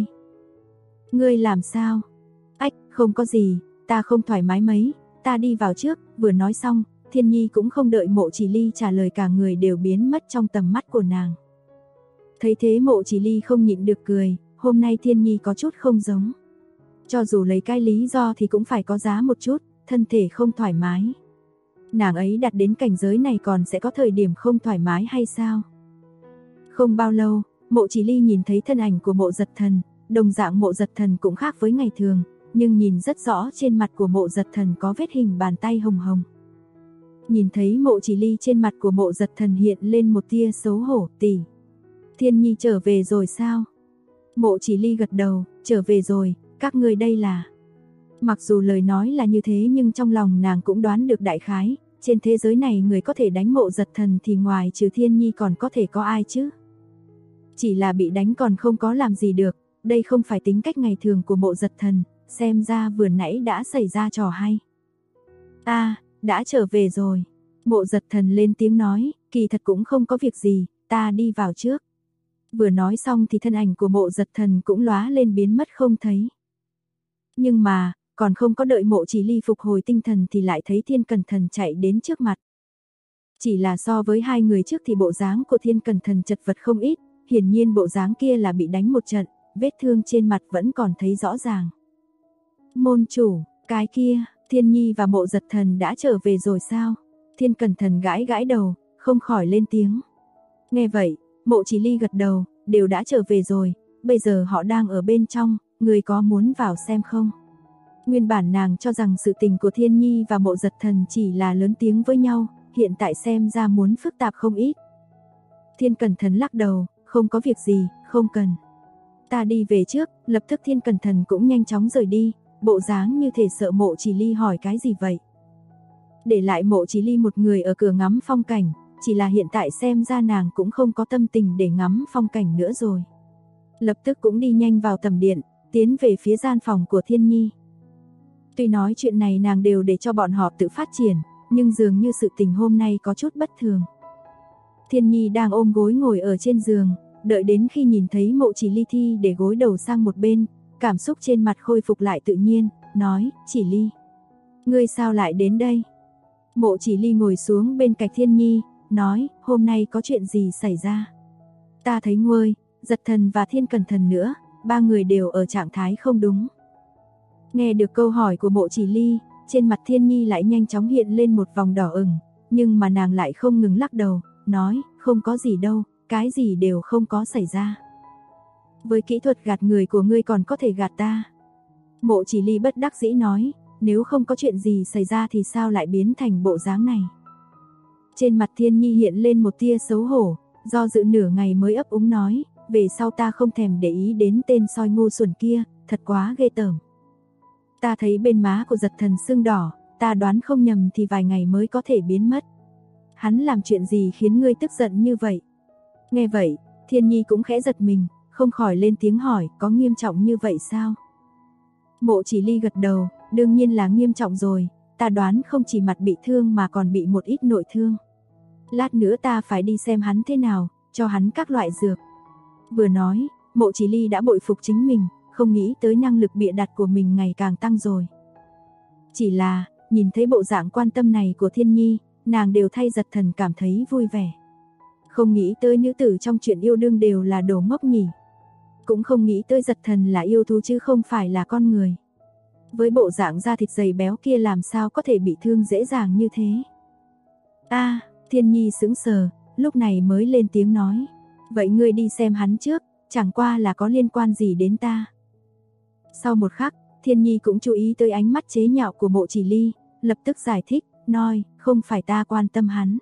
Ngươi làm sao? Ách, không có gì, ta không thoải mái mấy, ta đi vào trước. Vừa nói xong, Thiên Nhi cũng không đợi Mộ Chỉ Ly trả lời, cả người đều biến mất trong tầm mắt của nàng. Thấy thế Mộ Chỉ Ly không nhịn được cười, hôm nay Thiên Nhi có chút không giống. Cho dù lấy cái lý do thì cũng phải có giá một chút, thân thể không thoải mái. Nàng ấy đạt đến cảnh giới này còn sẽ có thời điểm không thoải mái hay sao? Không bao lâu, Mộ Chỉ Ly nhìn thấy thân ảnh của Mộ Giật Thần, đồng dạng Mộ Giật Thần cũng khác với ngày thường, nhưng nhìn rất rõ trên mặt của Mộ Giật Thần có vết hình bàn tay hồng hồng. Nhìn thấy Mộ Chỉ Ly, trên mặt của Mộ Giật Thần hiện lên một tia xấu hổ. Tỷ, Thiên Nhi trở về rồi sao? Mộ Chỉ Ly gật đầu, trở về rồi, các ngươi đây là... Mặc dù lời nói là như thế nhưng trong lòng nàng cũng đoán được đại khái, trên thế giới này người có thể đánh Mộ Giật Thần thì ngoài trừ Thiên Nhi còn có thể có ai chứ? Chỉ là bị đánh còn không có làm gì được, đây không phải tính cách ngày thường của Mộ Giật Thần, xem ra vừa nãy đã xảy ra trò hay. Đã trở về rồi. Mộ Giật Thần lên tiếng nói, kỳ thật cũng không có việc gì, ta đi vào trước. Vừa nói xong thì thân ảnh của Mộ Giật Thần cũng lóa lên biến mất không thấy. Nhưng mà, còn không có đợi Mộ Chỉ Ly phục hồi tinh thần thì lại thấy Thiên Cẩn Thần chạy đến trước mặt. Chỉ là so với hai người trước thì bộ dáng của Thiên Cẩn Thần chật vật không ít, hiển nhiên bộ dáng kia là bị đánh một trận, vết thương trên mặt vẫn còn thấy rõ ràng. Môn chủ, cái kia, Thiên Nhi và Mộ Giật Thần đã trở về rồi sao? Thiên Cẩn Thần gãi gãi đầu, không khỏi lên tiếng. Nghe vậy, Mộ Chỉ Ly gật đầu, đều đã trở về rồi, bây giờ họ đang ở bên trong, người có muốn vào xem không? Nguyên bản nàng cho rằng sự tình của Thiên Nhi và Mộ Giật Thần chỉ là lớn tiếng với nhau, hiện tại xem ra muốn phức tạp không ít. Thiên Cẩn Thần lắc đầu, không có việc gì, không cần. Ta đi về trước. Lập tức Thiên Cẩn Thần cũng nhanh chóng rời đi, bộ dáng như thể sợ Mộ Chỉ Ly hỏi cái gì vậy. Để lại Mộ Chỉ Ly một người ở cửa ngắm phong cảnh, chỉ là hiện tại xem ra nàng cũng không có tâm tình để ngắm phong cảnh nữa rồi. Lập tức cũng đi nhanh vào tầm điện, tiến về phía gian phòng của Thiên Nhi. Tuy nói chuyện này nàng đều để cho bọn họ tự phát triển, nhưng dường như sự tình hôm nay có chút bất thường. Thiên Nhi đang ôm gối ngồi ở trên giường, đợi đến khi nhìn thấy Mộ Chỉ Ly thi để gối đầu sang một bên, cảm xúc trên mặt khôi phục lại tự nhiên, nói, Chỉ Ly, ngươi sao lại đến đây? Mộ Chỉ Ly ngồi xuống bên cạnh Thiên Nhi, nói, hôm nay có chuyện gì xảy ra? Ta thấy ngươi, Giật Thần và Thiên Cẩn Thần nữa, ba người đều ở trạng thái không đúng. Nghe được câu hỏi của Mộ Chỉ Ly, trên mặt Thiên Nhi lại nhanh chóng hiện lên một vòng đỏ ửng, nhưng mà nàng lại không ngừng lắc đầu, nói, không có gì đâu, cái gì đều không có xảy ra. Với kỹ thuật gạt người của ngươi còn có thể gạt ta. Mộ Chỉ Ly bất đắc dĩ nói, nếu không có chuyện gì xảy ra thì sao lại biến thành bộ dáng này. Trên mặt Thiên Nhi hiện lên một tia xấu hổ, do dự nửa ngày mới ấp úng nói, về sau ta không thèm để ý đến tên soi ngu xuẩn kia, thật quá ghê tởm. Ta thấy bên má của Giật Thần sưng đỏ, ta đoán không nhầm thì vài ngày mới có thể biến mất. Hắn làm chuyện gì khiến ngươi tức giận như vậy? Nghe vậy, Thiên Nhi cũng khẽ giật mình, không khỏi lên tiếng hỏi, có nghiêm trọng như vậy sao? Mộ Chỉ Ly gật đầu, đương nhiên là nghiêm trọng rồi, ta đoán không chỉ mặt bị thương mà còn bị một ít nội thương. Lát nữa ta phải đi xem hắn thế nào, cho hắn các loại dược. Vừa nói, Mộ Chỉ Ly đã bội phục chính mình, không nghĩ tới năng lực bịa đặt của mình ngày càng tăng rồi. Chỉ là, nhìn thấy bộ dạng quan tâm này của Thiên Nhi, nàng đều thay Giật Thần cảm thấy vui vẻ. Không nghĩ tới nữ tử trong chuyện yêu đương đều là đồ ngốc nhỉ. Cũng không nghĩ tới Giật Thần là yêu thú chứ không phải là con người. Với bộ dạng da thịt dày béo kia làm sao có thể bị thương dễ dàng như thế. Thiên Nhi sững sờ, lúc này mới lên tiếng nói. Vậy ngươi đi xem hắn trước, chẳng qua là có liên quan gì đến ta. Sau một khắc, Thiên Nhi cũng chú ý tới ánh mắt chế nhạo của Mộ Chỉ Ly, lập tức giải thích, nói, không phải ta quan tâm hắn.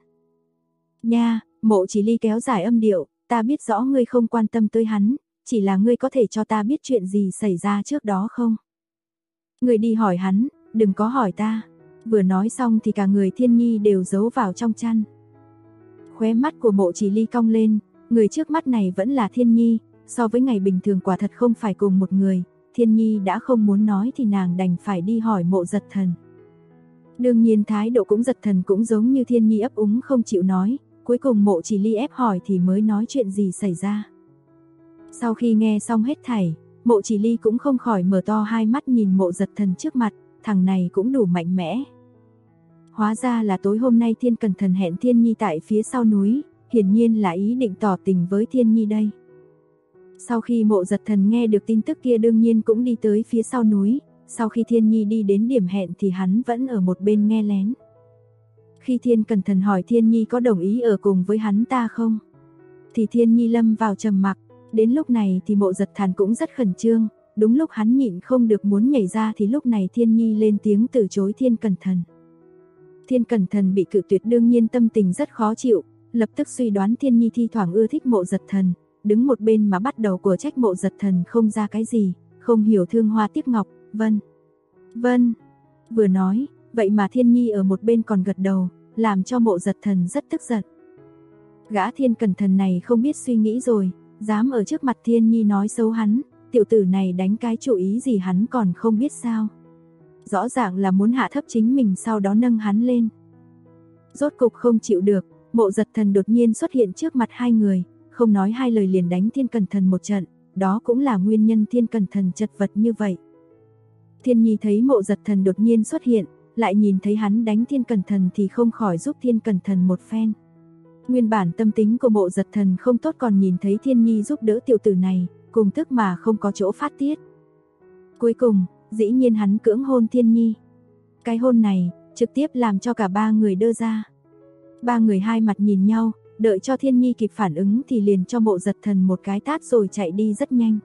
Nha, Mộ Chỉ Ly kéo dài âm điệu, ta biết rõ ngươi không quan tâm tới hắn, chỉ là ngươi có thể cho ta biết chuyện gì xảy ra trước đó không? Ngươi đi hỏi hắn, đừng có hỏi ta. Vừa nói xong thì cả người Thiên Nhi đều giấu vào trong chăn. Khóe mắt của Mộ Chỉ Ly cong lên, người trước mắt này vẫn là Thiên Nhi, so với ngày bình thường quả thật không phải cùng một người. Thiên Nhi đã không muốn nói thì nàng đành phải đi hỏi Mộ Giật Thần. Đương nhiên thái độ cũng Giật Thần cũng giống như Thiên Nhi ấp úng không chịu nói, cuối cùng Mộ Chỉ Ly ép hỏi thì mới nói chuyện gì xảy ra. Sau khi nghe xong hết thảy, Mộ Chỉ Ly cũng không khỏi mở to hai mắt nhìn Mộ Giật Thần trước mặt, thằng này cũng đủ mạnh mẽ. Hóa ra là tối hôm nay Thiên Cẩn Thần hẹn Thiên Nhi tại phía sau núi, hiển nhiên là ý định tỏ tình với Thiên Nhi đây. Sau khi Mộ Giật Thần nghe được tin tức kia đương nhiên cũng đi tới phía sau núi, sau khi Thiên Nhi đi đến điểm hẹn thì hắn vẫn ở một bên nghe lén. Khi Thiên Cẩn Thần hỏi Thiên Nhi có đồng ý ở cùng với hắn ta không, thì Thiên Nhi lâm vào trầm mặc. Đến lúc này thì Mộ Giật Thần cũng rất khẩn trương, đúng lúc hắn nhịn không được muốn nhảy ra thì lúc này Thiên Nhi lên tiếng từ chối Thiên Cẩn Thần. Thiên Cẩn Thần bị cự tuyệt đương nhiên tâm tình rất khó chịu, lập tức suy đoán Thiên Nhi thi thoảng ưa thích Mộ Giật Thần, đứng một bên mà bắt đầu của trách Mộ Giật Thần không ra cái gì, không hiểu thương hoa tiếc ngọc, vân. Vừa nói, vậy mà Thiên Nhi ở một bên còn gật đầu, làm cho Mộ Giật Thần rất tức giận. Gã Thiên Cẩn Thần này không biết suy nghĩ rồi, dám ở trước mặt Thiên Nhi nói xấu hắn, tiểu tử này đánh cái chủ ý gì hắn còn không biết sao. Rõ ràng là muốn hạ thấp chính mình sau đó nâng hắn lên. Rốt cục không chịu được, Mộ Giật Thần đột nhiên xuất hiện trước mặt hai người, không nói hai lời liền đánh Thiên Cẩn Thần một trận, đó cũng là nguyên nhân Thiên Cẩn Thần chật vật như vậy. Thiên Nhi thấy Mộ Giật Thần đột nhiên xuất hiện, lại nhìn thấy hắn đánh Thiên Cẩn Thần thì không khỏi giúp Thiên Cẩn Thần một phen. Nguyên bản tâm tính của Mộ Giật Thần không tốt còn nhìn thấy Thiên Nhi giúp đỡ tiểu tử này, cùng tức mà không có chỗ phát tiết. Cuối cùng, dĩ nhiên hắn cưỡng hôn Thiên Nhi. Cái hôn này, trực tiếp làm cho cả ba người đơ ra. Ba người hai mặt nhìn nhau, đợi cho Thiên Nhi kịp phản ứng thì liền cho Mộ Giật Thần một cái tát rồi chạy đi rất nhanh.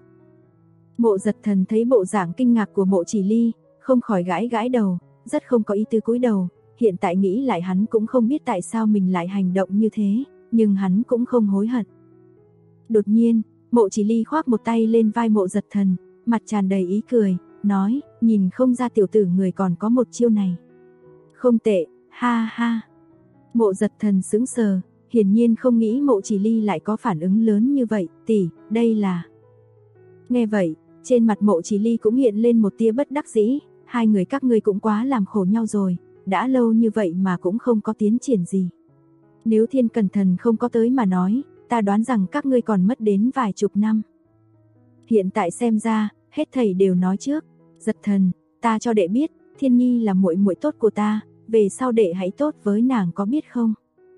Mộ Giật Thần thấy bộ dạng kinh ngạc của Mộ Chỉ Ly, không khỏi gãi đầu, rất không có ý tứ cúi đầu. Hiện tại nghĩ lại hắn cũng không biết tại sao mình lại hành động như thế, nhưng hắn cũng không hối hận. Đột nhiên, Mộ Chỉ Ly khoác một tay lên vai Mộ Giật Thần, mặt tràn đầy ý cười, nói, nhìn không ra tiểu tử người còn có một chiêu này. Không tệ, ha ha. Mộ Giật Thần sững sờ, hiển nhiên không nghĩ Mộ Chỉ Ly lại có phản ứng lớn như vậy, tỷ, đây là... Nghe vậy, trên mặt Mộ Chỉ Ly cũng hiện lên một tia bất đắc dĩ, hai người các ngươi cũng quá làm khổ nhau rồi, đã lâu như vậy mà cũng không có tiến triển gì. Nếu Thiên Cẩn Thần không có tới mà nói, ta đoán rằng các ngươi còn mất đến vài chục năm. Hiện tại xem ra, hết thảy đều nói trước. Giật Thần, ta cho đệ biết, Thiên Nhi là muội muội tốt của ta, về sau đệ hãy tốt với nàng có biết không?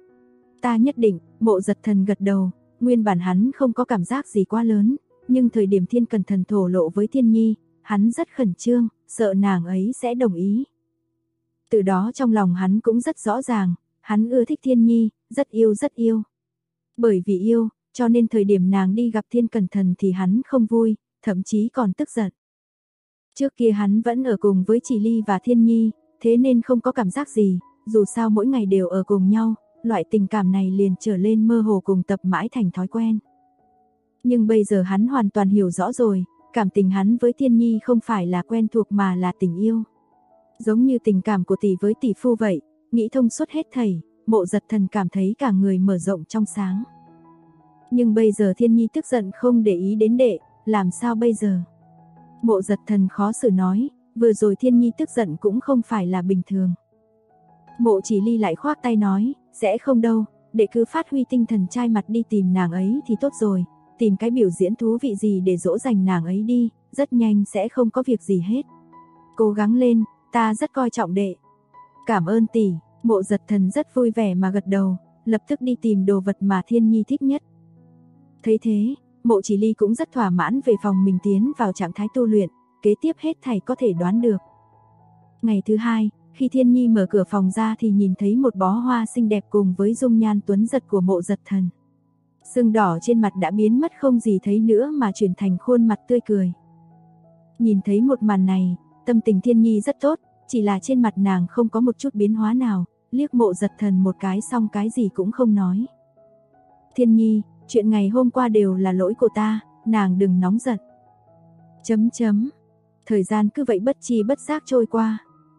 Ta nhất định. Mộ Giật Thần gật đầu, nguyên bản hắn không có cảm giác gì quá lớn, nhưng thời điểm Thiên Cẩn Thần thổ lộ với Thiên Nhi, hắn rất khẩn trương, sợ nàng ấy sẽ đồng ý. Từ đó trong lòng hắn cũng rất rõ ràng, hắn ưa thích Thiên Nhi, rất yêu. Bởi vì yêu, cho nên thời điểm nàng đi gặp Thiên Cẩn Thần thì hắn không vui, thậm chí còn tức giận. Trước kia hắn vẫn ở cùng với Chỉ Ly và Thiên Nhi, thế nên không có cảm giác gì, dù sao mỗi ngày đều ở cùng nhau, loại tình cảm này liền trở lên mơ hồ cùng tập mãi thành thói quen. Nhưng bây giờ hắn hoàn toàn hiểu rõ rồi, cảm tình hắn với Thiên Nhi không phải là quen thuộc mà là tình yêu. Giống như tình cảm của tỷ với tỷ phu vậy, nghĩ thông suốt hết thảy, Mộ Giật Thần cảm thấy cả người mở rộng trong sáng. Nhưng bây giờ Thiên Nhi tức giận không để ý đến đệ, làm sao bây giờ? Mộ Giật Thần khó xử nói, vừa rồi Thiên Nhi tức giận cũng không phải là bình thường. Mộ Chỉ Ly lại khoác tay nói, sẽ không đâu, đệ cứ phát huy tinh thần trai mặt đi tìm nàng ấy thì tốt rồi, tìm cái biểu diễn thú vị gì để dỗ dành nàng ấy đi, rất nhanh sẽ không có việc gì hết. Cố gắng lên, ta rất coi trọng đệ. Cảm ơn tỷ, Mộ Giật Thần rất vui vẻ mà gật đầu, lập tức đi tìm đồ vật mà Thiên Nhi thích nhất. Thấy thế, Mộ Chỉ Ly cũng rất thỏa mãn về phòng mình tiến vào trạng thái tu luyện, kế tiếp hết thảy có thể đoán được. Ngày thứ hai, khi Thiên Nhi mở cửa phòng ra thì nhìn thấy một bó hoa xinh đẹp cùng với dung nhan tuấn giật của Mộ Giật Thần. Sưng đỏ trên mặt đã biến mất không gì thấy nữa mà chuyển thành khuôn mặt tươi cười. Nhìn thấy một màn này, tâm tình Thiên Nhi rất tốt, chỉ là trên mặt nàng không có một chút biến hóa nào, liếc Mộ Giật Thần một cái xong cái gì cũng không nói. Thiên Nhi, chuyện ngày hôm qua đều là lỗi của ta, nàng đừng nóng giận. Thời gian cứ vậy bất chi bất giác trôi qua.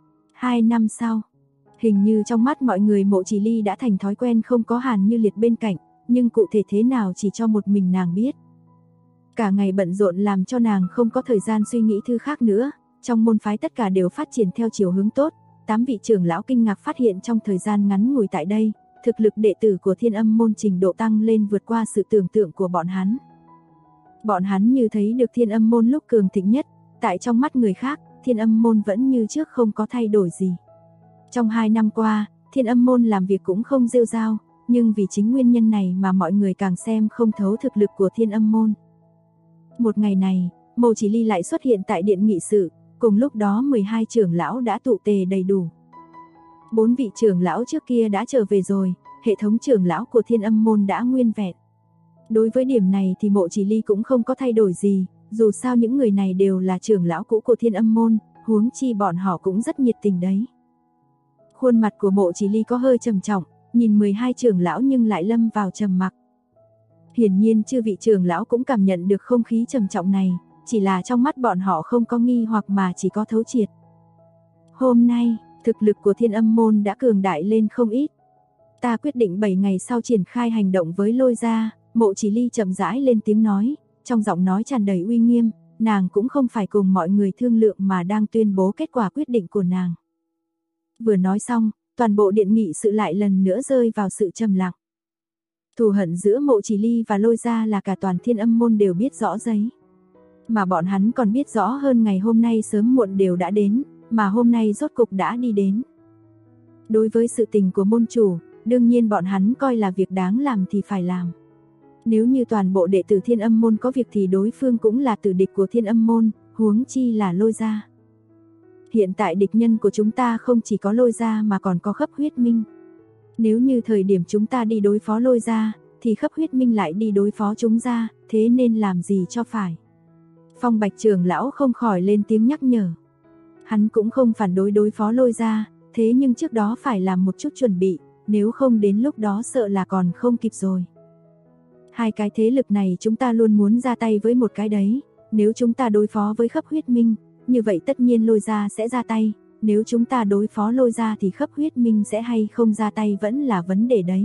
2 năm sau, hình như trong mắt mọi người Mộ Chỉ Ly đã thành thói quen không có Hàn Như Liệt bên cạnh, nhưng cụ thể thế nào chỉ cho một mình nàng biết. Cả ngày bận rộn làm cho nàng không có thời gian suy nghĩ thứ khác nữa, trong môn phái tất cả đều phát triển theo chiều hướng tốt, 8 vị trưởng lão kinh ngạc phát hiện trong thời gian ngắn ngủi tại đây, thực lực đệ tử của Thiên Âm môn trình độ tăng lên vượt qua sự tưởng tượng của bọn hắn. Bọn hắn như thấy được Thiên Âm môn lúc cường thịnh nhất, tại trong mắt người khác, Thiên Âm môn vẫn như trước không có thay đổi gì. Trong 2 năm qua, Thiên Âm môn làm việc cũng không rêu rao, nhưng vì chính nguyên nhân này mà mọi người càng xem không thấu thực lực của Thiên Âm môn. Một ngày này, Mộ Chỉ Ly lại xuất hiện tại điện nghị sự, cùng lúc đó 12 trưởng lão đã tụ tề đầy đủ. 4 vị trưởng lão trước kia đã trở về rồi, hệ thống trưởng lão của Thiên Âm môn đã nguyên vẹn. Đối với điểm này thì Mộ Chỉ Ly cũng không có thay đổi gì, dù sao những người này đều là trưởng lão cũ của Thiên Âm môn, huống chi bọn họ cũng rất nhiệt tình đấy. Khuôn mặt của Mộ Chỉ Ly có hơi trầm trọng, nhìn 12 trưởng lão nhưng lại lâm vào trầm mặc. Hiển nhiên chư vị trưởng lão cũng cảm nhận được không khí trầm trọng này, chỉ là trong mắt bọn họ không có nghi hoặc mà chỉ có thấu triệt. Hôm nay, thực lực của Thiên Âm môn đã cường đại lên không ít. Ta quyết định 7 ngày sau triển khai hành động với Lôi gia, Mộ Chỉ Ly chậm rãi lên tiếng nói, trong giọng nói tràn đầy uy nghiêm, nàng cũng không phải cùng mọi người thương lượng mà đang tuyên bố kết quả quyết định của nàng. Vừa nói xong, toàn bộ điện nghị sự lại lần nữa rơi vào sự trầm lặng. Thù hận giữa Mộ Chỉ Ly và Lôi gia là cả toàn Thiên Âm môn đều biết rõ giấy. Mà bọn hắn còn biết rõ hơn ngày hôm nay sớm muộn đều đã đến, mà hôm nay rốt cục đã đi đến. Đối với sự tình của môn chủ, đương nhiên bọn hắn coi là việc đáng làm thì phải làm. Nếu như toàn bộ đệ tử Thiên Âm môn có việc thì đối phương cũng là tử địch của Thiên Âm môn, huống chi là Lôi gia. Hiện tại địch nhân của chúng ta không chỉ có Lôi gia mà còn có Khấp Huyết Minh. Nếu như thời điểm chúng ta đi đối phó Lôi gia, thì Khấp Huyết Minh lại đi đối phó chúng ta, thế nên làm gì cho phải. Phong Bạch trưởng lão không khỏi lên tiếng nhắc nhở. Hắn cũng không phản đối đối phó Lôi gia, thế nhưng trước đó phải làm một chút chuẩn bị, nếu không đến lúc đó sợ là còn không kịp rồi. Hai cái thế lực này chúng ta luôn muốn ra tay với một cái đấy, nếu chúng ta đối phó với Khấp Huyết Minh, như vậy tất nhiên Lôi gia sẽ ra tay, nếu chúng ta đối phó Lôi gia thì Khấp Huyết Minh sẽ hay không ra tay vẫn là vấn đề đấy.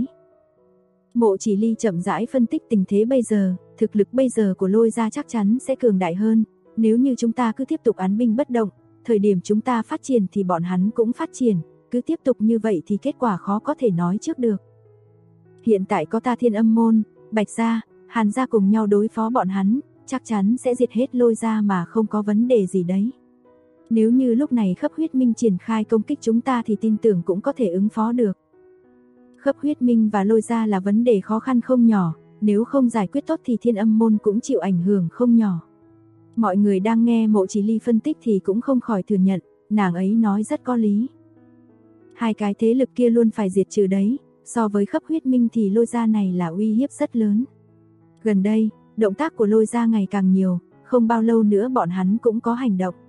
Mộ Chỉ Ly chậm rãi phân tích tình thế bây giờ, thực lực bây giờ của Lôi gia chắc chắn sẽ cường đại hơn, nếu như chúng ta cứ tiếp tục án binh bất động, thời điểm chúng ta phát triển thì bọn hắn cũng phát triển, cứ tiếp tục như vậy thì kết quả khó có thể nói trước được. Hiện tại có ta Thiên Âm môn, Bạch gia, Hàn gia cùng nhau đối phó bọn hắn, chắc chắn sẽ diệt hết Lôi gia mà không có vấn đề gì đấy. Nếu như lúc này Khấp Huyết Minh triển khai công kích chúng ta thì tin tưởng cũng có thể ứng phó được. Khấp Huyết Minh và Lôi gia là vấn đề khó khăn không nhỏ, nếu không giải quyết tốt thì Thiên Âm môn cũng chịu ảnh hưởng không nhỏ. Mọi người đang nghe Mộ Chỉ Ly phân tích thì cũng không khỏi thừa nhận, nàng ấy nói rất có lý. Hai cái thế lực kia luôn phải diệt trừ đấy, so với Khấp Huyết Minh thì Lôi gia này là uy hiếp rất lớn. Gần đây, động tác của Lôi gia ngày càng nhiều, không bao lâu nữa bọn hắn cũng có hành động.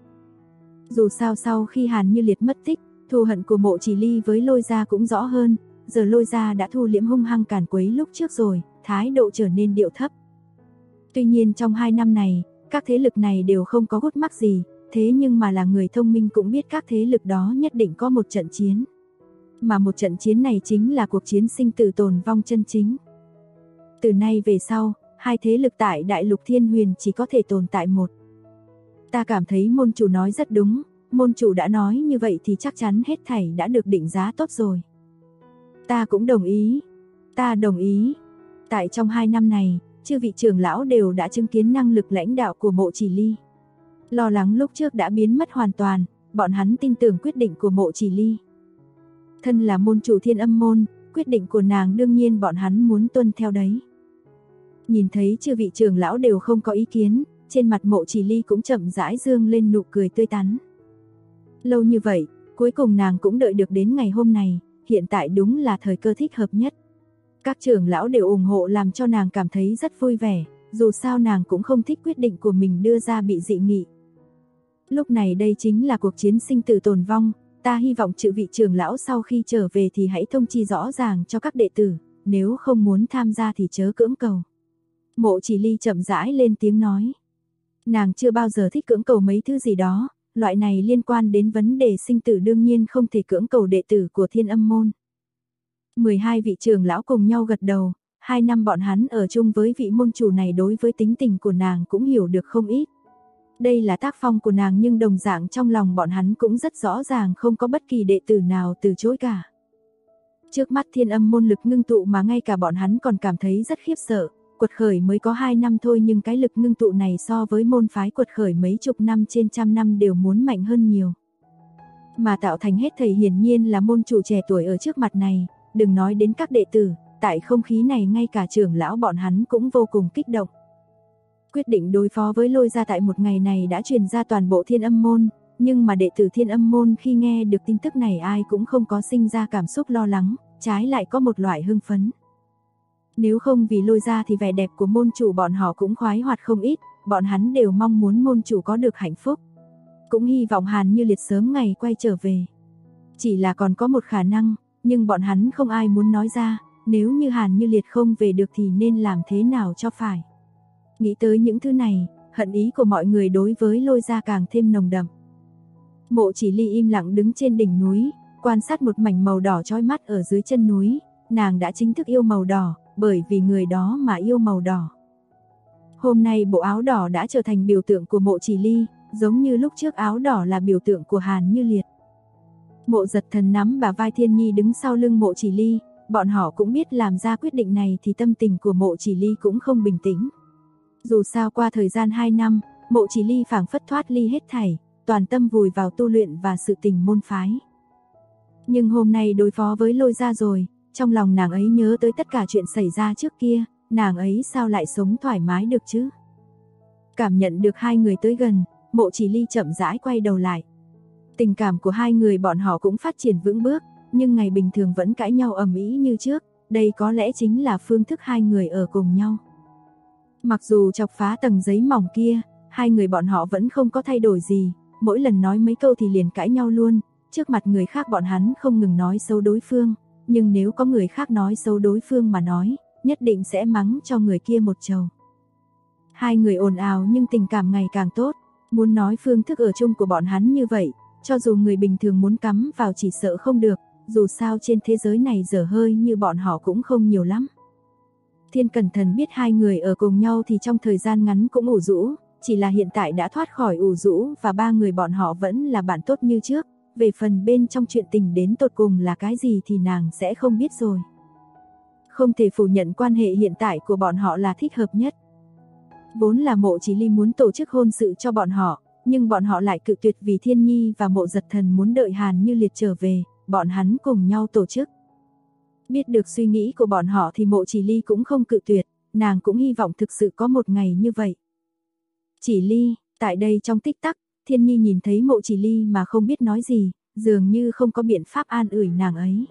Dù sao sau khi Hàn Như Liệt mất tích, thù hận của Mộ Chỉ Ly với Lôi gia cũng rõ hơn, giờ Lôi gia đã thu liễm hung hăng càn quấy lúc trước rồi, thái độ trở nên điệu thấp. Tuy nhiên trong 2 năm này, các thế lực này đều không có gút mắc gì, thế nhưng mà là người thông minh cũng biết các thế lực đó nhất định có một trận chiến. Mà một trận chiến này chính là cuộc chiến sinh tử tồn vong chân chính. Từ nay về sau, hai thế lực tại Đại Lục Thiên Huyền chỉ có thể tồn tại một. Ta cảm thấy môn chủ nói rất đúng, môn chủ đã nói như vậy thì chắc chắn hết thảy đã được định giá tốt rồi. Ta cũng đồng ý. Ta đồng ý. Tại trong 2 năm này, chư vị trưởng lão đều đã chứng kiến năng lực lãnh đạo của Mộ Chỉ Ly. Lo lắng lúc trước đã biến mất hoàn toàn, bọn hắn tin tưởng quyết định của Mộ Chỉ Ly. Thân là môn chủ Thiên Âm môn, quyết định của nàng đương nhiên bọn hắn muốn tuân theo đấy. Nhìn thấy chư vị trưởng lão đều không có ý kiến, trên mặt Mộ Chỉ Ly cũng chậm rãi dương lên nụ cười tươi tắn. Lâu như vậy, cuối cùng nàng cũng đợi được đến ngày hôm này, hiện tại đúng là thời cơ thích hợp nhất. Các trưởng lão đều ủng hộ làm cho nàng cảm thấy rất vui vẻ, dù sao nàng cũng không thích quyết định của mình đưa ra bị dị nghị. Lúc này đây chính là cuộc chiến sinh tử tồn vong, ta hy vọng chư vị trưởng lão sau khi trở về thì hãy thông chi rõ ràng cho các đệ tử, nếu không muốn tham gia thì chớ cưỡng cầu. Mộ Chỉ Ly chậm rãi lên tiếng nói. Nàng chưa bao giờ thích cưỡng cầu mấy thứ gì đó, loại này liên quan đến vấn đề sinh tử đương nhiên không thể cưỡng cầu đệ tử của Thiên Âm môn. 12 vị trưởng lão cùng nhau gật đầu, 2 năm bọn hắn ở chung với vị môn chủ này đối với tính tình của nàng cũng hiểu được không ít. Đây là tác phong của nàng nhưng đồng dạng trong lòng bọn hắn cũng rất rõ ràng không có bất kỳ đệ tử nào từ chối cả. Trước mắt Thiên Âm môn lực ngưng tụ mà ngay cả bọn hắn còn cảm thấy rất khiếp sợ, quật khởi mới có 2 năm thôi nhưng cái lực ngưng tụ này so với môn phái quật khởi mấy chục năm trên trăm năm đều muốn mạnh hơn nhiều. Mà tạo thành hết thảy hiển nhiên là môn chủ trẻ tuổi ở trước mặt này, đừng nói đến các đệ tử, tại không khí này ngay cả trưởng lão bọn hắn cũng vô cùng kích động. Quyết định đối phó với Lôi Gia tại một ngày này đã truyền ra toàn bộ Thiên Âm môn, nhưng mà đệ tử Thiên Âm môn khi nghe được tin tức này ai cũng không có sinh ra cảm xúc lo lắng, trái lại có một loại hưng phấn. Nếu không vì Lôi Gia thì vẻ đẹp của môn chủ bọn họ cũng khoái hoạt không ít, bọn hắn đều mong muốn môn chủ có được hạnh phúc. Cũng hy vọng Hàn Như Liệt sớm ngày quay trở về. Chỉ là còn có một khả năng, nhưng bọn hắn không ai muốn nói ra, nếu như Hàn Như Liệt không về được thì nên làm thế nào cho phải. Nghĩ tới những thứ này, hận ý của mọi người đối với Lôi Gia càng thêm nồng đậm. Mộ Chỉ Ly im lặng đứng trên đỉnh núi, quan sát một mảnh màu đỏ chói mắt ở dưới chân núi, nàng đã chính thức yêu màu đỏ, bởi vì người đó mà yêu màu đỏ. Hôm nay bộ áo đỏ đã trở thành biểu tượng của Mộ Chỉ Ly, giống như lúc trước áo đỏ là biểu tượng của Hàn Như Liệt. Mộ Giật Thần nắm bả vai Thiên Nhi đứng sau lưng Mộ Chỉ Ly, bọn họ cũng biết làm ra quyết định này thì tâm tình của Mộ Chỉ Ly cũng không bình tĩnh. Dù sao qua thời gian 2 năm, Mộ Chỉ Ly phảng phất thoát ly hết thảy, toàn tâm vùi vào tu luyện và sự tình môn phái. Nhưng hôm nay đối phó với Lôi Gia rồi, trong lòng nàng ấy nhớ tới tất cả chuyện xảy ra trước kia, nàng ấy sao lại sống thoải mái được chứ? Cảm nhận được hai người tới gần, Mộ Chỉ Ly chậm rãi quay đầu lại. Tình cảm của hai người bọn họ cũng phát triển vững bước, nhưng ngày bình thường vẫn cãi nhau ầm ĩ như trước, đây có lẽ chính là phương thức hai người ở cùng nhau. Mặc dù chọc phá tầng giấy mỏng kia, hai người bọn họ vẫn không có thay đổi gì, mỗi lần nói mấy câu thì liền cãi nhau luôn, trước mặt người khác bọn hắn không ngừng nói xấu đối phương, nhưng nếu có người khác nói xấu đối phương mà nói, nhất định sẽ mắng cho người kia một trầu. Hai người ồn ào nhưng tình cảm ngày càng tốt, muốn nói phương thức ở chung của bọn hắn như vậy, cho dù người bình thường muốn cắm vào chỉ sợ không được, dù sao trên thế giới này dở hơi như bọn họ cũng không nhiều lắm. Thiên Cẩn Thận biết hai người ở cùng nhau thì trong thời gian ngắn cũng ủ rũ, chỉ là hiện tại đã thoát khỏi ủ rũ và ba người bọn họ vẫn là bạn tốt như trước, về phần bên trong chuyện tình đến tột cùng là cái gì thì nàng sẽ không biết rồi. Không thể phủ nhận quan hệ hiện tại của bọn họ là thích hợp nhất. Vốn là Mộ Chỉ Ly muốn tổ chức hôn sự cho bọn họ, nhưng bọn họ lại cự tuyệt vì Thiên Nhi và Mộ Giật Thần muốn đợi Hàn Như Liệt trở về, bọn hắn cùng nhau tổ chức. Biết được suy nghĩ của bọn họ thì Mộ Chỉ Ly cũng không cự tuyệt, nàng cũng hy vọng thực sự có một ngày như vậy. Chỉ Ly, tại đây trong tích tắc, Thiên Nhi nhìn thấy Mộ Chỉ Ly mà không biết nói gì, dường như không có biện pháp an ủi nàng ấy.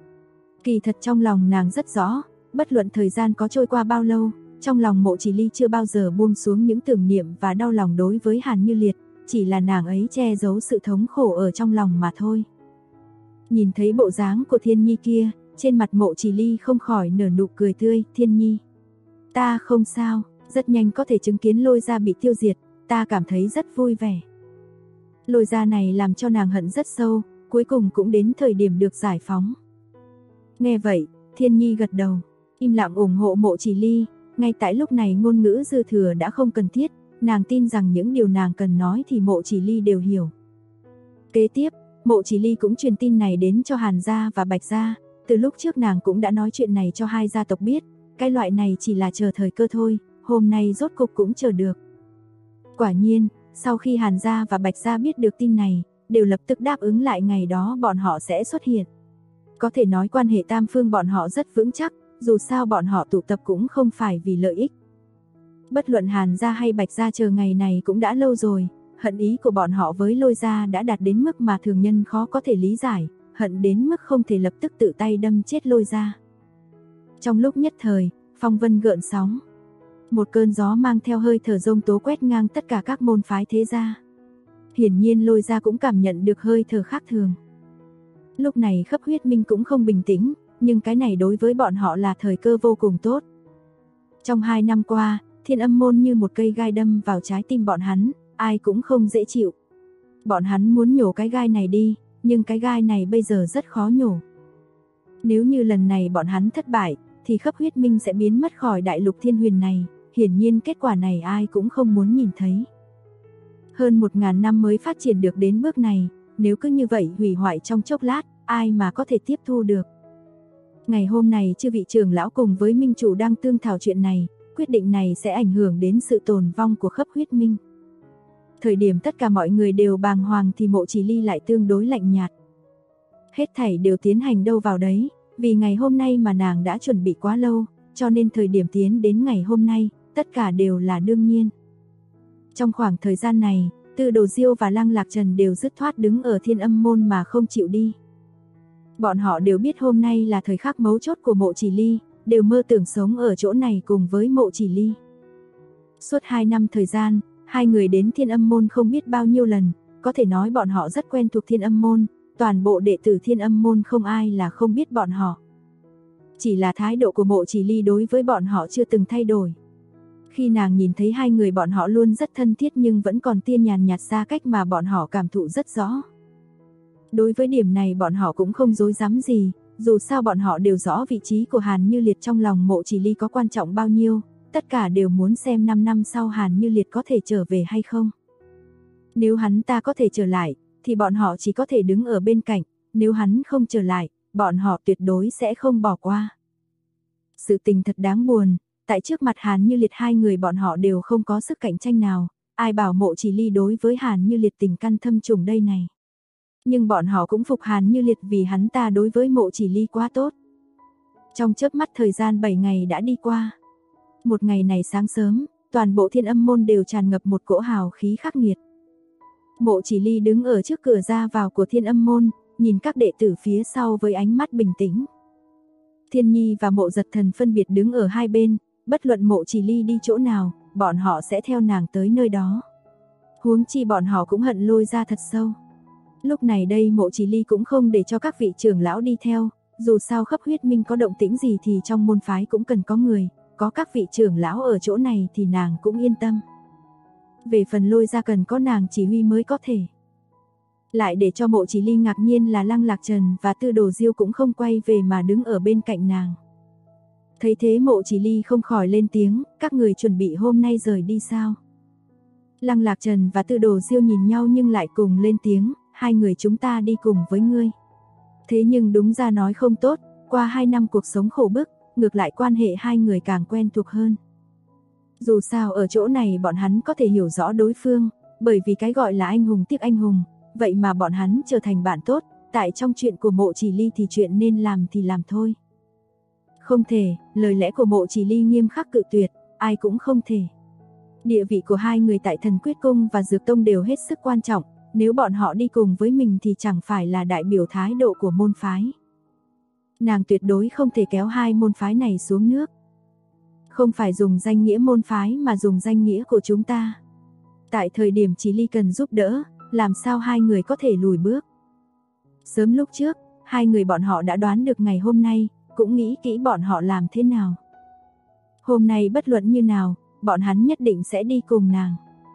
Kỳ thật trong lòng nàng rất rõ, bất luận thời gian có trôi qua bao lâu, trong lòng Mộ Chỉ Ly chưa bao giờ buông xuống những tưởng niệm và đau lòng đối với Hàn Như Liệt, chỉ là nàng ấy che giấu sự thống khổ ở trong lòng mà thôi. Nhìn thấy bộ dáng của Thiên Nhi kia, trên mặt Mộ Chỉ Ly không khỏi nở nụ cười tươi. Thiên Nhi, ta không sao. Rất nhanh có thể chứng kiến Lôi gia bị tiêu diệt, ta cảm thấy rất vui vẻ. Lôi gia này làm cho nàng hận rất sâu, cuối cùng cũng đến thời điểm được giải phóng. Nghe vậy, Thiên Nhi gật đầu, im lặng ủng hộ Mộ Chỉ Ly, ngay tại lúc này ngôn ngữ dư thừa đã không cần thiết, nàng tin rằng những điều nàng cần nói thì Mộ Chỉ Ly đều hiểu. Kế tiếp, Mộ Chỉ Ly cũng truyền tin này đến cho Hàn gia và Bạch gia, từ lúc trước nàng cũng đã nói chuyện này cho hai gia tộc biết, cái loại này chỉ là chờ thời cơ thôi, hôm nay rốt cục cũng chờ được. Quả nhiên, sau khi Hàn gia và Bạch gia biết được tin này, đều lập tức đáp ứng lại ngày đó bọn họ sẽ xuất hiện. Có thể nói quan hệ tam phương bọn họ rất vững chắc, dù sao bọn họ tụ tập cũng không phải vì lợi ích. Bất luận Hàn gia hay Bạch gia chờ ngày này cũng đã lâu rồi, hận ý của bọn họ với Lôi gia đã đạt đến mức mà thường nhân khó có thể lý giải, hận đến mức không thể lập tức tự tay đâm chết Lôi gia. Trong lúc nhất thời, phong vân gợn sóng. Một cơn gió mang theo hơi thở giông tố quét ngang tất cả các môn phái thế gia. Hiển nhiên Lôi gia cũng cảm nhận được hơi thở khác thường. Lúc này Khấp Huyết Minh cũng không bình tĩnh, nhưng cái này đối với bọn họ là thời cơ vô cùng tốt. Trong 2 năm qua, Thiên Âm môn như một cây gai đâm vào trái tim bọn hắn, ai cũng không dễ chịu. Bọn hắn muốn nhổ cái gai này đi, nhưng cái gai này bây giờ rất khó nhổ. Nếu như lần này bọn hắn thất bại, thì Khấp Huyết Minh sẽ biến mất khỏi đại lục Thiên Huyền này, hiển nhiên kết quả này ai cũng không muốn nhìn thấy. Hơn 1000 năm mới phát triển được đến bước này, nếu cứ như vậy hủy hoại trong chốc lát, ai mà có thể tiếp thu được. Ngày hôm nay chư vị trưởng lão cùng với Minh chủ đang thương thảo chuyện này, quyết định này sẽ ảnh hưởng đến sự tồn vong của Khấp Huyết Minh. Thời điểm tất cả mọi người đều bàng hoàng thì Mộ Chỉ Ly lại tương đối lạnh nhạt. Hết thảy đều tiến hành đâu vào đấy, vì ngày hôm nay mà nàng đã chuẩn bị quá lâu, cho nên thời điểm tiến đến ngày hôm nay, tất cả đều là đương nhiên. Trong khoảng thời gian này, Tư Đồ Diêu và Lăng Lạc Trần đều dứt khoát đứng ở Thiên Âm môn mà không chịu đi. Bọn họ đều biết hôm nay là thời khắc mấu chốt của Mộ Chỉ Ly, đều mơ tưởng sống ở chỗ này cùng với Mộ Chỉ Ly. Suốt 2 năm thời gian, hai người đến Thiên Âm môn không biết bao nhiêu lần, có thể nói bọn họ rất quen thuộc Thiên Âm môn, toàn bộ đệ tử Thiên Âm môn không ai là không biết bọn họ. Chỉ là thái độ của Mộ Chỉ Ly đối với bọn họ chưa từng thay đổi. Khi nàng nhìn thấy hai người bọn họ luôn rất thân thiết nhưng vẫn còn tia nhàn nhạt xa cách mà bọn họ cảm thụ rất rõ. Đối với điểm này bọn họ cũng không dối dám gì, dù sao bọn họ đều rõ vị trí của Hàn Như Liệt trong lòng Mộ Chỉ Ly có quan trọng bao nhiêu, tất cả đều muốn xem 5 năm sau Hàn Như Liệt có thể trở về hay không. Nếu hắn ta có thể trở lại, thì bọn họ chỉ có thể đứng ở bên cạnh, nếu hắn không trở lại, bọn họ tuyệt đối sẽ không bỏ qua. Sự tình thật đáng buồn, tại trước mặt Hàn Như Liệt hai người bọn họ đều không có sức cạnh tranh nào, ai bảo Mộ Chỉ Ly đối với Hàn Như Liệt tình căn thâm trùng đây này. Nhưng bọn họ cũng phục Hàn Như Liệt vì hắn ta đối với Mộ Chỉ Ly quá tốt. Trong chớp mắt thời gian 7 ngày đã đi qua. Một ngày này sáng sớm, toàn bộ Thiên Âm môn đều tràn ngập một cỗ hào khí khắc nghiệt. Mộ Chỉ Ly đứng ở trước cửa ra vào của Thiên Âm môn, nhìn các đệ tử phía sau với ánh mắt bình tĩnh. Thiên Nhi và Mộ Giật Thần phân biệt đứng ở hai bên, bất luận Mộ Chỉ Ly đi chỗ nào, bọn họ sẽ theo nàng tới nơi đó. Huống chi bọn họ cũng hận Lôi gia thật sâu. Lúc này đây Mộ Chỉ Ly cũng không để cho các vị trưởng lão đi theo, dù sao Khấp Huyết Minh có động tĩnh gì thì trong môn phái cũng cần có người, có các vị trưởng lão ở chỗ này thì nàng cũng yên tâm. Về phần Lôi gia cần có nàng chỉ huy mới có thể. Lại để cho Mộ Chỉ Ly ngạc nhiên là Lăng Lạc Trần và Tư Đồ Diêu cũng không quay về mà đứng ở bên cạnh nàng. Thấy thế Mộ Chỉ Ly không khỏi lên tiếng, các người chuẩn bị hôm nay rời đi sao? Lăng Lạc Trần và Tư Đồ Diêu nhìn nhau nhưng lại cùng lên tiếng, hai người chúng ta đi cùng với ngươi. Thế nhưng đúng ra nói không tốt, qua 2 năm cuộc sống khổ bức, ngược lại quan hệ hai người càng quen thuộc hơn. Dù sao ở chỗ này bọn hắn có thể hiểu rõ đối phương, bởi vì cái gọi là anh hùng tiếc anh hùng, vậy mà bọn hắn trở thành bạn tốt, tại trong chuyện của Mộ Chỉ Ly thì chuyện nên làm thì làm thôi. Không thể, lời lẽ của Mộ Chỉ Ly nghiêm khắc cự tuyệt, ai cũng không thể. Địa vị của hai người tại Thần Quyết Cung và Dược Tông đều hết sức quan trọng, nếu bọn họ đi cùng với mình thì chẳng phải là đại biểu thái độ của môn phái. Nàng tuyệt đối không thể kéo hai môn phái này xuống nước. Không phải dùng danh nghĩa môn phái mà dùng danh nghĩa của chúng ta. Tại thời điểm Chỉ Ly cần giúp đỡ, làm sao hai người có thể lùi bước. Sớm lúc trước, hai người bọn họ đã đoán được ngày hôm nay, cũng nghĩ kỹ bọn họ làm thế nào. Hôm nay bất luận như nào, bọn hắn nhất định sẽ đi cùng nàng.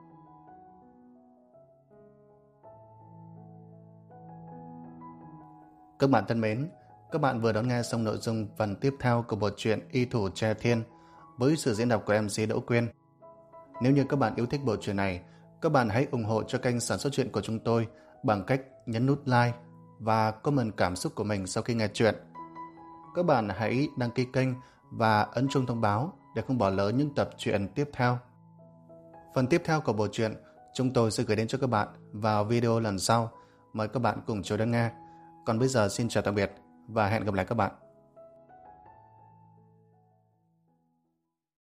Các bạn thân mến, các bạn vừa đón nghe xong nội dung phần tiếp theo của bộ truyện Y Thủ Tre Thiên với sự diễn đọc của MC Đỗ Quyên. Nếu như các bạn yêu thích bộ truyện này, các bạn hãy ủng hộ cho kênh sản xuất truyện của chúng tôi bằng cách nhấn nút like và comment cảm xúc của mình sau khi nghe truyện. Các bạn hãy đăng ký kênh và ấn chuông thông báo để không bỏ lỡ những tập truyện tiếp theo. Phần tiếp theo của bộ truyện chúng tôi sẽ gửi đến cho các bạn vào video lần sau. Mời các bạn cùng chờ đón nghe. Còn bây giờ xin chào tạm biệt và hẹn gặp lại các bạn.